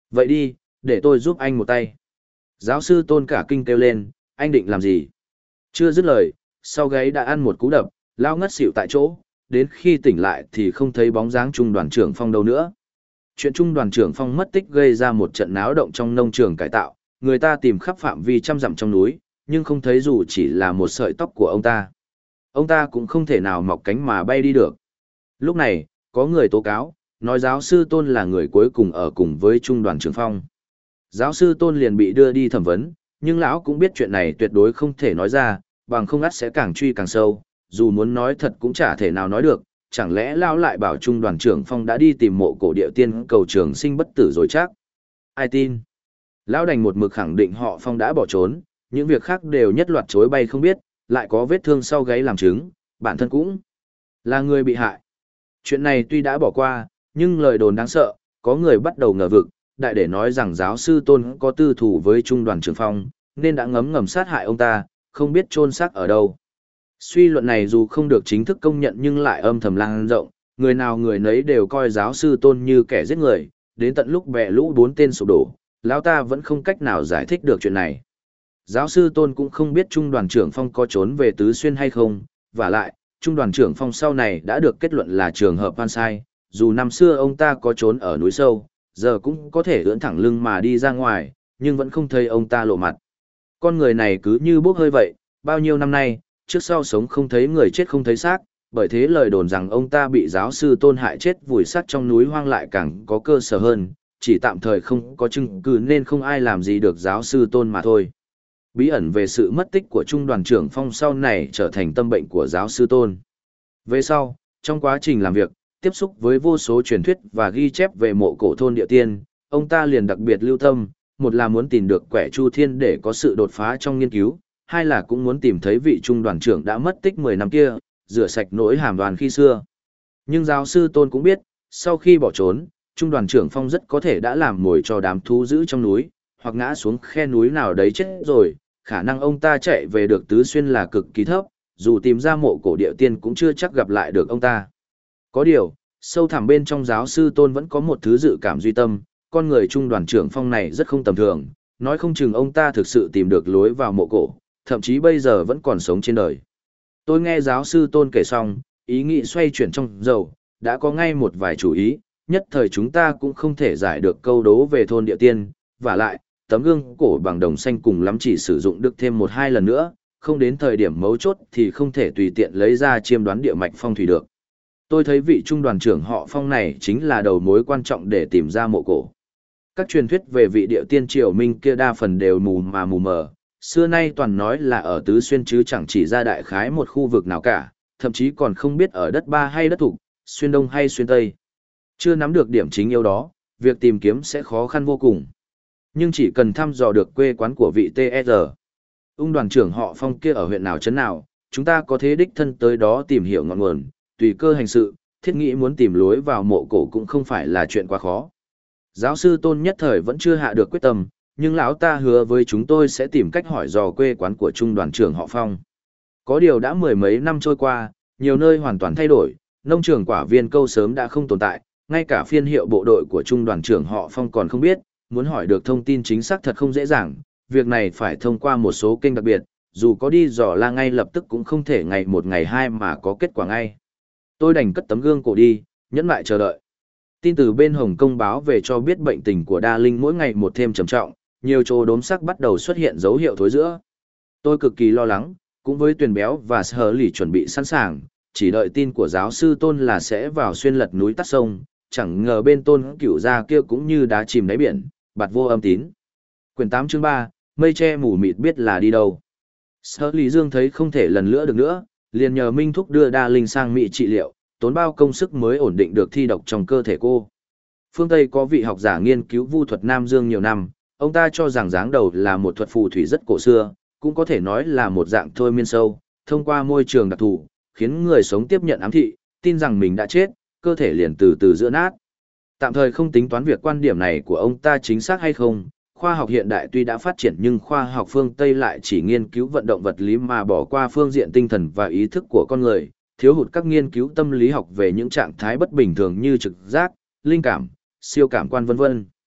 Vậy đi, để tôi giúp anh một tay. Giáo sư Tôn cả kinh kêu lên, anh định làm gì? Chưa dứt lời, sau gáy đã ăn một cú đập, lao ngất xỉu tại chỗ, đến khi tỉnh lại thì không thấy bóng dáng trung đoàn trưởng Phong đâu nữa. Chuyện trung đoàn trưởng Phong mất tích gây ra một trận náo động trong nông trường cải tạo, người ta tìm khắp phạm vi trăm dặm trong núi, nhưng không thấy dù chỉ là một sợi tóc của ông ta. Ông ta cũng không thể nào mọc cánh mà bay đi được. Lúc này, có người tố cáo, nói giáo sư Tôn là người cuối cùng ở cùng với trung đoàn trưởng Phong. Giáo sư Tôn liền bị đưa đi thẩm vấn, nhưng lão cũng biết chuyện này tuyệt đối không thể nói ra, bằng không ắt sẽ càng truy càng sâu, dù muốn nói thật cũng chả thể nào nói được, chẳng lẽ lão lại bảo trung đoàn trưởng Phong đã đi tìm mộ cổ địa tiên cầu trường sinh bất tử rồi chắc. Ai tin? Lão đành một mực khẳng định họ Phong đã bỏ trốn, những việc khác đều nhất loạt chối bay không biết, lại có vết thương sau gáy làm chứng, bản thân cũng là người bị hại. Chuyện này tuy đã bỏ qua, nhưng lời đồn đáng sợ, có người bắt đầu ngờ vực, đại để nói rằng giáo sư Tôn có tư thủ với trung đoàn trưởng Phong, nên đã ngấm ngầm sát hại ông ta, không biết chôn xác ở đâu. Suy luận này dù không được chính thức công nhận nhưng lại âm thầm lan rộng, người nào người nấy đều coi giáo sư Tôn như kẻ giết người, đến tận lúc bè lũ 4 tên sụp đổ, lão ta vẫn không cách nào giải thích được chuyện này. Giáo sư Tôn cũng không biết trung đoàn trưởng Phong có trốn về Tứ Xuyên hay không, và lại, trung đoàn trưởng Phong sau này đã được kết luận là trường hợp oan sai, dù năm xưa ông ta có trốn ở núi sâu, giờ cũng có thể ưỡn thẳng lưng mà đi ra ngoài, nhưng vẫn không thấy ông ta lộ mặt. Con người này cứ như bốc hơi vậy, bao nhiêu năm nay, trước sau sống không thấy người chết không thấy xác, bởi thế lời đồn rằng ông ta bị giáo sư Tôn hại chết vùi xác trong núi hoang lại càng có cơ sở hơn, chỉ tạm thời không có chứng cứ nên không ai làm gì được giáo sư Tôn mà thôi. Bí ẩn về sự mất tích của trung đoàn trưởng Phong sau này trở thành tâm bệnh của giáo sư Tôn. Về sau, trong quá trình làm việc, tiếp xúc với vô số truyền thuyết và ghi chép về mộ cổ thôn địa tiên, ông ta liền đặc biệt lưu tâm, một là muốn tìm được quẻ Chu Thiên để có sự đột phá trong nghiên cứu, hai là cũng muốn tìm thấy vị trung đoàn trưởng đã mất tích 10 năm kia, rửa sạch nỗi hàm đoàn khi xưa. Nhưng giáo sư Tôn cũng biết, sau khi bỏ trốn, trung đoàn trưởng Phong rất có thể đã làm mồi cho đám thú dữ trong núi, hoặc ngã xuống khe núi nào đấy chết rồi, khả năng ông ta chạy về được Tứ Xuyên là cực kỳ thấp, dù tìm ra mộ cổ địa tiên cũng chưa chắc gặp lại được ông ta. Có điều, sâu thẳm bên trong giáo sư Tôn vẫn có một thứ dự cảm duy tâm, con người trung đoàn trưởng Phong này rất không tầm thường, nói không chừng ông ta thực sự tìm được lối vào mộ cổ, thậm chí bây giờ vẫn còn sống trên đời. Tôi nghe giáo sư Tôn kể xong, ý nghĩ xoay chuyển trong đầu, đã có ngay một vài chủ ý, nhất thời chúng ta cũng không thể giải được câu đố về thôn địa tiên, và lại, tấm gương cổ bằng đồng xanh cùng lắm chỉ sử dụng được thêm 1-2 lần nữa, không đến thời điểm mấu chốt thì không thể tùy tiện lấy ra chiêm đoán địa mạch phong thủy được. Tôi thấy vị trung đoàn trưởng họ Phong này chính là đầu mối quan trọng để tìm ra mộ cổ. Các truyền thuyết về vị địa tiên triều minh kia đa phần đều mù mờ, xưa nay toàn nói là ở Tứ Xuyên chứ chẳng chỉ ra đại khái một khu vực nào cả, thậm chí còn không biết ở đất Ba hay đất Thục, xuyên Đông hay xuyên Tây. Chưa nắm được điểm chính yếu đó, việc tìm kiếm sẽ khó khăn vô cùng. Nhưng chỉ cần thăm dò được quê quán của vị TR, ung đoàn trưởng họ Phong kia ở huyện nào trấn nào, chúng ta có thế đích thân tới đó tìm hiểu ngọn nguồn, tùy cơ hành sự, thiết nghĩ muốn tìm lối vào mộ cổ cũng không phải là chuyện quá khó. Giáo sư Tôn nhất thời vẫn chưa hạ được quyết tâm, nhưng lão ta hứa với chúng tôi sẽ tìm cách hỏi dò quê quán của trung đoàn trưởng họ Phong. Có điều đã 10 mấy năm trôi qua, nhiều nơi hoàn toàn thay đổi, nông trường quả viên câu sớm đã không tồn tại, ngay cả phiên hiệu bộ đội của trung đoàn trưởng họ Phong còn không biết, muốn hỏi được thông tin chính xác thật không dễ dàng, việc này phải thông qua một số kênh đặc biệt, dù có đi dò la ngay lập tức cũng không thể ngày một ngày hai mà có kết quả ngay. Tôi đành cất tấm gương cổ đi, nhẫn lại chờ đợi. Tin từ bên Hồng Kông báo về cho biết bệnh tình của Đa Linh mỗi ngày một thêm trầm trọng, nhiều chỗ đốm sắc bắt đầu xuất hiện dấu hiệu thối rữa. Tôi cực kỳ lo lắng, cũng với Tuyền Béo và Sở Lỷ chuẩn bị sẵn sàng, chỉ đợi tin của giáo sư Tôn là sẽ vào xuyên lật núi tắt sông, chẳng ngờ bên Tôn Cửu gia kia cũng như đá chìm đáy biển, bạt vô âm tín. Quyển 8 chương 3, mây che mù mịt biết là đi đâu. Sở Lý Dương thấy không thể lần nữa được nữa, liền nhờ Minh Thúc đưa Đa Linh sang Mỹ trị liệu, tốn bao công sức mới ổn định được thi độc trong cơ thể cô. Phương Tây có vị học giả nghiên cứu vu thuật Nam Dương nhiều năm, ông ta cho rằng dáng đầu là một thuật phù thủy rất cổ xưa, cũng có thể nói là một dạng thôi miên sâu, thông qua môi trường đặc thù, khiến người sống tiếp nhận ám thị, tin rằng mình đã chết, cơ thể liền từ từ giữa nát. Tạm thời không tính toán việc quan điểm này của ông ta chính xác hay không, khoa học hiện đại tuy đã phát triển nhưng khoa học phương Tây lại chỉ nghiên cứu vận động vật lý mà bỏ qua phương diện tinh thần và ý thức của con người, thiếu hụt các nghiên cứu tâm lý học về những trạng thái bất bình thường như trực giác, linh cảm, siêu cảm quan vân vân.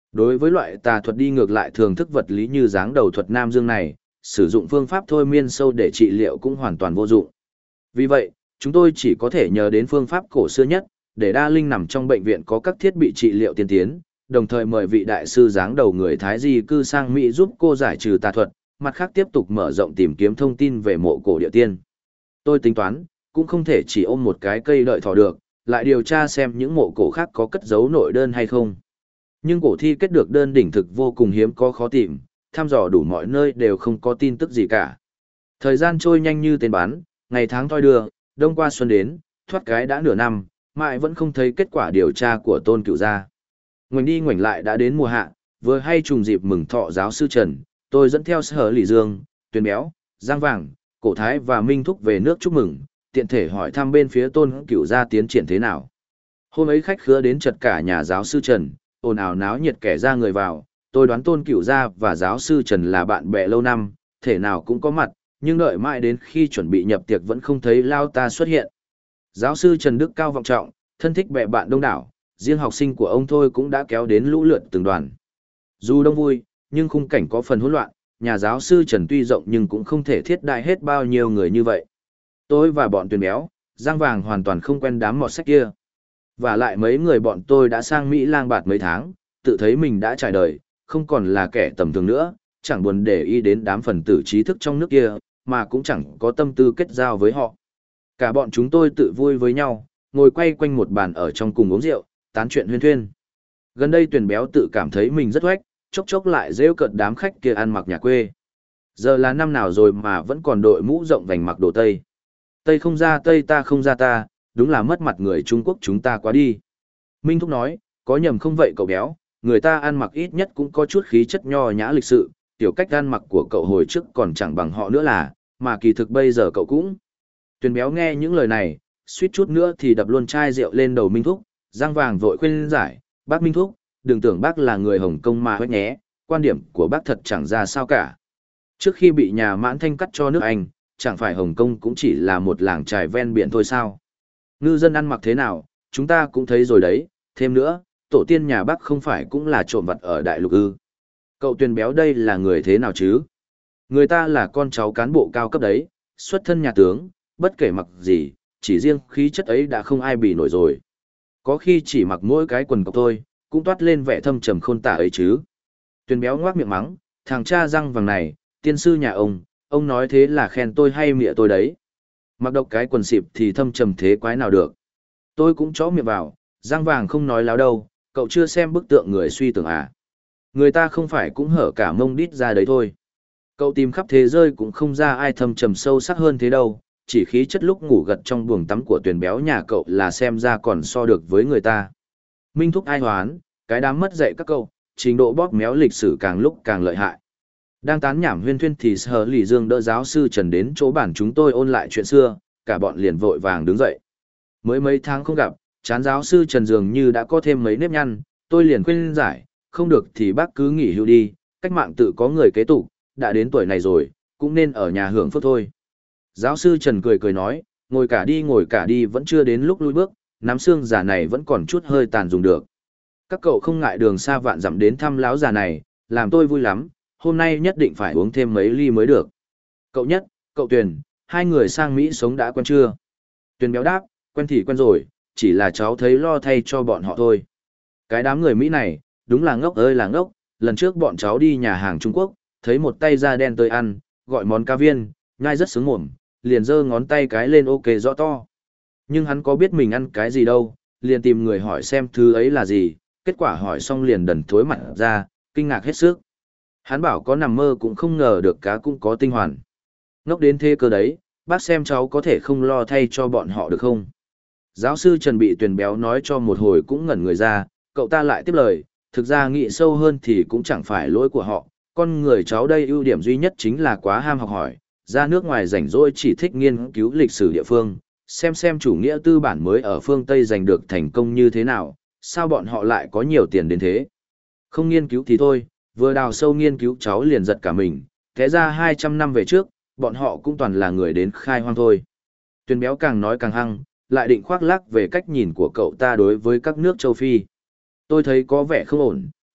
Đối với loại tà thuật đi ngược lại thường thức vật lý như dáng đầu thuật Nam Dương này, sử dụng phương pháp thôi miên sâu để trị liệu cũng hoàn toàn vô dụng. Vì vậy, chúng tôi chỉ có thể nhờ đến phương pháp cổ xưa nhất, để Đa Linh nằm trong bệnh viện có các thiết bị trị liệu tiên tiến, đồng thời mời vị đại sư dáng đầu người Thái di cư sang Mỹ giúp cô giải trừ tà thuật, mặt khác tiếp tục mở rộng tìm kiếm thông tin về mộ cổ địa tiên. Tôi tính toán, cũng không thể chỉ ôm một cái cây đợi thỏ được, lại điều tra xem những mộ cổ khác có cất giấu nội đơn hay không. Nhưng cổ thi kết được đơn đỉnh thực vô cùng hiếm có khó tìm, thăm dò đủ mọi nơi đều không có tin tức gì cả. Thời gian trôi nhanh như tên bắn, ngày tháng thoi đưa, đông qua xuân đến, thoát cái đã nửa năm, mãi vẫn không thấy kết quả điều tra của Tôn Cựu gia. Ngoảnh đi ngoảnh lại đã đến mùa hạ, vừa hay trùng dịp mừng thọ giáo sư Trần, tôi dẫn theo Sở Lỷ Dương, Tuyền Béo, Giang Vàng, Cổ Thái và Minh Thúc về nước chúc mừng, tiện thể hỏi thăm bên phía Tôn Cựu gia tiến triển thế nào. Hôm ấy khách khứa đến chật cả nhà giáo sư Trần, ồn ào náo nhiệt kẻ ra người vào, tôi đoán Tôn Cựu gia và giáo sư Trần là bạn bè lâu năm, thể nào cũng có mặt, nhưng đợi mãi đến khi chuẩn bị nhập tiệc vẫn không thấy Lao ta xuất hiện. Giáo sư Trần Đức cao vọng trọng, thân thích bè bạn đông đảo, riêng học sinh của ông thôi cũng đã kéo đến lũ lượt từng đoàn. Dù đông vui, nhưng khung cảnh có phần hỗn loạn, nhà giáo sư Trần tuy rộng nhưng cũng không thể thiết đại hết bao nhiêu người như vậy. Tôi và bọn Tuyền Béo, Giang Vàng hoàn toàn không quen đám mọt sách kia. Và lại mấy người bọn tôi đã sang Mỹ lang bạt mấy tháng, tự thấy mình đã trải đời, không còn là kẻ tầm thường nữa, chẳng buồn để ý đến đám phần tử trí thức trong nước kia, mà cũng chẳng có tâm tư kết giao với họ. Cả bọn chúng tôi tự vui với nhau, ngồi quay quanh một bàn ở trong cùng uống rượu, tán chuyện huyên thuyên. Gần đây Tuyền Béo tự cảm thấy mình rất oách, chốc chốc lại rêu cợt đám khách kia ăn mặc nhà quê. Giờ là năm nào rồi mà vẫn còn đội mũ rộng vành mặc đồ Tây. Tây không ra Tây ta không ra ta, đúng là mất mặt người Trung Quốc chúng ta quá đi. Minh Thúc nói, có nhầm không vậy cậu Béo, người ta ăn mặc ít nhất cũng có chút khí chất nho nhã lịch sự, tiểu cách ăn mặc của cậu hồi trước còn chẳng bằng họ nữa là, mà kỳ thực bây giờ cậu cũng. Tuyền Béo nghe những lời này, suýt chút nữa thì đập luôn chai rượu lên đầu Minh Thúc, Giang Vàng vội khuyên giải, bác Minh Thúc, đừng tưởng bác là người Hồng Kông mà hết nhé, quan điểm của bác thật chẳng ra sao cả. Trước khi bị nhà Mãn Thanh cắt cho nước Anh, chẳng phải Hồng Kông cũng chỉ là một làng trài ven biển thôi sao? Ngư dân ăn mặc thế nào, chúng ta cũng thấy rồi đấy, thêm nữa, tổ tiên nhà bác không phải cũng là trộm vặt ở Đại Lục ư? Cậu Tuyền Béo đây là người thế nào chứ? Người ta là con cháu cán bộ cao cấp đấy, xuất thân nhà tướng, bất kể mặc gì, chỉ riêng khí chất ấy đã không ai bì nổi rồi. Có khi chỉ mặc mỗi cái quần cộc thôi, cũng toát lên vẻ thâm trầm khôn tả ấy chứ. Tuyền Béo ngoác miệng mắng, thằng cha răng vàng này, tiên sư nhà ông nói thế là khen tôi hay mịa tôi đấy. Mặc độc cái quần xịp thì thâm trầm thế quái nào được. Tôi cũng chó miệng vào, răng vàng không nói láo đâu, cậu chưa xem bức tượng người suy tưởng à. Người ta không phải cũng hở cả mông đít ra đấy thôi. Cậu tìm khắp thế giới cũng không ra ai thâm trầm sâu sắc hơn thế đâu, chỉ khí chất lúc ngủ gật trong buồng tắm của Tuyền Béo nhà cậu là xem ra còn so được với người ta. Minh Thúc ai hoán, cái đám mất dạy các cậu, trình độ bóp méo lịch sử càng lúc càng lợi hại. Đang tán nhảm huyên thuyên thì Sở Lỷ Dương đỡ giáo sư Trần đến chỗ bản chúng tôi ôn lại chuyện xưa, cả bọn liền vội vàng đứng dậy. Mới mấy tháng không gặp, chán giáo sư Trần dường như đã có thêm mấy nếp nhăn, tôi liền khuyên giải, không được thì bác cứ nghỉ hưu đi, cách mạng tự có người kế tục, đã đến tuổi này rồi, cũng nên ở nhà hưởng phước thôi. Giáo sư Trần cười cười nói, ngồi cả đi vẫn chưa đến lúc lui bước, nắm xương già này vẫn còn chút hơi tàn dùng được. Các cậu không ngại đường xa vạn dặm đến thăm lão già này, làm tôi vui lắm, hôm nay nhất định phải uống thêm mấy ly mới được. Cậu Nhất, cậu Tuyền, hai người sang Mỹ sống đã quen chưa? Tuyền Béo đáp, quen thì quen rồi, chỉ là cháu thấy lo thay cho bọn họ thôi. Cái đám người Mỹ này, đúng là ngốc ơi là ngốc, lần trước bọn cháu đi nhà hàng Trung Quốc, thấy một tay da đen tới ăn, gọi món cá viên, nhai rất sướng mồm, liền giơ ngón tay cái lên ok rõ to. Nhưng hắn có biết mình ăn cái gì đâu, liền tìm người hỏi xem thứ ấy là gì, kết quả hỏi xong liền đần thối mặt ra, kinh ngạc hết sức. Hắn bảo có nằm mơ cũng không ngờ được cá cũng có tinh hoàn. Ngốc đến thế cơ đấy, bác xem cháu có thể không lo thay cho bọn họ được không? Giáo sư Trần bị Tuyền Béo nói cho một hồi cũng ngẩn người ra, cậu ta lại tiếp lời, thực ra nghĩ sâu hơn thì cũng chẳng phải lỗi của họ, con người cháu đây ưu điểm duy nhất chính là quá ham học hỏi, ra nước ngoài rảnh rỗi chỉ thích nghiên cứu lịch sử địa phương, xem chủ nghĩa tư bản mới ở phương Tây giành được thành công như thế nào, sao bọn họ lại có nhiều tiền đến thế. Không nghiên cứu thì thôi, vừa đào sâu nghiên cứu cháu liền giật cả mình, thế ra 200 năm về trước, bọn họ cũng toàn là người đến khai hoang thôi. Tuyền Béo càng nói càng hăng, lại định khoác lác về cách nhìn của cậu ta đối với các nước châu Phi. Tôi thấy có vẻ không ổn,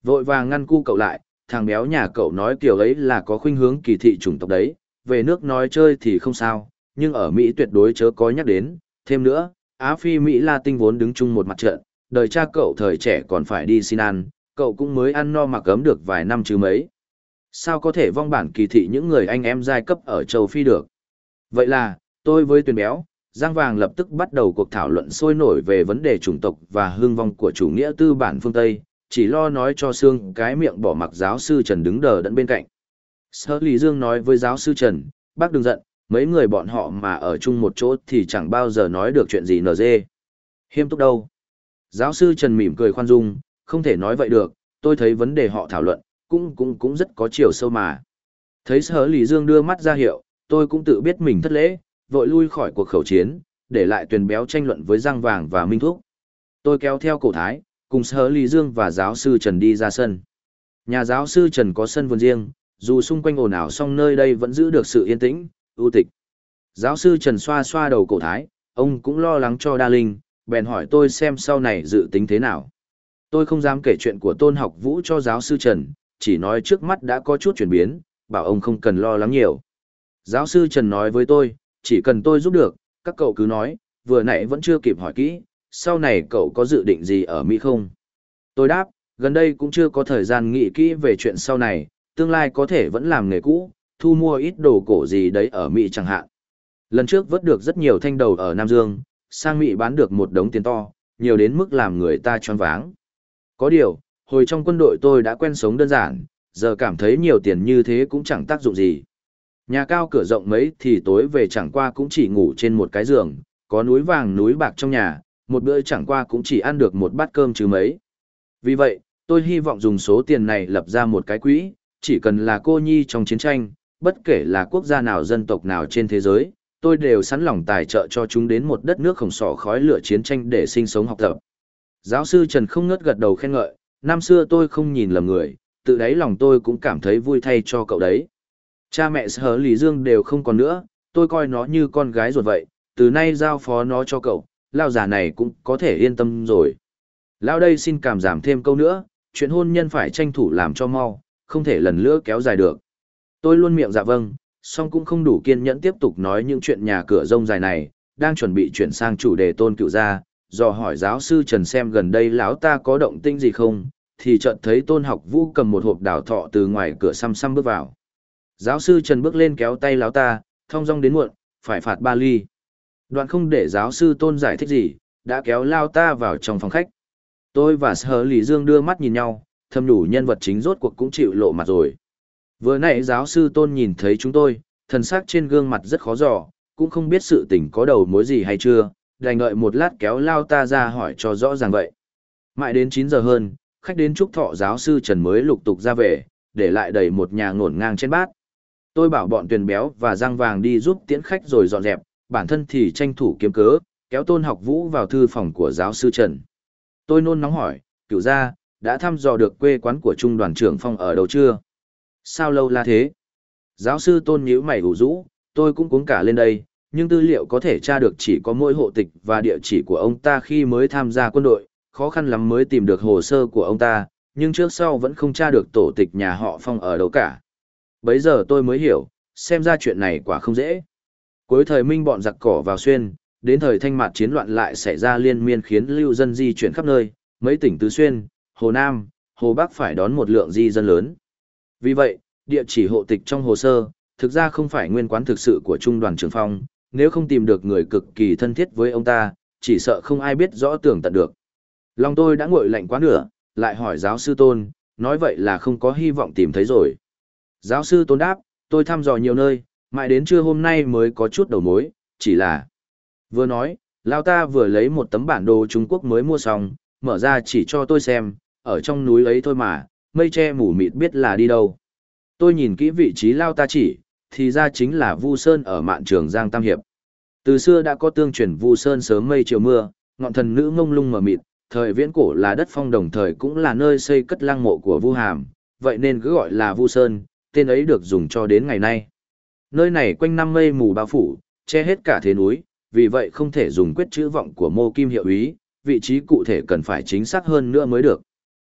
Vội vàng ngăn cu cậu lại, thằng béo nhà cậu nói kiểu ấy là có khuynh hướng kỳ thị chủng tộc đấy, về nước nói chơi thì không sao, nhưng ở Mỹ tuyệt đối chớ có nhắc đến, thêm nữa, Á Phi Mỹ Latin vốn đứng chung một mặt trận, đời cha cậu thời trẻ còn phải đi xin ăn, cậu cũng mới ăn no mặc ấm được vài năm chứ mấy. Sao có thể vong bản kỳ thị những người anh em giai cấp ở châu Phi được? Vậy là, tôi với Tuyền Béo, Giang Vàng lập tức bắt đầu cuộc thảo luận sôi nổi về vấn đề chủng tộc và hương vong của chủ nghĩa tư bản phương Tây, chỉ lo nói cho xương cái miệng bỏ mặc giáo sư Trần đứng đờ đẫn bên cạnh. Sở Lý Dương nói với giáo sư Trần, bác đừng giận, mấy người bọn họ mà ở chung một chỗ thì chẳng bao giờ nói được chuyện gì nở dê. Hiêm túc đâu? Giáo sư Trần mỉm cười khoan dung, không thể nói vậy được, tôi thấy vấn đề họ thảo luận, cũng rất có chiều sâu mà. Thấy Sở Lý Dương đưa mắt ra hiệu, tôi cũng tự biết mình thất lễ, vội lui khỏi cuộc khẩu chiến, để lại Tuyền Béo tranh luận với Giang Vàng và Minh Thúc. Tôi kéo theo cổ Thái, cùng Sở Lý Dương và giáo sư Trần đi ra sân. Nhà giáo sư Trần có sân vườn riêng, dù xung quanh ồn ào song nơi đây vẫn giữ được sự yên tĩnh, ưu tịch. Giáo sư Trần xoa xoa đầu cổ Thái, ông cũng lo lắng cho Đa Linh, bèn hỏi tôi xem sau này dự tính thế nào. Tôi không dám kể chuyện của Tôn Học Vũ cho giáo sư Trần, chỉ nói trước mắt đã có chút chuyển biến, bảo ông không cần lo lắng nhiều. Giáo sư Trần nói với tôi, chỉ cần tôi giúp được, các cậu cứ nói, vừa nãy vẫn chưa kịp hỏi kỹ, sau này cậu có dự định gì ở Mỹ không? Tôi đáp, gần đây cũng chưa có thời gian nghĩ kỹ về chuyện sau này, tương lai có thể vẫn làm nghề cũ, thu mua ít đồ cổ gì đấy ở Mỹ chẳng hạn. Lần trước vớt được rất nhiều thanh đầu ở Nam Dương, sang Mỹ bán được một đống tiền to, nhiều đến mức làm người ta choáng váng. Có điều, hồi trong quân đội tôi đã quen sống đơn giản, giờ cảm thấy nhiều tiền như thế cũng chẳng tác dụng gì. Nhà cao cửa rộng mấy thì tối về chẳng qua cũng chỉ ngủ trên một cái giường, có núi vàng núi bạc trong nhà, một bữa chẳng qua cũng chỉ ăn được một bát cơm chứ mấy. Vì vậy, tôi hy vọng dùng số tiền này lập ra một cái quỹ, chỉ cần là cô nhi trong chiến tranh, bất kể là quốc gia nào dân tộc nào trên thế giới, tôi đều sẵn lòng tài trợ cho chúng đến một đất nước khổng sỏ khói lửa chiến tranh để sinh sống học tập. Giáo sư Trần không ngớt gật đầu khen ngợi, năm xưa tôi không nhìn lầm người, tự đáy lòng tôi cũng cảm thấy vui thay cho cậu đấy. Cha mẹ Sở Lý Dương đều không còn nữa, tôi coi nó như con gái ruột vậy, từ nay giao phó nó cho cậu, lao già này cũng có thể yên tâm rồi. Lao đây xin cảm giảm thêm câu nữa, chuyện hôn nhân phải tranh thủ làm cho mau, không thể lần nữa kéo dài được. Tôi luôn miệng dạ vâng, song cũng không đủ kiên nhẫn tiếp tục nói những chuyện nhà cửa rông dài này, đang chuẩn bị chuyển sang chủ đề Tôn Cựu gia, dò hỏi giáo sư Trần xem gần đây lão ta có động tĩnh gì không, thì chợt thấy Tôn Học Vũ cầm một hộp đào thọ từ ngoài cửa xăm xăm bước vào. Giáo sư Trần bước lên kéo tay lão ta, thong dong đến muộn, phải phạt 3 ly. Đoạn không để giáo sư Tôn giải thích gì, đã kéo lao ta vào trong phòng khách. Tôi và Sở Lý Dương đưa mắt nhìn nhau, thầm nhủ nhân vật chính rốt cuộc cũng chịu lộ mặt rồi. Vừa nãy giáo sư Tôn nhìn thấy chúng tôi, thần sắc trên gương mặt rất khó dò, cũng không biết sự tình có đầu mối gì hay chưa, đành đợi một lát kéo lao ta ra hỏi cho rõ ràng vậy. Mãi đến 9 giờ hơn, khách đến chúc thọ giáo sư Trần mới lục tục ra về, để lại đầy một nhà ngổn ngang trên bát. Tôi bảo bọn Tuyền Béo và Giang Vàng đi giúp tiễn khách rồi dọn dẹp, bản thân thì tranh thủ kiếm cớ, kéo Tôn Học Vũ vào thư phòng của giáo sư Trần. Tôi nôn nóng hỏi, Cửu gia, đã thăm dò được quê quán của trung đoàn trưởng Phong ở đâu chưa? Sao lâu la thế? Giáo sư Tôn nhíu mày ủ rũ, tôi cũng cuống cả lên đây, nhưng tư liệu có thể tra được chỉ có mỗi hộ tịch và địa chỉ của ông ta khi mới tham gia quân đội, khó khăn lắm mới tìm được hồ sơ của ông ta, nhưng trước sau vẫn không tra được tổ tịch nhà họ Phong ở đâu cả. Bấy giờ tôi mới hiểu, xem ra chuyện này quả không dễ. Cuối thời Minh bọn giặc cỏ vào Xuyên, đến thời Thanh Mạt chiến loạn lại xảy ra liên miên khiến lưu dân di chuyển khắp nơi, mấy tỉnh Tứ Xuyên, Hồ Nam, Hồ Bắc phải đón một lượng di dân lớn. Vì vậy, địa chỉ hộ tịch trong hồ sơ, thực ra không phải nguyên quán thực sự của Trung đoàn trưởng Phong, nếu không tìm được người cực kỳ thân thiết với ông ta, chỉ sợ không ai biết rõ tường tận được. Lòng tôi đã nguội lạnh quá nửa, lại hỏi giáo sư Tôn, nói vậy là không có hy vọng tìm thấy rồi. Giáo sư Tôn đáp, tôi thăm dò nhiều nơi, mãi đến trưa hôm nay mới có chút đầu mối, chỉ là... Vừa nói, Lao ta vừa lấy một tấm bản đồ Trung Quốc mới mua xong, mở ra chỉ cho tôi xem, ở trong núi ấy thôi mà, mây che mù mịt biết là đi đâu. Tôi nhìn kỹ vị trí Lao ta chỉ, thì ra chính là Vu Sơn ở mạn Trường Giang Tam Hiệp. Từ xưa đã có tương truyền Vu Sơn sớm mây chiều mưa, ngọn thần nữ ngông lung mờ mịt, thời viễn cổ là đất Phong đồng thời cũng là nơi xây cất lăng mộ của Vu Hàm, vậy nên cứ gọi là Vu Sơn, tên ấy được dùng cho đến ngày nay. Nơi này quanh năm mây mù bao phủ, che hết cả thế núi, vì vậy không thể dùng quyết chữ vọng của Mô Kim hiệu ý, vị trí cụ thể cần phải chính xác hơn nữa mới được.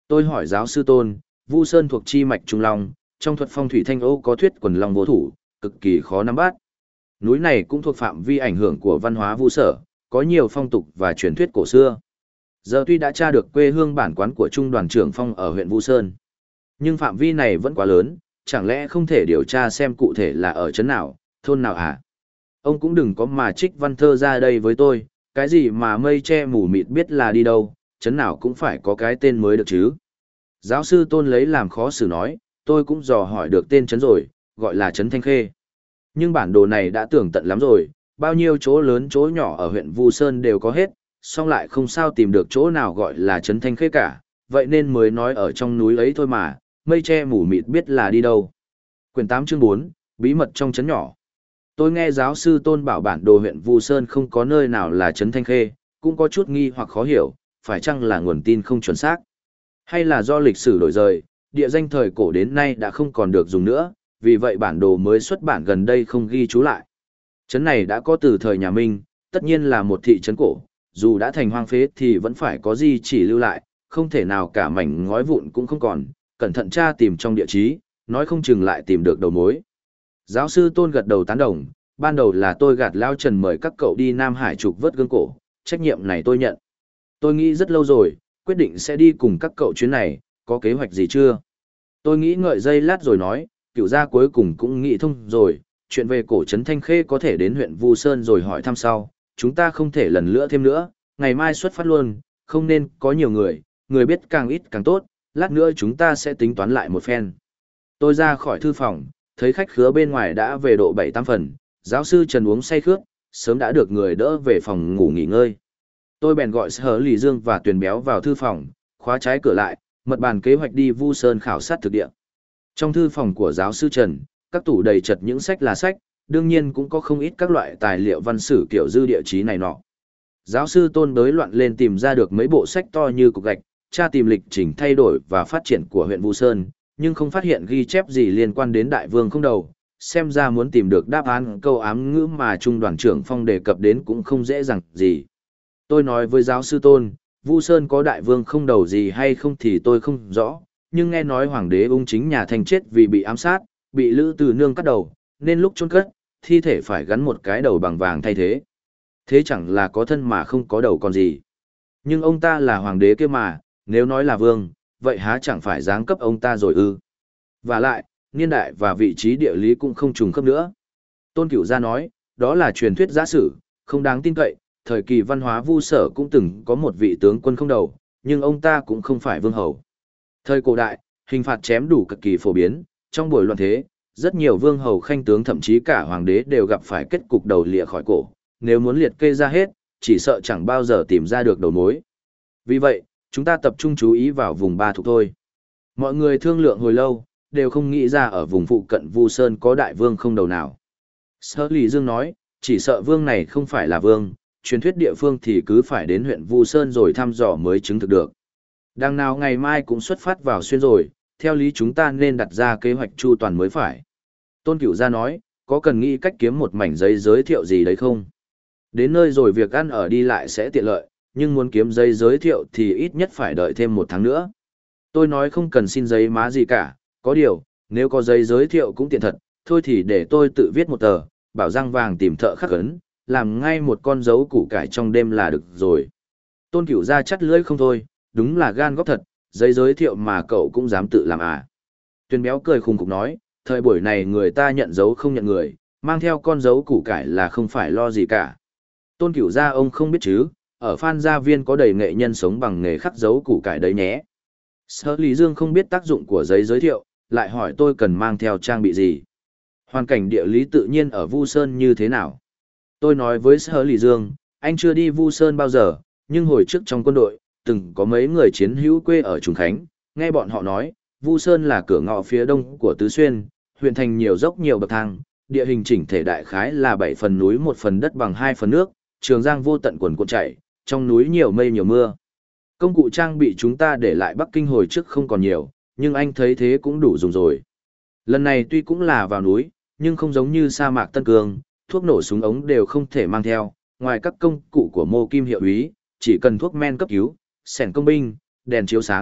Tôi hỏi giáo sư Tôn, Vu Sơn thuộc chi mạch Trung Long, trong thuật phong thủy Thanh Âu có thuyết quần long vô thủ, cực kỳ khó nắm bắt. Núi này cũng thuộc phạm vi ảnh hưởng của văn hóa Vu Sở, có nhiều phong tục và truyền thuyết cổ xưa. Giờ tuy đã tra được quê hương bản quán của Trung đoàn trưởng Phong ở huyện Vu Sơn, nhưng phạm vi này vẫn quá lớn, chẳng lẽ không thể điều tra xem cụ thể là ở trấn nào, thôn nào à? Ông cũng đừng có mà trích văn thơ ra đây với tôi, cái gì mà mây che mù mịt biết là đi đâu, trấn nào cũng phải có cái tên mới được chứ. Giáo sư Tôn lấy làm khó xử nói, tôi cũng dò hỏi được tên trấn rồi, gọi là trấn Thanh Khê. Nhưng bản đồ này đã tường tận lắm rồi, bao nhiêu chỗ lớn chỗ nhỏ ở huyện Vu Sơn đều có hết, song lại không sao tìm được chỗ nào gọi là trấn Thanh Khê cả, vậy nên mới nói ở trong núi ấy thôi mà, mây che mù mịt biết là đi đâu. Quyển 8 chương 4, bí mật trong trấn nhỏ. Tôi nghe giáo sư Tôn bảo bản đồ huyện Vu Sơn không có nơi nào là trấn Thanh Khê, cũng có chút nghi hoặc khó hiểu, phải chăng là nguồn tin không chuẩn xác? Hay là do lịch sử đổi rời, địa danh thời cổ đến nay đã không còn được dùng nữa, vì vậy bản đồ mới xuất bản gần đây không ghi chú lại. Trấn này đã có từ thời nhà Minh, tất nhiên là một thị trấn cổ, dù đã thành hoang phế thì vẫn phải có gì chỉ lưu lại, không thể nào cả mảnh ngói vụn cũng không còn, cẩn thận tra tìm trong địa chí, nói không chừng lại tìm được đầu mối. Giáo sư Tôn gật đầu tán đồng, ban đầu là tôi gạt Lao Trần mời các cậu đi Nam Hải trục vớt gương cổ, trách nhiệm này tôi nhận. Tôi nghĩ rất lâu rồi, quyết định sẽ đi cùng các cậu chuyến này, có kế hoạch gì chưa? Tôi nghĩ ngợi giây lát rồi nói, cựu gia cuối cùng cũng nghĩ thông rồi, chuyện về cổ trấn Thanh Khê có thể đến huyện Vu Sơn rồi hỏi thăm sau, chúng ta không thể lần nữa thêm nữa, ngày mai xuất phát luôn, không nên có nhiều người biết càng ít càng tốt, lát nữa chúng ta sẽ tính toán lại một phen. Tôi ra khỏi thư phòng, thấy khách khứa bên ngoài đã về độ 7-8 phần, giáo sư Trần uống say khướt, sớm đã được người đỡ về phòng ngủ nghỉ ngơi. Tôi bèn gọi Sở Lì Dương và Tuyền Béo vào thư phòng, khóa trái cửa lại, mật bàn kế hoạch đi Vu Sơn khảo sát thực địa. Trong thư phòng của giáo sư Trần, các tủ đầy chật những sách là sách, đương nhiên cũng có không ít các loại tài liệu văn sử kiểu dư địa chí này nọ. Giáo sư Tôn đới loạn lên tìm ra được mấy bộ sách to như cục gạch, tra tìm lịch trình thay đổi và phát triển của huyện Vu Sơn, nhưng không phát hiện ghi chép gì liên quan đến đại vương không đầu, xem ra muốn tìm được đáp án câu ám ngữ mà Trung đoàn trưởng Phong đề cập đến cũng không dễ dàng gì. Tôi nói với giáo sư Tôn, Vu Sơn có đại vương không đầu gì hay không thì tôi không rõ, nhưng nghe nói hoàng đế ung chính nhà Thanh chết vì bị ám sát, bị Lữ Từ Nương cắt đầu, nên lúc chôn cất, thi thể phải gắn một cái đầu bằng vàng thay thế. Thế chẳng là có thân mà không có đầu còn gì. Nhưng ông ta là hoàng đế kia mà, nếu nói là vương, vậy há chẳng phải giáng cấp ông ta rồi ư? Và lại, niên đại và vị trí địa lý cũng không trùng khớp nữa. Tôn Cửu Gia nói, đó là truyền thuyết giả sử, không đáng tin cậy, thời kỳ văn hóa Vu Sở cũng từng có một vị tướng quân không đầu, nhưng ông ta cũng không phải vương hầu. Thời cổ đại, hình phạt chém đủ cực kỳ phổ biến, trong buổi loạn thế, rất nhiều vương hầu khanh tướng thậm chí cả hoàng đế đều gặp phải kết cục đầu lìa khỏi cổ, nếu muốn liệt kê ra hết, chỉ sợ chẳng bao giờ tìm ra được đầu mối. Vì vậy, chúng ta tập trung chú ý vào vùng Ba Thục thôi. Mọi người thương lượng hồi lâu, đều không nghĩ ra ở vùng phụ cận Vu Sơn có đại vương không đầu nào. Sở Lý Dương nói, chỉ sợ vương này không phải là vương, truyền thuyết địa phương thì cứ phải đến huyện Vu Sơn rồi thăm dò mới chứng thực được. Đằng nào ngày mai cũng xuất phát vào xuyên rồi, theo lý chúng ta nên đặt ra kế hoạch chu toàn mới phải. Tôn Cửu Gia nói, có cần nghĩ cách kiếm một mảnh giấy giới thiệu gì đấy không? Đến nơi rồi việc ăn ở đi lại sẽ tiện lợi, nhưng muốn kiếm giấy giới thiệu thì ít nhất phải đợi thêm 1 tháng nữa. Tôi nói không cần xin giấy má gì cả, có điều, nếu có giấy giới thiệu cũng tiện thật, thôi thì để tôi tự viết một tờ, bảo răng vàng tìm thợ khắc ấn, làm ngay một con dấu củ cải trong đêm là được rồi. Tôn Cửu Gia chắt lưỡi không thôi, đúng là gan góc thật, giấy giới thiệu mà cậu cũng dám tự làm à. Tuyền Béo cười khùng khục nói, thời buổi này người ta nhận dấu không nhận người, mang theo con dấu củ cải là không phải lo gì cả. Tôn Cửu Gia ông không biết chứ, ở Phan Gia Viên có đầy nghệ nhân sống bằng nghề khắc dấu củ cải đấy nhé. Sở Lý Dương không biết tác dụng của giấy giới thiệu, lại hỏi tôi cần mang theo trang bị gì. Hoàn cảnh địa lý tự nhiên ở Vu Sơn như thế nào? Tôi nói với Sở Lý Dương, anh chưa đi Vu Sơn bao giờ, nhưng hồi trước trong quân đội, từng có mấy người chiến hữu quê ở Trùng Khánh, nghe bọn họ nói, Vu Sơn là cửa ngõ phía đông của Tứ Xuyên, huyện thành nhiều dốc nhiều bậc thang, địa hình chỉnh thể đại khái là 7 phần núi 1 phần đất bằng 2 phần nước, Trường Giang vô tận quần cuộn chảy, trong núi nhiều mây nhiều mưa. Công cụ trang bị chúng ta để lại Bắc Kinh hồi trước không còn nhiều, nhưng anh thấy thế cũng đủ dùng rồi. Lần này tuy cũng là vào núi, nhưng không giống như sa mạc Tân Cương, thuốc nổ súng ống đều không thể mang theo, ngoài các công cụ của Mô Kim hiệu úy, chỉ cần thuốc men cấp cứu, sẻn công binh, đèn chiếu sáng,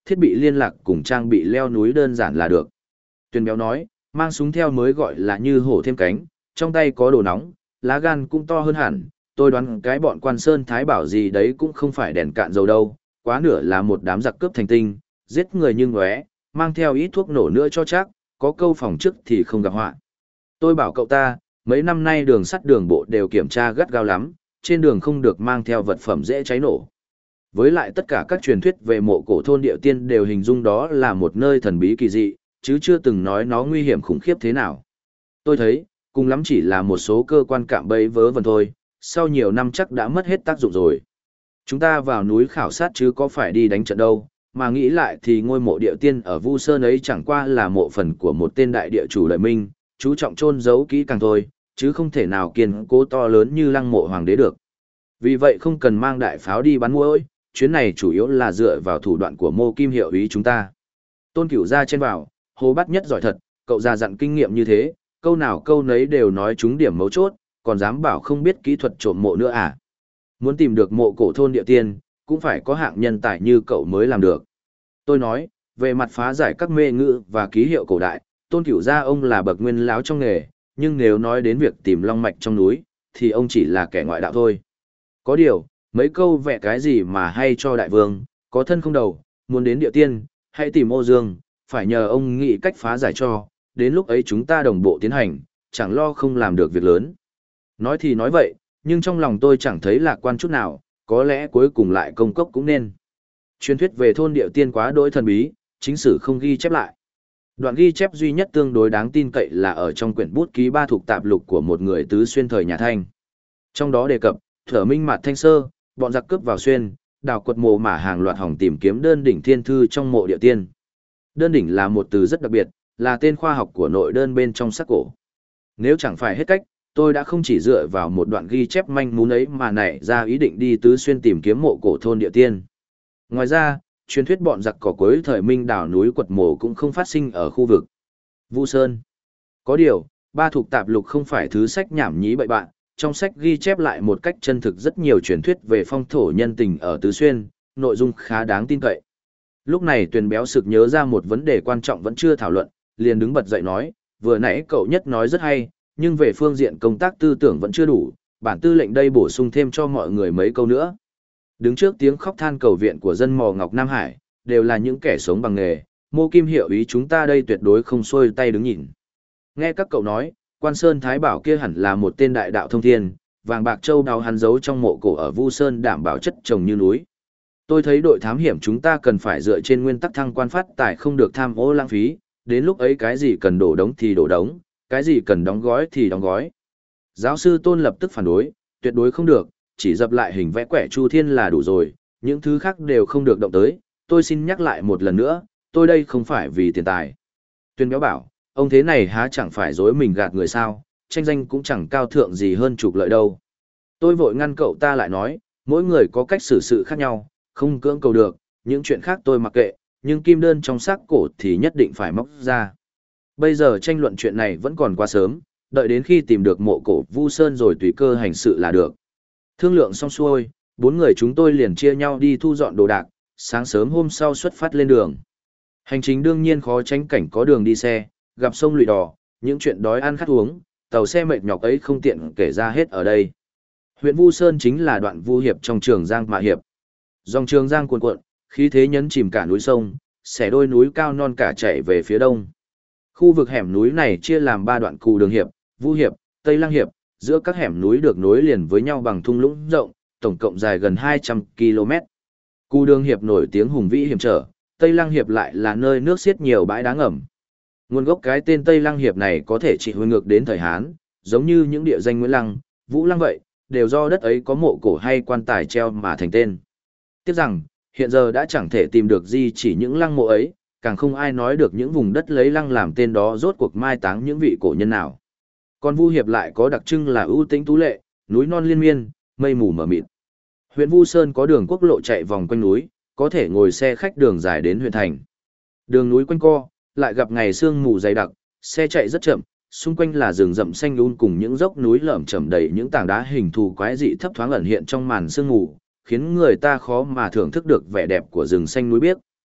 thiết bị liên lạc cùng trang bị leo núi đơn giản là được. Tuyền béo nói, mang súng theo mới gọi là như hổ thêm cánh, trong tay có đồ nóng, lá gan cũng to hơn hẳn, tôi đoán cái bọn quan sơn thái bảo gì đấy cũng không phải đèn cạn dầu đâu, quá nửa là một đám giặc cướp thành tinh, giết người như ngóe, mang theo ít thuốc nổ nữa cho chắc, có câu phòng trước thì không gặp họa. Tôi bảo cậu ta, mấy năm nay đường sắt đường bộ đều kiểm tra gắt gao lắm, trên đường không được mang theo vật phẩm dễ cháy nổ. Với lại tất cả các truyền thuyết về mộ cổ thôn địa tiên đều hình dung đó là một nơi thần bí kỳ dị, chứ chưa từng nói nó nguy hiểm khủng khiếp thế nào. Tôi thấy, cùng lắm chỉ là một số cơ quan cạm bẫy vớ vẩn thôi, sau nhiều năm chắc đã mất hết tác dụng rồi. Chúng ta vào núi khảo sát chứ có phải đi đánh trận đâu, mà nghĩ lại thì ngôi mộ địa tiên ở Vu Sơn ấy chẳng qua là mộ phần của một tên đại địa chủ đời Minh, chú trọng chôn giấu kỹ càng thôi, chứ không thể nào kiên cố to lớn như lăng mộ hoàng đế được. Vì vậy không cần mang đại pháo đi bắn muỗi, chuyến này chủ yếu là dựa vào thủ đoạn của Mô Kim hiệu ý chúng ta. Tôn Cửu ra chen vào, Hồ Bát Nhất giỏi thật, cậu già dặn kinh nghiệm như thế, câu nào câu nấy đều nói trúng điểm mấu chốt, còn dám bảo không biết kỹ thuật trộm mộ nữa à? Muốn tìm được mộ cổ thôn địa tiên, cũng phải có hạng nhân tài như cậu mới làm được. Tôi nói, về mặt phá giải các mê ngữ và ký hiệu cổ đại, Tôn Cửu gia ông là bậc nguyên láo trong nghề, nhưng nếu nói đến việc tìm long mạch trong núi, thì ông chỉ là kẻ ngoại đạo thôi. Có điều, mấy câu vẽ cái gì mà hay cho đại vương, có thân không đầu, muốn đến địa tiên, hãy tìm Ô Dương, phải nhờ ông nghĩ cách phá giải cho, đến lúc ấy chúng ta đồng bộ tiến hành, chẳng lo không làm được việc lớn. Nói thì nói vậy, nhưng trong lòng tôi chẳng thấy lạc quan chút nào, có lẽ cuối cùng lại công cốc cũng nên. Truyền thuyết về thôn địa tiên quá đỗi thần bí, chính sử không ghi chép lại. Đoạn ghi chép duy nhất tương đối đáng tin cậy là ở trong quyển bút ký ba thuộc tạp lục của một người tứ xuyên thời nhà Thanh. Trong đó đề cập, Thở Minh Mạt Thanh Sơ, bọn giặc cướp vào xuyên, đào quật mộ mà hàng loạt hỏng tìm kiếm đơn đỉnh thiên thư trong mộ địa tiên. Đơn đỉnh là một từ rất đặc biệt, là tên khoa học của nội đơn bên trong sắc cổ. Nếu chẳng phải hết cách, tôi đã không chỉ dựa vào một đoạn ghi chép manh mún ấy mà nảy ra ý định đi tứ xuyên tìm kiếm mộ cổ thôn địa tiên. Ngoài ra, truyền thuyết bọn giặc cỏ cuối thời Minh đào núi quật mộ cũng không phát sinh ở khu vực Vu Sơn. Có điều, ba thuộc tạp lục không phải thứ sách nhảm nhí bậy bạn, trong sách ghi chép lại một cách chân thực rất nhiều truyền thuyết về phong thổ nhân tình ở Tứ Xuyên, nội dung khá đáng tin cậy. Lúc này Tuyền béo sực nhớ ra một vấn đề quan trọng vẫn chưa thảo luận, liền đứng bật dậy nói, vừa nãy cậu Nhất nói rất hay, nhưng về phương diện công tác tư tưởng vẫn chưa đủ, bản tư lệnh đây bổ sung thêm cho mọi người mấy câu nữa. Đứng trước tiếng khóc than cầu viện của dân mò Ngọc Nam Hải, đều là những kẻ sống bằng nghề, Mô Kim hiệu ý chúng ta đây tuyệt đối không xuôi tay đứng nhìn. Nghe các cậu nói, Quan Sơn Thái Bảo kia hẳn là một tên đại đạo thông thiên, vàng bạc châu đào hắn giấu trong mộ cổ ở Vu Sơn đảm bảo chất trồng như núi. Tôi thấy đội thám hiểm chúng ta cần phải dựa trên nguyên tắc thăng quan phát tài không được tham ô lãng phí, đến lúc ấy cái gì cần đổ đống thì đổ đống, cái gì cần đóng gói thì đóng gói. Giáo sư Tôn lập tức phản đối, tuyệt đối không được, chỉ dập lại hình vẽ quẻ Chu Thiên là đủ rồi, những thứ khác đều không được động tới. Tôi xin nhắc lại một lần nữa, tôi đây không phải vì tiền tài. Tuyên béo bảo, ông thế này há chẳng phải dối mình gạt người sao, tranh danh cũng chẳng cao thượng gì hơn trục lợi đâu. Tôi vội ngăn cậu ta lại nói, mỗi người có cách xử sự khác nhau, không cưỡng cầu được, những chuyện khác tôi mặc kệ, nhưng kim đơn trong xác cổ thì nhất định phải móc ra. Bây giờ tranh luận chuyện này vẫn còn quá sớm, đợi đến khi tìm được mộ cổ Vu Sơn rồi tùy cơ hành sự là được. Thương lượng xong xuôi, 4 người chúng tôi liền chia nhau đi thu dọn đồ đạc, sáng sớm hôm sau xuất phát lên đường. Hành trình đương nhiên khó tránh cảnh có đường đi xe, gặp sông lụy đò, những chuyện đói ăn khát uống, tàu xe mệt nhọc ấy không tiện kể ra hết ở đây. Huyện Vu Sơn chính là đoạn Vu Hiệp trong Trường Giang Mạ Hiệp. Dòng Trường Giang cuồn cuộn, khí thế nhấn chìm cả núi sông, xẻ đôi núi cao non cả chảy về phía đông. Khu vực hẻm núi này chia làm 3 đoạn cù đường hiệp, Vu Hiệp, Tây Lăng Hiệp, giữa các hẻm núi được nối liền với nhau bằng thung lũng rộng, tổng cộng dài gần 200 km. Cù đường hiệp nổi tiếng hùng vĩ hiểm trở, Tây Lăng Hiệp lại là nơi nước xiết nhiều bãi đá ngầm. Nguồn gốc cái tên Tây Lăng Hiệp này có thể chỉ hồi ngược đến thời Hán, giống như những địa danh Nguyễn Lăng, Vũ Lăng vậy, đều do đất ấy có mộ cổ hay quan tài treo mà thành tên. Tiếc rằng, hiện giờ đã chẳng thể tìm được gì chỉ những lăng mộ ấy, càng không ai nói được những vùng đất lấy lăng làm tên đó rốt cuộc mai táng những vị cổ nhân nào. Còn Vu Hiệp lại có đặc trưng là ưu tĩnh tú lệ, núi non liên miên, mây mù mờ mịt. Huyện Vu Sơn có đường quốc lộ chạy vòng quanh núi, có thể ngồi xe khách đường dài đến huyện thành. Đường núi quanh co, lại gặp ngày sương mù dày đặc, xe chạy rất chậm, xung quanh là rừng rậm xanh um cùng những dốc núi lởm chởm đầy những tảng đá hình thù quái dị thấp thoáng ẩn hiện trong màn sương mù, khiến người ta khó mà thưởng thức được vẻ đẹp của rừng xanh núi biếc.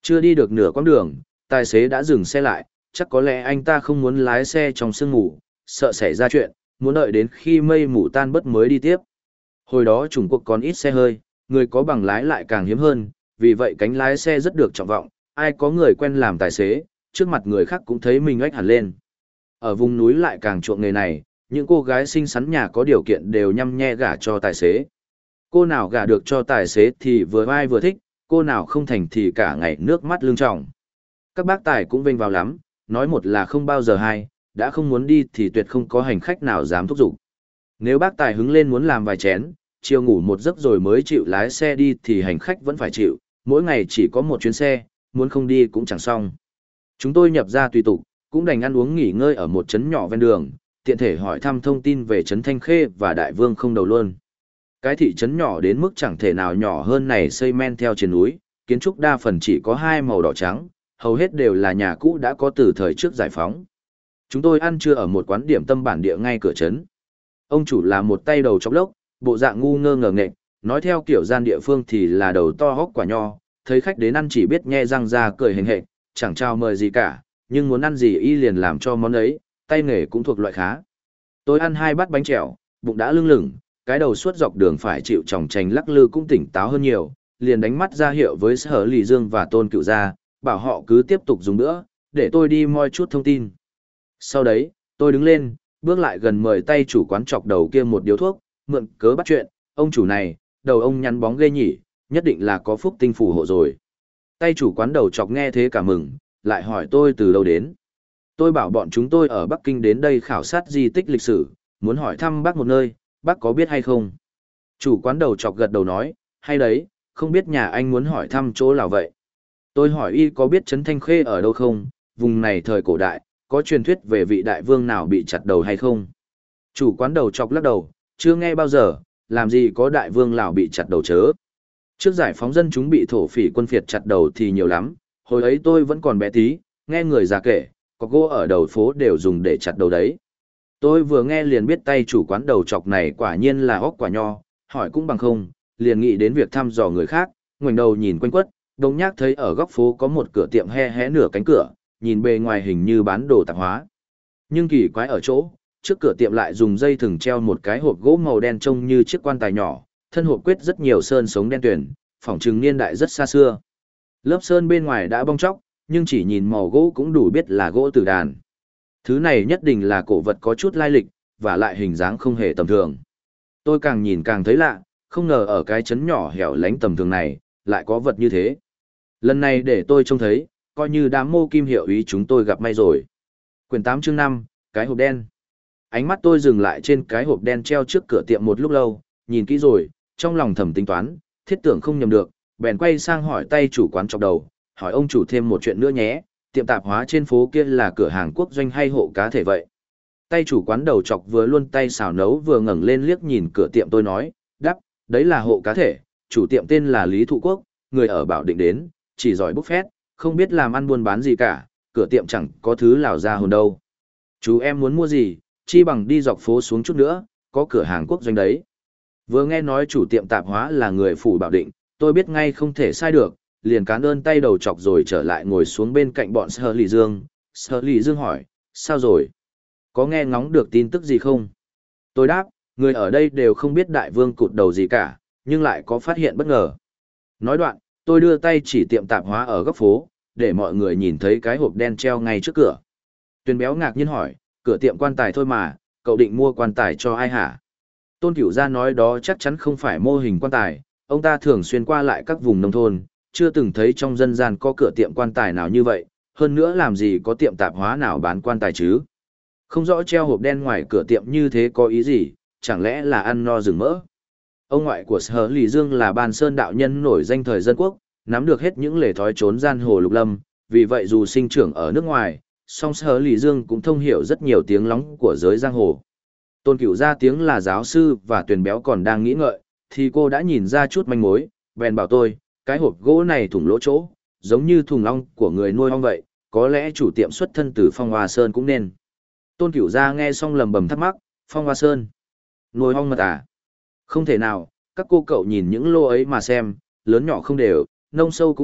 Chưa đi được nửa quãng đường, tài xế đã dừng xe lại, chắc có lẽ anh ta không muốn lái xe trong sương mù, sợ xảy ra chuyện, muốn đợi đến khi mây mù tan bớt mới đi tiếp. Hồi đó Trung Quốc còn ít xe hơi, người có bằng lái lại càng hiếm hơn, vì vậy cánh lái xe rất được trọng vọng, ai có người quen làm tài xế, trước mặt người khác cũng thấy mình oách hẳn lên. Ở vùng núi lại càng chuộng nghề này, những cô gái xinh xắn nhà có điều kiện đều nhăm nhe gả cho tài xế. Cô nào gả được cho tài xế thì vừa vai vừa thích, cô nào không thành thì cả ngày nước mắt lưng tròng. Các bác tài cũng vênh vào lắm, nói một là không bao giờ hai, đã không muốn đi thì tuyệt không có hành khách nào dám thúc giục. Nếu bác tài hứng lên muốn làm vài chén, chiều ngủ một giấc rồi mới chịu lái xe đi thì hành khách vẫn phải chịu, mỗi ngày chỉ có một chuyến xe, muốn không đi cũng chẳng xong. Chúng tôi nhập ra tùy tục, cũng đành ăn uống nghỉ ngơi ở một trấn nhỏ ven đường, tiện thể hỏi thăm thông tin về trấn Thanh Khê và Đại Vương không đầu luôn. Cái thị trấn nhỏ đến mức chẳng thể nào nhỏ hơn này xây men theo trên núi, kiến trúc đa phần chỉ có hai màu đỏ trắng, hầu hết đều là nhà cũ đã có từ thời trước giải phóng. Chúng tôi ăn trưa ở một quán điểm tâm bản địa ngay cửa trấn. Ông chủ là một tay đầu chọc lốc, bộ dạng ngu ngơ ngờ nghệch, nói theo kiểu gian địa phương thì là đầu to hốc quả nho, thấy khách đến ăn chỉ biết nhe răng ra cười hềnh hệch, chẳng chào mời gì cả, nhưng muốn ăn gì y liền làm cho món ấy, tay nghề cũng thuộc loại khá. Tôi ăn 2 bát bánh chèo, bụng đã lưng lửng, cái đầu suốt dọc đường phải chịu chòng chành lắc lư cũng tỉnh táo hơn nhiều, liền đánh mắt ra hiệu với Sở Lì Dương và Tôn Cựu Gia, bảo họ cứ tiếp tục dùng nữa, để tôi đi moi chút thông tin. Sau đấy, tôi đứng lên, bước lại gần mời tay chủ quán chọc đầu kia một điếu thuốc, mượn cớ bắt chuyện, ông chủ này, đầu ông nhắn bóng ghê nhỉ, nhất định là có phúc tinh phù hộ rồi. Tay chủ quán đầu chọc nghe thế cả mừng, lại hỏi tôi từ đâu đến. Tôi bảo bọn chúng tôi ở Bắc Kinh đến đây khảo sát di tích lịch sử, muốn hỏi thăm bác một nơi, bác có biết hay không? Chủ quán đầu chọc gật đầu nói, hay đấy, không biết nhà anh muốn hỏi thăm chỗ nào vậy? Tôi hỏi y có biết Trấn Thanh Khê ở đâu không, vùng này thời cổ đại, có truyền thuyết về vị đại vương nào bị chặt đầu hay không? Chủ quán đầu chọc lắc đầu, chưa nghe bao giờ, làm gì có đại vương nào bị chặt đầu chớ. Trước giải phóng dân chúng bị thổ phỉ quân phiệt chặt đầu thì nhiều lắm, hồi ấy tôi vẫn còn bé tí, nghe người già kể, có gỗ ở đầu phố đều dùng để chặt đầu đấy. Tôi vừa nghe liền biết tay chủ quán đầu chọc này quả nhiên là óc quả nho, hỏi cũng bằng không, liền nghĩ đến việc thăm dò người khác, ngoảnh đầu nhìn quanh quất, đồng nhác thấy ở góc phố có một cửa tiệm hé nửa cánh cửa, nhìn bề ngoài hình như bán đồ tạp hóa. Nhưng kỳ quái ở chỗ, trước cửa tiệm lại dùng dây thừng treo một cái hộp gỗ màu đen trông như chiếc quan tài nhỏ, thân hộp quyết rất nhiều sơn sống đen tuyền, phỏng chừng niên đại rất xa xưa. Lớp sơn bên ngoài đã bong tróc, nhưng chỉ nhìn màu gỗ cũng đủ biết là gỗ tử đàn. Thứ này nhất định là cổ vật có chút lai lịch, và lại hình dáng không hề tầm thường. Tôi càng nhìn càng thấy lạ, không ngờ ở cái trấn nhỏ hẻo lánh tầm thường này, lại có vật như thế. Lần này để tôi trông thấy, coi như đám mô kim hiệu ý chúng tôi gặp may rồi. Quyển 8 chương 5, cái hộp đen. Ánh mắt tôi dừng lại trên cái hộp đen treo trước cửa tiệm một lúc lâu, nhìn kỹ rồi, trong lòng thầm tính toán, thiết tưởng không nhầm được, bèn quay sang hỏi tay chủ quán chọc đầu, hỏi ông chủ thêm một chuyện nữa nhé, tiệm tạp hóa trên phố kia là cửa hàng quốc doanh hay hộ cá thể vậy? Tay chủ quán đầu chọc vừa luôn tay xào nấu vừa ngẩng lên liếc nhìn cửa tiệm tôi nói, đắp, đấy là hộ cá thể, chủ tiệm tên là Lý Thụ Quốc, người ở Bảo Định đến, chỉ giỏi bốc phét, không biết làm ăn buôn bán gì cả, cửa tiệm chẳng có thứ lào ra hồn đâu. Chú em muốn mua gì, chi bằng đi dọc phố xuống chút nữa, có cửa hàng quốc doanh đấy. Vừa nghe nói chủ tiệm tạp hóa là người phủ Bảo Định, tôi biết ngay không thể sai được, liền cán ơn tay đầu chọc rồi trở lại ngồi xuống bên cạnh bọn Sở Lì Dương. Sở Lì Dương hỏi, sao rồi? Có nghe ngóng được tin tức gì không? Tôi đáp, người ở đây đều không biết đại vương cụt đầu gì cả, nhưng lại có phát hiện bất ngờ. Nói đoạn, tôi đưa tay chỉ tiệm tạp hóa ở góc phố, để mọi người nhìn thấy cái hộp đen treo ngay trước cửa. Tuyền Béo ngạc nhiên hỏi, cửa tiệm quan tài thôi mà, cậu định mua quan tài cho ai hả? Tôn Cửu Gia nói đó chắc chắn không phải mô hình quan tài, ông ta thường xuyên qua lại các vùng nông thôn, chưa từng thấy trong dân gian có cửa tiệm quan tài nào như vậy, hơn nữa làm gì có tiệm tạp hóa nào bán quan tài chứ? Không rõ treo hộp đen ngoài cửa tiệm như thế có ý gì, chẳng lẽ là ăn no rừng mỡ? Ông ngoại của Sở Lì Dương là Ban Sơn đạo nhân nổi danh thời dân quốc, nắm được hết những lề thói trốn gian hồ lục lâm, vì vậy dù sinh trưởng ở nước ngoài, song Sở Lì Dương cũng thông hiểu rất nhiều tiếng lóng của giới giang hồ. Tôn Cửu Gia tiếng là giáo sư và Tuyền Béo còn đang nghĩ ngợi, thì cô đã nhìn ra chút manh mối, bèn bảo tôi, cái hộp gỗ này thủng lỗ chỗ, giống như thùng ong của người nuôi ong vậy, có lẽ chủ tiệm xuất thân từ Phong Hoa Sơn cũng nên. Tôn Cửu Gia nghe xong lầm bầm thắc mắc, Phong Hoa Sơn, nuôi ong mật à? Không thể nào, các cô cậu nhìn những lô ấy mà xem, lớn nhỏ không đều, nông sâu cũng khác,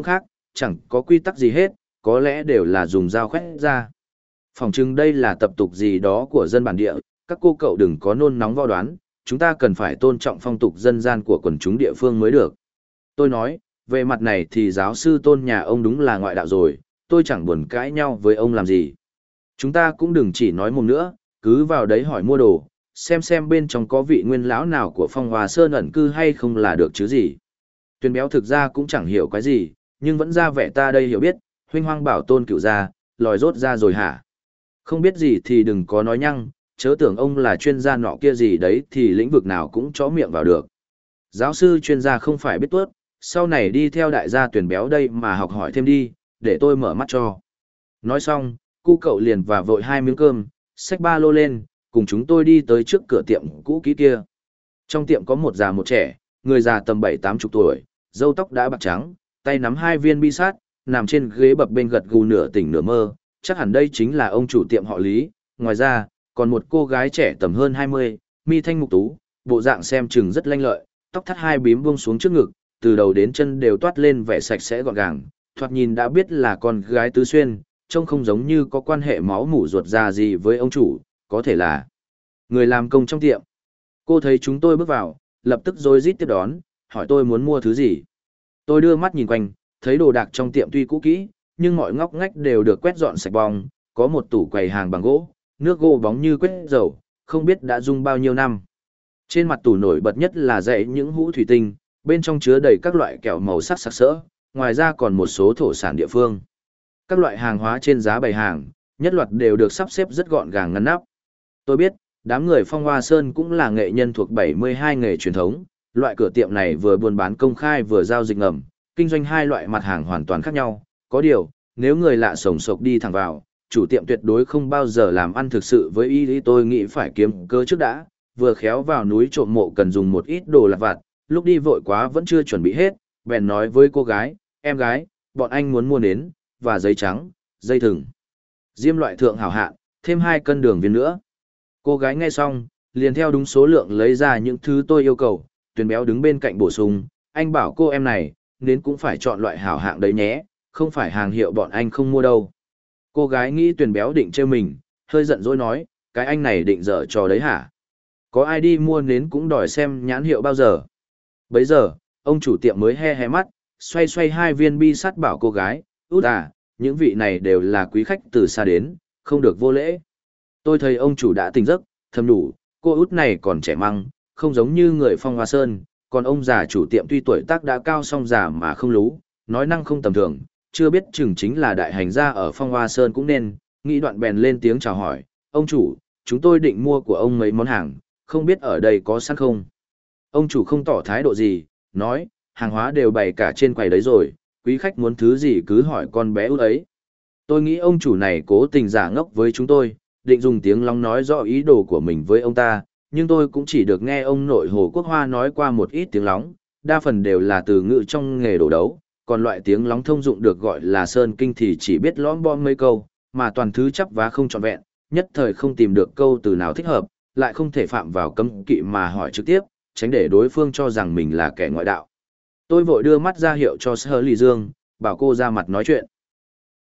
chẳng có quy tắc gì hết, có lẽ đều là dùng dao khoét ra. Phỏng chừng đây là tập tục gì đó của dân bản địa, các cô cậu đừng có nôn nóng vo đoán, chúng ta cần phải tôn trọng phong tục dân gian của quần chúng địa phương mới được. Tôi nói, về mặt này thì giáo sư Tôn nhà ông đúng là ngoại đạo rồi, tôi chẳng buồn cãi nhau với ông làm gì. Chúng ta cũng đừng chỉ nói mồm nữa, cứ vào đấy hỏi mua đồ, xem bên trong có vị nguyên lão nào của Phong Hoa Sơn ẩn cư hay không là được chứ gì. Tuyền Béo thực ra cũng chẳng hiểu cái gì, nhưng vẫn ra vẻ ta đây hiểu biết, huynh hoang bảo Tôn cựu ra, lòi rốt ra rồi hả? Không biết gì thì đừng có nói nhăng, chớ tưởng ông là chuyên gia nọ kia gì đấy thì lĩnh vực nào cũng chó miệng vào được. Giáo sư chuyên gia không phải biết tuốt, sau này đi theo đại gia Tuyền Béo đây mà học hỏi thêm đi, để tôi mở mắt cho. Nói xong, cu cậu liền và vội 2 miếng cơm, xách ba lô lên, cùng chúng tôi đi tới trước cửa tiệm cũ kỹ kia. Trong tiệm có một già một trẻ, người già tầm 7-80 tuổi, râu tóc đã bạc trắng, tay nắm 2 viên bi sát, nằm trên ghế bập bênh gật gù nửa tỉnh nửa mơ, chắc hẳn đây chính là ông chủ tiệm họ Lý. Ngoài ra, còn một cô gái trẻ tầm hơn 20, mi thanh mục tú, bộ dạng xem chừng rất lanh lợi, tóc thắt 2 bím buông xuống trước ngực, từ đầu đến chân đều toát lên vẻ sạch sẽ gọn gàng, thoạt nhìn đã biết là con gái tứ xuyên, trông không giống như có quan hệ máu mủ ruột già gì với ông chủ, có thể là người làm công trong tiệm. Cô thấy chúng tôi bước vào, lập tức rối rít tiếp đón, hỏi tôi muốn mua thứ gì. Tôi đưa mắt nhìn quanh, thấy đồ đạc trong tiệm tuy cũ kỹ, nhưng mọi ngóc ngách đều được quét dọn sạch bong, có một tủ quầy hàng bằng gỗ, nước gỗ bóng như quét dầu, không biết đã dùng bao nhiêu năm. Trên mặt tủ nổi bật nhất là dãy những hũ thủy tinh, bên trong chứa đầy các loại kẹo màu sắc sặc sỡ, ngoài ra còn một số thổ sản địa phương. Các loại hàng hóa trên giá bày hàng, nhất loạt đều được sắp xếp rất gọn gàng ngăn nắp. Tôi biết, đám người Phong Hoa Sơn cũng là nghệ nhân thuộc 72 nghề truyền thống, loại cửa tiệm này vừa buôn bán công khai vừa giao dịch ngầm, kinh doanh 2 loại mặt hàng hoàn toàn khác nhau. Có điều, nếu người lạ sổng sộc đi thẳng vào, chủ tiệm tuyệt đối không bao giờ làm ăn thực sự với ý tôi nghĩ phải kiếm cơ trước đã, vừa khéo vào núi trộm mộ cần dùng một ít đồ lặt vặt, lúc đi vội quá vẫn chưa chuẩn bị hết, bèn nói với cô gái, em gái, bọn anh muốn mua nến, và giấy trắng, dây thừng. Diêm loại thượng hảo hạn, thêm 2 cân đường viên nữa. Cô gái nghe xong, liền theo đúng số lượng lấy ra những thứ tôi yêu cầu, Tuyền Béo đứng bên cạnh bổ sung, anh bảo cô em này, nến cũng phải chọn loại hảo hạng đấy nhé, không phải hàng hiệu bọn anh không mua đâu. Cô gái nghĩ Tuyền Béo định trêu mình, hơi giận dỗi nói, cái anh này định dở trò đấy hả? Có ai đi mua nến cũng đòi xem nhãn hiệu bao giờ? Bấy giờ, ông chủ tiệm mới he mắt, xoay xoay 2 viên bi sắt bảo cô gái, út à, những vị này đều là quý khách từ xa đến, không được vô lễ. Tôi thấy ông chủ đã tỉnh giấc, thầm đủ, cô út này còn trẻ măng, không giống như người Phong Hoa Sơn, còn ông già chủ tiệm tuy tuổi tác đã cao song già mà không lú, nói năng không tầm thường, chưa biết chừng chính là đại hành gia ở Phong Hoa Sơn cũng nên, nghĩ đoạn bèn lên tiếng chào hỏi, ông chủ, chúng tôi định mua của ông mấy món hàng, không biết ở đây có sẵn không? Ông chủ không tỏ thái độ gì, nói, hàng hóa đều bày cả trên quầy đấy rồi, quý khách muốn thứ gì cứ hỏi con bé út ấy. Tôi nghĩ ông chủ này cố tình giả ngốc với chúng tôi, định dùng tiếng lóng nói rõ ý đồ của mình với ông ta, nhưng tôi cũng chỉ được nghe ông nội Hồ Quốc Hoa nói qua một ít tiếng lóng, đa phần đều là từ ngữ trong nghề đổ đấu, còn loại tiếng lóng thông dụng được gọi là sơn kinh thì chỉ biết lõm bom mấy câu, mà toàn thứ chắp vá không trọn vẹn, nhất thời không tìm được câu từ nào thích hợp, lại không thể phạm vào cấm kỵ mà hỏi trực tiếp, tránh để đối phương cho rằng mình là kẻ ngoại đạo. Tôi vội đưa mắt ra hiệu cho Sơ Lì Dương, bảo cô ra mặt nói chuyện.